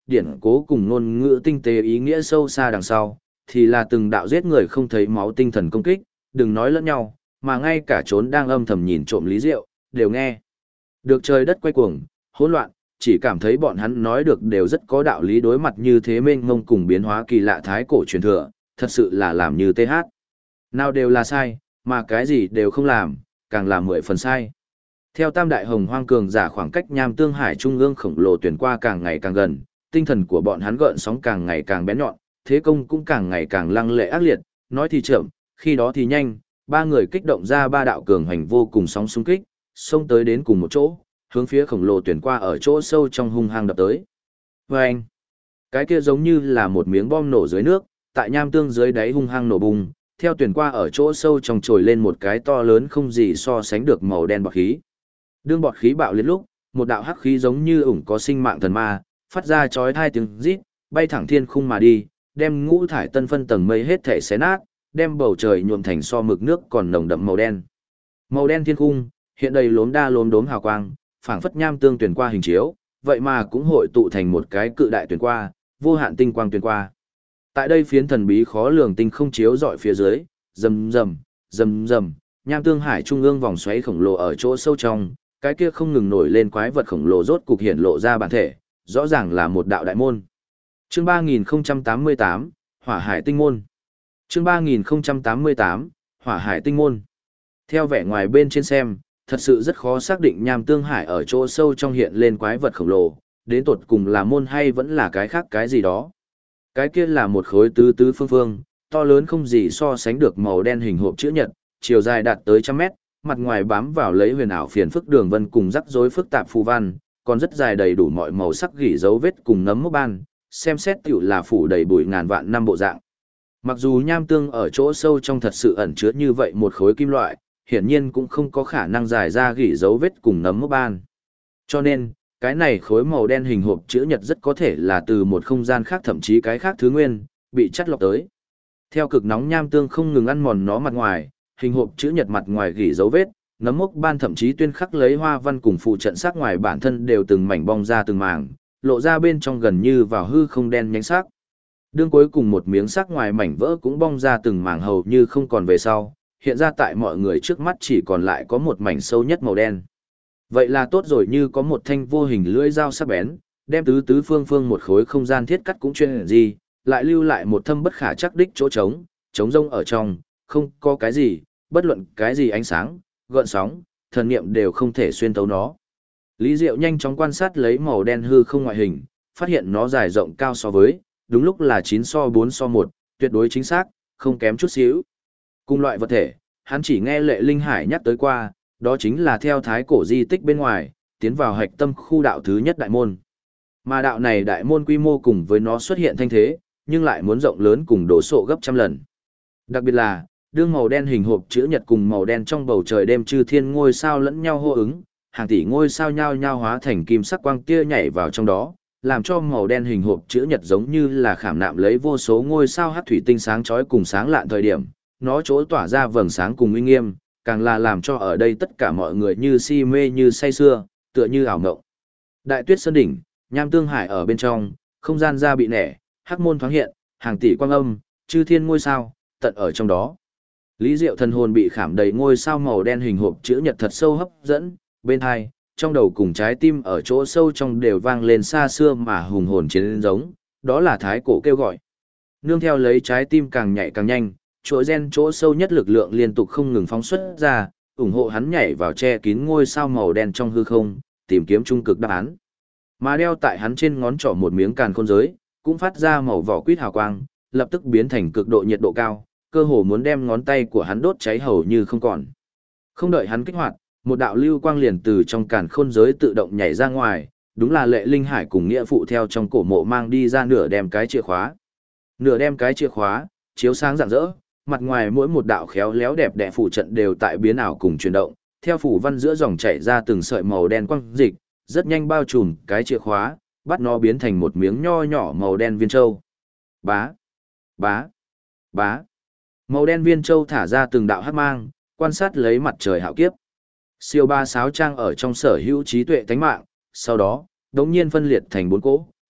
điển cố cùng ngôn ngữ tinh tế ý nghĩa sâu xa đằng sau, thì là từng đạo giết người không thấy máu tinh thần công kích, đừng nói lẫn nhau, mà ngay cả trốn đang âm thầm nhìn trộm Lý Diệu, đều nghe. Được trời đất quay cuồng, hỗn loạn, chỉ cảm thấy bọn hắn nói được đều rất có đạo lý, đối mặt như thế mênh mông cùng biến hóa kỳ lạ thái cổ truyền thừa, thật sự là làm như TH. Nào đều là sai, mà cái gì đều không làm, càng là 10 phần sai. Theo tam đại hồng hoang cường giả khoảng cách Nham Tương Hải trung ương khổng lồ tuyển qua càng ngày càng gần, tinh thần của bọn hắn gợn sóng càng ngày càng bén nhọn, thế công cũng càng ngày càng lăng lệ ác liệt, nói thì chậm, khi đó thì nhanh, ba người kích động ra ba đạo cường hành vô cùng sóng xung kích, xông tới đến cùng một chỗ, hướng phía khổng lồ tuyển qua ở chỗ sâu trong hung hăng đập tới. Vâng! Cái kia giống như là một miếng bom nổ dưới nước, tại Nham Tương dưới đáy hung hăng nổ bùng, theo tuyển qua ở chỗ sâu trong trồi lên một cái to lớn không gì so sánh được màu đen bọt khí. Đương bọt khí bạo liệt lúc, một đạo hắc khí giống như ủng có sinh mạng thần ma, phát ra chói tai tiếng rít, bay thẳng thiên khung mà đi, đem ngũ thải tân phân tầng mây hết thể xé nát, đem bầu trời nhuộm thành so mực nước còn nồng đậm màu đen. Màu đen thiên khung, hiện đầy lốm đa lốm đốm hào quang, phảng phất Nham Tương tuyển qua hình chiếu, vậy mà cũng hội tụ thành một cái cự đại tuyển qua, vô hạn tinh quang tuyển qua. Tại đây phiến thần bí khó lường tinh không chiếu dọi phía dưới, rầm rầm, rầm rầm, Nham Tương Hải trung ương vòng xoáy khổng lồ ở chỗ sâu trong, cái kia không ngừng nổi lên quái vật khổng lồ rốt cục hiện lộ ra bản thể, rõ ràng là một đạo đại môn. Chương 3088, Hỏa Hải Tinh Môn. Chương 3088, Hỏa Hải Tinh Môn. Theo vẻ ngoài bên trên xem, thật sự rất khó xác định Nham Tương Hải ở chỗ sâu trong hiện lên quái vật khổng lồ, đến tột cùng là môn hay vẫn là cái khác cái gì đó. Cái kia là một khối tứ tứ phương phương, to lớn không gì so sánh được màu đen hình hộp chữ nhật, chiều dài đạt tới trăm mét, mặt ngoài bám vào lấy huyền ảo phiền phức đường vân cùng rắc rối phức tạp phù văn, còn rất dài đầy đủ mọi màu sắc gỉ dấu vết cùng nấm mốc ban, xem xét tiểu là phủ đầy bụi ngàn vạn năm bộ dạng. Mặc dù Nham Tương ở chỗ sâu trong thật sự ẩn chứa như vậy một khối kim loại, hiển nhiên cũng không có khả năng dài ra gỉ dấu vết cùng nấm mốc ban. Cho nên, cái này khối màu đen hình hộp chữ nhật rất có thể là từ một không gian khác thậm chí cái khác thứ nguyên, bị chắt lọc tới. Theo cực nóng Nham Tương không ngừng ăn mòn nó mặt ngoài, hình hộp chữ nhật mặt ngoài gỉ dấu vết, nấm mốc ban thậm chí tuyên khắc lấy hoa văn cùng phụ trận sắc ngoài bản thân đều từng mảnh bong ra từng mảng, lộ ra bên trong gần như vào hư không đen nhánh sắc. Đương cuối cùng một miếng sắc ngoài mảnh vỡ cũng bong ra từng mảng hầu như không còn về sau, hiện ra tại mọi người trước mắt chỉ còn lại có một mảnh sâu nhất màu đen. Vậy là tốt rồi, như có một thanh vô hình lưỡi dao sắc bén, đem tứ tứ phương phương một khối không gian thiết cắt cũng chuyên gì, lại lưu lại một thâm bất khả chắc đích chỗ trống rông ở trong, không có cái gì, bất luận cái gì ánh sáng, gợn sóng, thần niệm đều không thể xuyên tấu nó. Lý Diệu nhanh chóng quan sát lấy màu đen hư không ngoại hình, phát hiện nó dài rộng cao so với, đúng lúc là 9 so 4 so 1, tuyệt đối chính xác, không kém chút xíu. Cùng loại vật thể, hắn chỉ nghe Lệ Linh Hải nhắc tới qua, đó chính là theo thái cổ di tích bên ngoài, tiến vào hạch tâm khu đạo thứ nhất đại môn. Mà đạo này đại môn quy mô cùng với nó xuất hiện thanh thế, nhưng lại muốn rộng lớn cùng đổ sộ gấp trăm lần. Đặc biệt là, đương màu đen hình hộp chữ nhật cùng màu đen trong bầu trời đêm chư thiên ngôi sao lẫn nhau hô ứng, hàng tỷ ngôi sao nhao nhao hóa thành kim sắc quang tia nhảy vào trong đó, làm cho màu đen hình hộp chữ nhật giống như là khảm nạm lấy vô số ngôi sao hắc thủy tinh sáng chói cùng sáng lạn thời điểm, nó chỗ tỏa ra vầng sáng cùng uy nghiêm, càng là làm cho ở đây tất cả mọi người như si mê như say sưa, tựa như ảo ngộng. Đại Tuyết Sơn đỉnh, Nham Tương Hải ở bên trong, không gian ra bị nẻ, hắc môn thoáng hiện, hàng tỷ quang âm, chư thiên ngôi sao, tận ở trong đó. Lý Diệu thần hồn bị khảm đầy ngôi sao màu đen hình hộp chữ nhật thật sâu hấp dẫn, bên hai, trong đầu cùng trái tim ở chỗ sâu trong đều vang lên xa xưa mà hùng hồn chiến giống, đó là thái cổ kêu gọi. Nương theo lấy trái tim càng nhạy càng nhanh, chuỗi gen chỗ sâu nhất lực lượng liên tục không ngừng phóng xuất ra, ủng hộ hắn nhảy vào che kín ngôi sao màu đen trong hư không, tìm kiếm trung cực đáp án. Mà đeo tại hắn trên ngón trỏ một miếng càn khôn giới, cũng phát ra màu vỏ quýt hào quang, lập tức biến thành cực độ nhiệt độ cao, cơ hồ muốn đem ngón tay của hắn đốt cháy hầu như không còn. Không đợi hắn kích hoạt, một đạo lưu quang liền từ trong càn khôn giới tự động nhảy ra ngoài, đúng là Lệ Linh Hải cùng nghĩa phụ theo trong cổ mộ mang đi ra nửa đem cái chìa khóa. Nửa đem cái chìa khóa, chiếu sáng rạng rỡ, mặt ngoài mỗi một đạo khéo léo đẹp đẽ phủ trận đều tại biến ảo cùng chuyển động, theo phủ văn giữa dòng chảy ra từng sợi màu đen quang dịch, rất nhanh bao trùm cái chìa khóa, bắt nó biến thành một miếng nho nhỏ màu đen viên châu. Bá, bá, bá. Màu đen viên châu thả ra từng đạo hắc mang, quan sát lấy mặt trời hạo kiếp. Siêu ba sáo trang ở trong sở hữu trí tuệ tánh mạng, sau đó, đống nhiên phân liệt thành 4 cỗ,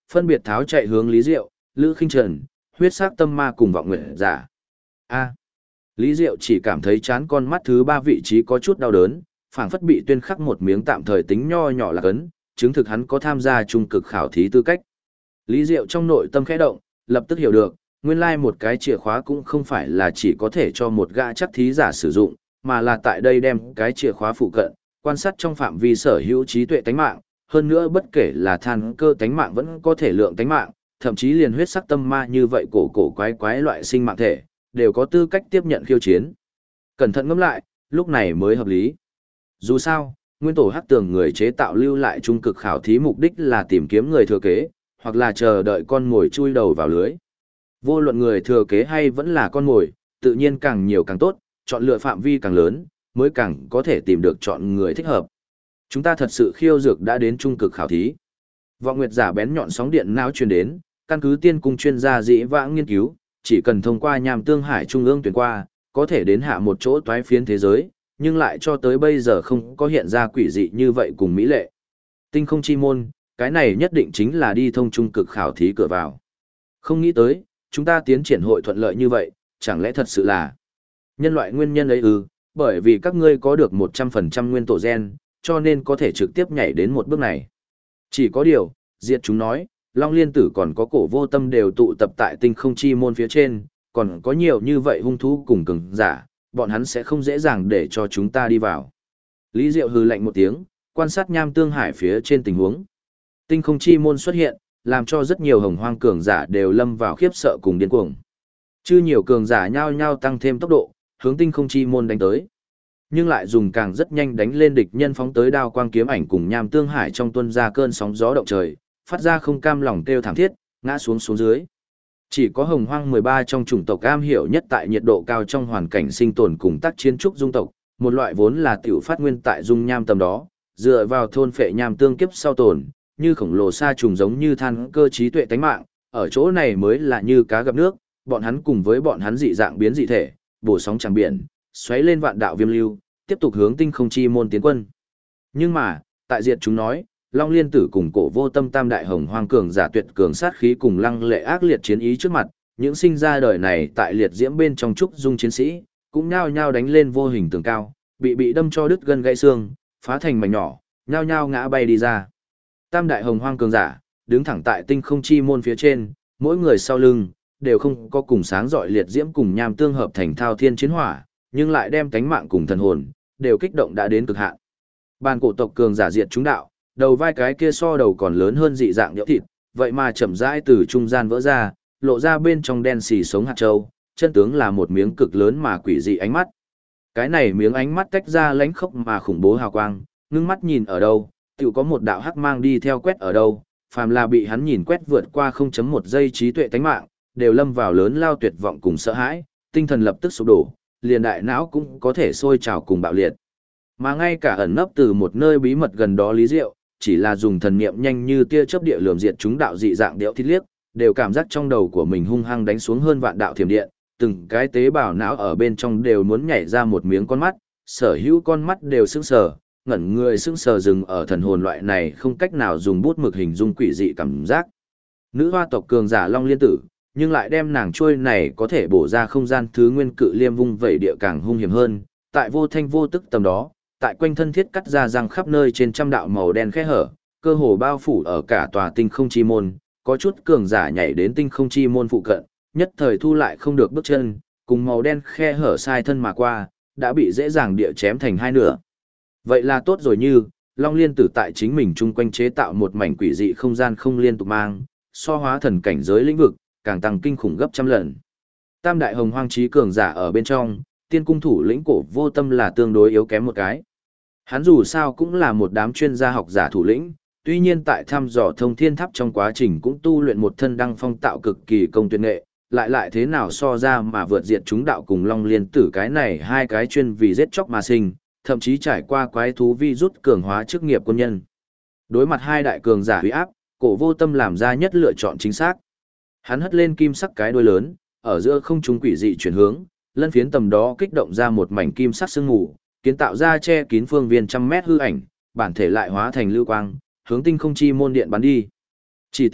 phân biệt tháo chạy hướng Lý Diệu, Lữ Khinh Trần, huyết sắc tâm ma cùng vọng nguyện giả. A. Lý Diệu chỉ cảm thấy chán con mắt thứ ba vị trí có chút đau đớn, phảng phất bị tuyên khắc một miếng tạm thời tính nho nhỏ là cấn, chứng thực hắn có tham gia trung cực khảo thí tư cách. Lý Diệu trong nội tâm khẽ động, lập tức hiểu được, nguyên lai một cái chìa khóa cũng không phải là chỉ có thể cho một gã chắc thí giả sử dụng, mà là tại đây đem cái chìa khóa phụ cận, quan sát trong phạm vi sở hữu trí tuệ tánh mạng, hơn nữa bất kể là than cơ tánh mạng vẫn có thể lượng tánh mạng, thậm chí liền huyết sắc tâm ma như vậy cổ quái quái loại sinh mạng thể, đều có tư cách tiếp nhận khiêu chiến. Cẩn thận ngẫm lại, lúc này mới hợp lý. Dù sao, nguyên tổ hắc tường người chế tạo lưu lại trung cực khảo thí mục đích là tìm kiếm người thừa kế, hoặc là chờ đợi con mồi chui đầu vào lưới. Vô luận người thừa kế hay vẫn là con mồi, tự nhiên càng nhiều càng tốt, chọn lựa phạm vi càng lớn, mới càng có thể tìm được chọn người thích hợp. Chúng ta thật sự khiêu dược đã đến trung cực khảo thí. Vọng nguyệt giả bén nhọn sóng điện não truyền đến, căn cứ tiên cung chuyên gia dĩ vãng nghiên cứu, chỉ cần thông qua Nham Tương Hải trung ương tuyển qua, có thể đến hạ một chỗ toái phiến thế giới, nhưng lại cho tới bây giờ không có hiện ra quỷ dị như vậy cùng mỹ lệ. Tinh không chi môn, cái này nhất định chính là đi thông trung cực khảo thí cửa vào. Không nghĩ tới, chúng ta tiến triển hội thuận lợi như vậy, chẳng lẽ thật sự là nhân loại nguyên nhân ấy ư, bởi vì các ngươi có được 100% nguyên tổ gen, cho nên có thể trực tiếp nhảy đến một bước này. Chỉ có điều, Diệt chúng nói, Long Liên Tử còn có Cổ Vô Tâm đều tụ tập tại tinh không chi môn phía trên, còn có nhiều như vậy hung thú cùng cường giả, bọn hắn sẽ không dễ dàng để cho chúng ta đi vào. Lý Diệu hừ lạnh một tiếng, quan sát Nham Tương Hải phía trên tình huống. Tinh không chi môn xuất hiện, làm cho rất nhiều hồng hoang cường giả đều lâm vào khiếp sợ cùng điên cuồng. Chư nhiều cường giả nhao nhao tăng thêm tốc độ, hướng tinh không chi môn đánh tới. Nhưng lại dùng càng rất nhanh đánh lên địch nhân phóng tới đao quang kiếm ảnh cùng Nham Tương Hải trong tuôn ra cơn sóng gió động trời, phát ra không cam lòng kêu thảm thiết, ngã xuống dưới. Chỉ có hồng hoang 13 trong chủng tộc am hiểu nhất tại nhiệt độ cao trong hoàn cảnh sinh tồn cùng tác chiến trúc dung tộc, một loại vốn là tiểu phát nguyên tại dung nham tầm đó, dựa vào thôn phệ nham tương kiếp sau tồn, như khổng lồ sa trùng giống như than cơ trí tuệ tánh mạng, ở chỗ này mới là như cá gặp nước, bọn hắn cùng với bọn hắn dị dạng biến dị thể, bổ sóng tràng biển, xoáy lên vạn đạo viêm lưu, tiếp tục hướng tinh không chi môn tiến quân. Nhưng mà, tại diệt chúng nói, Long Liên Tử cùng Cổ Vô Tâm tam đại hồng hoang cường giả tuyệt cường sát khí cùng lăng lệ ác liệt chiến ý trước mặt, những sinh ra đời này tại liệt diễm bên trong trúc dung chiến sĩ, cũng nhao nhao đánh lên vô hình tường cao, bị đâm cho đứt gân gãy xương, phá thành mảnh nhỏ, nhao nhao ngã bay đi ra. Tam đại hồng hoang cường giả, đứng thẳng tại tinh không chi môn phía trên, mỗi người sau lưng đều không có cùng sáng rọi liệt diễm cùng nham tương hợp thành thao thiên chiến hỏa, nhưng lại đem tánh mạng cùng thần hồn đều kích động đã đến cực hạn. Bàn cổ tộc cường giả diệt chúng đạo, đầu vai cái kia so đầu còn lớn hơn dị dạng nhỡ thịt, vậy mà chậm rãi từ trung gian vỡ ra, lộ ra bên trong đen xì sống hạt châu, chân tướng là một miếng cực lớn mà quỷ dị ánh mắt. Cái này miếng ánh mắt tách ra lánh khốc mà khủng bố hào quang, ngưng mắt nhìn ở đâu, tự có một đạo hắc mang đi theo quét ở đâu, phàm là bị hắn nhìn quét vượt qua 0.1 giây trí tuệ tánh mạng, đều lâm vào lớn lao tuyệt vọng cùng sợ hãi, tinh thần lập tức sụp đổ, liền đại não cũng có thể sôi trào cùng bạo liệt. Mà ngay cả ẩn nấp từ một nơi bí mật gần đó Lý Diệu, chỉ là dùng thần niệm nhanh như tia chớp địa lườm diệt chúng đạo dị dạng điệu thít liếc, đều cảm giác trong đầu của mình hung hăng đánh xuống hơn vạn đạo thiểm điện, từng cái tế bào não ở bên trong đều muốn nhảy ra một miếng con mắt, sở hữu con mắt đều sững sờ, ngẩn người sững sờ dừng ở thần hồn loại này không cách nào dùng bút mực hình dung quỷ dị cảm giác. Nữ hoa tộc cường giả Long Liên Tử, nhưng lại đem nàng trôi này có thể bổ ra không gian thứ nguyên cự liêm vung vẩy địa càng hung hiểm hơn, tại vô thanh vô tức tầm đó, tại quanh thân thiết cắt ra răng khắp nơi trên trăm đạo màu đen khe hở, cơ hồ bao phủ ở cả tòa tinh không chi môn, có chút cường giả nhảy đến tinh không chi môn phụ cận, nhất thời thu lại không được bước chân, cùng màu đen khe hở sai thân mà qua, đã bị dễ dàng địa chém thành hai nửa. Vậy là tốt rồi như, Long Liên Tử tại chính mình chung quanh chế tạo một mảnh quỷ dị không gian không liên tục mang, so hóa thần cảnh giới lĩnh vực, càng tăng kinh khủng gấp trăm lần. Tam đại hồng hoang trí cường giả ở bên trong, tiên cung thủ lĩnh Cổ Vô Tâm là tương đối yếu kém một cái. Hắn dù sao cũng là một đám chuyên gia học giả thủ lĩnh, tuy nhiên tại thăm dò thông thiên tháp trong quá trình cũng tu luyện một thân đăng phong tạo cực kỳ công tuyệt nghệ, lại thế nào so ra mà vượt diệt chúng đạo cùng Long Liên Tử cái này hai cái chuyên vì giết chóc mà sinh, thậm chí trải qua quái thú vi rút cường hóa chức nghiệp quân nhân. Đối mặt hai đại cường giả uy áp, Cổ Vô Tâm làm ra nhất lựa chọn chính xác. Hắn hất lên kim sắc cái đuôi lớn, ở giữa không trung quỷ dị chuyển hướng, lân phiến tầm đó kích động ra một mảnh kim sắc sương mù, kiến tạo ra che kín phương viên trăm mét hư ảnh, bản thể lại hóa thành lưu quang, hướng tinh không chi môn điện bắn đi. Chỉ tiếc,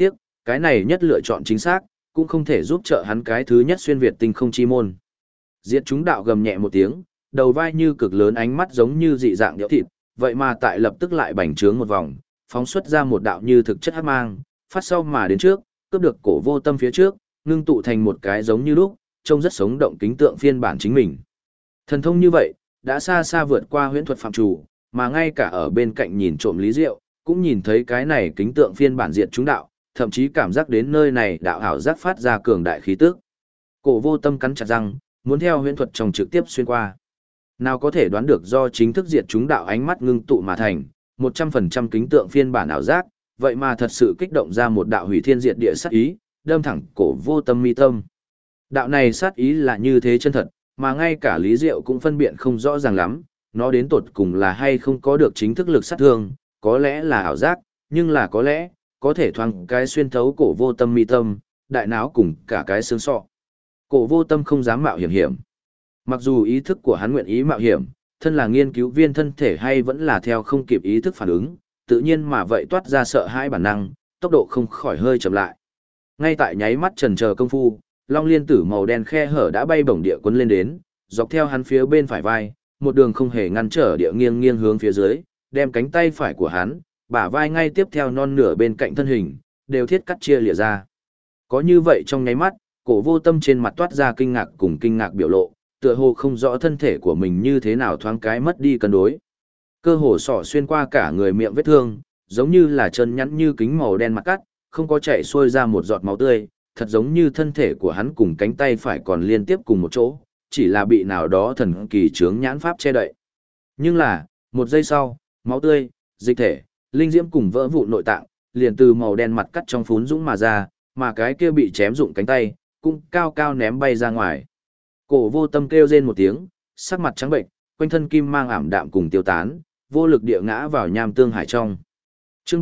Cái này nhất lựa chọn chính xác, cũng không thể giúp trợ hắn cái thứ nhất xuyên Việt tinh không chi môn. Diệt chúng đạo gầm nhẹ một tiếng, đầu vai như cực lớn, ánh mắt giống như dị dạng nhỡ thịt, vậy mà tại lập tức lại bành trướng một vòng, phóng xuất ra một đạo như thực chất hắc mang, phát sau mà đến trước, cướp được Cổ Vô Tâm phía trước, ngưng tụ thành một cái giống như lúc, trông rất sống động kính tượng phiên bản chính mình. Thần thông như vậy, đã xa xa vượt qua huyễn thuật phạm chủ, mà ngay cả ở bên cạnh nhìn trộm Lý Diệu, cũng nhìn thấy cái này kính tượng phiên bản diệt chúng đạo, thậm chí cảm giác đến nơi này đạo ảo giác phát ra cường đại khí tức. Cổ Vô Tâm cắn chặt răng, muốn theo huyễn thuật trong trực tiếp xuyên qua. Nào có thể đoán được do chính thức diệt chúng đạo ánh mắt ngưng tụ mà thành, 100% kính tượng phiên bản ảo giác, vậy mà thật sự kích động ra một đạo hủy thiên diệt địa sát ý, đâm thẳng Cổ Vô Tâm mi tâm. Đạo này sát ý là như thế chân thật, mà ngay cả Lý Diệu cũng phân biện không rõ ràng lắm, nó đến tột cùng là hay không có được chính thức lực sát thương, có lẽ là ảo giác, nhưng là có lẽ, có thể thoáng cái xuyên thấu Cổ Vô Tâm mi tâm, đại não cùng cả cái xương sọ. Cổ Vô Tâm không dám mạo hiểm. Mặc dù ý thức của hắn nguyện ý mạo hiểm, thân là nghiên cứu viên thân thể hay vẫn là theo không kịp ý thức phản ứng, tự nhiên mà vậy toát ra sợ hãi bản năng, tốc độ không khỏi hơi chậm lại. Ngay tại nháy mắt chần chờ công phu, Long Liên Tử màu đen khe hở đã bay bổng địa cuốn lên đến, dọc theo hắn phía bên phải vai, một đường không hề ngăn trở địa nghiêng nghiêng hướng phía dưới, đem cánh tay phải của hắn, bả vai ngay tiếp theo non nửa bên cạnh thân hình, đều thiết cắt chia lìa ra. Có như vậy trong nháy mắt, Cổ Vô Tâm trên mặt toát ra kinh ngạc cùng kinh ngạc biểu lộ, tựa hồ không rõ thân thể của mình như thế nào thoáng cái mất đi cân đối. Cơ hồ sỏ xuyên qua cả người miệng vết thương, giống như là chân nhẵn như kính màu đen mặt cắt, không có chảy xuôi ra một giọt máu tươi, thật giống như thân thể của hắn cùng cánh tay phải còn liên tiếp cùng một chỗ, chỉ là bị nào đó thần kỳ chướng nhãn pháp che đậy. Nhưng là, một giây sau, máu tươi, dịch thể, linh diễm cùng vỡ vụn nội tạng, liền từ màu đen mặt cắt trong phún dũng mà ra, mà cái kia bị chém rụng cánh tay, cũng cao cao ném bay ra ngoài. Cổ Vô Tâm kêu rên một tiếng, sắc mặt trắng bệnh, quanh thân kim mang ảm đạm cùng tiêu tán, vô lực địa ngã vào nham tương hải trong. Chương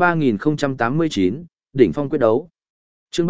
3089, đỉnh phong quyết đấu. Chương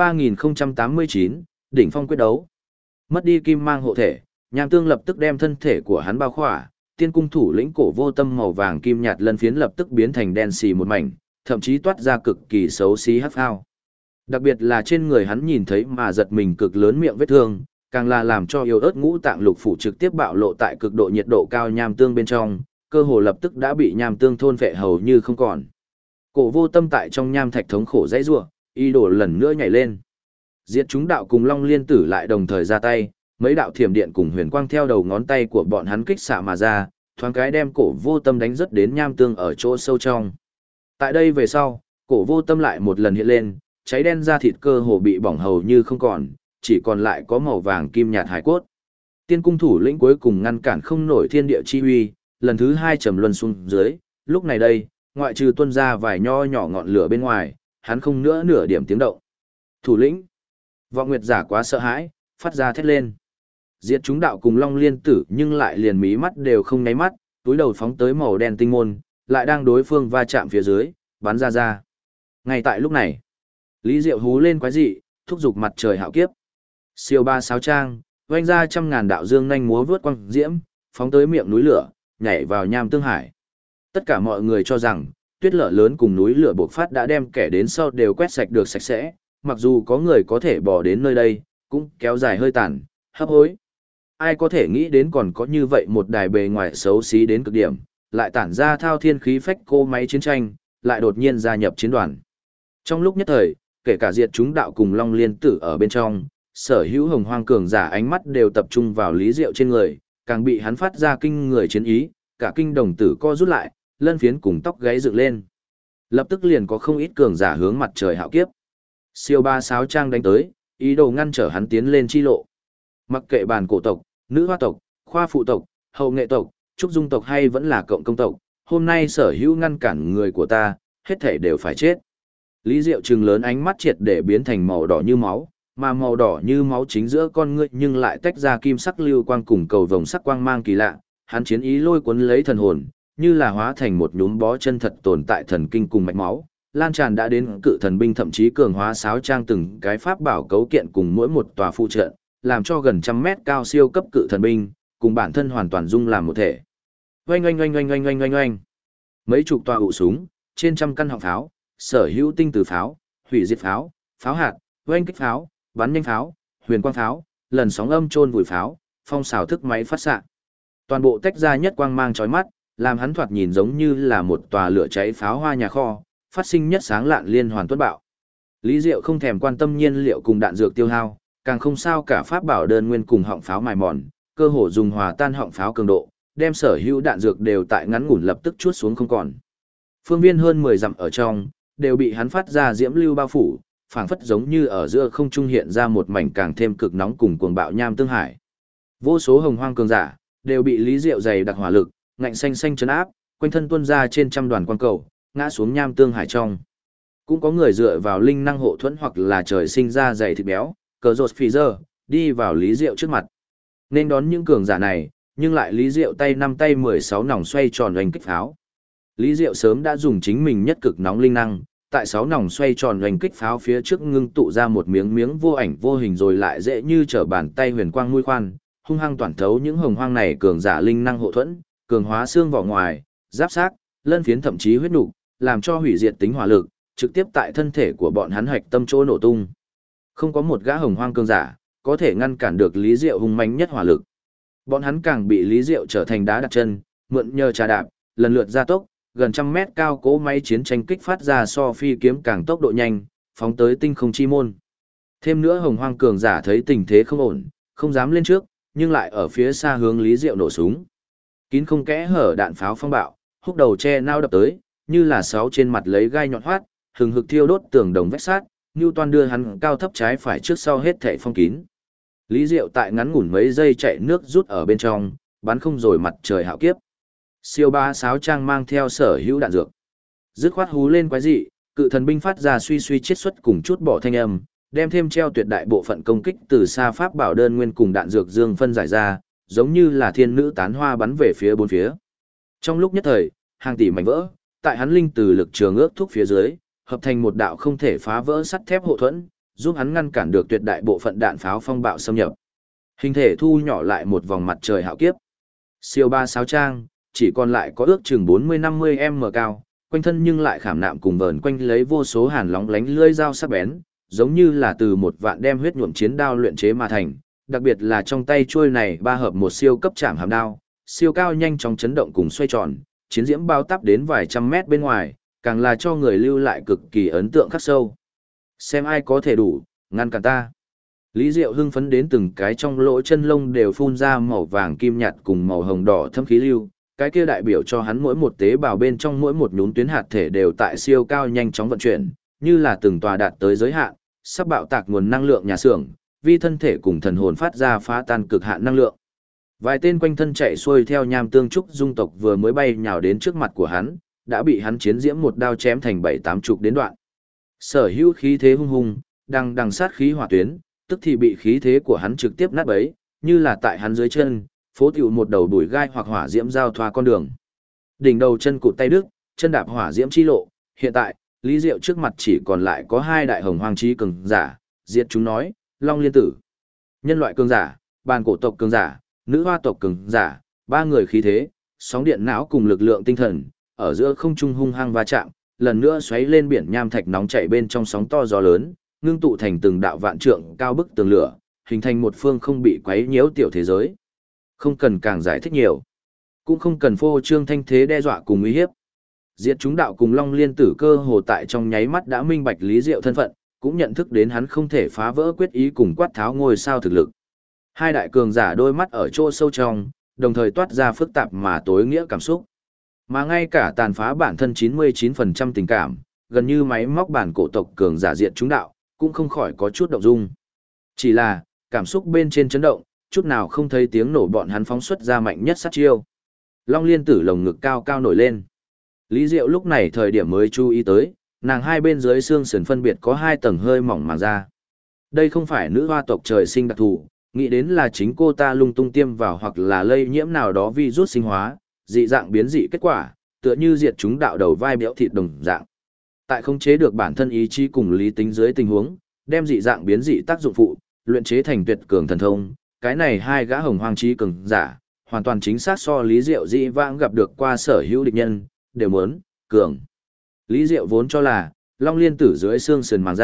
3089, đỉnh phong quyết đấu. Mất đi kim mang hộ thể, nham tương lập tức đem thân thể của hắn bao khỏa, tiên cung thủ lĩnh Cổ Vô Tâm màu vàng kim nhạt lân phiến lập tức biến thành đen xì một mảnh, thậm chí toát ra cực kỳ xấu xí hắc phao. Đặc biệt là trên người hắn nhìn thấy mà giật mình cực lớn miệng vết thương, càng là làm cho yếu ớt ngũ tạng lục phủ trực tiếp bạo lộ tại cực độ nhiệt độ cao nham tương bên trong, cơ hồ lập tức đã bị nham tương thôn phệ hầu như không còn. Cổ Vô Tâm tại trong nham thạch thống khổ dãy rủa, ý đồ lần nữa nhảy lên. Diệt chúng đạo cùng Long Liên Tử lại đồng thời ra tay, mấy đạo thiểm điện cùng huyền quang theo đầu ngón tay của bọn hắn kích xạ mà ra, thoáng cái đem Cổ Vô Tâm đánh rất đến nham tương ở chỗ sâu trong. Tại đây về sau, Cổ Vô Tâm lại một lần hiện lên, cháy đen da thịt cơ hồ bị bỏng hầu như không còn, chỉ còn lại có màu vàng kim nhạt hải cốt. Tiên cung thủ lĩnh cuối cùng ngăn cản không nổi thiên địa chi uy, lần thứ hai trầm luân xuống dưới, lúc này đây, ngoại trừ tuôn ra vài nho nhỏ ngọn lửa bên ngoài, hắn không nữa nửa điểm tiếng động. Thủ lĩnh, Vọng Nguyệt giả quá sợ hãi, phát ra thét lên. Diệt chúng đạo cùng Long Liên Tử nhưng lại liền mí mắt đều không nháy mắt, túi đầu phóng tới màu đen tinh môn, lại đang đối phương va chạm phía dưới, bắn ra ra. Ngay tại lúc này, Lý Diệu hú lên quái dị, thúc giục mặt trời hạo kiếp. Siêu ba sáo trang, vanh ra trăm ngàn đạo dương nhanh múa vướt quang diễm, phóng tới miệng núi lửa, nhảy vào nham tương hải. Tất cả mọi người cho rằng, tuyết lở lớn cùng núi lửa bộc phát đã đem kẻ đến sau đều quét sạch được sạch sẽ, mặc dù có người có thể bỏ đến nơi đây, cũng kéo dài hơi tàn, hấp hối. Ai có thể nghĩ đến còn có như vậy một đài bề ngoài xấu xí đến cực điểm, lại tản ra thao thiên khí phách cô máy chiến tranh, lại đột nhiên gia nhập chiến đoàn. Trong lúc nhất thời, kể cả diệt chúng đạo cùng Long Liên Tử ở bên trong, sở hữu hồng hoang cường giả ánh mắt đều tập trung vào Lý Diệu trên người, càng bị hắn phát ra kinh người chiến ý, cả kinh đồng tử co rút lại, lân phiến cùng tóc gáy dựng lên. Lập tức liền có không ít cường giả hướng mặt trời hạo kiếp. Siêu ba sáo trang đánh tới, ý đồ ngăn trở hắn tiến lên chi lộ. Mặc kệ bàn cổ tộc, nữ hoa tộc, khoa phụ tộc, hậu nghệ tộc, trúc dung tộc hay vẫn là cộng công tộc, hôm nay sở hữu ngăn cản người của ta, hết thể đều phải chết. Lý Diệu trừng lớn ánh mắt triệt để biến thành màu đỏ như máu, mà màu đỏ như máu chính giữa con ngươi nhưng lại tách ra kim sắc lưu quang cùng cầu vồng sắc quang mang kỳ lạ, hắn chiến ý lôi cuốn lấy thần hồn, như là hóa thành một nhúm bó chân thật tồn tại thần kinh cùng mạch máu, lan tràn đã đến cự thần binh, thậm chí cường hóa sáo trang từng cái pháp bảo cấu kiện cùng mỗi một tòa phụ trận, làm cho gần trăm mét cao siêu cấp cự thần binh, cùng bản thân hoàn toàn dung làm một thể. Oanh oanh oanh oanh oanh oanh oanh oanh. Mấy chục tòa ụ súng, trên trăm căn họng pháo, sở hữu tinh từ pháo, hủy diệt pháo, pháo hạt, oanh kích pháo, bắn nhanh pháo, huyền quang pháo, lần sóng âm chôn vùi pháo, phong xào thức máy phát xạ. Toàn bộ tách ra nhất quang mang chói mắt, làm hắn thoạt nhìn giống như là một tòa lửa cháy pháo hoa nhà kho, phát sinh nhất sáng lạn liên hoàn tuất bạo. Lý Diệu không thèm quan tâm nhiên liệu cùng đạn dược tiêu hao, càng không sao cả pháp bảo đơn nguyên cùng họng pháo mài mòn, cơ hồ dùng hòa tan họng pháo cường độ, đem sở hữu đạn dược đều tại ngắn ngủn lập tức chuốt xuống không còn. Phương viên hơn 10 dặm ở trong, đều bị hắn phát ra diễm lưu bao phủ, phảng phất giống như ở giữa không trung hiện ra một mảnh càng thêm cực nóng cùng cuồng bạo nham tương hải. Vô số hồng hoang cường giả đều bị Lý Diệu dày đặc hỏa lực, ngạnh xanh xanh chấn áp, quanh thân tuôn ra trên trăm đoàn quang cầu, ngã xuống nham tương hải trong. Cũng có người dựa vào linh năng hộ thuẫn hoặc là trời sinh ra dày thịt béo, cờ rột phì dơ, đi vào Lý Diệu trước mặt. Nên đón những cường giả này, nhưng lại Lý Diệu tay 5 tay 16 nòng xoay tròn oanh kích pháo. Lý Diệu sớm đã dùng chính mình nhất cực nóng linh năng, tại 6 nòng xoay tròn oanh kích pháo phía trước ngưng tụ ra một miếng miếng vô ảnh vô hình rồi lại dễ như trở bàn tay huyền quang mũi khoan, hung hăng toàn thấu những hồng hoang này cường giả linh năng hộ thuẫn, cường hóa xương vỏ ngoài, giáp xác, lân phiến thậm chí huyết nục, làm cho hủy diệt tính hỏa lực trực tiếp tại thân thể của bọn hắn hạch tâm chỗ nổ tung. Không có một gã hồng hoang cường giả có thể ngăn cản được Lý Diệu hung mãnh nhất hỏa lực. Bọn hắn càng bị Lý Diệu trở thành đá đặt chân, mượn nhờ trà đạp, lần lượt gia tốc, gần trăm mét cao cỗ máy chiến tranh kích phát ra so phi kiếm càng tốc độ nhanh, phóng tới tinh không chi môn. Thêm nữa hồng hoang cường giả thấy tình thế không ổn, không dám lên trước, nhưng lại ở phía xa hướng Lý Diệu nổ súng. Kín không kẽ hở đạn pháo phong bạo, húc đầu che nao đập tới, như là sáu trên mặt lấy gai nhọn hoắt, hừng hực thiêu đốt tường đồng vách sát, Newton đưa hắn cao thấp trái phải trước sau hết thảy phong kín. Lý Diệu tại ngắn ngủn mấy giây chạy nước rút ở bên trong, bắn không rồi mặt trời hạo kiếp. Siêu ba sáo trang mang theo sở hữu đạn dược. Dứt khoát hú lên quái dị, cự thần binh phát ra suy suy chiết xuất cùng chút bỏ thanh âm, đem thêm treo tuyệt đại bộ phận công kích từ xa pháp bảo đơn nguyên cùng đạn dược dương phân giải ra, giống như là thiên nữ tán hoa bắn về phía bốn phía. Trong lúc nhất thời, hàng tỷ mảnh vỡ, tại hắn linh từ lực trường ước thúc phía dưới, hợp thành một đạo không thể phá vỡ sắt thép hộ thuẫn, giúp hắn ngăn cản được tuyệt đại bộ phận đạn pháo phong bạo xâm nhập. Hình thể thu nhỏ lại một vòng mặt trời hạo kiếp. Siêu ba sáo trang, chỉ còn lại có ước chừng 40-50m cao, quanh thân nhưng lại khảm nạm cùng vờn quanh lấy vô số hàn lóng lánh lưỡi dao sắc bén, giống như là từ một vạn đem huyết nhuộm chiến đao luyện chế mà thành, đặc biệt là trong tay chuôi này ba hợp một siêu cấp chạm hàm đao, siêu cao nhanh chóng chấn động cùng xoay tròn, chiến diễm bao tắp đến vài trăm mét bên ngoài, càng là cho người lưu lại cực kỳ ấn tượng khắc sâu. Xem ai có thể đủ, ngăn cản ta. Lý Diệu hưng phấn đến từng cái trong lỗ chân lông đều phun ra màu vàng kim nhạt cùng màu hồng đỏ thâm khí lưu, cái kia đại biểu cho hắn mỗi một tế bào bên trong mỗi một nhún tuyến hạt thể đều tại siêu cao nhanh chóng vận chuyển, như là từng tòa đạt tới giới hạn, sắp bạo tạc nguồn năng lượng nhà xưởng, vì thân thể cùng thần hồn phát ra phá tan cực hạn năng lượng. Vài tên quanh thân chạy xuôi theo nham tương trúc dung tộc vừa mới bay nhào đến trước mặt của hắn, đã bị hắn chiến diễm một đao chém thành 7-8 đến đoạn. Sở hữu khí thế hung hùng, đằng sát khí hỏa tuyến, tức thì bị khí thế của hắn trực tiếp nát bấy, như là tại hắn dưới chân, phố tiểu một đầu đùi gai hoặc hỏa diễm giao thoa con đường. Đỉnh đầu chân cụt tay đứt, chân đạp hỏa diễm chi lộ, hiện tại, Lý Diệu trước mặt chỉ còn lại có hai đại hồng hoang chí cường giả, diệt chúng nói, Long Liên Tử. Nhân loại cường giả, bàn cổ tộc cường giả, nữ hoa tộc cường giả, ba người khí thế, sóng điện não cùng lực lượng tinh thần, ở giữa không trung hung hăng va chạm, lần nữa xoáy lên biển nham thạch nóng chảy bên trong sóng to gió lớn, ngưng tụ thành từng đạo vạn trượng cao bức tường lửa, hình thành một phương không bị quấy nhiễu tiểu thế giới. Không cần càng giải thích nhiều, cũng không cần phô trương thanh thế đe dọa cùng uy hiếp. Diệt chúng đạo cùng Long Liên Tử cơ hồ tại trong nháy mắt đã minh bạch Lý Diệu thân phận, cũng nhận thức đến hắn không thể phá vỡ quyết ý cùng quát tháo ngôi sao thực lực. Hai đại cường giả đôi mắt ở chỗ sâu trong, đồng thời toát ra phức tạp mà tối nghĩa cảm xúc. Mà ngay cả tàn phá bản thân 99% tình cảm, gần như máy móc bản cổ tộc cường giả diệt chúng đạo, cũng không khỏi có chút động dung. Chỉ là, cảm xúc bên trên chấn động, chút nào không thấy tiếng nổ bọn hắn phóng xuất ra mạnh nhất sát chiêu. Long Liên Tử lồng ngực cao cao nổi lên. Lý Diệu lúc này thời điểm mới chú ý tới, nàng hai bên dưới xương sườn phân biệt có hai tầng hơi mỏng màng da. Đây không phải nữ hoa tộc trời sinh đặc thù, nghĩ đến là chính cô ta lung tung tiêm vào hoặc là lây nhiễm nào đó virus sinh hóa, dị dạng biến dị kết quả, tựa như diệt chúng đạo đầu vai béo thịt đồng dạng. Tại không chế được bản thân ý chí cùng lý tính dưới tình huống, đem dị dạng biến dị tác dụng phụ, luyện chế thành tuyệt cường thần thông, cái này hai gã hồng hoang trí cường giả, hoàn toàn chính xác so Lý Diệu dị vãng gặp được qua sở hữu địch nhân, đều muốn cường. Lý Diệu vốn cho là Long Liên Tử dưới xương sườn màng da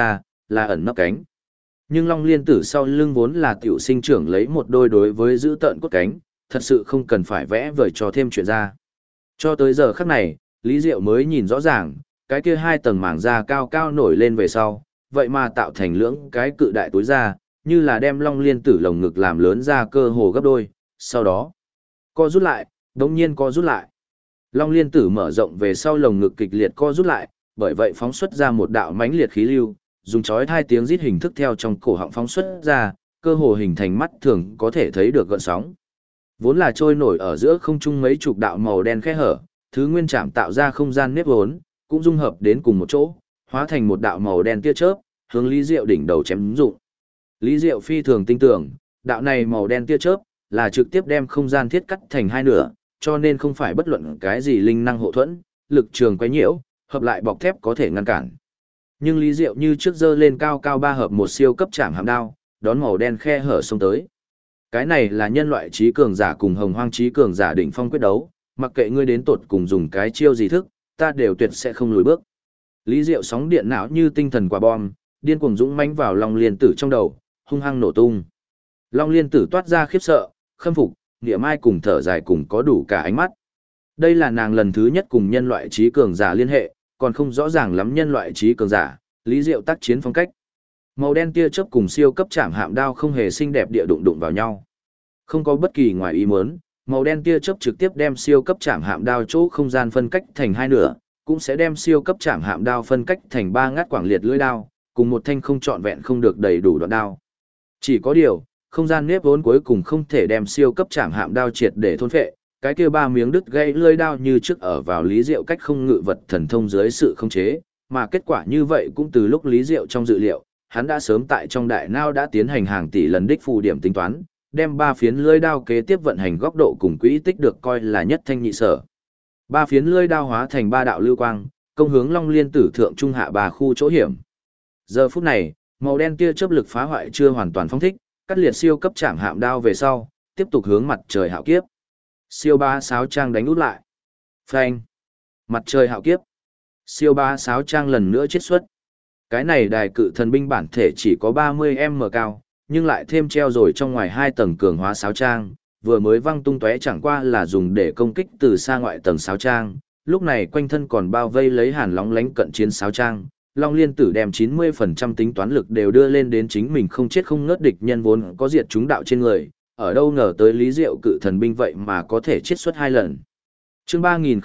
là ẩn nấp cánh. Nhưng Long Liên Tử sau lưng vốn là tiểu sinh trưởng lấy một đôi đối với giữ tợn cốt cánh, thật sự không cần phải vẽ vời cho thêm chuyện ra. Cho tới giờ khắc này, Lý Diệu mới nhìn rõ ràng, cái kia hai tầng mảng da cao cao nổi lên về sau, vậy mà tạo thành lưỡng cái cự đại túi da, như là đem Long Liên Tử lồng ngực làm lớn ra cơ hồ gấp đôi, sau đó co rút lại, đống nhiên co rút lại. Long Liên Tử mở rộng về sau lồng ngực kịch liệt co rút lại, bởi vậy phóng xuất ra một đạo mãnh liệt khí lưu, dùng chói hai tiếng rít hình thức theo trong cổ họng phóng xuất ra, cơ hồ hình thành mắt thường có thể thấy được gợn sóng. Vốn là trôi nổi ở giữa không trung mấy chục đạo màu đen khe hở, thứ nguyên chạm tạo ra không gian nếp vốn, cũng dung hợp đến cùng một chỗ, hóa thành một đạo màu đen tia chớp, hướng Lý Diệu đỉnh đầu chém dụng. Lý Diệu phi thường tin tưởng, đạo này màu đen tia chớp là trực tiếp đem không gian thiết cắt thành hai nửa, cho nên không phải bất luận cái gì linh năng hộ thuẫn, lực trường quấy nhiễu, hợp lại bọc thép có thể ngăn cản. Nhưng Lý Diệu như trước giơ lên cao cao ba hợp một siêu cấp chạm hạm đao, đón màu đen khe hở xông tới. Cái này là nhân loại trí cường giả cùng hồng hoang trí cường giả đỉnh phong quyết đấu, mặc kệ ngươi đến tột cùng dùng cái chiêu gì thức, ta đều tuyệt sẽ không lùi bước. Lý Diệu sóng điện não như tinh thần quả bom, điên cuồng dũng mãnh vào Long Liên Tử trong đầu, hung hăng nổ tung. Long Liên Tử toát ra khiếp sợ, khâm phục, nghĩa mai cùng thở dài cùng có đủ cả ánh mắt. Đây là nàng lần thứ nhất cùng nhân loại trí cường giả liên hệ, còn không rõ ràng lắm nhân loại trí cường giả, Lý Diệu tác chiến phong cách. Màu đen tia chớp cùng siêu cấp chạm hạm đao không hề xinh đẹp địa đụng đụng vào nhau. Không có bất kỳ ngoài ý muốn, màu đen tia chớp trực tiếp đem siêu cấp chạm hạm đao chỗ không gian phân cách thành hai nửa, cũng sẽ đem siêu cấp chạm hạm đao phân cách thành ba ngát quảng liệt lưỡi đao, cùng một thanh không trọn vẹn không được đầy đủ đoạn đao. Chỉ có điều, không gian nếp vốn cuối cùng không thể đem siêu cấp chạm hạm đao triệt để thôn phệ, cái kia ba miếng đứt gãy lưỡi đao như trước ở vào Lý Diệu cách không ngự vật thần thông dưới sự khống chế, mà kết quả như vậy cũng từ lúc Lý Diệu trong dự liệu, hắn đã sớm tại trong đại não đã tiến hành hàng tỷ lần đích phù điểm tính toán, đem ba phiến lưỡi đao kế tiếp vận hành góc độ cùng quỹ tích được coi là nhất thanh nhị sở. Ba phiến lưỡi đao hóa thành ba đạo lưu quang, công hướng Long Liên Tử thượng trung hạ ba khu chỗ hiểm. Giờ phút này, màu đen tia chớp lực phá hoại chưa hoàn toàn phóng thích, cắt liệt siêu cấp chạm hạm đao về sau, tiếp tục hướng mặt trời hạo kiếp. Siêu ba sáo trang đánh út lại. Phanh. Mặt trời hạo kiếp. Siêu ba sáo trang lần nữa chết xuất. Cái này đài cự thần binh bản thể chỉ có 30m cao, nhưng lại thêm treo rồi trong ngoài hai tầng cường hóa sáo trang, vừa mới văng tung tóe chẳng qua là dùng để công kích từ xa ngoại tầng sáo trang, lúc này quanh thân còn bao vây lấy hàn lóng lánh cận chiến sáo trang. Long Liên Tử đem 90% tính toán lực đều đưa lên đến chính mình không chết không ngớt địch nhân vốn có diệt chúng đạo trên người, ở đâu ngờ tới Lý Diệu cự thần binh vậy mà có thể chết xuất hai lần. Chương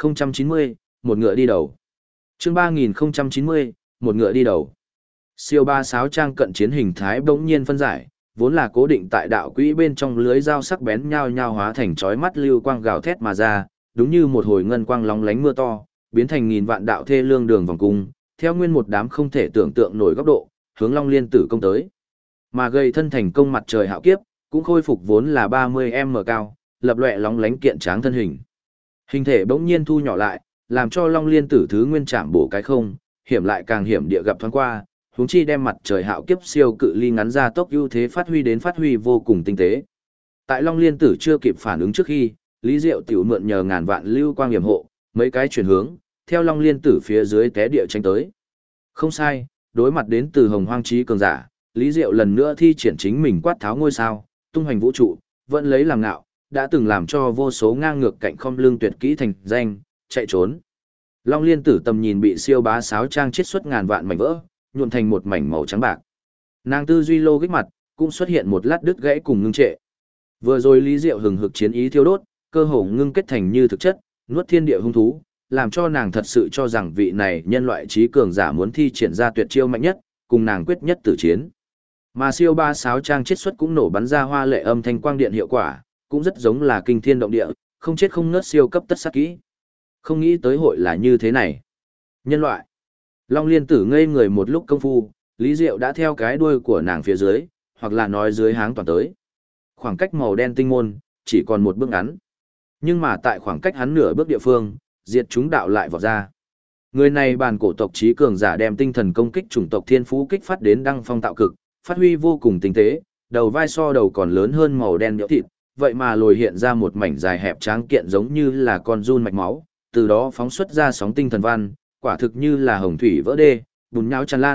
3090, một ngựa đi đầu. Chương 3090, một ngựa đi đầu. Siêu ba sáo trang cận chiến hình thái bỗng nhiên phân giải, vốn là cố định tại đạo quỹ bên trong lưới dao sắc bén nhao nhao hóa thành chói mắt lưu quang gào thét mà ra, đúng như một hồi ngân quang lóng lánh mưa to, biến thành nghìn vạn đạo thê lương đường vòng cung, theo nguyên một đám không thể tưởng tượng nổi góc độ, hướng Long Liên Tử công tới. Mà gây thân thành công mặt trời hạo kiếp, cũng khôi phục vốn là 30m cao, lập lòe lóng lánh kiện tráng thân hình. Hình thể bỗng nhiên thu nhỏ lại, làm cho Long Liên Tử thứ nguyên chạm bổ cái không, hiểm lại càng hiểm địa gặp thoáng qua, huống chi đem mặt trời hạo kiếp siêu cự ly ngắn ra tốc ưu thế phát huy vô cùng tinh tế. Tại Long Liên Tử chưa kịp phản ứng trước khi, Lý Diệu tiểu mượn nhờ ngàn vạn lưu quang hiểm hộ, mấy cái chuyển hướng, theo Long Liên Tử phía dưới té địa tranh tới. Không sai, đối mặt đến từ Hồng Hoang trí cường giả, Lý Diệu lần nữa thi triển chính mình quát tháo ngôi sao, tung hoành vũ trụ, vẫn lấy làm ngạo, đã từng làm cho vô số ngang ngược cạnh không lương tuyệt kỹ thành danh, chạy trốn. Long Liên Tử tầm nhìn bị siêu bá sáo trang chết xuất ngàn vạn mảnh vỡ, nhuộm thành một mảnh màu trắng bạc. Nàng tư duy logic mặt, cũng xuất hiện một lát đứt gãy cùng ngưng trệ. Vừa rồi Lý Diệu hừng hực chiến ý thiêu đốt, cơ hồ ngưng kết thành như thực chất, nuốt thiên địa hung thú, làm cho nàng thật sự cho rằng vị này nhân loại trí cường giả muốn thi triển ra tuyệt chiêu mạnh nhất, cùng nàng quyết nhất tử chiến. Mà siêu ba sáo trang chết xuất cũng nổ bắn ra hoa lệ âm thanh quang điện hiệu quả, cũng rất giống là kinh thiên động địa, không chết không ngớt siêu cấp tất sát kỹ. Không nghĩ tới hội là như thế này. Nhân loại. Long Liên Tử ngây người một lúc công phu, Lý Diệu đã theo cái đuôi của nàng phía dưới, hoặc là nói dưới háng toàn tới. Khoảng cách màu đen tinh môn, chỉ còn một bước ngắn. Nhưng mà tại khoảng cách hắn nửa bước địa phương, diệt chúng đạo lại vọt ra. Người này bàn cổ tộc trí cường giả đem tinh thần công kích chủng tộc thiên phú kích phát đến đăng phong tạo cực, phát huy vô cùng tinh tế, đầu vai so đầu còn lớn hơn màu đen nhỡ thịt, vậy mà lồi hiện ra một mảnh dài hẹp tráng kiện giống như là con giun mạch máu, từ đó phóng xuất ra sóng tinh thần văn, quả thực như là hồng thủy vỡ đê, bùn nhão tràn lan,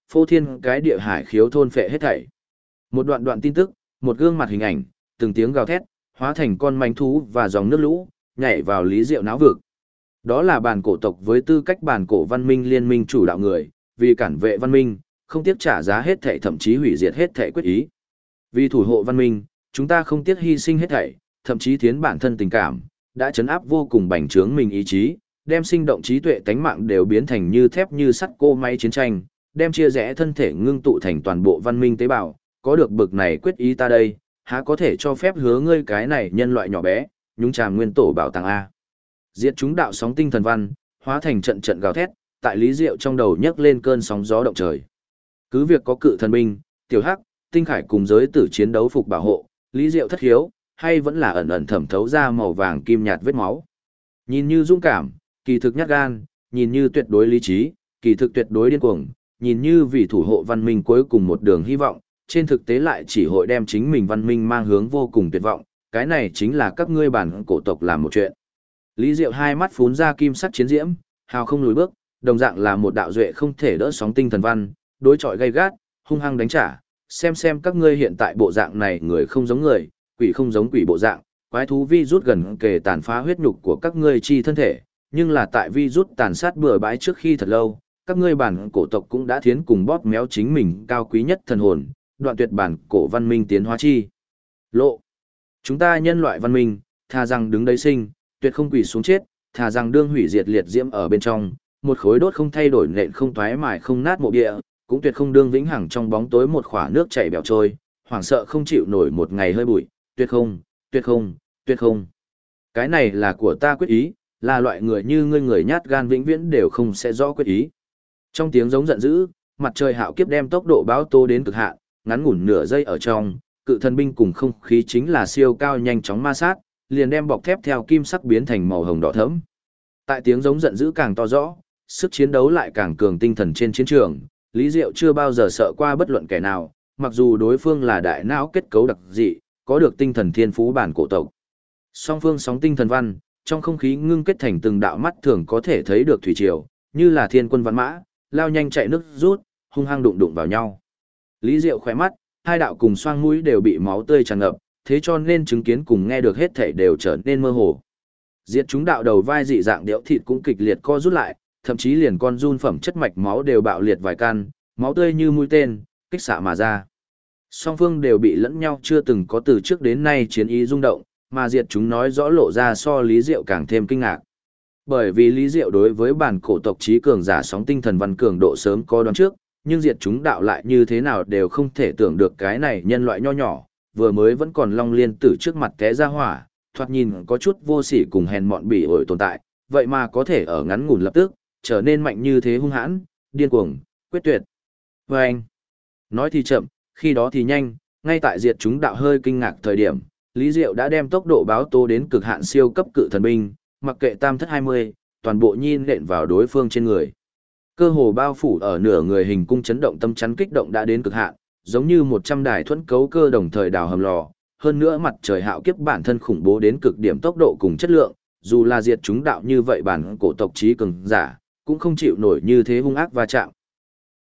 phô thiên cái địa hải khiếu thôn phệ hết thảy. Một đoạn đoạn tin tức, một gương mặt hình ảnh, từng tiếng gào thét, hóa thành con manh thú và dòng nước lũ, nhảy vào Lý Diệu não vực. Đó là bản cổ tộc với tư cách bản cổ văn minh liên minh chủ đạo người, vì cản vệ văn minh, không tiếc trả giá hết thảy, thậm chí hủy diệt hết thảy quyết ý. Vì thủ hộ văn minh, chúng ta không tiếc hy sinh hết thảy, thậm chí thiến bản thân tình cảm, đã chấn áp vô cùng bành trướng mình ý chí, đem sinh động trí tuệ tánh mạng đều biến thành như thép như sắt cô máy chiến tranh, đem chia rẽ thân thể ngưng tụ thành toàn bộ văn minh tế bào, có được bực này quyết ý ta đây, há có thể cho phép hứa ngươi cái này nhân loại nhỏ bé, nhúng chàm nguyên tổ bảo tàng A. Diệt chúng đạo sóng tinh thần văn, hóa thành trận trận gào thét, tại Lý Diệu trong đầu nhấc lên cơn sóng gió động trời. Cứ việc có cự thần binh, tiểu hắc, tinh khải cùng giới tử chiến đấu phục bảo hộ, Lý Diệu thất hiếu, hay vẫn là ẩn ẩn thẩm thấu ra màu vàng kim nhạt vết máu. Nhìn như dũng cảm, kỳ thực nhát gan, nhìn như tuyệt đối lý trí, kỳ thực tuyệt đối điên cuồng, nhìn như vì thủ hộ văn minh cuối cùng một đường hy vọng, trên thực tế lại chỉ hội đem chính mình văn minh mang hướng vô cùng tuyệt vọng, cái này chính là các ngươi bản cổ tộc làm một chuyện. Lý Diệu hai mắt phún ra kim sắc chiến diễm, hào không lùi bước, đồng dạng là một đạo duệ không thể đỡ sóng tinh thần văn, đối chọi gay gắt, hung hăng đánh trả, xem các ngươi hiện tại bộ dạng này người không giống người, quỷ không giống quỷ bộ dạng, quái thú vi rút gần kề tàn phá huyết nhục của các ngươi chi thân thể, nhưng là tại vi rút tàn sát bừa bãi trước khi thật lâu, các ngươi bản cổ tộc cũng đã thiến cùng bóp méo chính mình cao quý nhất thần hồn, đoạn tuyệt bản cổ văn minh tiến hóa chi. Lộ. Chúng ta nhân loại văn minh, thà rằng đứng đấy sinh, tuyệt không quỳ xuống chết, thà rằng đương hủy diệt liệt diễm ở bên trong, một khối đốt không thay đổi nện không toái mài không nát mộ địa, cũng tuyệt không đương vĩnh hằng trong bóng tối một khỏa nước chảy bèo trôi, hoảng sợ không chịu nổi một ngày hơi bụi, tuyệt không, tuyệt không, tuyệt không. Cái này là của ta quyết ý, là loại người như ngươi người nhát gan vĩnh viễn đều không sẽ rõ quyết ý. Trong tiếng giống giận dữ, mặt trời hạo kiếp đem tốc độ báo tố đến cực hạn, ngắn ngủn nửa giây ở trong, cự thần binh cùng không khí chính là siêu cao nhanh chóng ma sát, liền đem bọc thép theo kim sắc biến thành màu hồng đỏ thẫm. Tại tiếng giống giận dữ càng to rõ, sức chiến đấu lại càng cường tinh thần trên chiến trường, Lý Diệu chưa bao giờ sợ qua bất luận kẻ nào, mặc dù đối phương là đại não kết cấu đặc dị, có được tinh thần thiên phú bản cổ tộc. Song phương sóng tinh thần văn, trong không khí ngưng kết thành từng đạo mắt thường có thể thấy được thủy triều, như là thiên quân văn mã, lao nhanh chạy nước rút, hung hăng đụng đụng vào nhau. Lý Diệu khỏe mắt, hai đạo cùng xoang mũi đều bị máu tươi tràn ngập, thế cho nên chứng kiến cùng nghe được hết thảy đều trở nên mơ hồ. Diệt chúng đạo đầu vai dị dạng đẽo thịt cũng kịch liệt co rút lại, thậm chí liền con run phẩm chất mạch máu đều bạo liệt vài căn, máu tươi như mũi tên, kích xạ mà ra. Song phương đều bị lẫn nhau chưa từng có từ trước đến nay chiến ý rung động, mà diệt chúng nói rõ lộ ra so Lý Diệu càng thêm kinh ngạc. Bởi vì Lý Diệu đối với bản cổ tộc trí cường giả sóng tinh thần văn cường độ sớm có đoán trước, nhưng diệt chúng đạo lại như thế nào đều không thể tưởng được cái này nhân loại nho nhỏ, vừa mới vẫn còn long liên tử trước mặt té ra hỏa, thoạt nhìn có chút vô sỉ cùng hèn mọn bỉ ổi tồn tại, vậy mà có thể ở ngắn ngủn lập tức, trở nên mạnh như thế hung hãn, điên cuồng, quyết tuyệt. Và anh, nói thì chậm, khi đó thì nhanh, ngay tại diệt chúng đạo hơi kinh ngạc thời điểm, Lý Diệu đã đem tốc độ báo tố đến cực hạn siêu cấp cự thần binh, mặc kệ tam thất 20, toàn bộ nhìn nện vào đối phương trên người. Cơ hồ bao phủ ở nửa người hình cung chấn động tâm chắn kích động đã đến cực hạn, giống như 100 đài thuẫn cấu cơ đồng thời đào hầm lò, hơn nữa mặt trời hạo kiếp bản thân khủng bố đến cực điểm tốc độ cùng chất lượng, dù là diệt chúng đạo như vậy bản cổ tộc trí cường giả, cũng không chịu nổi như thế hung ác va chạm,